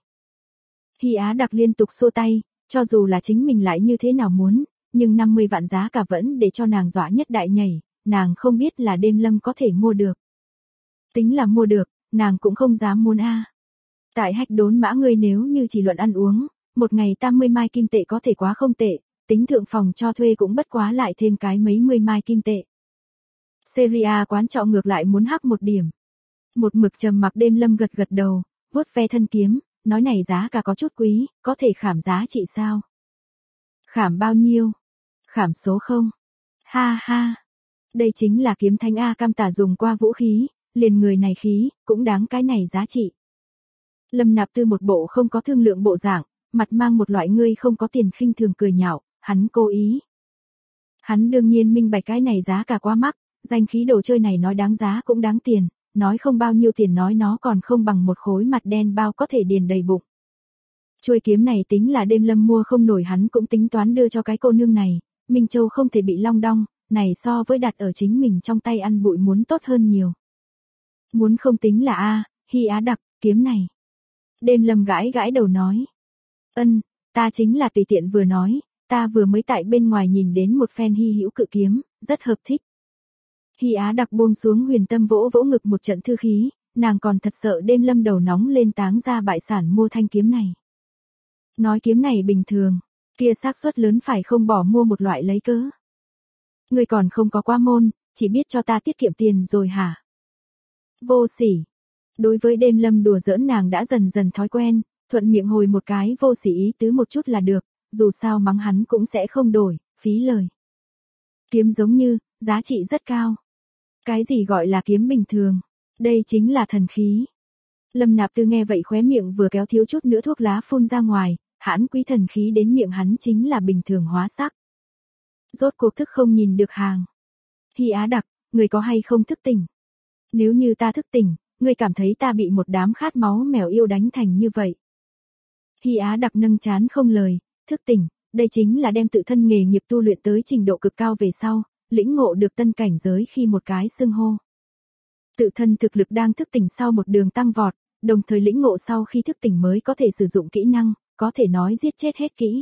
Speaker 1: Hy Á Đặc liên tục xua tay, cho dù là chính mình lại như thế nào muốn, nhưng 50 vạn giá cả vẫn để cho nàng dọa nhất đại nhảy, nàng không biết là đêm lâm có thể mua được. Tính là mua được, nàng cũng không dám muốn a. Tại Hách Đốn Mã ngươi nếu như chỉ luận ăn uống, một ngày 80 mai kim tệ có thể quá không tệ, tính thượng phòng cho thuê cũng bất quá lại thêm cái mấy mươi mai kim tệ. Seria quán trọ ngược lại muốn hắc một điểm. Một mực trầm mặc đêm lâm gật đầu, vuốt ve thân kiếm, nói này giá cả có chút quý, có thể khảm giá trị sao? Khảm bao nhiêu? Khảm số 0. Ha ha. Đây chính là kiếm thánh A Cam Tả dùng qua vũ khí, liền người này khí, cũng đáng cái này giá trị. Lâm Nạp Tư một bộ không có thương lượng bộ dạng, mặt mang một loại ngươi không có tiền khinh thường cười nhạo, hắn cố ý. Hắn đương nhiên minh bạch cái này giá cả quá mắc, danh khí đồ chơi này nói đáng giá cũng đáng tiền, nói không bao nhiêu tiền nói nó còn không bằng một khối mặt đen bao có thể điền đầy bụng. Chuôi kiếm này tính là đêm lâm mua không nổi hắn cũng tính toán đưa cho cái cô nương này, Minh Châu không thể bị long đong, này so với đặt ở chính mình trong tay ăn bụi muốn tốt hơn nhiều. Muốn không tính là Hy Á đặc, kiếm này. Đêm lâm gãi gãi đầu nói. Ta chính là tùy tiện vừa nói, ta vừa mới tại bên ngoài nhìn đến một phen hy hữu cự kiếm, rất hợp thích. Hy Á đặc buông xuống huyền tâm vỗ vỗ ngực một trận thư khí, nàng còn thật sợ đêm lâm đầu nóng lên táng ra bại sản mua thanh kiếm này. Nói kiếm này bình thường, kia xác suất lớn phải không bỏ mua một loại lấy cớ. Ngươi còn không có qua môn, chỉ biết cho ta tiết kiệm tiền rồi hả? Vô sỉ. Đối với đêm lâm đùa giỡn nàng đã dần dần thói quen, thuận miệng hồi một cái vô sỉ ý tứ một chút là được, dù sao mắng hắn cũng sẽ không đổi, phí lời. Kiếm giống như, giá trị rất cao. Cái gì gọi là kiếm bình thường? Đây chính là thần khí. Lâm Nạp Tư nghe vậy khóe miệng vừa kéo thiếu chút nữa thuốc lá phun ra ngoài, hãn quý thần khí đến miệng hắn chính là bình thường hóa sắc. Rốt cuộc thức không nhìn được hàng. Hy Á đặc, người có hay không thức tỉnh? Nếu như ta thức tỉnh, ngươi cảm thấy ta bị một đám khát máu mèo yêu đánh thành như vậy. Hy Á đặc nâng chán không lời, thức tỉnh, đây chính là đem tự thân nghề nghiệp tu luyện tới trình độ cực cao về sau, lĩnh ngộ được tân cảnh giới khi một cái xưng hô. Tự thân thực lực đang thức tỉnh sau một đường tăng vọt, đồng thời lĩnh ngộ sau khi thức tỉnh mới có thể sử dụng kỹ năng, có thể nói giết chết hết kỹ.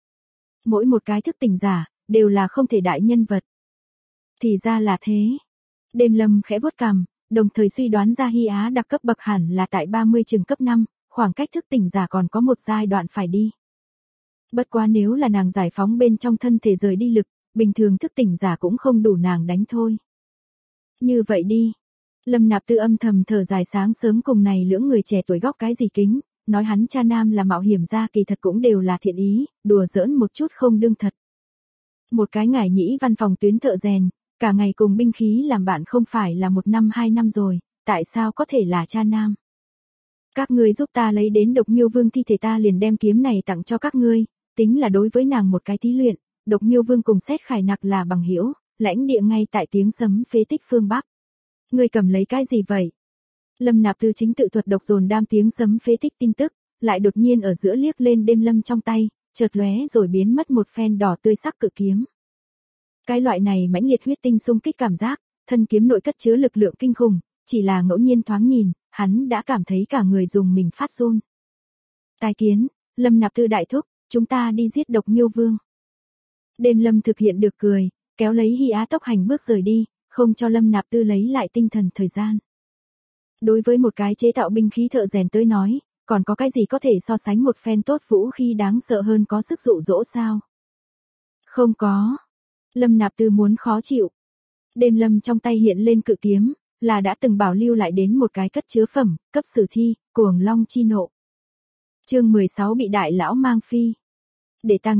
Speaker 1: Mỗi một cái thức tỉnh giả, đều là không thể đại nhân vật. Thì ra là thế. Đêm lâm khẽ vuốt cằm, đồng thời suy đoán ra Hy Á đặc cấp bậc hẳn là tại 30 chừng cấp 5, khoảng cách thức tỉnh giả còn có một giai đoạn phải đi. Bất quá nếu là nàng giải phóng bên trong thân thể rời đi lực, bình thường thức tỉnh giả cũng không đủ nàng đánh thôi. Như vậy đi. Lâm Nạp Tư âm thầm thở dài sáng sớm cùng này lưỡng người trẻ tuổi góc cái gì kính, nói hắn cha nam là mạo hiểm ra kỳ thật cũng đều là thiện ý, đùa giỡn một chút không đương thật. Một cái ngải nhĩ văn phòng tuyến thợ rèn, cả ngày cùng binh khí làm bạn không phải là 1 năm 2 năm rồi, tại sao có thể là cha nam? Các ngươi giúp ta lấy đến Độc Miêu Vương thi thể ta liền đem kiếm này tặng cho các ngươi, tính là đối với nàng một cái thí luyện, Độc Miêu Vương cùng Xét Khải Nặc là bằng hữu, lãnh địa ngay tại tiếng sấm phế tích phương Bắc. Ngươi cầm lấy cái gì vậy? Lâm Nạp Tư chính tự thuật độc dồn đam tiếng sấm phế tích tin tức, lại đột nhiên ở giữa liếc lên đêm lâm trong tay, chợt lóe rồi biến mất một phen đỏ tươi sắc cự kiếm. Cái loại này mãnh liệt huyết tinh xung kích cảm giác, thân kiếm nội cất chứa lực lượng kinh khủng, chỉ là ngẫu nhiên thoáng nhìn, hắn đã cảm thấy cả người dùng mình phát run. Tai kiến, Lâm Nạp Tư đại thúc, chúng ta đi giết Độc Miêu Vương. Đêm lâm thực hiện được cười, kéo lấy Hy Á tốc hành bước rời đi, không cho Lâm Nạp Tư lấy lại tinh thần thời gian. Đối với một cái chế tạo binh khí thợ rèn tới nói, còn có cái gì có thể so sánh một phen tốt vũ khí đáng sợ hơn có sức dụ dỗ sao? Không có. Lâm Nạp Tư muốn khó chịu. Đêm lâm trong tay hiện lên cự kiếm, là đã từng bảo lưu lại đến một cái cất chứa phẩm, cấp sử thi, Cuồng Long chi nộ. Chương 16 bị đại lão mang phi. Để ta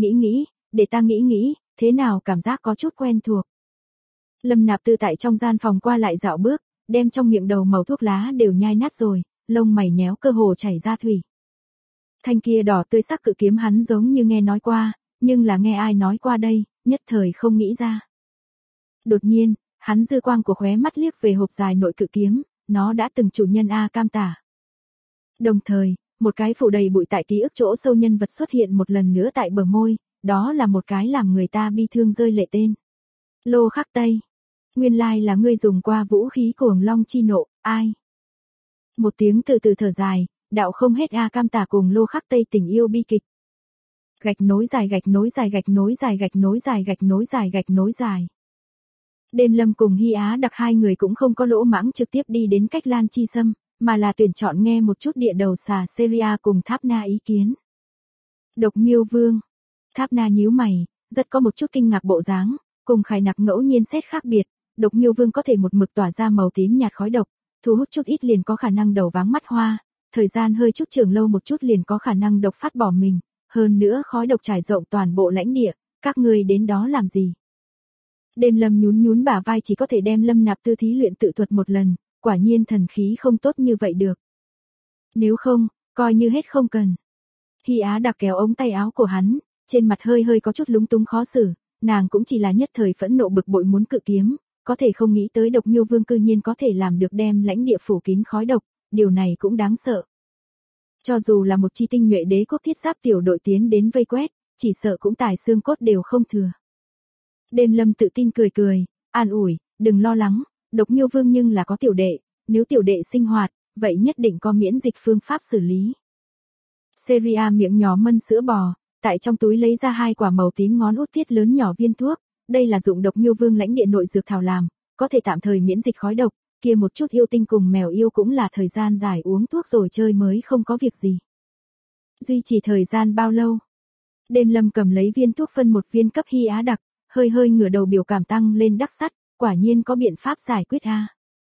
Speaker 1: nghĩ, thế nào cảm giác có chút quen thuộc. Lâm Nạp Tư tại trong gian phòng qua lại dạo bước, đem trong miệng đầu màu thuốc lá đều nhai nát rồi, lông mày nhéo cơ hồ chảy ra thủy. Thanh kia đỏ tươi sắc cự kiếm hắn giống như nghe nói qua, nhưng là nghe ai nói qua đây, nhất thời không nghĩ ra. Đột nhiên, hắn dư quang của khóe mắt liếc về hộp dài nội cự kiếm, nó đã từng chủ nhân cam tả. Đồng thời, một cái phủ đầy bụi tại ký ức chỗ sâu nhân vật xuất hiện một lần nữa tại bờ môi, đó là một cái làm người ta bi thương rơi lệ tên. Lô Khắc Tây. Nguyên lai là ngươi dùng qua vũ khí Cuồng Long chi nộ, ai? Một tiếng từ từ thở dài, đạo không hết cam tả cùng Lô Khắc Tây tình yêu bi kịch. Gạch nối dài gạch nối dài gạch nối dài gạch nối dài gạch nối dài gạch nối dài. Đêm lâm cùng Hy Á đặc hai người cũng không có lỗ mãng trực tiếp đi đến cách Lan Chi Sâm, mà là tuyển chọn nghe một chút địa đầu xà Syria cùng Tháp Na ý kiến. Độc Miêu Vương. Tháp Na nhíu mày, rất có một chút kinh ngạc bộ dáng, cùng Khải Nặc ngẫu nhiên xét khác biệt, Độc Miêu Vương có thể một mực tỏa ra màu tím nhạt khói độc, thu hút chút ít liền có khả năng đầu váng mắt hoa, thời gian hơi chút trường lâu một chút liền có khả năng độc phát bỏ mình, hơn nữa khói độc trải rộng toàn bộ lãnh địa, các ngươi đến đó làm gì? Đêm lâm nhún nhún bả vai chỉ có thể đem Lâm Nạp Tư thí luyện tự thuật một lần, quả nhiên thần khí không tốt như vậy được. Nếu không, coi như hết không cần. Hy Á đặc kéo ống tay áo của hắn, trên mặt hơi hơi có chút lúng túng khó xử, nàng cũng chỉ là nhất thời phẫn nộ bực bội muốn cự kiếm, có thể không nghĩ tới độc miêu vương cư nhiên có thể làm được đem lãnh địa phủ kín khói độc, điều này cũng đáng sợ. Cho dù là một chi tinh nhuệ đế quốc thiết giáp tiểu đội tiến đến vây quét, chỉ sợ cũng tài xương cốt đều không thừa. Đêm Lâm tự tin cười cười, an ủi, đừng lo lắng, độc miêu vương nhưng là có tiểu đệ, nếu tiểu đệ sinh hoạt, vậy nhất định có miễn dịch phương pháp xử lý. Seria miệng nhỏ mân sữa bò, tại trong túi lấy ra 2 quả màu tím ngón út thiết lớn nhỏ viên thuốc, đây là dụng độc miêu vương lãnh địa nội dược thảo làm, có thể tạm thời miễn dịch khói độc, kia một chút yêu tinh cùng mèo yêu cũng là thời gian dài uống thuốc rồi chơi mới không có việc gì. Duy trì thời gian bao lâu? Đêm Lâm cầm lấy viên thuốc phân một viên cấp Hy Á đặc, hơi hơi ngửa đầu biểu cảm tăng lên đắc sắt, quả nhiên có biện pháp giải quyết a.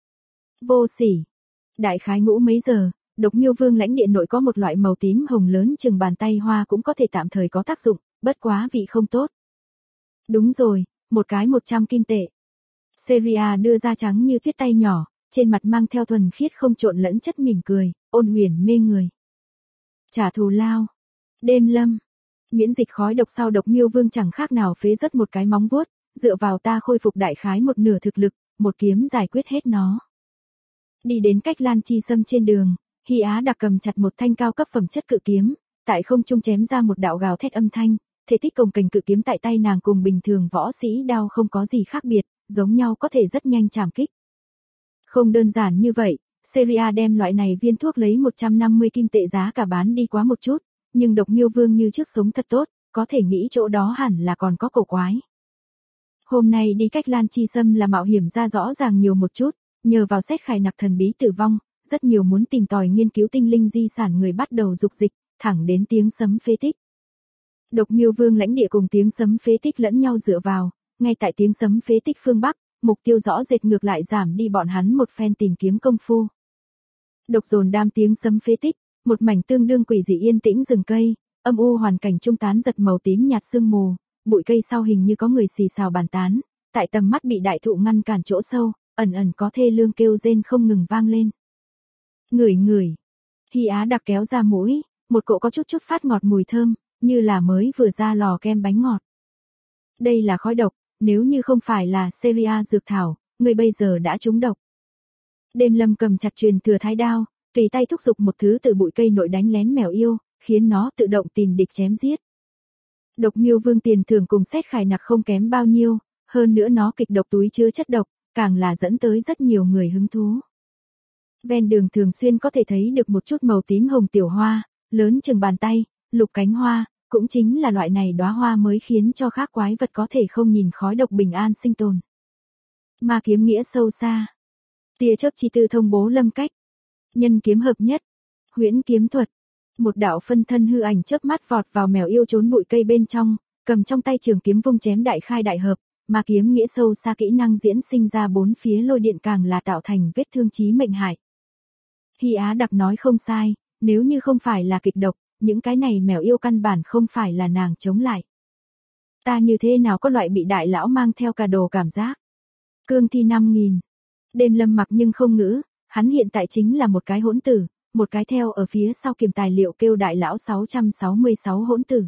Speaker 1: Vô sỉ. Đại khái ngũ mấy giờ, độc miêu vương lãnh địa nội có một loại màu tím hồng lớn chừng bàn tay hoa cũng có thể tạm thời có tác dụng, bất quá vị không tốt. Đúng rồi, một cái 100 kim tệ. Seria đưa ra trắng như tuyết tay nhỏ, trên mặt mang theo thuần khiết không trộn lẫn chất mỉm cười, ôn huyền mê người. Trả thù lao. Đêm Lâm. Miễn dịch khói độc sau độc miêu vương chẳng khác nào phế rất một cái móng vuốt, dựa vào ta khôi phục đại khái một nửa thực lực, một kiếm giải quyết hết nó. Đi đến cách Lan Chi Sâm trên đường, Hy Á đặc cầm chặt một thanh cao cấp phẩm chất cự kiếm, tại không trung chém ra một đạo gào thét âm thanh, thể tích cồng kềnh cự kiếm tại tay nàng cùng bình thường võ sĩ đao không có gì khác biệt, giống nhau có thể rất nhanh chạm kích. Không đơn giản như vậy, Seria đem loại này viên thuốc lấy 150 kim tệ giá cả bán đi quá một chút, nhưng độc miêu vương như trước sống thật tốt, có thể nghĩ chỗ đó hẳn là còn có cổ quái. Hôm nay đi cách Lan Chi Sâm là mạo hiểm ra rõ ràng nhiều một chút, nhờ vào xét khai nặc thần bí tử vong, rất nhiều muốn tìm tòi nghiên cứu tinh linh di sản người bắt đầu dục dịch, thẳng đến tiếng sấm phế tích. Độc miêu vương lãnh địa cùng tiếng sấm phế tích lẫn nhau dựa vào, ngay tại tiếng sấm phế tích phương Bắc, mục tiêu rõ rệt ngược lại giảm đi bọn hắn một phen tìm kiếm công phu. Độc dồn đam tiếng sấm phế tích, một mảnh tương đương quỷ dị yên tĩnh rừng cây, âm u hoàn cảnh trung tán giật màu tím nhạt sương mù, bụi cây sau hình như có người xì xào bàn tán, tại tầm mắt bị đại thụ ngăn cản chỗ sâu, ẩn ẩn có thê lương kêu rên không ngừng vang lên. Ngửi ngửi. Hy Á đặc kéo ra mũi, một cỗ có chút chút phát ngọt mùi thơm, như là mới vừa ra lò kem bánh ngọt. Đây là khói độc, nếu như không phải là Seria dược thảo, người bây giờ đã trúng độc. Đêm Lâm cầm chặt truyền thừa thái đao, tùy tay thúc giục một thứ từ bụi cây nội đánh lén mèo yêu, khiến nó tự động tìm địch chém giết. Độc miêu vương tiền thưởng cùng xét khải nặc không kém bao nhiêu, hơn nữa nó kịch độc túi chứa chất độc, càng là dẫn tới rất nhiều người hứng thú. Ven đường thường xuyên có thể thấy được một chút màu tím hồng tiểu hoa, lớn chừng bàn tay, lục cánh hoa, cũng chính là loại này đóa hoa mới khiến cho khác quái vật có thể không nhìn khói độc bình an sinh tồn. Ma kiếm nghĩa sâu xa. Tia chớp chi tư thông bố lâm cách. Nhân kiếm hợp nhất. Huyễn kiếm thuật. Một đạo phân thân hư ảnh chớp mắt vọt vào mèo yêu trốn bụi cây bên trong, cầm trong tay trường kiếm vung chém đại khai đại hợp, ma kiếm nghĩa sâu xa kỹ năng diễn sinh ra bốn phía lôi điện càng là tạo thành vết thương chí mệnh hại. Hy Á đặc nói không sai, nếu như không phải là kịch độc, những cái này mèo yêu căn bản không phải là nàng chống lại. Ta như thế nào có loại bị đại lão mang theo cả đồ cảm giác. Cương thi 5000. Đêm Lâm mặc nhưng không ngữ, hắn hiện tại chính là một cái hỗn tử, một cái theo ở phía sau kiềm tài liệu kêu đại lão 666 hỗn tử.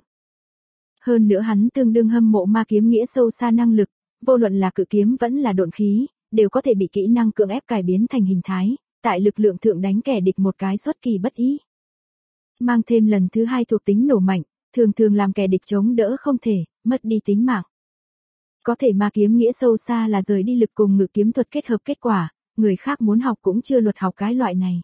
Speaker 1: Hơn nữa hắn tương đương hâm mộ ma kiếm nghĩa sâu xa năng lực, vô luận là cự kiếm vẫn là độn khí, đều có thể bị kỹ năng cưỡng ép cải biến thành hình thái, tại lực lượng thượng đánh kẻ địch một cái xuất kỳ bất ý. Mang thêm lần thứ 2 thuộc tính nổ mạnh, thường thường làm kẻ địch chống đỡ không thể, mất đi tính mạng. Có thể ma kiếm nghĩa sâu xa là rời đi lực cùng ngự kiếm thuật kết hợp kết quả, người khác muốn học cũng chưa luật học cái loại này.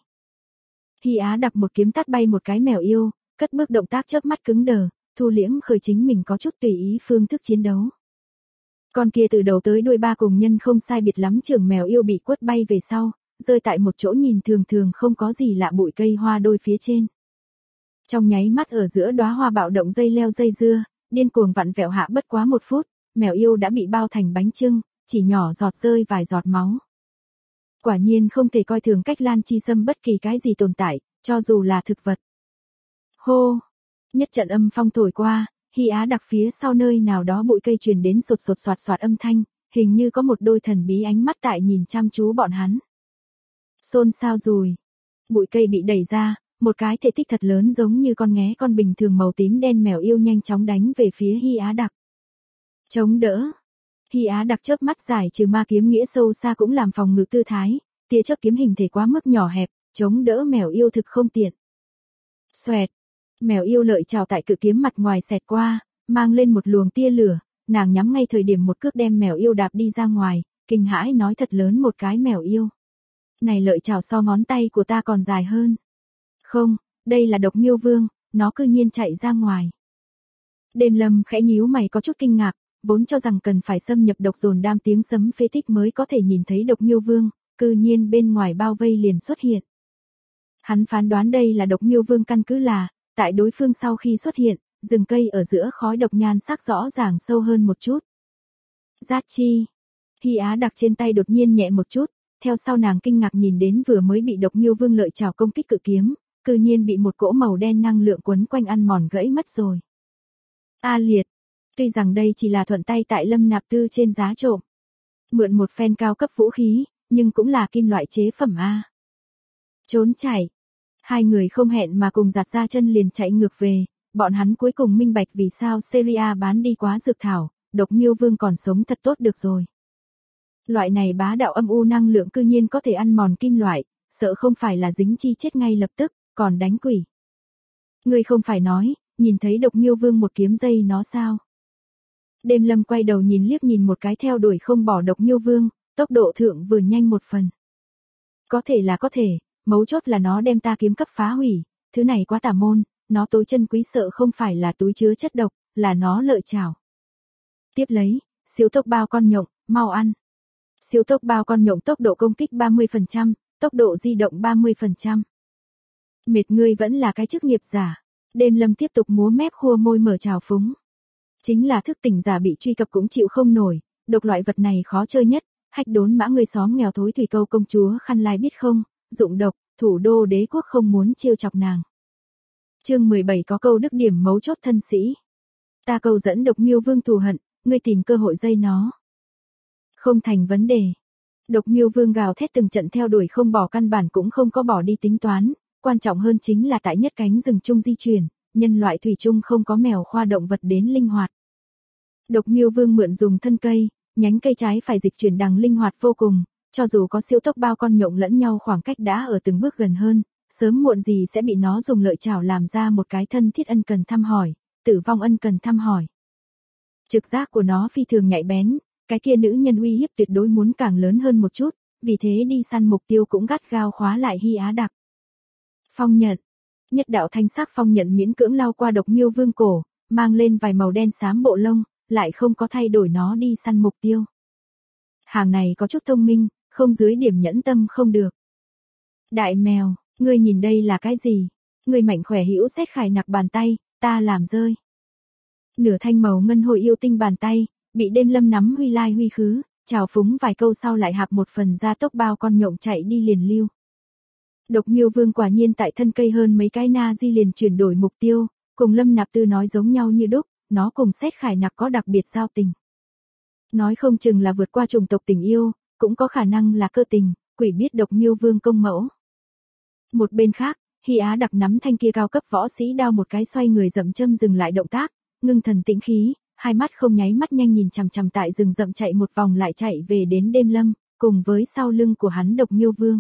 Speaker 1: Hy Á đặc một kiếm tát bay một cái mèo yêu, cất bước động tác chớp mắt cứng đờ, thu liễm khởi chính mình có chút tùy ý phương thức chiến đấu. Con kia từ đầu tới đuôi ba cùng nhân không sai biệt lắm trưởng mèo yêu bị quất bay về sau, rơi tại một chỗ nhìn thường thường không có gì lạ bụi cây hoa đôi phía trên. Trong nháy mắt ở giữa đóa hoa bạo động dây leo dây dưa, điên cuồng vặn vẹo hạ bất quá 1 phút, mèo yêu đã bị bao thành bánh chưng, chỉ nhỏ giọt rơi vài giọt máu. Quả nhiên không thể coi thường cách Lan Chi Sâm bất kỳ cái gì tồn tại, cho dù là thực vật. Hô! Nhất trận âm phong thổi qua, Hy Á đặc phía sau nơi nào đó bụi cây truyền đến sột sột soạt soạt âm thanh, hình như có một đôi thần bí ánh mắt tại nhìn chăm chú bọn hắn. Xôn xao rùi. Bụi cây bị đẩy ra, một cái thể tích thật lớn giống như con nghé con bình thường màu tím đen mèo yêu nhanh chóng đánh về phía Hy Á đặc. Chống đỡ. Hy Á Đặc chớp mắt giải trừ ma kiếm nghĩa sâu xa cũng làm phòng ngự tư thái, tia chớp kiếm hình thể quá mức nhỏ hẹp, chống đỡ mèo yêu thực không tiện. Xoẹt, mèo yêu lợi chào tại cự kiếm mặt ngoài xẹt qua, mang lên một luồng tia lửa, nàng nhắm ngay thời điểm một cước đem mèo yêu đạp đi ra ngoài, kinh hãi nói thật lớn một cái mèo yêu. Này lợi chào so ngón tay của ta còn dài hơn. Không, đây là độc miêu vương, nó cư nhiên chạy ra ngoài. Đêm Lâm khẽ nhíu mày có chút kinh ngạc, vốn cho rằng cần phải xâm nhập độc dồn đam tiếng sấm phế tích mới có thể nhìn thấy độc miêu vương, cư nhiên bên ngoài bao vây liền xuất hiện. Hắn phán đoán đây là độc miêu vương căn cứ là, tại đối phương sau khi xuất hiện, rừng cây ở giữa khói độc nhan sắc rõ ràng sâu hơn một chút. Giác chi. Hy Á Đặc trên tay đột nhiên nhẹ một chút, theo sau nàng kinh ngạc nhìn đến vừa mới bị độc miêu vương lợi chảo công kích cự kiếm, cư nhiên bị một cỗ màu đen năng lượng quấn quanh ăn mòn gãy mất rồi. A liệt. Tuy rằng đây chỉ là thuận tay tại Lâm Nạp Tư trên giá trộm. Mượn một phen cao cấp vũ khí, nhưng cũng là kim loại chế phẩm A. Trốn chạy. Hai người không hẹn mà cùng giạt ra chân liền chạy ngược về, bọn hắn cuối cùng minh bạch vì sao Syria bán đi quá dược thảo, độc miêu vương còn sống thật tốt được rồi. Loại này bá đạo âm u năng lượng cư nhiên có thể ăn mòn kim loại, sợ không phải là dính chi chết ngay lập tức, còn đánh quỷ. Ngươi không phải nói, nhìn thấy độc miêu vương một kiếm dây nó sao? Đêm Lâm quay đầu nhìn liếc nhìn một cái theo đuổi không bỏ độc miêu vương, tốc độ thượng vừa nhanh một phần. Có thể là có thể, mấu chốt là nó đem ta kiếm cấp phá hủy, thứ này quá tà môn, nó tối chân quý sợ không phải là túi chứa chất độc, là nó lợi chảo. Tiếp lấy, siêu tốc bao con nhộng, mau ăn. Siêu tốc bao con nhộng tốc độ công kích 30%, tốc độ di động 30%. Mệt ngươi vẫn là cái chức nghiệp giả. Đêm Lâm tiếp tục múa mép khua môi mở trào phúng. Chính là thức tỉnh giả bị truy cập cũng chịu không nổi, độc loại vật này khó chơi nhất, hách đốn mã người xóm nghèo thối thủy câu công chúa Khăn Lai biết không, dụng độc, thủ đô đế quốc không muốn trêu chọc nàng. Chương 17 có câu đức điểm mấu chốt thân sĩ. Ta câu dẫn độc miêu vương thù hận, ngươi tìm cơ hội dây nó. Không thành vấn đề. Độc miêu vương gào thét từng trận theo đuổi không bỏ căn bản cũng không có bỏ đi tính toán, quan trọng hơn chính là tại nhất cánh rừng chung di chuyển, nhân loại thủy chung không có mèo khoa động vật đến linh hoạt. Độc miêu vương mượn dùng thân cây, nhánh cây trái phải dịch chuyển đằng linh hoạt vô cùng, cho dù có siêu tốc bao con nhộng lẫn nhau khoảng cách đã ở từng bước gần hơn, sớm muộn gì sẽ bị nó dùng lợi chảo làm ra một cái thân thiết ân cần thăm hỏi, tử vong ân cần thăm hỏi. Trực giác của nó phi thường nhạy bén, cái kia nữ nhân uy hiếp tuyệt đối muốn càng lớn hơn một chút, vì thế đi săn mục tiêu cũng gắt gao khóa lại Hy Á Đặc. Phong nhận. Nhất đạo thanh sắc phong nhận miễn cưỡng lao qua độc miêu vương cổ, mang lên vài màu đen xám bộ lông, lại không có thay đổi nó đi săn mục tiêu. Hàng này có chút thông minh, không dưới điểm nhẫn tâm không được. Đại mèo, ngươi nhìn đây là cái gì? Ngươi mạnh khỏe hữu xét khải nặc bàn tay, ta làm rơi. Nửa thanh màu ngân hồi yêu tinh bàn tay, bị Đêm Lâm nắm huy lai huy khứ, chào phúng vài câu sau lại hạp một phần ra tốc bao con nhộng chạy đi liền lưu. Độc miêu vương quả nhiên tại thân cây hơn mấy cái na di liền chuyển đổi mục tiêu, cùng Lâm Nạp Tư nói giống nhau như đúc, nó cùng xét khải nặc có đặc biệt giao tình. Nói không chừng là vượt qua chủng tộc tình yêu, cũng có khả năng là cơ tình, quỷ biết độc miêu vương công mẫu. Một bên khác, Hy Á Đặc nắm thanh kia cao cấp võ sĩ đao một cái xoay người dậm châm dừng lại động tác, ngưng thần tĩnh khí, hai mắt không nháy mắt nhanh nhìn chằm chằm tại rừng rậm chạy một vòng lại chạy về đến Đêm Lâm, cùng với sau lưng của hắn độc miêu vương.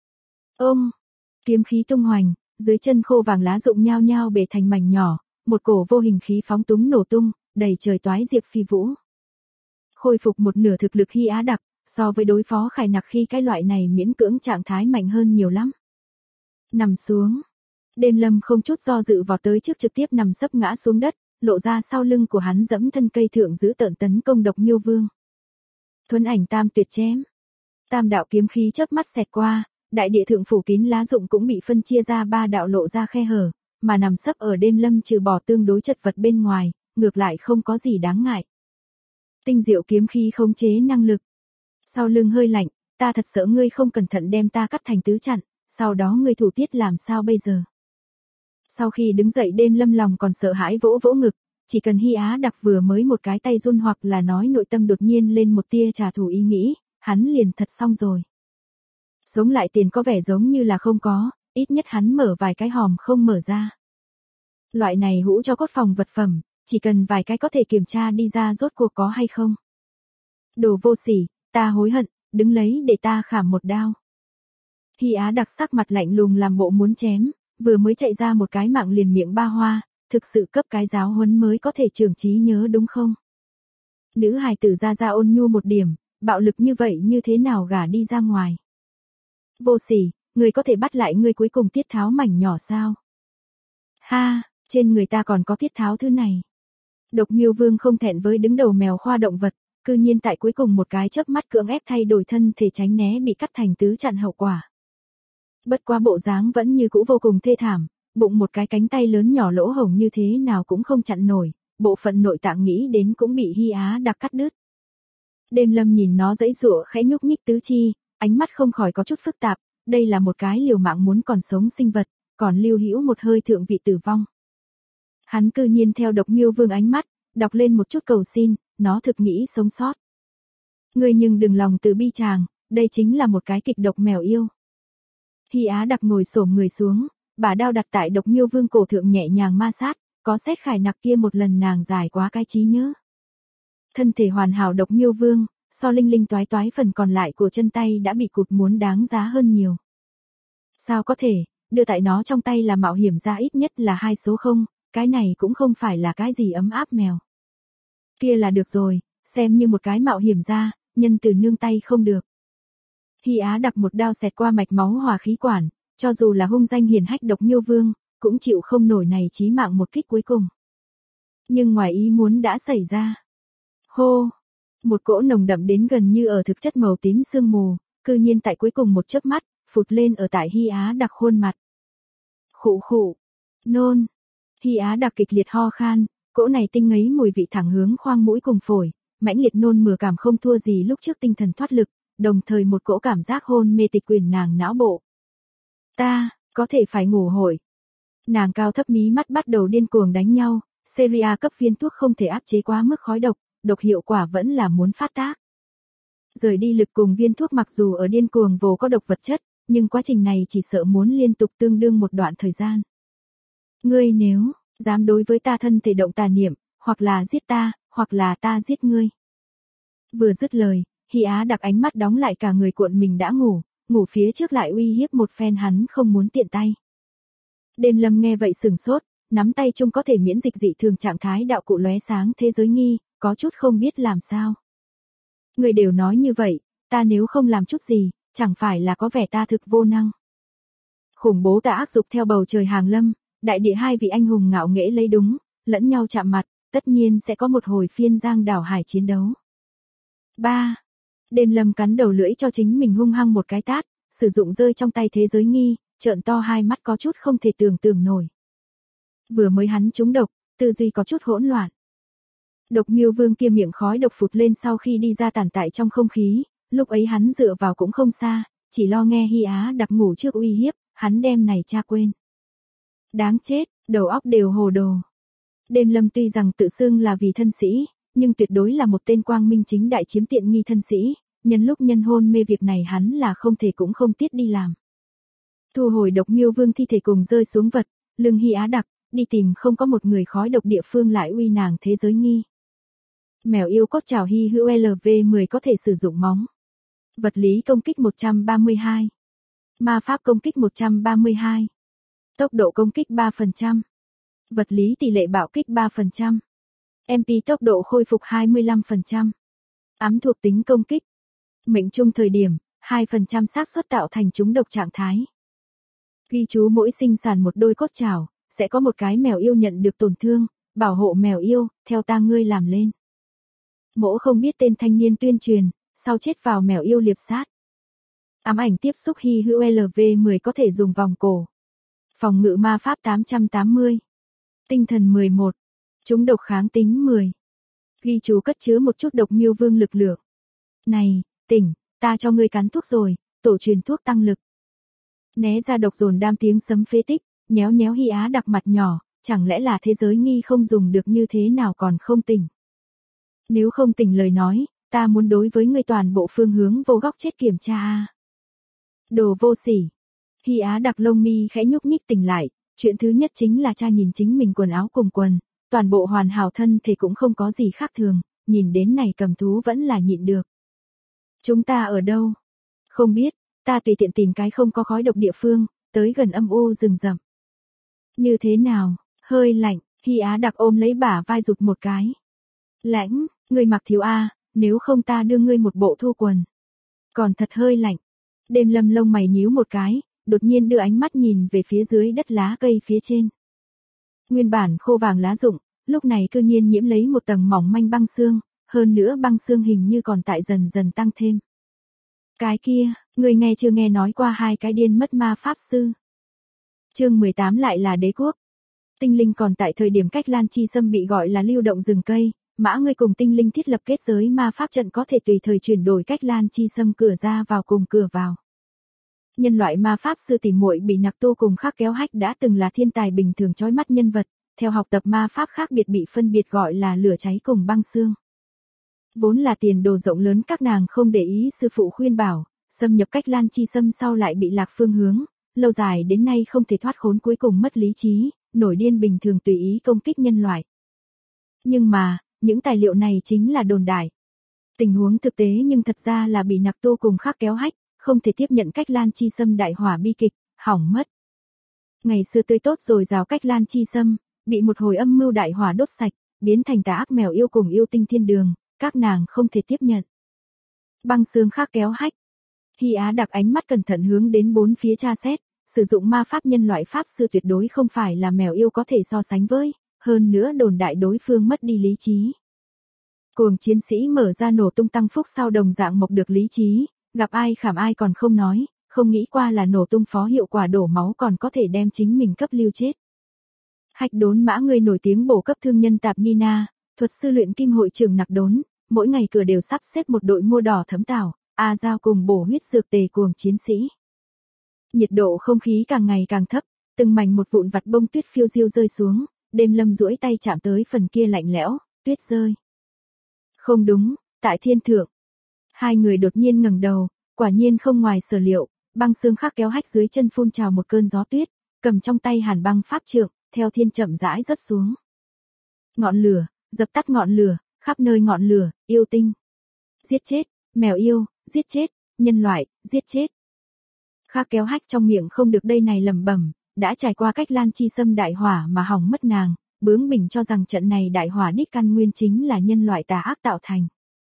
Speaker 1: Ông, kiếm khí tung hoành, dưới chân khô vàng lá rụng nhao nhao bể thành mảnh nhỏ, một cổ vô hình khí phóng túng nổ tung, đầy trời toái diệp phi vũ. Khôi phục một nửa thực lực Hy Á Đặc, so với đối phó khải nặc khi cái loại này miễn cưỡng trạng thái mạnh hơn nhiều lắm. Nằm xuống. Đêm Lâm không chút do dự vào tới trước trực tiếp nằm sấp ngã xuống đất, lộ ra sau lưng của hắn dẫm thân cây thượng giữ tợn tấn công độc miêu vương. Thuấn ảnh tam tuyệt chém. Tam đạo kiếm khí chớp mắt xẹt qua, đại địa thượng phủ kín lá rụng cũng bị phân chia ra ba đạo lộ ra khe hở, mà nằm sấp ở Đêm Lâm trừ bỏ tương đối chật vật bên ngoài, ngược lại không có gì đáng ngại. Tinh diệu kiếm khí khống chế năng lực. Sau lưng hơi lạnh, ta thật sợ ngươi không cẩn thận đem ta cắt thành tứ chặn, sau đó ngươi thủ tiết làm sao bây giờ? Sau khi đứng dậy Đêm Lâm lòng còn sợ hãi vỗ vỗ ngực, chỉ cần Hy Á Đặc vừa mới một cái tay run hoặc là nói nội tâm đột nhiên lên một tia trả thù ý nghĩ, hắn liền thật xong rồi. Sống lại tiền có vẻ giống như là không có, ít nhất hắn mở vài cái hòm không mở ra. Loại này hũ cho cốt phòng vật phẩm, chỉ cần vài cái có thể kiểm tra đi ra rốt cuộc có hay không. Đồ vô sỉ, ta hối hận, đứng lấy để ta khảm một đao. Hy Á đặc sắc mặt lạnh lùng làm bộ muốn chém, vừa mới chạy ra một cái mạng liền miệng ba hoa, thực sự cấp cái giáo huấn mới có thể trưởng trí nhớ đúng không? Nữ hài tử ra ôn nhu một điểm, bạo lực như vậy như thế nào gả đi ra ngoài? Vô sỉ, người có thể bắt lại ngươi cuối cùng tiết tháo mảnh nhỏ sao? Ha, trên người ta còn có tiết tháo thứ này. Độc Miêu Vương không thẹn với đứng đầu mèo khoa động vật, cư nhiên tại cuối cùng một cái chớp mắt cưỡng ép thay đổi thân thể tránh né bị cắt thành tứ chặn hậu quả. Bất quá bộ dáng vẫn như cũ vô cùng thê thảm, bụng một cái cánh tay lớn nhỏ lỗ hổng như thế nào cũng không chặn nổi, bộ phận nội tạng nghĩ đến cũng bị Hy Á đặc cắt đứt. Đêm Lâm nhìn nó giãy giụa khẽ nhúc nhích tứ chi, ánh mắt không khỏi có chút phức tạp, đây là một cái liều mạng muốn còn sống sinh vật, còn lưu hữu một hơi thượng vị tử vong. Hắn cư nhiên theo Độc Miêu Vương ánh mắt, đọc lên một chút cầu xin, nó thực nghĩ sống sót. Ngươi nhưng đừng lòng từ bi chàng, đây chính là một cái kịch độc mèo yêu. Hy Á đặc ngồi xổm người xuống, bả đao đặt tại Độc Miêu Vương cổ thượng nhẹ nhàng ma sát, có xét khải nặc kia một lần nàng giải quá cái trí nhớ. Thân thể hoàn hảo Độc Miêu Vương, so linh linh toái toái phần còn lại của chân tay đã bị cụt muốn đáng giá hơn nhiều. Sao có thể, đưa tại nó trong tay là mạo hiểm ra ít nhất là 2 số 0, cái này cũng không phải là cái gì ấm áp mèo. Kia là được rồi, xem như một cái mạo hiểm ra, nhân từ nương tay không được. Hy Á đặc một đao xẹt qua mạch máu hòa khí quản, cho dù là hung danh hiển hách Độc Miêu Vương, cũng chịu không nổi này chí mạng một kích cuối cùng. Nhưng ngoài ý muốn đã xảy ra. Hô! Một cỗ nồng đậm đến gần như ở thực chất màu tím sương mù, cư nhiên tại cuối cùng một chớp mắt, phụt lên ở tại Hy Á đặc khuôn mặt. Khụ khụ! Nôn! Hy Á đặc kịch liệt ho khan, cỗ này tinh ngấy mùi vị thẳng hướng khoang mũi cùng phổi, mãnh liệt nôn mửa cảm không thua gì lúc trước tinh thần thoát lực, đồng thời một cỗ cảm giác hôn mê tịch quyền nàng não bộ. Ta, có thể phải ngủ hội. Nàng cao thấp mí mắt bắt đầu điên cuồng đánh nhau, seria cấp viên thuốc không thể áp chế quá mức khói độc, độc hiệu quả vẫn là muốn phát tác. Rời đi lực cùng viên thuốc mặc dù ở điên cuồng vồ có độc vật chất, nhưng quá trình này chỉ sợ muốn liên tục tương đương một đoạn thời gian. Ngươi nếu dám đối với ta thân thể động tà niệm, hoặc là giết ta, hoặc là ta giết ngươi. Vừa dứt lời, Hy Á đặc ánh mắt đóng lại cả người cuộn mình đã ngủ phía trước lại uy hiếp một phen hắn không muốn tiện tay. Đêm Lâm nghe vậy sửng sốt, nắm tay chung có thể miễn dịch dị thường trạng thái đạo cụ lóe sáng thế giới nghi, có chút không biết làm sao. Người đều nói như vậy, ta nếu không làm chút gì, chẳng phải là có vẻ ta thực vô năng. Khủng bố tà ác dục theo bầu trời hàng lâm, đại địa hai vị anh hùng ngạo nghễ lấy đúng, lẫn nhau chạm mặt, tất nhiên sẽ có một hồi phiên giang đảo hải chiến đấu. 3. Đêm Lâm cắn đầu lưỡi cho chính mình hung hăng một cái tát, sử dụng rơi trong tay thế giới nghi, trợn to hai mắt có chút không thể tưởng tượng nổi. Vừa mới hắn trúng độc, tư duy có chút hỗn loạn. Độc Miêu Vương kia miệng khói độc phụt lên sau khi đi ra tản tại trong không khí, lúc ấy hắn dựa vào cũng không xa, chỉ lo nghe Hy Á đặc ngủ trước uy hiếp, hắn đem này cha quên. Đáng chết, đầu óc đều hồ đồ. Đêm Lâm tuy rằng tự xưng là vì thân sĩ, nhưng tuyệt đối là một tên quang minh chính đại chiếm tiện nghi thân sĩ, nhân lúc nhân hôn mê việc này hắn là không thể cũng không tiết đi làm. Thu hồi Độc Miêu Vương thi thể cùng rơi xuống vật, lưng Hy Á đặc, đi tìm không có một người khói độc địa phương lại uy nàng thế giới nghi. Mèo yêu cốt trảo hy hữu LV10 có thể sử dụng móng. Vật lý công kích 132. Ma pháp công kích 132. Tốc độ công kích 3%. Vật lý tỷ lệ bạo kích 3%. MP tốc độ khôi phục 25%. Ám thuộc tính công kích. Mệnh trung thời điểm, 2% xác suất tạo thành trúng độc trạng thái. Ghi chú mỗi sinh sản một đôi cốt trảo, sẽ có một cái mèo yêu nhận được tổn thương, bảo hộ mèo yêu, theo ta ngươi làm lên. Mỗ không biết tên thanh niên tuyên truyền, sau chết vào mèo yêu liệp sát. Ám ảnh tiếp xúc hy hữu LV10 có thể dùng vòng cổ. Phòng ngự ma pháp 880. Tinh thần 11. Trúng độc kháng tính 10. Ghi chú cất chứa một chút Độc Miêu Vương lực lượng. Này, tỉnh, ta cho ngươi cắn thuốc rồi, tổ truyền thuốc tăng lực. Né ra độc dồn đam tiếng sấm phế tích, nhéo nhéo Hy Á đặc mặt nhỏ, chẳng lẽ là thế giới nghi không dùng được như thế nào còn không tỉnh. Nếu không tỉnh lời nói, ta muốn đối với ngươi toàn bộ phương hướng vô góc chết kiểm tra a. Đồ vô sỉ. Hy Á đặc lông mi khẽ nhúc nhích tỉnh lại, chuyện thứ nhất chính là cha nhìn chính mình quần áo cùng quần, toàn bộ hoàn hảo thân thể cũng không có gì khác thường, nhìn đến này cầm thú vẫn là nhịn được. Chúng ta ở đâu? Không biết, ta tùy tiện tìm cái không có khói độc địa phương, tới gần âm u rừng rậm. Như thế nào, hơi lạnh, Hy Á Đặc ôm lấy bả vai rụt một cái. Lãnh, ngươi mặc thiếu a, nếu không ta đưa ngươi một bộ thu quần. Còn thật hơi lạnh. Đêm Lâm lông mày nhíu một cái, đột nhiên đưa ánh mắt nhìn về phía dưới đất lá cây phía trên. Nguyên bản khô vàng lá rụng, lúc này cư nhiên nhiễm lấy một tầng mỏng manh băng xương, hơn nữa băng xương hình như còn tại dần dần tăng thêm. Cái kia, người nghe chưa nghe nói qua hai cái điên mất ma pháp sư. Chương 18 lại là đế quốc. Tinh linh còn tại thời điểm cách Lan Chi Sâm bị gọi là lưu động rừng cây, Mã Ngươi cùng tinh linh thiết lập kết giới ma pháp trận có thể tùy thời chuyển đổi cách Lan Chi Sâm cửa ra vào cùng cửa vào. Nhân loại ma pháp sư tỉ muội bị Nặc Tu cùng Khắc Kéo Hách đã từng là thiên tài bình thường chói mắt nhân vật, theo học tập ma pháp khác biệt bị phân biệt gọi là lửa cháy cùng băng xương. Vốn là tiền đồ rộng lớn các nàng không để ý sư phụ khuyên bảo, xâm nhập cách Lan Chi Sâm sau lại bị lạc phương hướng, lâu dài đến nay không thể thoát khốn cuối cùng mất lý trí, nổi điên bình thường tùy ý công kích nhân loại. Nhưng mà, những tài liệu này chính là đồn đại. Tình huống thực tế nhưng thật ra là bị Nặc Tu cùng Khắc Kéo Hách, không thể tiếp nhận cách Lan Chi Sâm đại hỏa bi kịch, hỏng mất. Ngày xưa tươi tốt rồi rào cách Lan Chi Sâm, bị một hồi âm mưu đại hỏa đốt sạch, biến thành tà ác mèo yêu cùng yêu tinh thiên đường, các nàng không thể tiếp nhận. Băng xương Khắc Kéo Hách. Hy Á Đặc ánh mắt cẩn thận hướng đến bốn phía tra xét, sử dụng ma pháp nhân loại pháp sư tuyệt đối không phải là mèo yêu có thể so sánh với, hơn nữa đồn đại đối phương mất đi lý trí. Cuồng chiến sĩ mở ra nổ tung tăng phúc sau đồng dạng mộc được lý trí, gặp ai khảm ai còn không nói, không nghĩ qua là nổ tung phó hiệu quả đổ máu còn có thể đem chính mình cấp lưu chết. Hạch Đốn Mã Ngươi nổi tiếng bổ cấp thương nhân tạp Nina, thuật sư luyện kim hội trưởng Nặc Đốn, mỗi ngày cửa đều sắp xếp một đội mua đỏ thấm tảo, A Giao cùng bổ huyết dược tề cuồng chiến sĩ. Nhiệt độ không khí càng ngày càng thấp, từng mảnh một vụn vặt bông tuyết phiêu diêu rơi xuống, Đêm Lâm duỗi tay chạm tới phần kia lạnh lẽo, tuyết rơi. Không đúng, tại thiên thượng. Hai người đột nhiên ngẩng đầu, quả nhiên không ngoài sở liệu, băng xương Khắc Kéo Hách dưới chân phun trào một cơn gió tuyết, cầm trong tay hàn băng pháp trượng, theo thiên chậm rãi rớt xuống. Ngọn lửa, dập tắt ngọn lửa, khắp nơi ngọn lửa, yêu tinh. Giết chết, mèo yêu, giết chết, nhân loại, giết chết. Khắc Kéo Hách trong miệng không được đây này lẩm bẩm, đã trải qua cách Lan Chi Sâm đại hỏa mà hỏng mất nàng, bướng bỉnh cho rằng trận này đại hỏa đích căn nguyên chính là nhân loại tà ác tạo thành.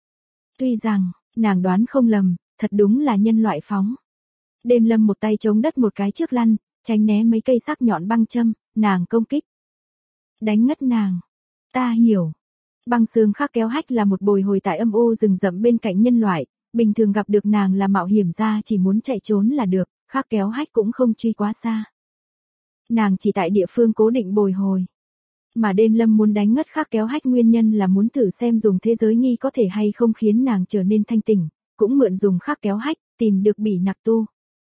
Speaker 1: Tuy rằng, nàng đoán không lầm, thật đúng là nhân loại phóng. Đêm Lâm một tay chống đất một cái trước lăn, tránh né mấy cây sắc nhọn băng châm, nàng công kích. Đánh ngất nàng. Ta hiểu. Băng xương Khắc Kéo Hách là một bồi hồi tại âm u rừng rậm bên cạnh nhân loại, bình thường gặp được nàng là mạo hiểm ra chỉ muốn chạy trốn là được, Khắc Kéo Hách cũng không truy quá xa. Nàng chỉ tại địa phương cố định bồi hồi. Mà Đêm Lâm muốn đánh ngất Khắc Kéo Hách nguyên nhân là muốn thử xem dùng thế giới nghi có thể hay không khiến nàng trở nên thanh tỉnh, cũng mượn dùng Khắc Kéo Hách, tìm được Bỉ Nặc Tu.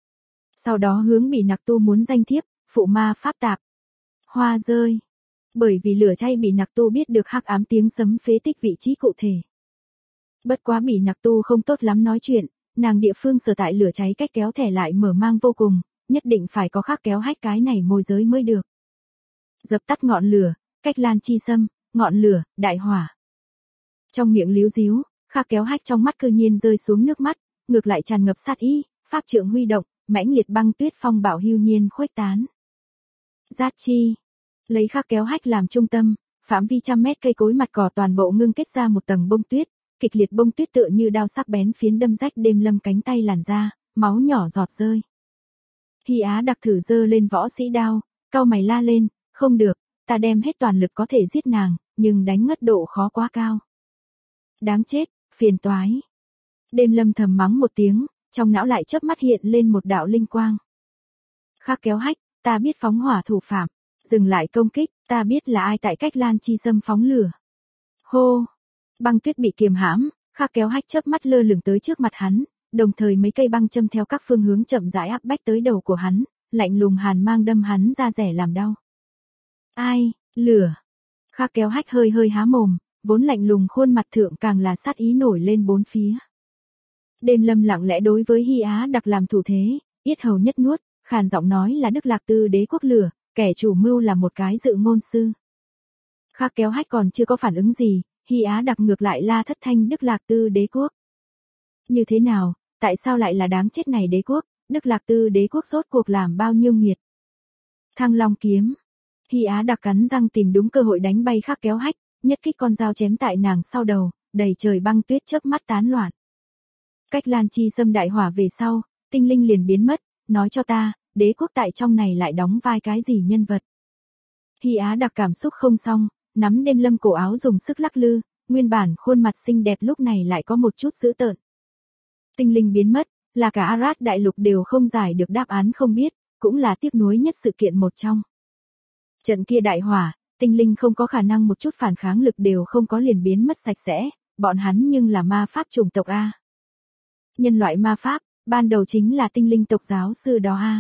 Speaker 1: Sau đó hướng Bỉ Nặc Tu muốn danh thiếp, phụ ma pháp tạp. Hoa rơi. Bởi vì lửa chay Bỉ Nặc Tu biết được hắc ám tiếng sấm phế tích vị trí cụ thể. Bất quá Bỉ Nặc Tu không tốt lắm nói chuyện, nàng địa phương sở tại lửa cháy cách kéo thẻ lại mở mang vô cùng, nhất định phải có Khắc Kéo Hách cái này môi giới mới được. Dập tắt ngọn lửa, cách Lan Chi Sâm, ngọn lửa, đại hỏa. Trong miệng líu díu, Khắc Kéo Hách trong mắt cư nhiên rơi xuống nước mắt, ngược lại tràn ngập sát ý, pháp trượng huy động, mãnh liệt băng tuyết phong bạo hưu nhiên khuếch tán. Giác chi, lấy Khắc Kéo Hách làm trung tâm, phạm vi trăm mét cây cối mặt cỏ toàn bộ ngưng kết ra một tầng bông tuyết, kịch liệt bông tuyết tựa như đao sắc bén phiến đâm rách Đêm Lâm cánh tay làn da, máu nhỏ giọt rơi. Hy Á Đặc thử giơ lên võ sĩ đao, cau mày la lên, không được, ta đem hết toàn lực có thể giết nàng, nhưng đánh ngất độ khó quá cao. Đáng chết, phiền toái. Đêm Lâm thầm mắng một tiếng, trong não lại chớp mắt hiện lên một đạo linh quang. Khắc Kéo Hách, ta biết phóng hỏa thủ phạm, dừng lại công kích, ta biết là ai tại cách Lan Chi Sâm phóng lửa. Hô, băng tuyết bị kiềm hãm, Khắc Kéo Hách chớp mắt lơ lửng tới trước mặt hắn, đồng thời mấy cây băng châm theo các phương hướng chậm rãi áp bách tới đầu của hắn, lạnh lùng hàn mang đâm hắn ra rẻ làm đau. Ai, lửa. Khắc Kéo Hách hơi hơi há mồm, vốn lạnh lùng khuôn mặt thượng càng là sát ý nổi lên bốn phía. Đêm Lâm lặng lẽ đối với Hy Á Đặc làm thủ thế, yết hầu nhất nuốt, khàn giọng nói là Đức Lạc Tư đế quốc lửa, kẻ chủ mưu là một cái dự ngôn sư. Khắc Kéo Hách còn chưa có phản ứng gì, Hy Á Đặc ngược lại la thất thanh Đức Lạc Tư đế quốc. Như thế nào, tại sao lại là đáng chết này đế quốc, Đức Lạc Tư đế quốc rốt cuộc làm bao nhiêu nghiệt. Thăng Long kiếm. Hy Á Đặc cắn răng tìm đúng cơ hội đánh bay Khắc Kéo Hách, nhất kích con dao chém tại nàng sau đầu, đầy trời băng tuyết chớp mắt tán loạn. Cách Lan Chi Sâm đại hỏa về sau, tinh linh liền biến mất, nói cho ta, đế quốc tại trong này lại đóng vai cái gì nhân vật. Hy Á Đặc cảm xúc không xong, nắm Đêm Lâm cổ áo dùng sức lắc lư, nguyên bản khuôn mặt xinh đẹp lúc này lại có một chút dữ tợn. Tinh linh biến mất, là cả Arad đại lục đều không giải được đáp án không biết, cũng là tiếc nuối nhất sự kiện một trong. Trận kia đại hỏa, tinh linh không có khả năng một chút phản kháng lực đều không có liền biến mất sạch sẽ, bọn hắn nhưng là ma pháp chủng tộc A. Nhân loại ma pháp, ban đầu chính là tinh linh tộc giáo sư đó A.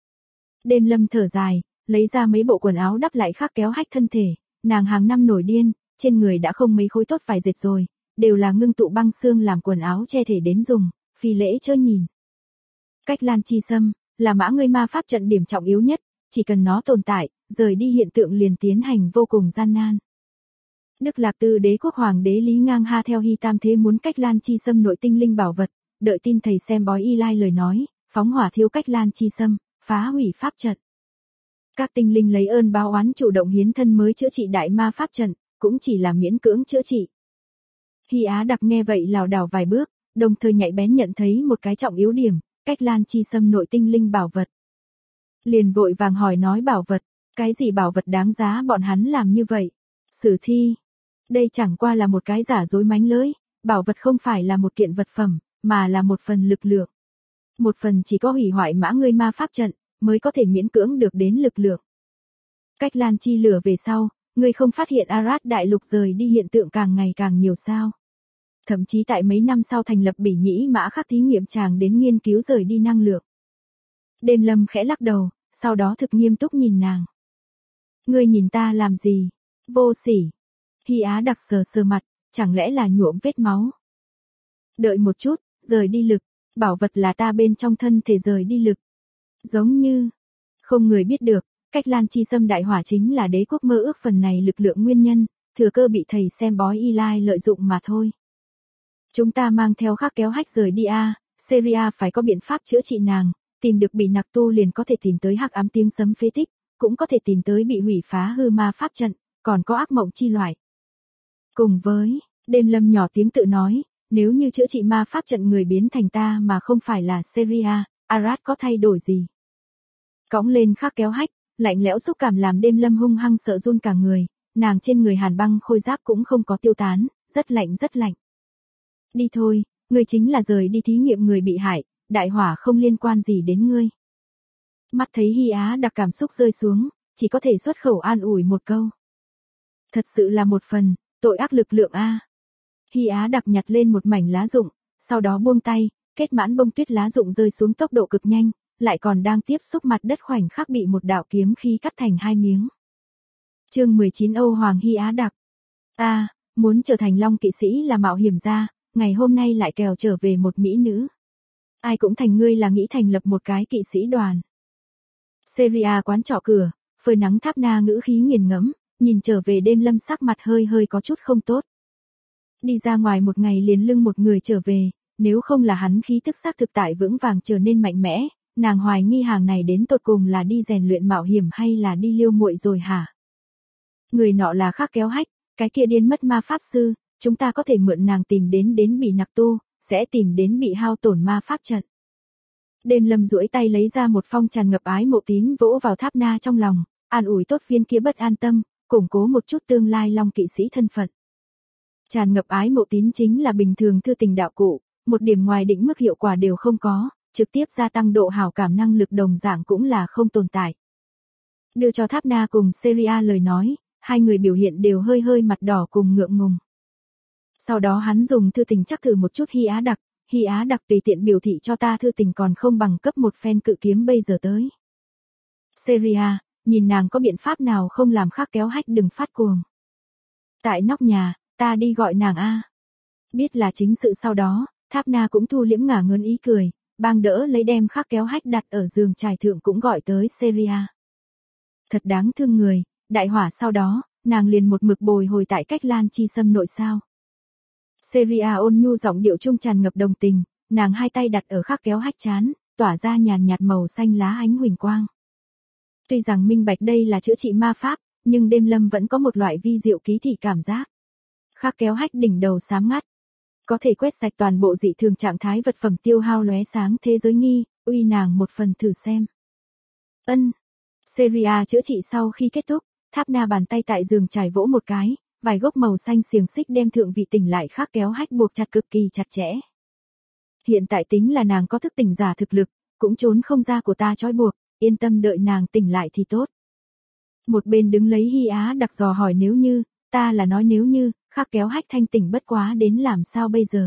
Speaker 1: Đêm Lâm thở dài, lấy ra mấy bộ quần áo đắp lại Khắc Kéo Hách thân thể, nàng hàng năm nổi điên, trên người đã không mấy khối tốt vải dệt rồi, đều là ngưng tụ băng xương làm quần áo che thể đến dùng, phi lễ chớ nhìn. Cách Lan Chi Sâm, là mã ngươi ma pháp trận điểm trọng yếu nhất, chỉ cần nó tồn tại, rời đi hiện tượng liền tiến hành vô cùng gian nan. Đức Lạc Tư đế quốc hoàng đế Lý Ngang Ha theo Hy Tam Thế muốn Cách Lan Chi Sâm nội tinh linh bảo vật, đợi tin thầy xem bói y lai lời nói, phóng hỏa thiêu Cách Lan Chi Sâm, phá hủy pháp trận. Các tinh linh lấy ơn báo oán chủ động hiến thân mới chữa trị đại ma pháp trận, cũng chỉ là miễn cưỡng chữa trị. Hy Á Đặc nghe vậy lảo đảo vài bước, đồng thời nhạy bén nhận thấy một cái trọng yếu điểm, Cách Lan Chi Sâm nội tinh linh bảo vật. Liền vội vàng hỏi nói bảo vật, cái gì bảo vật đáng giá bọn hắn làm như vậy? Sử thi. Đây chẳng qua là một cái giả dối mánh lưới, bảo vật không phải là một kiện vật phẩm, mà là một phần lực lượng. Một phần chỉ có hủy hoại mã ngươi ma pháp trận, mới có thể miễn cưỡng được đến lực lượng. Cách Lan Chi lửa về sau, ngươi không phát hiện Arad đại lục rời đi hiện tượng càng ngày càng nhiều sao? Thậm chí tại mấy năm sau thành lập Bỉ Nhĩ Mã Khắc thí nghiệm tràng đến nghiên cứu rời đi năng lượng. Đêm Lâm khẽ lắc đầu, sau đó thực nghiêm túc nhìn nàng. Ngươi nhìn ta làm gì? Vô sỉ. Hy Á Đặc sờ sờ mặt, chẳng lẽ là nhuộm vết máu? Đợi một chút, rời đi lực, bảo vật là ta bên trong thân thể rời đi lực. Giống như, không người biết được, Cách Lan Chi Sâm đại hỏa chính là đế quốc mơ ước phần này lực lượng nguyên nhân, thừa cơ bị thầy xem bói y lai lợi dụng mà thôi. Chúng ta mang theo Khắc Kéo Hách rời đi a, Syria phải có biện pháp chữa trị nàng, tìm được bị nặc tu liền có thể tìm tới hắc ám tiếng sấm phế tích, cũng có thể tìm tới bị hủy phá hư ma pháp trận, còn có ác mộng chi loại. Cùng với, Đêm Lâm nhỏ tiếng tự nói, nếu như chữa trị ma pháp trận người biến thành ta mà không phải là Syria, Arad có thay đổi gì? Cõng lên Khắc Kéo Hách, lạnh lẽo xúc cảm làm Đêm Lâm hung hăng sợ run cả người, nàng trên người hàn băng khôi giáp cũng không có tiêu tán, rất lạnh rất lạnh. Đi thôi, ngươi chính là rời đi thí nghiệm người bị hại, đại hỏa không liên quan gì đến ngươi. Mắt thấy Hy Á Đặc cảm xúc rơi xuống, chỉ có thể xuất khẩu an ủi một câu. Thật sự là một phần, tội ác lực lượng a. Hy Á Đặc nhặt lên một mảnh lá rụng, sau đó buông tay, kết mãn bông tuyết lá rụng rơi xuống tốc độ cực nhanh, lại còn đang tiếp xúc mặt đất khoảnh khắc bị một đạo kiếm khí cắt thành hai miếng. Chương 19 Âu Hoàng Hy Á Đặc. Muốn trở thành Long kỵ sĩ là mạo hiểm gia, ngày hôm nay lại kèo trở về một mỹ nữ. Ai cũng thành ngươi là nghĩ thành lập một cái kỵ sĩ đoàn. Syria quán trọ cửa, phơi nắng Tháp Na ngữ khí nghiền ngẫm, nhìn trở về Đêm Lâm sắc mặt hơi hơi có chút không tốt. Đi ra ngoài một ngày liền lưng một người trở về, nếu không là hắn khí tức xác thực tại vững vàng trở nên mạnh mẽ, nàng hoài nghi hàng này đến tột cùng là đi rèn luyện mạo hiểm hay là đi liêu muội rồi hả? Người nọ là Khắc Kéo Hách, cái kia điên mất ma pháp sư, chúng ta có thể mượn nàng tìm đến bị nặc tu, sẽ tìm đến bị hao tổn ma pháp trận. Đêm Lâm duỗi tay lấy ra một phong tràn ngập ái mộ tín vỗ vào Tháp Na trong lòng, an ủi tốt viên kia bất an tâm, củng cố một chút tương lai Long kỵ sĩ thân phận. Tràn ngập ái mộ tín chính là bình thường thư tình đạo cụ, một điểm ngoài định mức hiệu quả đều không có, trực tiếp gia tăng độ hảo cảm năng lực đồng dạng cũng là không tồn tại. Đưa cho Tháp Na cùng Syria lời nói, hai người biểu hiện đều hơi hơi mặt đỏ cùng ngượng ngùng. Sau đó hắn dùng thư tình chắc thử một chút Hy Á Đặc tùy tiện biểu thị cho ta thư tình còn không bằng cấp một phen cự kiếm bây giờ tới. Syria, nhìn nàng có biện pháp nào không làm Khắc Kéo Hách đừng phát cuồng. Tại nóc nhà, ta đi gọi nàng a. Biết là chính sự sau đó, Tháp Na cũng thu liễm ngả ngớn ý cười, bang đỡ lấy đem Khắc Kéo Hách đặt ở giường trải thượng cũng gọi tới Syria. Thật đáng thương người, đại hỏa sau đó, nàng liền một mực bồi hồi tại cách Lan Chi Sâm nội sao. Seria ôn nhu giọng điệu trung tràn ngập đồng tình, nàng hai tay đặt ở khắc kéo hách trán, tỏa ra nhàn nhạt màu xanh lá ánh huỳnh quang. Tuy rằng minh bạch đây là chữa trị ma pháp, nhưng đêm lâm vẫn có một loại vi diệu ký thị cảm giác. Khắc kéo hách đỉnh đầu xám ngắt, có thể quét sạch toàn bộ dị thường trạng thái vật phẩm tiêu hao lóe sáng thế giới nghi, uy nàng một phần thử xem. Ân. Seria chữa trị sau khi kết thúc, Tháp Na bàn tay tại giường trải vỗ một cái, vài gốc màu xanh xiềng xích đem thượng vị tỉnh lại khắc kéo hách buộc chặt cực kỳ chặt chẽ. Hiện tại tính là nàng có thức tỉnh giả thực lực, cũng trốn không ra của ta trói buộc, yên tâm đợi nàng tỉnh lại thì tốt. Một bên đứng lấy Hy Á đặc dò hỏi nếu như, ta là nói nếu như, khắc kéo hách thanh tỉnh bất quá đến làm sao bây giờ.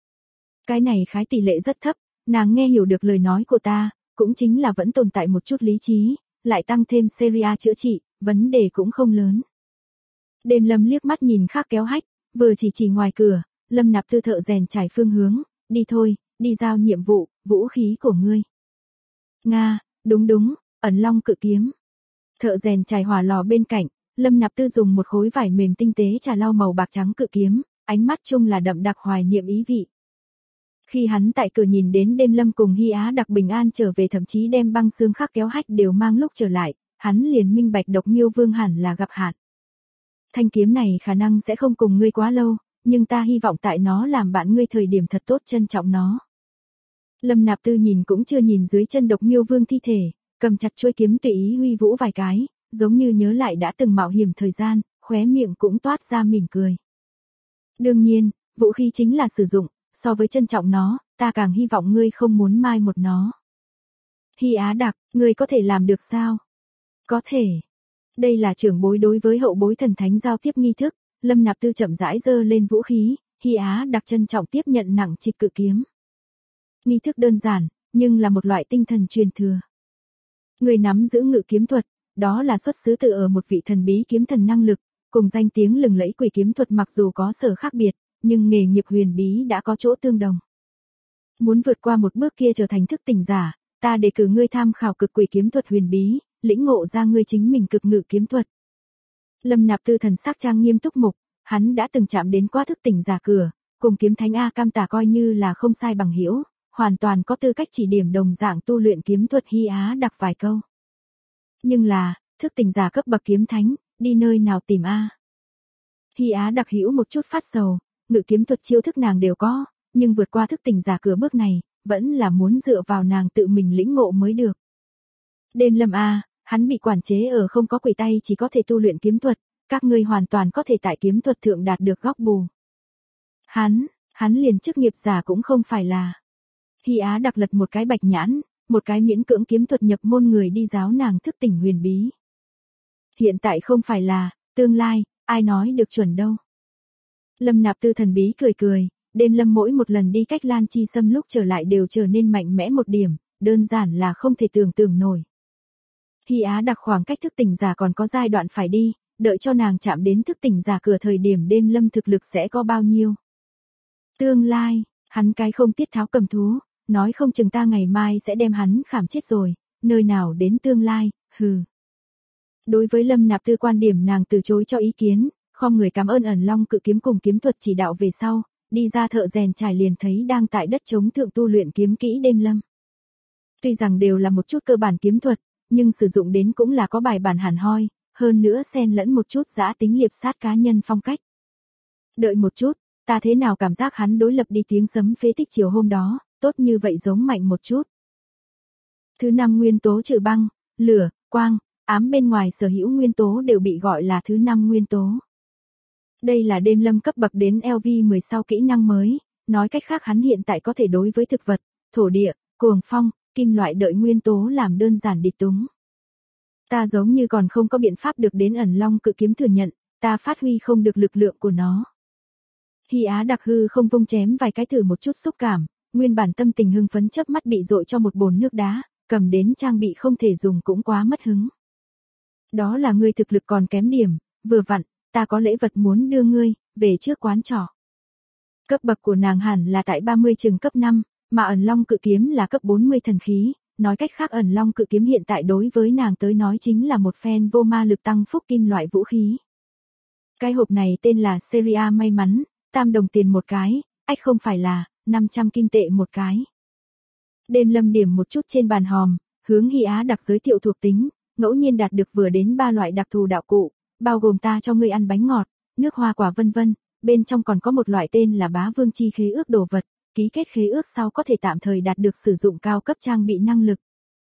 Speaker 1: Cái này khái tỷ lệ rất thấp, nàng nghe hiểu được lời nói của ta, cũng chính là vẫn tồn tại một chút lý trí, lại tăng thêm Seria chữa trị, vấn đề cũng không lớn. Đêm lâm liếc mắt nhìn khắc kéo hách, vừa chỉ ngoài cửa, Lâm Nạp Tư thợ rèn trải phương hướng, đi thôi, đi giao nhiệm vụ, vũ khí của ngươi. Nga, đúng, ẩn long cự kiếm. Thợ rèn trải hỏa lò bên cạnh, Lâm Nạp Tư dùng một khối vải mềm tinh tế trà lau màu bạc trắng cự kiếm, ánh mắt chung là đậm đặc hoài niệm ý vị. Khi hắn tại cửa nhìn đến đêm lâm cùng Hy Á đặc bình an trở về, thậm chí đem băng xương khắc kéo hách đều mang lúc trở lại, hắn liền minh bạch độc miêu vương hẳn là gặp hạn. Thanh kiếm này khả năng sẽ không cùng ngươi quá lâu, nhưng ta hy vọng tại nó làm bạn ngươi thời điểm thật tốt trân trọng nó. Lâm Nạp Tư nhìn cũng chưa nhìn dưới chân độc miêu vương thi thể, cầm chặt chuôi kiếm tùy ý huy vũ vài cái, giống như nhớ lại đã từng mạo hiểm thời gian, khóe miệng cũng toát ra mỉm cười. Đương nhiên, vũ khí chính là sử dụng, so với trân trọng nó, ta càng hy vọng ngươi không muốn mai một nó. Hy Á đặc, ngươi có thể làm được sao? Có thể. Đây là trưởng bối đối với hậu bối thần thánh giao tiếp nghi thức, Lâm Nạp Tư chậm rãi giơ lên vũ khí, Hy Á đặc trân trọng tiếp nhận nặng trịch cự kiếm. Nghi thức đơn giản, nhưng là một loại tinh thần truyền thừa. Người nắm giữ ngự kiếm thuật, đó là xuất xứ từ ở một vị thần bí kiếm thần năng lực, cùng danh tiếng lừng lẫy quỷ kiếm thuật mặc dù có sở khác biệt, nhưng nghề nghiệp huyền bí đã có chỗ tương đồng. Muốn vượt qua một bước kia trở thành thức tỉnh giả, ta đề cử ngươi tham khảo cực quỷ kiếm thuật huyền bí, lĩnh ngộ ra ngươi chính mình cực ngự kiếm thuật. Lâm Nạp Tư thần sắc trang nghiêm túc mục, hắn đã từng chạm đến qua thức tỉnh giả cửa, cùng kiếm thánh A Cam Tả coi như là không sai bằng hữu, hoàn toàn có tư cách chỉ điểm đồng dạng tu luyện kiếm thuật Hy Á đặc vài câu. Nhưng là, thức tỉnh giả cấp bậc kiếm thánh, đi nơi nào tìm A? Hy Á đặc hữu một chút phát sầu, ngự kiếm thuật chiêu thức nàng đều có, nhưng vượt qua thức tỉnh giả cửa bước này, vẫn là muốn dựa vào nàng tự mình lĩnh ngộ mới được. Đêm lâm A, hắn bị quản chế ở không có quỷ tay chỉ có thể tu luyện kiếm thuật, các ngươi hoàn toàn có thể tại kiếm thuật thượng đạt được góc bù. Hắn liền chức nghiệp giả cũng không phải là. Hy Á đặc lật một cái bạch nhãn, một cái miễn cưỡng kiếm thuật nhập môn người đi giáo nàng thức tỉnh huyền bí. Hiện tại không phải là, tương lai, ai nói được chuẩn đâu. Lâm Nạp Tư thần bí cười, đêm lâm mỗi một lần đi cách Lan Chi Sâm lúc trở lại đều trở nên mạnh mẽ một điểm, đơn giản là không thể tưởng tượng nổi. Hy Á đặc khoảng cách thức tỉnh giả còn có giai đoạn phải đi, đợi cho nàng chạm đến thức tỉnh giả cửa thời điểm đêm lâm thực lực sẽ có bao nhiêu. Tương lai, hắn cái không tiết tháo cầm thú, nói không chừng ta ngày mai sẽ đem hắn khảm chết rồi, nơi nào đến tương lai, hừ. Đối với Lâm Nạp Tư quan điểm nàng từ chối cho ý kiến, khom người cảm ơn ẩn long cự kiếm cùng kiếm thuật chỉ đạo về sau, đi ra thợ rèn trải liền thấy đang tại đất trống thượng tu luyện kiếm kỹ đêm lâm. Tuy rằng đều là một chút cơ bản kiếm thuật, nhưng sử dụng đến cũng là có bài bản hẳn hoi, hơn nữa xen lẫn một chút dã tính liệp sát cá nhân phong cách. Đợi một chút, ta thế nào cảm giác hắn đối lập đi tiếng sấm phế tích chiều hôm đó, tốt như vậy giống mạnh một chút. Thứ 5 nguyên tố trừ băng, lửa, quang, ám bên ngoài sở hữu nguyên tố đều bị gọi là thứ 5 nguyên tố. Đây là đêm lâm cấp bậc đến LV10 sau kỹ năng mới, nói cách khác hắn hiện tại có thể đối với thực vật, thổ địa, cuồng phong, kim loại đợi nguyên tố làm đơn giản địch túng. Ta giống như còn không có biện pháp được đến ẩn long cự kiếm thừa nhận, ta phát huy không được lực lượng của nó. Hy Á đặc hư không vung chém vài cái thử một chút xúc cảm, nguyên bản tâm tình hưng phấn chớp mắt bị dội cho một bồn nước đá, cầm đến trang bị không thể dùng cũng quá mất hứng. Đó là ngươi thực lực còn kém điểm, vừa vặn, ta có lễ vật muốn đưa ngươi, về trước quán trọ. Cấp bậc của nàng hẳn là tại 30 chừng cấp 5, mà ẩn long cự kiếm là cấp 40 thần khí, nói cách khác ẩn long cự kiếm hiện tại đối với nàng tới nói chính là một phen vô ma lực tăng phúc kim loại vũ khí. Cái hộp này tên là Seria may mắn, tam đồng tiền một cái, không phải là 500 kim tệ một cái. Đêm Lâm điểm một chút trên bàn hòm, hướng Hy Á Đặc giới thiệu thuộc tính, ngẫu nhiên đạt được vừa đến 3 loại đặc thù đạo cụ, bao gồm ta cho ngươi ăn bánh ngọt, nước hoa quả vân vân, bên trong còn có một loại tên là Bá Vương chi khế ước đồ vật, ký kết khế ước sau có thể tạm thời đạt được sử dụng cao cấp trang bị năng lực.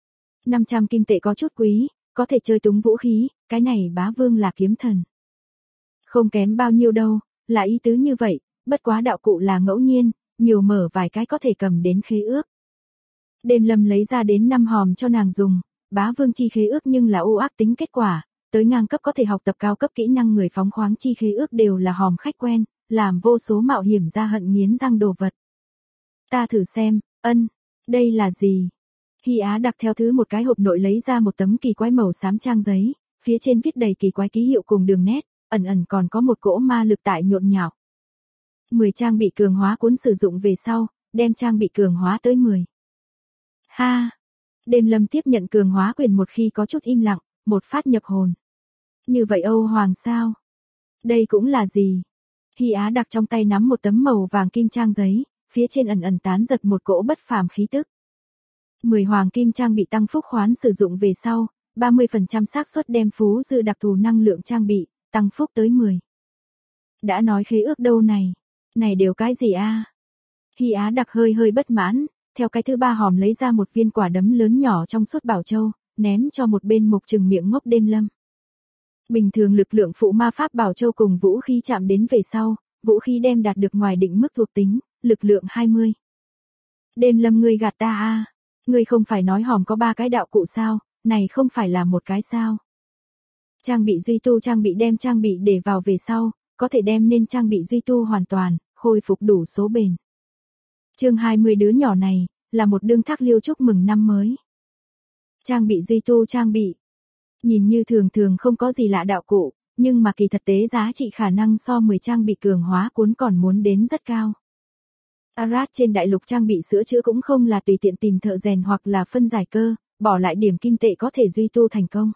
Speaker 1: 500 kim tệ có chút quý, có thể chơi túng vũ khí, cái này Bá Vương là kiếm thần. Không kém bao nhiêu đâu, là ý tứ như vậy, bất quá đạo cụ là ngẫu nhiên, nhiều mở vài cái có thể cầm đến khế ước. Đêm Lâm lấy ra đến 5 hòm cho nàng dùng, Bá Vương chi khế ước nhưng là ưu ác tính kết quả, tới ngang cấp có thể học tập cao cấp kỹ năng người phóng khoáng chi khế ước đều là hòm khách quen, làm vô số mạo hiểm ra hận nghiến răng đồ vật. Ta thử xem, đây là gì? Hy Á Đặc theo thứ một cái hộp nội lấy ra một tấm kỳ quái màu xám trang giấy, phía trên viết đầy kỳ quái ký hiệu cùng đường nét, ẩn còn có một cỗ ma lực tại nhộn nhạo. 10 trang bị cường hóa cuốn sử dụng về sau, đem trang bị cường hóa tới 10. Ha! Đêm Lâm tiếp nhận cường hóa quyền một khi có chút im lặng, một phát nhập hồn. Như vậy Âu Hoàng sao? Đây cũng là gì? Hy Á Đặc trong tay nắm một tấm màu vàng kim trang giấy, phía trên ẩn tán giật một cỗ bất phàm khí tức. 10 hoàng kim trang bị tăng phúc khoán sử dụng về sau, 30% xác suất đem phú dư đặc thù năng lượng trang bị, tăng phúc tới 10. Đã nói khế ước đâu này đều cái gì a? Hy Á Đặc hơi bất mãn, theo cái thứ ba hòm lấy ra một viên quả đấm lớn nhỏ trong suốt bảo châu, ném cho một bên mục trừng miệng ngốc Đêm Lâm. Bình thường lực lượng phụ ma pháp bảo châu cùng vũ khí chạm đến về sau, vũ khí đem đạt được ngoài định mức thuộc tính, lực lượng 20. Đêm Lâm ngươi gạt ta a, ngươi không phải nói hòm có 3 cái đạo cụ sao, này không phải là một cái sao? Trang bị duy tu trang bị đem trang bị để vào về sau, có thể đem nên trang bị duy tu hoàn toàn, khôi phục đủ số bền. Chương 20 đứa nhỏ này, là một đương thác liêu chúc mừng năm mới. Trang bị duy tu trang bị. Nhìn như thường không có gì lạ đạo cụ, nhưng mà kỳ thực tế giá trị khả năng so 10 trang bị cường hóa cuốn còn muốn đến rất cao. Arad trên đại lục trang bị sửa chữa cũng không là tùy tiện tìm thợ rèn hoặc là phân giải cơ, bỏ lại điểm kim tệ có thể duy tu thành công.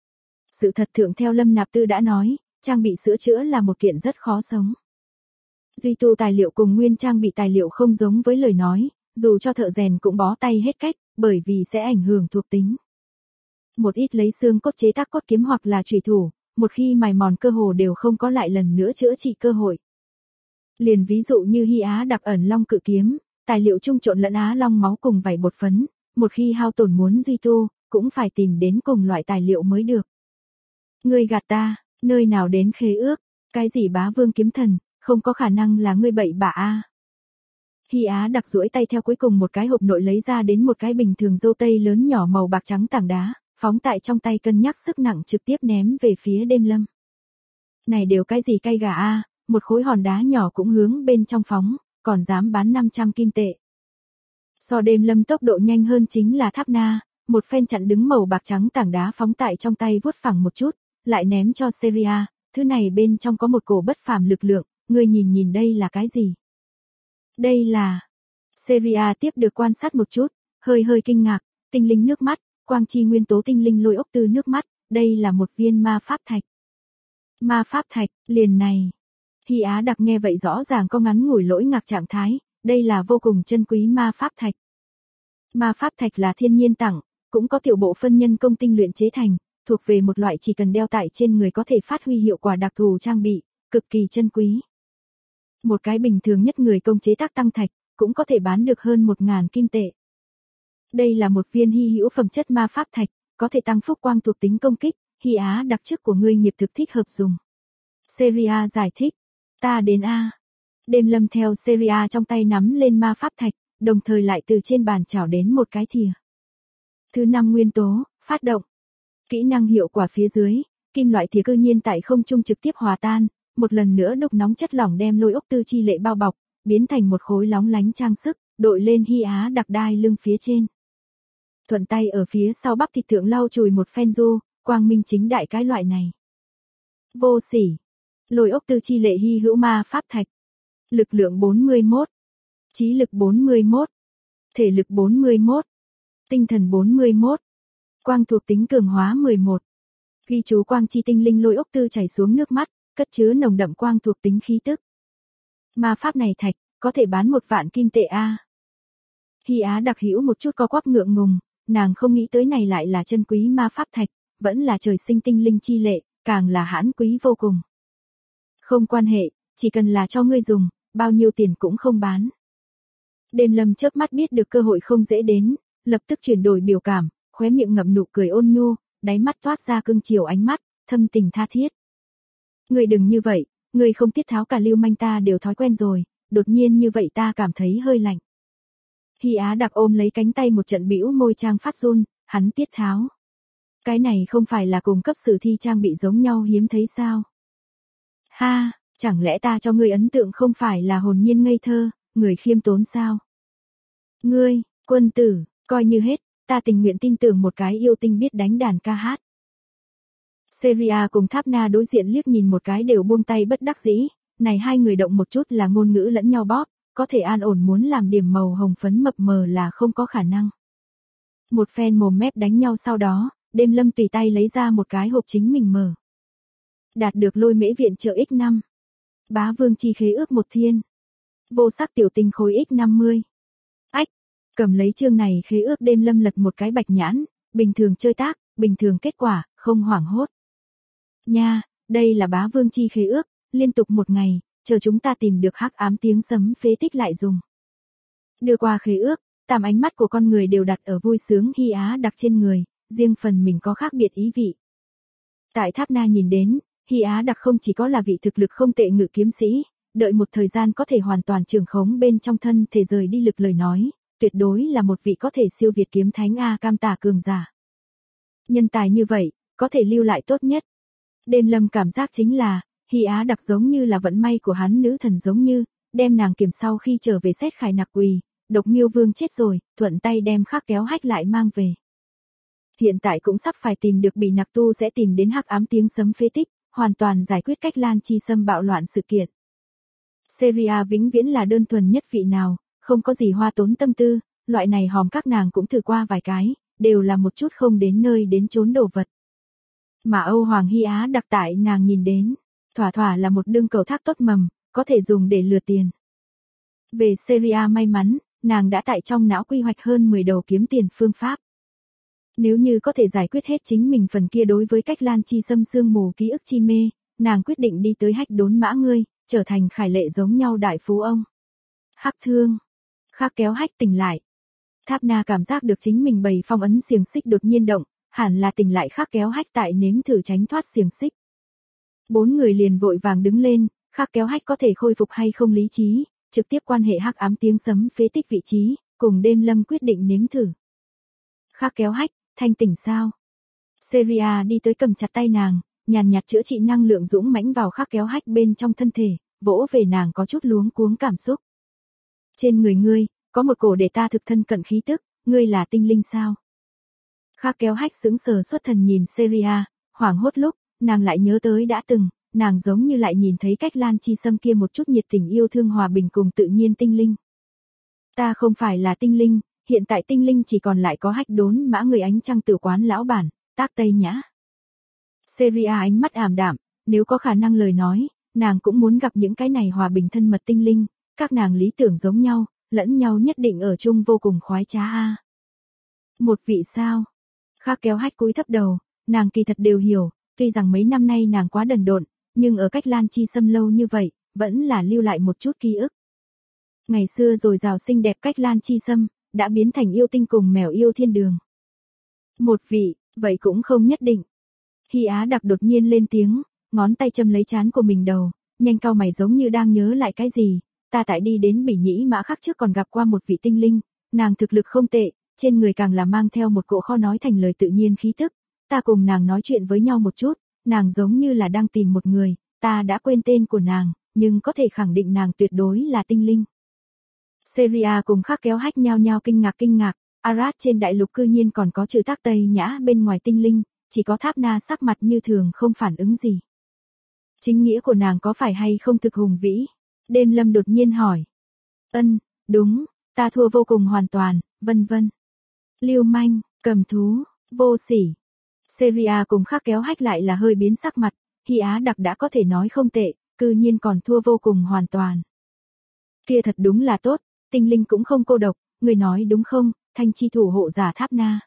Speaker 1: Sự thật thượng theo Lâm Nạp Tư đã nói, trang bị sửa chữa là một kiện rất khó sống. Duy tu tài liệu cùng nguyên trang bị tài liệu không giống với lời nói, dù cho thợ rèn cũng bó tay hết cách, bởi vì sẽ ảnh hưởng thuộc tính. Một ít lấy xương cốt chế tác cốt kiếm hoặc là chủy thủ, một khi mài mòn cơ hồ đều không có lại lần nữa chữa trị cơ hội. Liền ví dụ như Hy Á Đặc ẩn long cự kiếm, tài liệu trung trộn lẫn á long máu cùng vảy bột phấn, một khi hao tổn muốn duy tu, cũng phải tìm đến cùng loại tài liệu mới được. Ngươi gạt ta, nơi nào đến khế ước, cái gì Bá Vương kiếm thần, không có khả năng là ngươi bậy bạ a. Hy Á Đặc duỗi tay theo cuối cùng một cái hộp nội lấy ra đến một cái bình thường dâu tây lớn nhỏ màu bạc trắng tảng đá, phóng tại trong tay cân nhắc sức nặng trực tiếp ném về phía Đêm Lâm. Này đều cái gì cay gà a, một khối hòn đá nhỏ cũng hướng bên trong phóng, còn dám bán 500 kim tệ. So Đêm Lâm tốc độ nhanh hơn chính là Tháp Na, một phen chặn đứng màu bạc trắng tảng đá phóng tại trong tay vuốt phẳng một chút, lại ném cho Seria, thứ này bên trong có một cổ bất phàm lực lượng, ngươi nhìn đây là cái gì? Đây là... Seria tiếp được quan sát một chút, hơi kinh ngạc, tinh linh nước mắt, quang chi nguyên tố tinh linh lôi ốc tư nước mắt, đây là một viên ma pháp thạch. Ma pháp thạch, liền này. Hy Á Đặc nghe vậy rõ ràng có ngắn ngủi lỗi ngạc trạng thái, đây là vô cùng chân quý ma pháp thạch. Ma pháp thạch là thiên nhiên tặng, cũng có tiểu bộ phân nhân công tinh luyện chế thành, thuộc về một loại chỉ cần đeo tại trên người có thể phát huy hiệu quả đặc thù trang bị, cực kỳ chân quý. Một cái bình thường nhất người công chế tác tăng thạch, cũng có thể bán được hơn 1.000 kim tệ. Đây là một viên hy hữu phẩm chất ma pháp thạch, có thể tăng phúc quang thuộc tính công kích, Hy Á Đặc chức của ngươi nghiệp thực thích hợp dùng. Seria giải thích, ta đến a. Đêm Lâm theo Seria trong tay nắm lên ma pháp thạch, đồng thời lại từ trên bàn chảo đến một cái thìa. Thứ 5 nguyên tố, phát động. Kỹ năng hiệu quả phía dưới, kim loại thìa cư nhiên tại không trung trực tiếp hòa tan, một lần nữa đục nóng chất lỏng đem lôi ốc tư chi lệ bao bọc, biến thành một khối lóng lánh trang sức, đội lên Hy Á Đặc đai lưng phía trên. Thuận tay ở phía sau bắp thịt thượng lau chùi một phen du, quang minh chính đại cái loại này. Vô sỉ. Lôi ốc tư chi lệ hy hữu ma pháp thạch. Lực lượng 41. Trí lực 41. Thể lực 41. Tinh thần 41. Quang thuộc tính cường hóa 11. Ghi chú quang chi tinh linh lôi ốc tư chảy xuống nước mắt, cất chứa nồng đậm quang thuộc tính khí tức. Ma pháp này thạch, có thể bán 1 vạn kim tệ a. Hy Á đặc hữu một chút co quắp ngượng ngùng, nàng không nghĩ tới này lại là chân quý ma pháp thạch, vẫn là trời sinh tinh linh chi lệ, càng là hãn quý vô cùng. Không quan hệ, chỉ cần là cho ngươi dùng, bao nhiêu tiền cũng không bán. Đêm Lâm chớp mắt biết được cơ hội không dễ đến, lập tức chuyển đổi biểu cảm, khóe miệng ngậm nụ cười ôn nhu, đáy mắt toát ra cưng chiều ánh mắt, thâm tình tha thiết. Ngươi đừng như vậy, ngươi không tiết tháo cả lưu manh ta đều thói quen rồi, đột nhiên như vậy ta cảm thấy hơi lạnh. Hy Á đặc ôm lấy cánh tay một trận bĩu môi trang phát run, hắn tiết tháo. Cái này không phải là cùng cấp sử thi trang bị giống nhau hiếm thấy sao? Ha, chẳng lẽ ta cho ngươi ấn tượng không phải là hồn nhiên ngây thơ, người khiêm tốn sao? Ngươi, quân tử, coi như hết, ta tình nguyện tin tưởng một cái yêu tinh biết đánh đàn ca hát. Seria cùng Tháp Na đối diện liếc nhìn một cái đều buông tay bất đắc dĩ, này hai người động một chút là ngôn ngữ lẫn nhau bóp, có thể an ổn muốn làm điểm màu hồng phấn mập mờ là không có khả năng. Một phen mồm mép đánh nhau sau đó, Đêm Lâm tùy tay lấy ra một cái hộp chính mình mở. Đạt được lôi mễ viện trợ X5. Bá vương chi khế ước 1 thiên. Vô sắc tiểu tinh khối X50. Ách, cầm lấy chương này khế ước Đêm Lâm lật một cái bạch nhãn, bình thường chơi tác, bình thường kết quả, không hoảng hốt. Nha, đây là bá vương chi khế ước, liên tục 1 ngày, chờ chúng ta tìm được hắc ám tiếng sấm phế tích lại dùng. Đưa qua khế ước, tam ánh mắt của con người đều đặt ở vui sướng Hy Á đặc trên người, riêng phần mình có khác biệt ý vị. Tại Tháp Na nhìn đến, Hy Á đặc không chỉ có là vị thực lực không tệ ngự kiếm sĩ, đợi một thời gian có thể hoàn toàn trưởng khống bên trong thân thể rời đi lực lời nói, tuyệt đối là một vị có thể siêu việt kiếm thánh A Cam tà cường giả. Nhân tài như vậy, có thể lưu lại tốt nhất. Đêm Lâm cảm giác chính là, Hy Á đặc giống như là vận may của hắn nữ thần giống như, đem nàng kiểm sau khi trở về xét khải nặc quỳ, độc miêu vương chết rồi, thuận tay đem khắc kéo hách lại mang về. Hiện tại cũng sắp phải tìm được bị nặc tu sẽ tìm đến hắc ám tiếng sấm phế tích, hoàn toàn giải quyết cách Lan Chi Sâm bạo loạn sự kiện. Seria vĩnh viễn là đơn thuần nhất vị nào, không có gì hoa tốn tâm tư, loại này hòm các nàng cũng thử qua vài cái, đều là một chút không đến nơi đến chốn đồ vật. Mà Âu Hoàng Hy Á đặc tại nàng nhìn đến, thỏa thỏa là một đương cầu thác tốt mầm, có thể dùng để lừa tiền. Về Seria may mắn, nàng đã tại trong não quy hoạch hơn 10 đầu kiếm tiền phương pháp. Nếu như có thể giải quyết hết chính mình phần kia đối với cách Lan Chi Sâm sương mù ký ức chi mê, nàng quyết định đi tới hách đốn mã ngươi, trở thành khải lệ giống nhau đại phú ông. Hắc thương. Khắc kéo hách tỉnh lại. Tháp Na cảm giác được chính mình bầy phong ấn xiềng xích đột nhiên động, hẳn là tỉnh lại khắc kéo hách tại nếm thử tránh thoát xiềng xích. 4 người liền vội vàng đứng lên, khắc kéo hách có thể khôi phục hay không lý trí, trực tiếp quan hệ hắc ám tiếng sấm phế tích vị trí, cùng Đêm Lâm quyết định nếm thử. Khắc kéo hách, thanh tỉnh sao? Seria đi tới cầm chặt tay nàng, nhàn nhạt chữa trị năng lượng dũng mãnh vào khắc kéo hách bên trong thân thể, vỗ về nàng có chút luống cuống cảm xúc. Trên người ngươi, có một cổ để ta thực thân cận khí tức, ngươi là tinh linh sao? Khắc kéo hách sững sờ xuất thần nhìn Seria, hoảng hốt lúc, nàng lại nhớ tới đã từng, nàng giống như lại nhìn thấy cách Lan Chi Sâm kia một chút nhiệt tình yêu thương hòa bình cùng tự nhiên tinh linh. Ta không phải là tinh linh, hiện tại tinh linh chỉ còn lại có hách đốn mã người ánh trăng tử quán lão bản, Tác Tây Nhã. Seria ánh mắt ảm đạm, nếu có khả năng lời nói, nàng cũng muốn gặp những cái này hòa bình thân mật tinh linh, các nàng lý tưởng giống nhau, lẫn nhau nhất định ở chung vô cùng khoái trá a. Một vị sao? Khắc kéo hách cúi thấp đầu, nàng kỳ thật đều hiểu, tuy rằng mấy năm nay nàng quá đần độn, nhưng ở cách Lan Chi Sâm lâu như vậy, vẫn là lưu lại một chút ký ức. Ngày xưa rồi rào xinh đẹp cách Lan Chi Sâm, đã biến thành yêu tinh cùng mèo yêu thiên đường. Một vị, vậy cũng không nhất định. Hy Á đặc đột nhiên lên tiếng, ngón tay châm lấy trán của mình đầu, nhanh cau mày giống như đang nhớ lại cái gì. Ta tại đi đến Bỉ Nhĩ Mã Khắc trước còn gặp qua một vị tinh linh, nàng thực lực không tệ, trên người càng là mang theo một cỗ khó nói thành lời tự nhiên khí thức. Ta cùng nàng nói chuyện với nhau một chút, nàng giống như là đang tìm một người, ta đã quên tên của nàng, nhưng có thể khẳng định nàng tuyệt đối là tinh linh. Seria cùng Khắc kéo hách nhao nhao kinh ngạc, Arad trên đại lục cư nhiên còn có trừ Tác Tây Nhã bên ngoài tinh linh, chỉ có Tháp Na sắc mặt như thường không phản ứng gì. Chính nghĩa của nàng có phải hay không thực hùng vĩ? Đêm Lâm đột nhiên hỏi. Đúng, ta thua vô cùng hoàn toàn, vân vân. Lưu manh, cầm thú, vô sỉ. Seria cùng Khắc kéo hách lại là hơi biến sắc mặt, Hy Á Đặc đã có thể nói không tệ, cư nhiên còn thua vô cùng hoàn toàn. Kia thật đúng là tốt, tinh linh cũng không cô độc, người nói đúng không, thanh chi thủ hộ giả Tháp Na.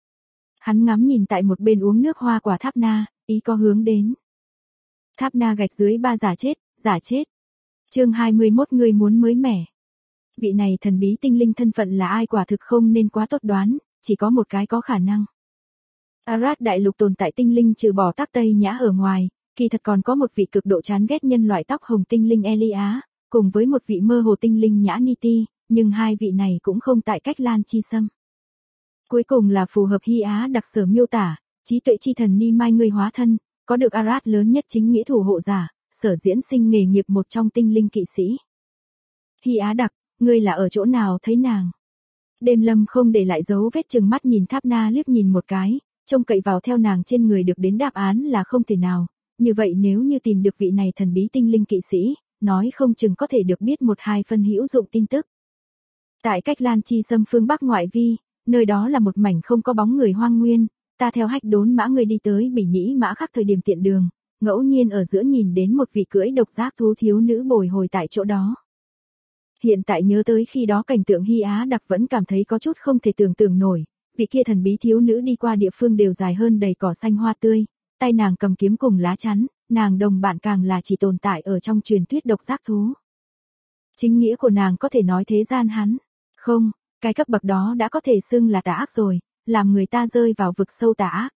Speaker 1: Hắn ngắm nhìn tại một bên uống nước hoa quả Tháp Na, ý có hướng đến. Tháp Na gạch dưới ba giả chết. Chương 21 người muốn mới mẻ. Vị này thần bí tinh linh thân phận là ai quả thực không nên quá tốt đoán, chỉ có một cái có khả năng. Arad đại lục tồn tại tinh linh trừ bỏ Tắc Tây Nhã ở ngoài, kỳ thật còn có một vị cực độ chán ghét nhân loại tóc hồng tinh linh Elia, cùng với một vị mơ hồ tinh linh Nhã Niti, nhưng hai vị này cũng không tại cách Lan Chi Sâm. Cuối cùng là phù hợp Hy Á Đặc sở miêu tả, trí tuệ chi thần Ni Mai người hóa thân, có được Arad lớn nhất chính nghĩa thủ hộ giả, sở diễn sinh nghề nghiệp một trong tinh linh kỵ sĩ. Hy Á Đặc, ngươi là ở chỗ nào thấy nàng? Đêm Lâm không để lại dấu vết chừng mắt nhìn Tháp Na liếc nhìn một cái, trông cậy vào theo nàng trên người được đến đáp án là không thể nào, như vậy nếu như tìm được vị này thần bí tinh linh kỵ sĩ, nói không chừng có thể được biết một hai phân hữu dụng tin tức. Tại cách Lan Chi Sâm phương Bắc ngoại vi, nơi đó là một mảnh không có bóng người hoang nguyên, ta theo hách đốn mã người đi tới Bỉ Nhĩ mã khắc thời điểm tiện đường, ngẫu nhiên ở giữa nhìn đến một vị cưỡi độc giác thú thiếu nữ bồi hồi tại chỗ đó. Hiện tại nhớ tới khi đó cảnh tượng Hy Á Đặc vẫn cảm thấy có chút không thể tưởng tượng nổi, vị kia thần bí thiếu nữ đi qua địa phương đều dài hơn đầy cỏ xanh hoa tươi, tay nàng cầm kiếm cùng lá chắn, nàng đồng bạn càng là chỉ tồn tại ở trong truyền thuyết độc giác thú. Chính nghĩa của nàng có thể nói thế gian hắn, không, cái cấp bậc đó đã có thể xưng là tà ác rồi, làm người ta rơi vào vực sâu tà ác.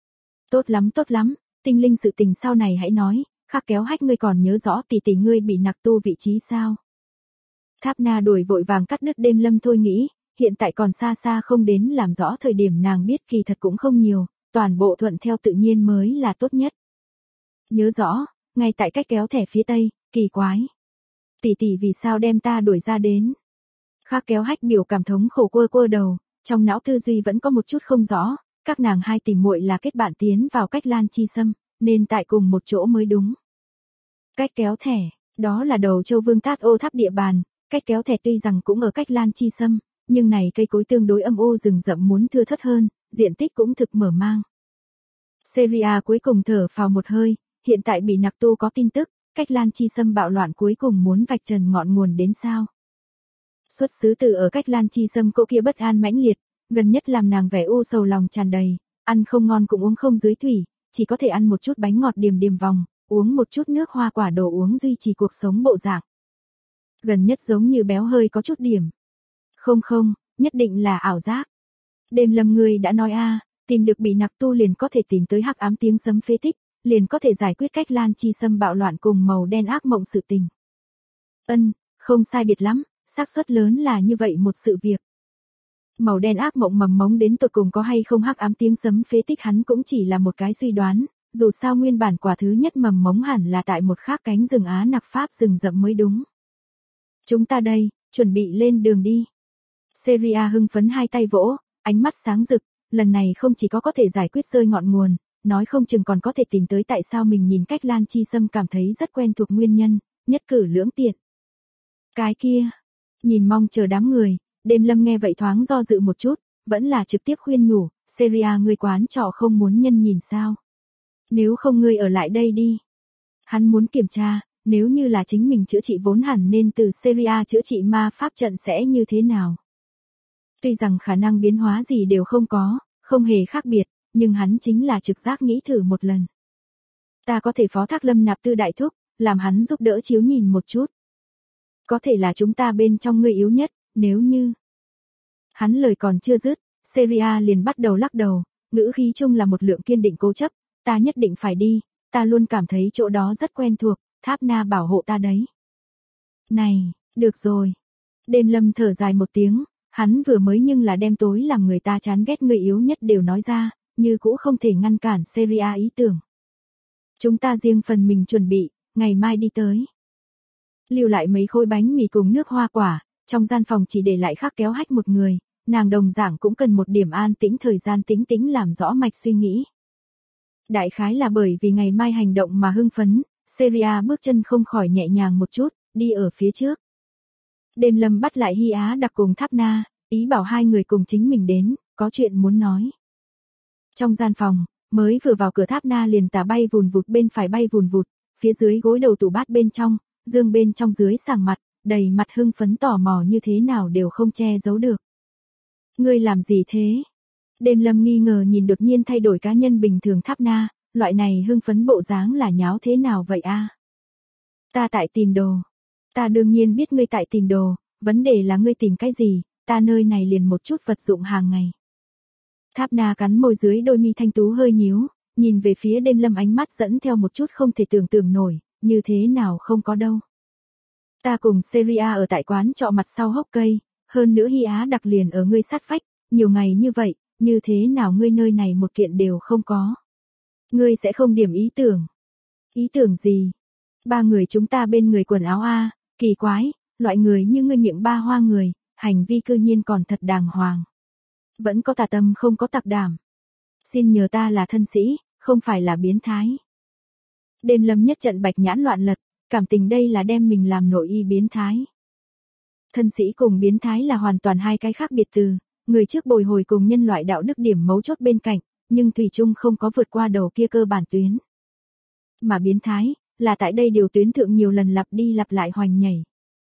Speaker 1: Tốt lắm, tinh linh sự tình sau này hãy nói, Khắc Kéo Hách ngươi còn nhớ rõ tỷ tỷ ngươi bị nặc tu vị trí sao? Tháp Na đuổi vội vàng cắt đứt Đêm Lâm thôi nghĩ, hiện tại còn xa xa không đến làm rõ thời điểm nàng biết kỳ thật cũng không nhiều, toàn bộ thuận theo tự nhiên mới là tốt nhất. Nhớ rõ, ngay tại cách kéo thẻ phía tây, kỳ quái. Tỷ tỷ vì sao đem ta đuổi ra đến? Khắc Kéo Hách biểu cảm thống khổ quơ đầu, trong não tư duy vẫn có một chút không rõ, các nàng hai tỷ muội là kết bạn tiến vào cách Lan Chi Sâm, nên tại cùng một chỗ mới đúng. Cách kéo thẻ, đó là đầu châu vương Tát Ô Tháp địa bàn, cách kéo thẻ tuy rằng cũng ở cách Lan Chi Sâm, nhưng này cây cối tương đối âm u rừng rậm muốn thưa thớt hơn, diện tích cũng thực mở mang. Syria cuối cùng thở phào một hơi, hiện tại bị nặc tu có tin tức, cách Lan Chi Sâm bạo loạn cuối cùng muốn vạch trần ngọn nguồn đến sao. Xuất xứ từ ở cách Lan Chi Sâm cỗ kia bất an mãnh liệt, gần nhất làm nàng vẻ u sầu lòng tràn đầy, ăn không ngon cũng uống không dưới thủy, chỉ có thể ăn một chút bánh ngọt điềm vòng, uống một chút nước hoa quả đồ uống duy trì cuộc sống bộ dạng. Gần nhất giống như béo hơi có chút điểm. Không, nhất định là ảo giác. Đêm Lâm người đã nói tìm được bị nặc tu liền có thể tìm tới hắc ám tiếng sấm phế tích, liền có thể giải quyết cách Lan Chi Sâm bạo loạn cùng màu đen ác mộng sự tình. Không sai biệt lắm, xác suất lớn là như vậy một sự việc. Màu đen ác mộng mầm mống đến tột cùng có hay không hắc ám tiếng sấm phế tích hắn cũng chỉ là một cái suy đoán, dù sao nguyên bản quả thứ nhất mầm mống hẳn là tại một khác cánh rừng Á Nặc Pháp rừng rậm mới đúng. Chúng ta đây, chuẩn bị lên đường đi. Syria hưng phấn hai tay vỗ, ánh mắt sáng rực, lần này không chỉ có thể giải quyết rơi ngọn nguồn, nói không chừng còn có thể tìm tới tại sao mình nhìn cách Lan Chi Sâm cảm thấy rất quen thuộc nguyên nhân, nhất cử lưỡng tiện. Cái kia, nhìn mong chờ đám người, Đêm Lâm nghe vậy thoáng do dự một chút, vẫn là trực tiếp khuyên nhủ, Syria ngươi quán trọ không muốn nhân nhìn sao? Nếu không ngươi ở lại đây đi. Hắn muốn kiểm tra, nếu như là chính mình chữa trị vốn hẳn nên từ Syria chữa trị ma pháp trận sẽ như thế nào? Tuy rằng khả năng biến hóa gì đều không có, không hề khác biệt, nhưng hắn chính là trực giác nghĩ thử một lần. Ta có thể phó thác Lâm Nạp Tư đại thúc, làm hắn giúp đỡ chiếu nhìn một chút. Có thể là chúng ta bên trong ngươi yếu nhất, nếu như... Hắn lời còn chưa dứt, Syria liền bắt đầu lắc đầu, ngữ khí chung là một lượng kiên định cố chấp, ta nhất định phải đi, ta luôn cảm thấy chỗ đó rất quen thuộc, Tháp Na bảo hộ ta đấy. Này, được rồi. Đêm Lâm thở dài một tiếng, hắn vừa mới nhưng là đem tối làm người ta chán ghét người yếu nhất đều nói ra, như cũ không thể ngăn cản Syria ý tưởng. Chúng ta riêng phần mình chuẩn bị, ngày mai đi tới. Lưu lại mấy khối bánh mì cùng nước hoa quả, trong gian phòng chỉ để lại Khắc Kéo Hách một người, nàng đồng giảng cũng cần một điểm an tĩnh thời gian tĩnh làm rõ mạch suy nghĩ. Đại khái là bởi vì ngày mai hành động mà hưng phấn, Syria bước chân không khỏi nhẹ nhàng một chút, đi ở phía trước. Đêm Lâm bắt lại Hy Á Đặc cùng Tháp Na, ý bảo hai người cùng chính mình đến, có chuyện muốn nói. Trong gian phòng, Mới vừa vào cửa Tháp Na liền tà bay vùn vụt bên phải bay vùn vụt, phía dưới gối đầu tủ bát bên trong, dương bên trong dưới sàng mặt, đầy mặt hưng phấn tò mò như thế nào đều không che giấu được. Ngươi làm gì thế? Đêm Lâm nghi ngờ nhìn đột nhiên thay đổi cá nhân bình thường Tháp Na, loại này hưng phấn bộ dáng là nháo thế nào vậy a? Ta tại tìm đồ. Ta đương nhiên biết ngươi tại tìm đồ, vấn đề là ngươi tìm cái gì, ta nơi này liền một chút vật dụng hàng ngày. Tháp Na cắn môi dưới đôi mi thanh tú hơi nhíu, nhìn về phía Đêm Lâm ánh mắt dẫn theo một chút không thể tưởng tượng nổi, như thế nào không có đâu. Ta cùng Seria ở tại quán trọ mặt sau hốc cây, hơn nữa Hy Á đặc liền ở ngươi sát vách, nhiều ngày như vậy, như thế nào ngươi nơi này một kiện đều không có. Ngươi sẽ không điểm ý tưởng. Ý tưởng gì? Ba người chúng ta bên người quần áo a, kỳ quái, loại người như ngươi miệng ba hoa người, hành vi cư nhiên còn thật đàng hoàng. Vẫn có tà tâm không có tặc đảm. Xin nhờ ta là thân sĩ, không phải là biến thái. Đêm Lâm nhất trận bạch nhãn loạn lật, cảm tình đây là đem mình làm nội y biến thái. Thân sĩ cùng biến thái là hoàn toàn hai cái khác biệt từ, người trước bồi hồi cùng nhân loại đạo đức điểm mấu chốt bên cạnh, nhưng thủy chung không có vượt qua đầu kia cơ bản tuyến. Mà biến thái, là tại đây điều tuyến thượng nhiều lần lặp đi lặp lại hoành nhảy.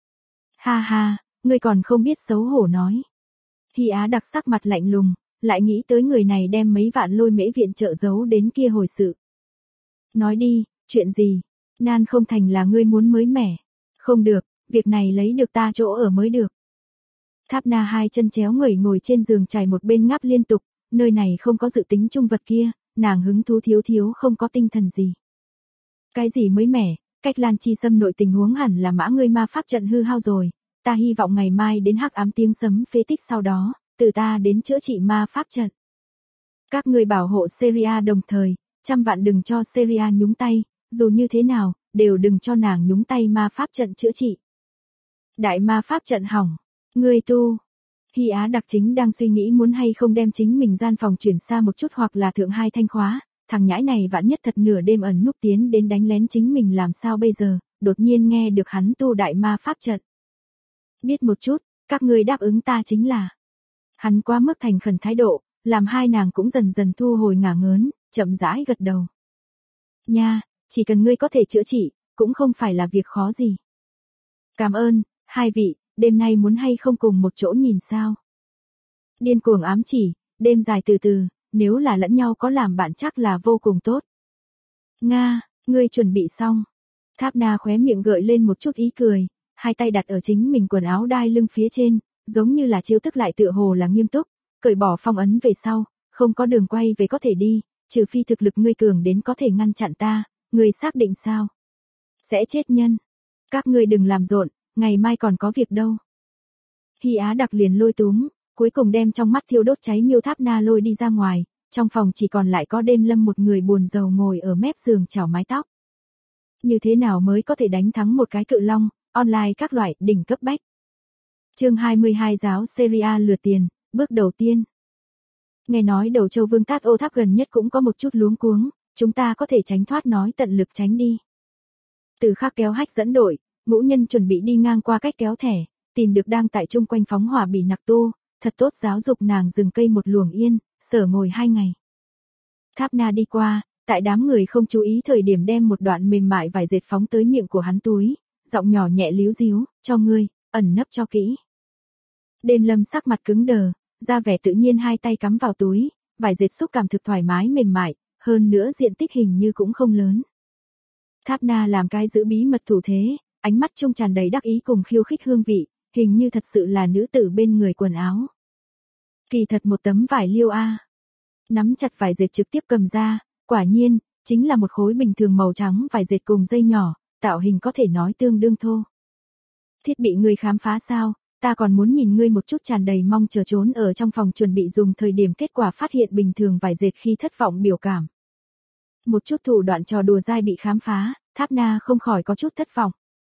Speaker 1: Ha ha, ngươi còn không biết xấu hổ nói. Hy Á đặc sắc mặt lạnh lùng, lại nghĩ tới người này đem mấy vạn lôi mễ viện trợ giấu đến kia hồi sự. Nói đi, chuyện gì? Nan không thành là ngươi muốn mới mẻ. Không được, việc này lấy được ta chỗ ở mới được. Tháp Na hai chân chéo ngẩng ngồi trên giường trải một bên ngáp liên tục, nơi này không có dự tính chung vật kia, nàng hứng thú thiếu không có tinh thần gì. Cái gì mới mẻ, cách Lan Chi Sâm nội tình huống hẳn là mã ngươi ma pháp trận hư hao rồi, ta hy vọng ngày mai đến hắc ám tiếng sấm phế tích sau đó, từ ta đến chữa trị ma pháp trận. Các ngươi bảo hộ Seria đồng thời, trăm vạn đừng cho Seria nhúng tay, dù như thế nào, đều đừng cho nàng nhúng tay ma pháp trận chữa trị. Đại ma pháp trận hỏng, ngươi tu. Hy Á đặc chính đang suy nghĩ muốn hay không đem chính mình gian phòng chuyển xa một chút hoặc là thượng hai thanh khóa, thằng nhãi này vạn nhất thật nửa đêm ẩn núp tiến đến đánh lén chính mình làm sao bây giờ, đột nhiên nghe được hắn tu đại ma pháp trận. Biết một chút, các ngươi đáp ứng ta chính là. Hắn quá mức thành khẩn thái độ, làm hai nàng cũng dần dần thu hồi ngả ngớn, chậm rãi gật đầu. Nha, chỉ cần ngươi có thể chữa trị, cũng không phải là việc khó gì. Cảm ơn, hai vị, đêm nay muốn hay không cùng một chỗ nhìn sao? Điên cuồng ám chỉ, đêm dài từ từ, nếu là lẫn nhau có làm bạn chắc là vô cùng tốt. Nga, ngươi chuẩn bị xong. Tháp Na khóe miệng gợi lên một chút ý cười, hai tay đặt ở chính mình quần áo đai lưng phía trên, giống như là chiêu thức lại tựa hồ là nghiêm túc, cởi bỏ phong ấn về sau, không có đường quay về có thể đi, trừ phi thực lực ngươi cường đến có thể ngăn chặn ta, ngươi xác định sao? Sẽ chết nhân. Các ngươi đừng làm rộn, ngày mai còn có việc đâu. Hy Á đặc liền lôi túm, cuối cùng đem trong mắt thiêu đốt cháy miêu Tháp Na lôi đi ra ngoài, trong phòng chỉ còn lại có Đêm Lâm một người buồn rầu ngồi ở mép giường chảo mái tóc. Như thế nào mới có thể đánh thắng một cái cự long, online các loại đỉnh cấp bách. Chương 22 giáo Seria lừa tiền, bước đầu tiên. Nghe nói Đầu Châu Vương Tát Ô Tháp gần nhất cũng có một chút luống cuống, chúng ta có thể tránh thoát nói tận lực tránh đi. Từ Khắc kéo hách dẫn đội, ngũ nhân chuẩn bị đi ngang qua cách kéo thẻ, tìm được đang tại chung quanh phóng hỏa Bỉ Nặc Tu, thật tốt giáo dục nàng dừng cây một luồng yên, sở ngồi 2 ngày. Tháp Na đi qua, tại đám người không chú ý thời điểm đem một đoạn mềm mại vải dệt phóng tới miệng của hắn túi, giọng nhỏ nhẹ líu díu, cho ngươi, ẩn nấp cho kỹ. Đêm Lâm sắc mặt cứng đờ, ra vẻ tự nhiên hai tay cắm vào túi, vải dệt xúc cảm thực thoải mái mềm mại, hơn nữa diện tích hình như cũng không lớn. Tháp Na làm cái giữ bí mật thủ thế, ánh mắt trung tràn đầy đắc ý cùng khiêu khích hương vị, hình như thật sự là nữ tử bên người quần áo. Kỳ thật một tấm vải liêu a. Nắm chặt vải dệt trực tiếp cầm ra, quả nhiên, chính là một khối bình thường màu trắng vải dệt cùng dây nhỏ, tạo hình có thể nói tương đương thô. Thiết bị ngươi khám phá sao, ta còn muốn nhìn ngươi một chút tràn đầy mong chờ trốn ở trong phòng chuẩn bị dùng thời điểm kết quả phát hiện bình thường vải dệt khi thất vọng biểu cảm. Một chút thủ đoạn trò đùa dai bị khám phá, Tháp Na không khỏi có chút thất vọng.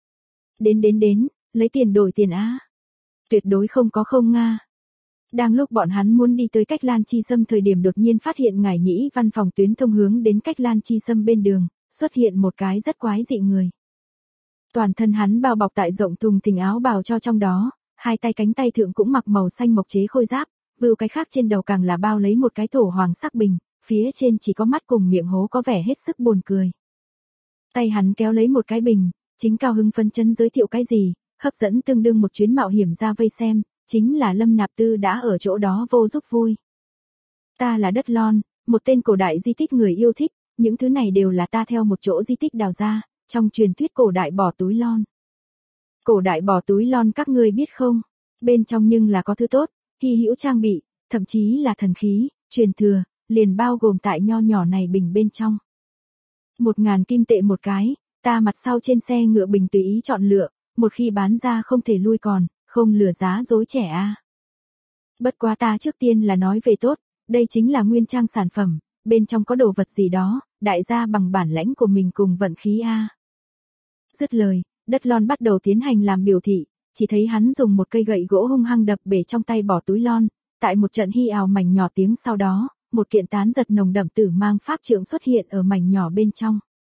Speaker 1: Đến, lấy tiền đổi tiền á. Tuyệt đối không có không Nga. Đang lúc bọn hắn muốn đi tới cách Lan Chi Sâm thời điểm đột nhiên phát hiện Ngải Nhĩ văn phòng tuyến thông hướng đến cách Lan Chi Sâm bên đường, xuất hiện một cái rất quái dị người. Toàn thân hắn bao bọc tại rộng thùng thình áo bào cho trong đó, hai tay cánh tay thượng cũng mặc màu xanh mộc chế khôi giáp, vưu cái khác trên đầu càng là bao lấy một cái thổ hoàng sắc bình, phía trên chỉ có mắt cùng miệng hố có vẻ hết sức buồn cười. Tay hắn kéo lấy một cái bình, chính cao hứng phấn chấn giới thiệu cái gì, hấp dẫn tương đương một chuyến mạo hiểm ra vây xem, chính là Lâm Nạp Tư đã ở chỗ đó vô giúp vui. Ta là Đất Lon, một tên cổ đại di tích người yêu thích, những thứ này đều là ta theo một chỗ di tích đào ra, trong truyền thuyết cổ đại bỏ túi lon. Cổ đại bỏ túi lon các ngươi biết không? Bên trong nhưng là có thứ tốt, hy hữu trang bị, thậm chí là thần khí, truyền thừa, liền bao gồm tại nho nhỏ này bình bên trong. 1.000 kim tệ một cái, ta mặt sau trên xe ngựa bình tùy ý chọn lựa, một khi bán ra không thể lui còn, không lừa giá dối trẻ a. Bất quá ta trước tiên là nói về tốt, đây chính là nguyên trang sản phẩm, bên trong có đồ vật gì đó, đại gia bằng bản lãnh của mình cùng vận khí a. Dứt lời, Đất Lon bắt đầu tiến hành làm biểu thị, chỉ thấy hắn dùng một cây gậy gỗ hung hăng đập bể trong tay bỏ túi lon, tại một trận hi ào mảnh nhỏ tiếng sau đó, một kiện tán giật nồng đậm tử mang pháp trượng xuất hiện ở mảnh nhỏ bên trong.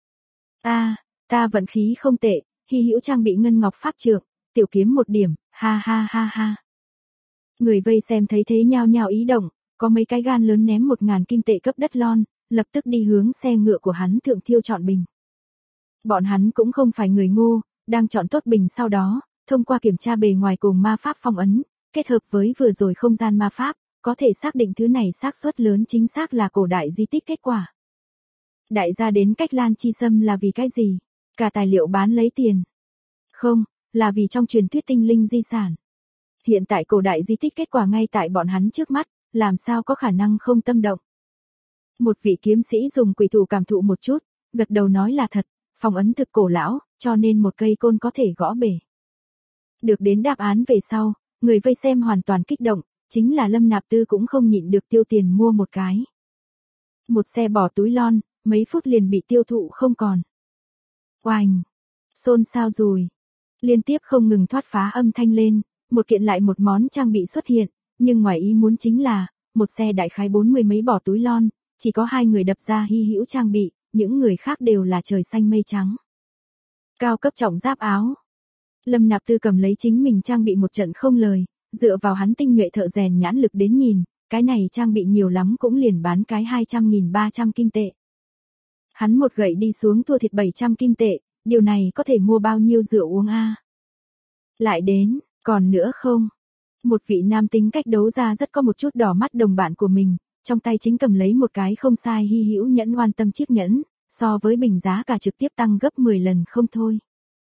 Speaker 1: Ta vận khí không tệ, hy hữu trang bị ngân ngọc pháp trượng, tiểu kiếm một điểm, ha ha ha ha. Người vây xem thấy thế nhao nhao ý động, có mấy cái gan lớn ném 1.000 kim tệ cấp Đất Lon, lập tức đi hướng xe ngựa của hắn thượng thiêu chọn bình. Bọn hắn cũng không phải người ngu, đang chọn tốt bình sau đó, thông qua kiểm tra bề ngoài cùng ma pháp phong ấn, kết hợp với vừa rồi không gian ma pháp, có thể xác định thứ này xác suất lớn chính xác là cổ đại di tích kết quả. Đại gia đến Cách Lan Chi Sâm là vì cái gì? Cả tài liệu bán lấy tiền. Không, là vì trong truyền thuyết tinh linh di sản. Hiện tại cổ đại di tích kết quả ngay tại bọn hắn trước mắt, làm sao có khả năng không tâm động. Một vị kiếm sĩ dùng quỷ thủ cảm thụ một chút, gật đầu nói là thật, phong ấn thực cổ lão, cho nên một cây côn có thể gõ bể. Được đến đáp án về sau, người vây xem hoàn toàn kích động, chính là Lâm Nạp Tư cũng không nhịn được tiêu tiền mua một cái. Một xe bỏ túi lon, mấy phút liền bị tiêu thụ không còn. Oành! Xôn xao rùi. Liên tiếp không ngừng thoát phá âm thanh lên, một kiện lại một món trang bị xuất hiện, nhưng ngoài ý muốn chính là, một xe đại khái 40 mấy bỏ túi lon, chỉ có 2 người đập ra hy hữu trang bị, những người khác đều là trời xanh mây trắng. Cao cấp trọng giáp áo. Lâm Nạp Tư cầm lấy chính mình trang bị một trận không lời, dựa vào hắn tinh nhuệ thợ rèn nhãn lực đến nhìn, cái này trang bị nhiều lắm cũng liền bán cái 200.300 kim tệ. Hắn một gậy đi xuống thua thiệt 700 kim tệ, điều này có thể mua bao nhiêu rượu uống a? Lại đến, còn nữa không? Một vị nam tính cách đấu ra rất có một chút đỏ mắt đồng bạn của mình, trong tay chính cầm lấy một cái không sai hy hữu nhẫn oan tâm chiếc nhẫn, so với bình giá cả trực tiếp tăng gấp 10 lần không thôi.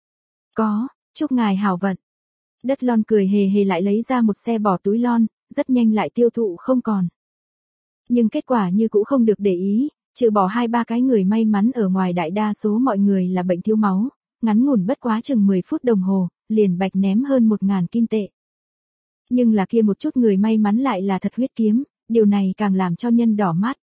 Speaker 1: Có, chúc ngài hảo vận. Đất Lon cười hề hề lại lấy ra một xe bỏ túi lon, rất nhanh lại tiêu thụ không còn. Nhưng kết quả như cũ không được để ý, trừ bỏ 2-3 cái người may mắn ở ngoài đại đa số mọi người là bệnh thiếu máu, ngắn ngủn bất quá chừng 10 phút đồng hồ, liền bạch ném hơn 1.000 kim tệ. Nhưng là kia một chút người may mắn lại là thật huyết kiếm, điều này càng làm cho nhân đỏ mắt.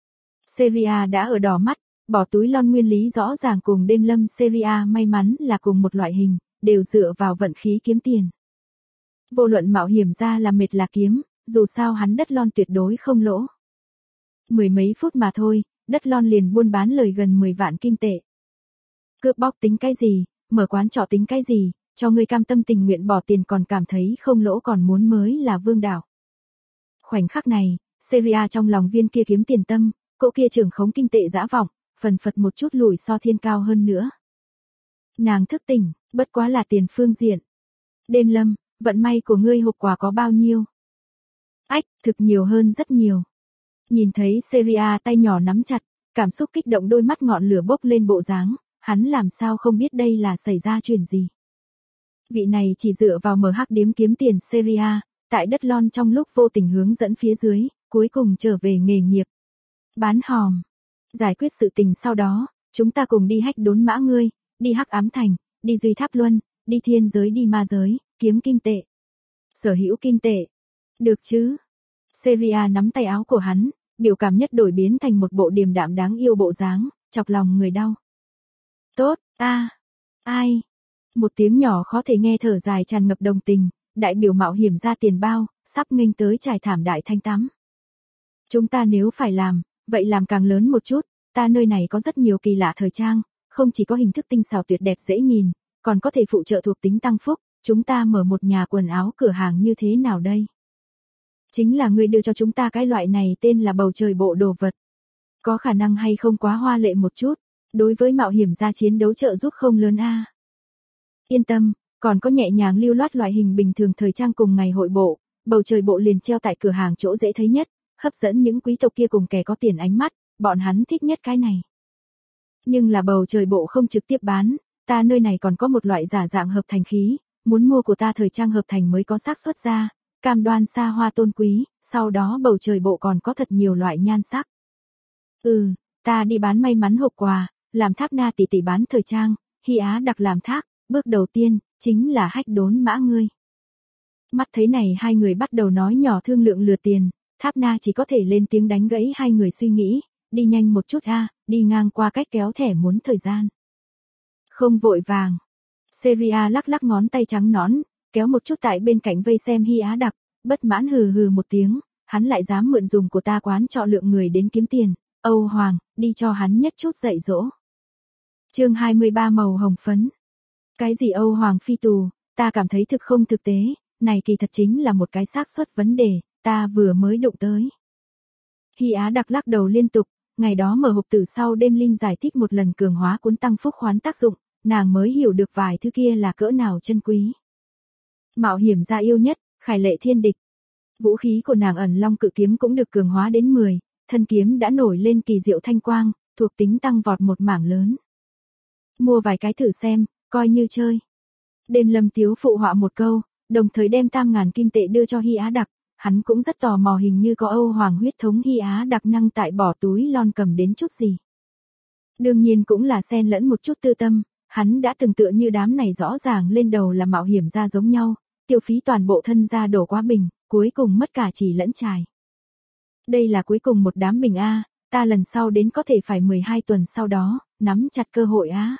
Speaker 1: Seria đã ở đỏ mắt, bỏ túi lon nguyên lý rõ ràng cùng đêm lâm Seria may mắn là cùng một loại hình, đều dựa vào vận khí kiếm tiền. Vô luận mạo hiểm ra là mệt là kiếm, dù sao hắn Đất Lon tuyệt đối không lỗ. Mười mấy phút mà thôi, Đất Lon liền buôn bán lời gần 10 vạn kim tệ. Cướp bóc tính cái gì, mở quán trọ tính cái gì, cho người cam tâm tình nguyện bỏ tiền còn cảm thấy không lỗ còn muốn mới là vương đạo. Khoảnh khắc này, Seria trong lòng viên kia kiếm tiền tâm, cỗ kia trưởng khống kim tệ dã vọng, phần phật một chút lùi so thiên cao hơn nữa. Nàng thức tỉnh, bất quá là tiền phương diện. Đêm lâm, vận may của ngươi hộp quà có bao nhiêu? Ách, thực nhiều hơn rất nhiều. Nhìn thấy Seria tay nhỏ nắm chặt, cảm xúc kích động đôi mắt ngọn lửa bốc lên bộ dáng, hắn làm sao không biết đây là xảy ra chuyện gì. Vị này chỉ dựa vào MH điếm kiếm tiền Seria, tại Đất Lon trong lúc vô tình hướng dẫn phía dưới, cuối cùng trở về nghề nghiệp. Bán hòm. Giải quyết sự tình sau đó, chúng ta cùng đi hách đốn mã ngươi, đi Hắc Ám Thành, đi Duy Tháp Luân, đi thiên giới đi ma giới, kiếm kim tệ. Sở hữu kim tệ. Được chứ? Seria nắm tay áo của hắn, biểu cảm nhất đổi biến thành một bộ điềm đạm đáng yêu bộ dáng, chọc lòng người đau. Tốt, ai? Một tiếng nhỏ khó thể nghe thở dài tràn ngập đồng tình, đại biểu mạo hiểm ra tiền bao, sắp nghênh tới trải thảm đại thanh tắm. Chúng ta nếu phải làm, vậy làm càng lớn một chút, ta nơi này có rất nhiều kỳ lạ thời trang, không chỉ có hình thức tinh xảo tuyệt đẹp dễ nhìn, còn có thể phụ trợ thuộc tính tăng phúc, chúng ta mở một nhà quần áo cửa hàng như thế nào đây? Chính là ngươi đưa cho chúng ta cái loại này tên là bầu trời bộ đồ vật. Có khả năng hay không quá hoa lệ một chút, đối với mạo hiểm ra chiến đấu trợ giúp không lớn a. Yên tâm, còn có nhẹ nhàng lưu loát loại hình bình thường thời trang cùng ngày hội bộ, bầu trời bộ liền treo tại cửa hàng chỗ dễ thấy nhất, hấp dẫn những quý tộc kia cùng kẻ có tiền ánh mắt, bọn hắn thích nhất cái này. Nhưng là bầu trời bộ không trực tiếp bán, ta nơi này còn có một loại giả dạng hợp thành khí, muốn mua của ta thời trang hợp thành mới có xác suất ra, cam đoan xa hoa tôn quý, sau đó bầu trời bộ còn có thật nhiều loại nhan sắc. Ta đi bán may mắn hộp quà, làm Tháp Na tỷ tỷ bán thời trang, Hy Á Đặc làm thác, bước đầu tiên, chính là hách đốn mã ngươi. Mắt thấy này hai người bắt đầu nói nhỏ thương lượng lừa tiền, Tháp Na chỉ có thể lên tiếng đánh gãy hai người suy nghĩ, đi nhanh một chút a, đi ngang qua cách kéo thẻ muốn thời gian. Không vội vàng. Seria lắc lắc ngón tay trắng nõn, kéo một chút tại bên cạnh vây xem Hy Á Đặc, bất mãn hừ hừ một tiếng, hắn lại dám mượn dùng của ta quán trọ lượng người đến kiếm tiền, Âu Hoàng, đi cho hắn nhất chút dạy dỗ. Chương 23 màu hồng phấn. Cái gì Âu Hoàng phi tù, ta cảm thấy thực không thực tế, này kỳ thật chính là một cái xác suất vấn đề, ta vừa mới đụng tới. Hy Á Đặc lắc đầu liên tục, ngày đó mở hộp từ sau đêm Linh giải thích một lần cường hóa cuốn tăng phúc khoán tác dụng, nàng mới hiểu được vài thứ kia là cỡ nào chân quý. Mạo hiểm gia yêu nhất, khải lệ thiên địch. Vũ khí của nàng ẩn long cự kiếm cũng được cường hóa đến 10, thân kiếm đã nổi lên kỳ diệu thanh quang, thuộc tính tăng vọt một mảng lớn. Mua vài cái thử xem, coi như chơi. Đêm Lâm Tiếu phụ họa một câu, đồng thời đem 8.000 kim tệ đưa cho Hy Á Đặc, hắn cũng rất tò mò hình như có Âu Hoàng huyết thống Hy Á Đặc năng tại bỏ túi lon cầm đến chút gì. Đương nhiên cũng là xen lẫn một chút tư tâm, hắn đã từng tựa như đám này rõ ràng lên đầu là mạo hiểm ra giống nhau, tiêu phí toàn bộ thân ra đổ quá bình, cuối cùng mất cả chỉ lẫn trài. Đây là cuối cùng một đám bình A, ta lần sau đến có thể phải 12 tuần sau đó, nắm chặt cơ hội á.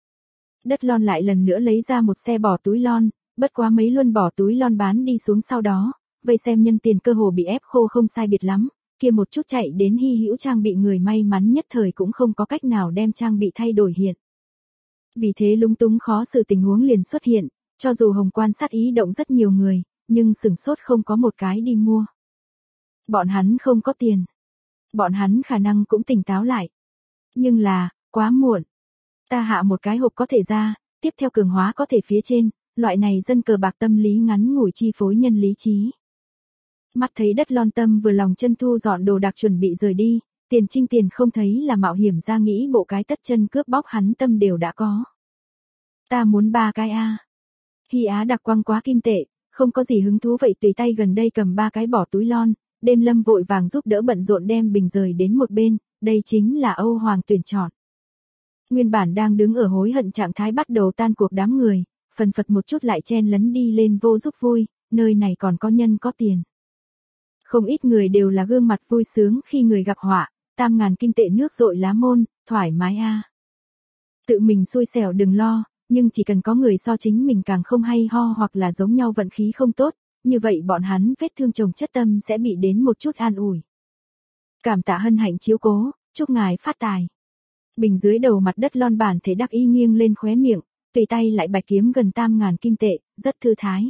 Speaker 1: Đất lon lại lần nữa lấy ra một xe bỏ túi lon, bất quá mấy luân bỏ túi lon bán đi xuống sau đó, vây xem nhân tiền cơ hồ bị ép khô không sai biệt lắm, kia một chút chạy đến hy hữu trang bị người may mắn nhất thời cũng không có cách nào đem trang bị thay đổi hiện. Vì thế lúng túng khó xử tình huống liền xuất hiện, cho dù Hồng Quan sát ý động rất nhiều người, nhưng sửng sốt không có một cái đi mua. Bọn hắn không có tiền. Bọn hắn khả năng cũng tỉnh táo lại. Nhưng là, quá muộn. Ta hạ một cái hộp có thể ra, tiếp theo cường hóa có thể phía trên, loại này dân cờ bạc tâm lý ngắn ngủi chi phối nhân lý trí. Mắt thấy đất lon tâm vừa lòng chân thu dọn đồ đạc chuẩn bị rời đi, tiền trinh tiền không thấy là mạo hiểm ra nghĩ bộ cái tất chân cướp bóc hắn tâm đều đã có. Ta muốn 3 cái A. Hy Á Đặc quăng quá kim tệ, không có gì hứng thú vậy tùy tay gần đây cầm 3 cái bỏ túi lon, Đêm Lâm vội vàng giúp đỡ bận rộn đem bình rời đến một bên, đây chính là Âu Hoàng tuyển chọn. Nguyên bản đang đứng ở hối hận trạng thái bắt đầu tan cuộc đám người, phần phật một chút lại chen lấn đi lên vô giúp vui, nơi này còn có nhân có tiền. Không ít người đều là gương mặt vui sướng khi người gặp họa, 8.000 kim tệ nước dội lá môn, thoải mái a. Tự mình xui xẻo đừng lo, nhưng chỉ cần có người so chính mình càng không hay ho hoặc là giống nhau vận khí không tốt, như vậy bọn hắn vết thương chồng chất tâm sẽ bị đến một chút an ủi. Cảm tạ hân hạnh chiếu cố, chúc ngài phát tài. Bình dưới đầu mặt đất lon bản thể đắc y nghiêng lên khóe miệng, tùy tay lại bạch kiếm gần 8.000 kim tệ, rất thư thái.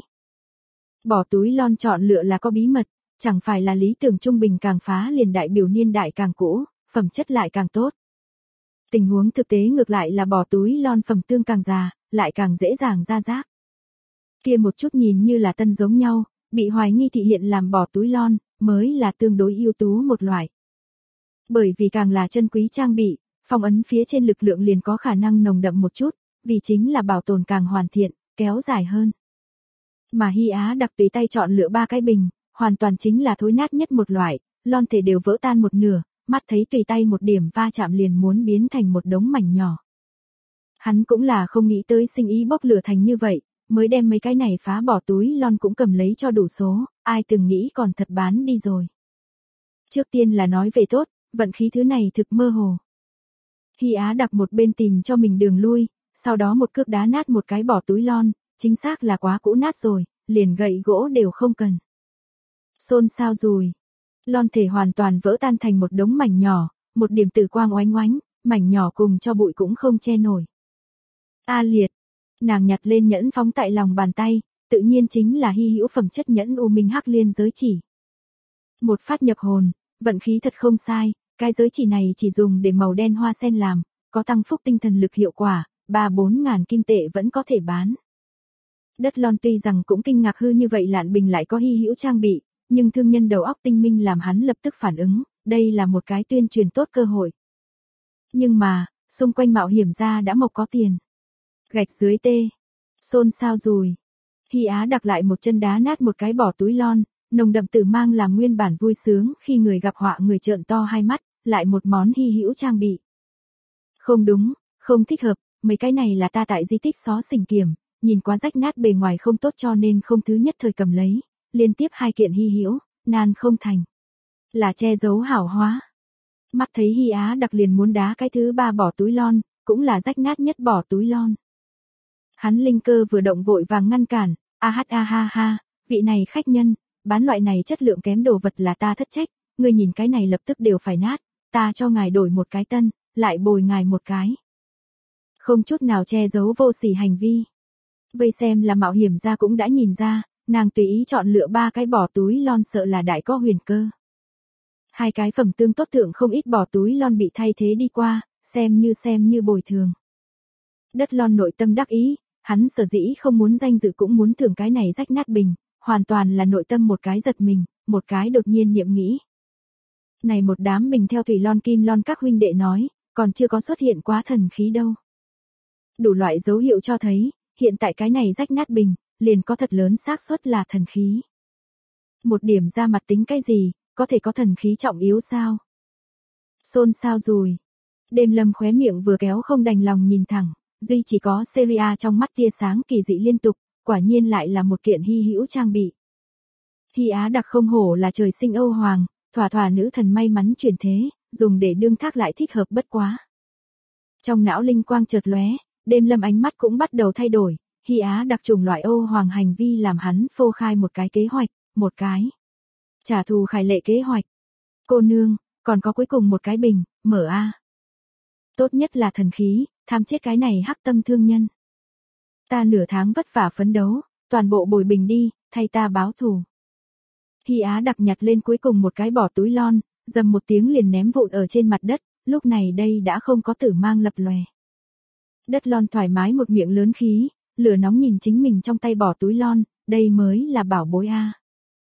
Speaker 1: Bỏ túi lon chọn lựa là có bí mật, chẳng phải là lý tưởng trung bình càng phá liền đại biểu niên đại càng cũ, phẩm chất lại càng tốt. Tình huống thực tế ngược lại là bỏ túi lon phẩm tương càng già, lại càng dễ dàng ra rác. Kia một chút nhìn như là tân giống nhau, bị hoài nghi thị hiện làm bỏ túi lon, mới là tương đối ưu tú một loại. Bởi vì càng là chân quý trang bị, phong ấn phía trên lực lượng liền có khả năng nồng đậm một chút, vì chính là bảo tồn càng hoàn thiện, kéo dài hơn. Mà Hy Á Đặc tùy tay chọn lựa 3 cái bình, hoàn toàn chính là thối nát nhất một loại, lon thể đều vỡ tan một nửa, mắt thấy tùy tay một điểm va chạm liền muốn biến thành một đống mảnh nhỏ. Hắn cũng là không nghĩ tới sinh ý bốc lửa thành như vậy, mới đem mấy cái này phá bỏ túi lon cũng cầm lấy cho đủ số, ai từng nghĩ còn thật bán đi rồi. Trước tiên là nói về tốt, vận khí thứ này thực mơ hồ. Hy Á Đặc một bên tìm cho mình đường lui, sau đó một cước đá nát một cái bỏ túi lon, chính xác là quá cũ nát rồi, liền gậy gỗ đều không cần. Xôn xao rùi. Lon thể hoàn toàn vỡ tan thành một đống mảnh nhỏ, một điểm tử quang oánh oánh, mảnh nhỏ cùng cho bụi cũng không che nổi. A liệt. Nàng nhặt lên nhẫn phóng tại lòng bàn tay, tự nhiên chính là hy hữu phẩm chất nhẫn U Minh Hắc Liên giới chỉ. Một phát nhập hồn, vận khí thật không sai, Cái giới chỉ này chỉ dùng để màu đen hoa sen làm, có tăng phúc tinh thần lực hiệu quả, 3-4 ngàn kim tệ vẫn có thể bán. Đất Lon tuy rằng cũng kinh ngạc hư như vậy Lạn Bình lại có hy hữu trang bị, nhưng thương nhân đầu óc tinh minh làm hắn lập tức phản ứng, đây là một cái tuyên truyền tốt cơ hội. Nhưng mà, xung quanh mạo hiểm ra đã mộc có tiền. Gạch dưới tê. Xôn xao rùi. Hy Á đặt lại một chân đá nát một cái bỏ túi lon, nồng đậm tử mang làm nguyên bản vui sướng khi người gặp họa người trợn to hai mắt, lại một món hy hữu trang bị. Không đúng, không thích hợp, mấy cái này là ta tại di tích xó xỉnh kiểm, nhìn quá rách nát bề ngoài không tốt cho nên không thứ nhất thời cầm lấy, liên tiếp 2 kiện hy hữu, nan không thành. Là che giấu hảo hóa. Mắt thấy Hy Á đặc liền muốn đá cái thứ 3 bỏ túi lon, cũng là rách nát nhất bỏ túi lon. Hắn linh cơ vừa động vội vàng ngăn cản, ha, vị này khách nhân, bán loại này chất lượng kém đồ vật là ta thất trách, người nhìn cái này lập tức đều phải nát, ta cho ngài đổi một cái tân, lại bồi ngài một cái. Không chút nào che giấu vô sỉ hành vi. Vây xem là mạo hiểm ra cũng đã nhìn ra, nàng tùy ý chọn lựa 3 cái bỏ túi lon sợ là đại có huyền cơ. 2 cái phẩm tương tốt thượng không ít bỏ túi lon bị thay thế đi qua, xem như bồi thường. Đất Lon nội tâm đắc ý, hắn sở dĩ không muốn danh dự cũng muốn thưởng cái này rách nát bình, hoàn toàn là nội tâm một cái giật mình, một cái đột nhiên niệm nghĩ. Này một đám bình theo thủy lon kim lon các huynh đệ nói, còn chưa có xuất hiện quá thần khí đâu. Đủ loại dấu hiệu cho thấy, hiện tại cái này rách nát bình, liền có thật lớn xác suất là thần khí. Một điểm ra mặt tính cái gì, có thể có thần khí trọng yếu sao? Xôn xao rùi. Đêm Lâm khóe miệng vừa kéo không đành lòng nhìn thẳng, duy chỉ có Seria trong mắt tia sáng kỳ dị liên tục, quả nhiên lại là một kiện hy hữu trang bị. Hy Á đặc không hổ là trời sinh Âu Hoàng, thỏa nữ thần may mắn chuyển thế, dùng để đương thác lại thích hợp bất quá. Trong não linh quang chợt lóe, Đêm Lâm ánh mắt cũng bắt đầu thay đổi, Hy Á đặc trùng loại Âu Hoàng hành vi làm hắn phô khai một cái kế hoạch, một cái trả thù khải lệ kế hoạch. Cô nương, còn có cuối cùng một cái bình, mở a. Tốt nhất là thần khí, tham chết cái này hắc tâm thương nhân. Ta nửa tháng vất vả phấn đấu, toàn bộ bồi bình đi, thay ta báo thù. Hy Á đặc nhặt lên cuối cùng một cái bỏ túi lon, dầm một tiếng liền ném vụn ở trên mặt đất, lúc này đây đã không có tử mang lập lòe. Đất lon thoải mái một miệng lớn khí, lửa nóng nhìn chính mình trong tay bỏ túi lon, đây mới là bảo bối a.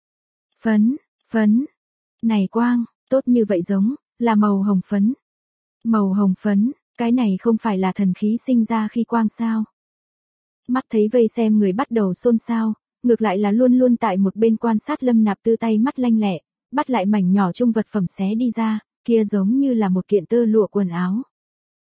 Speaker 1: Phấn, này quang, tốt như vậy giống, là màu hồng phấn. Màu hồng phấn, cái này không phải là thần khí sinh ra khi quang sao. Mắt thấy vây xem người bắt đầu xôn xao, ngược lại là luôn luôn tại một bên quan sát Lâm Nạp Tư tay mắt lanh lẹ, bắt lại mảnh nhỏ chung vật phẩm xé đi ra, kia giống như là một kiện tơ lụa quần áo.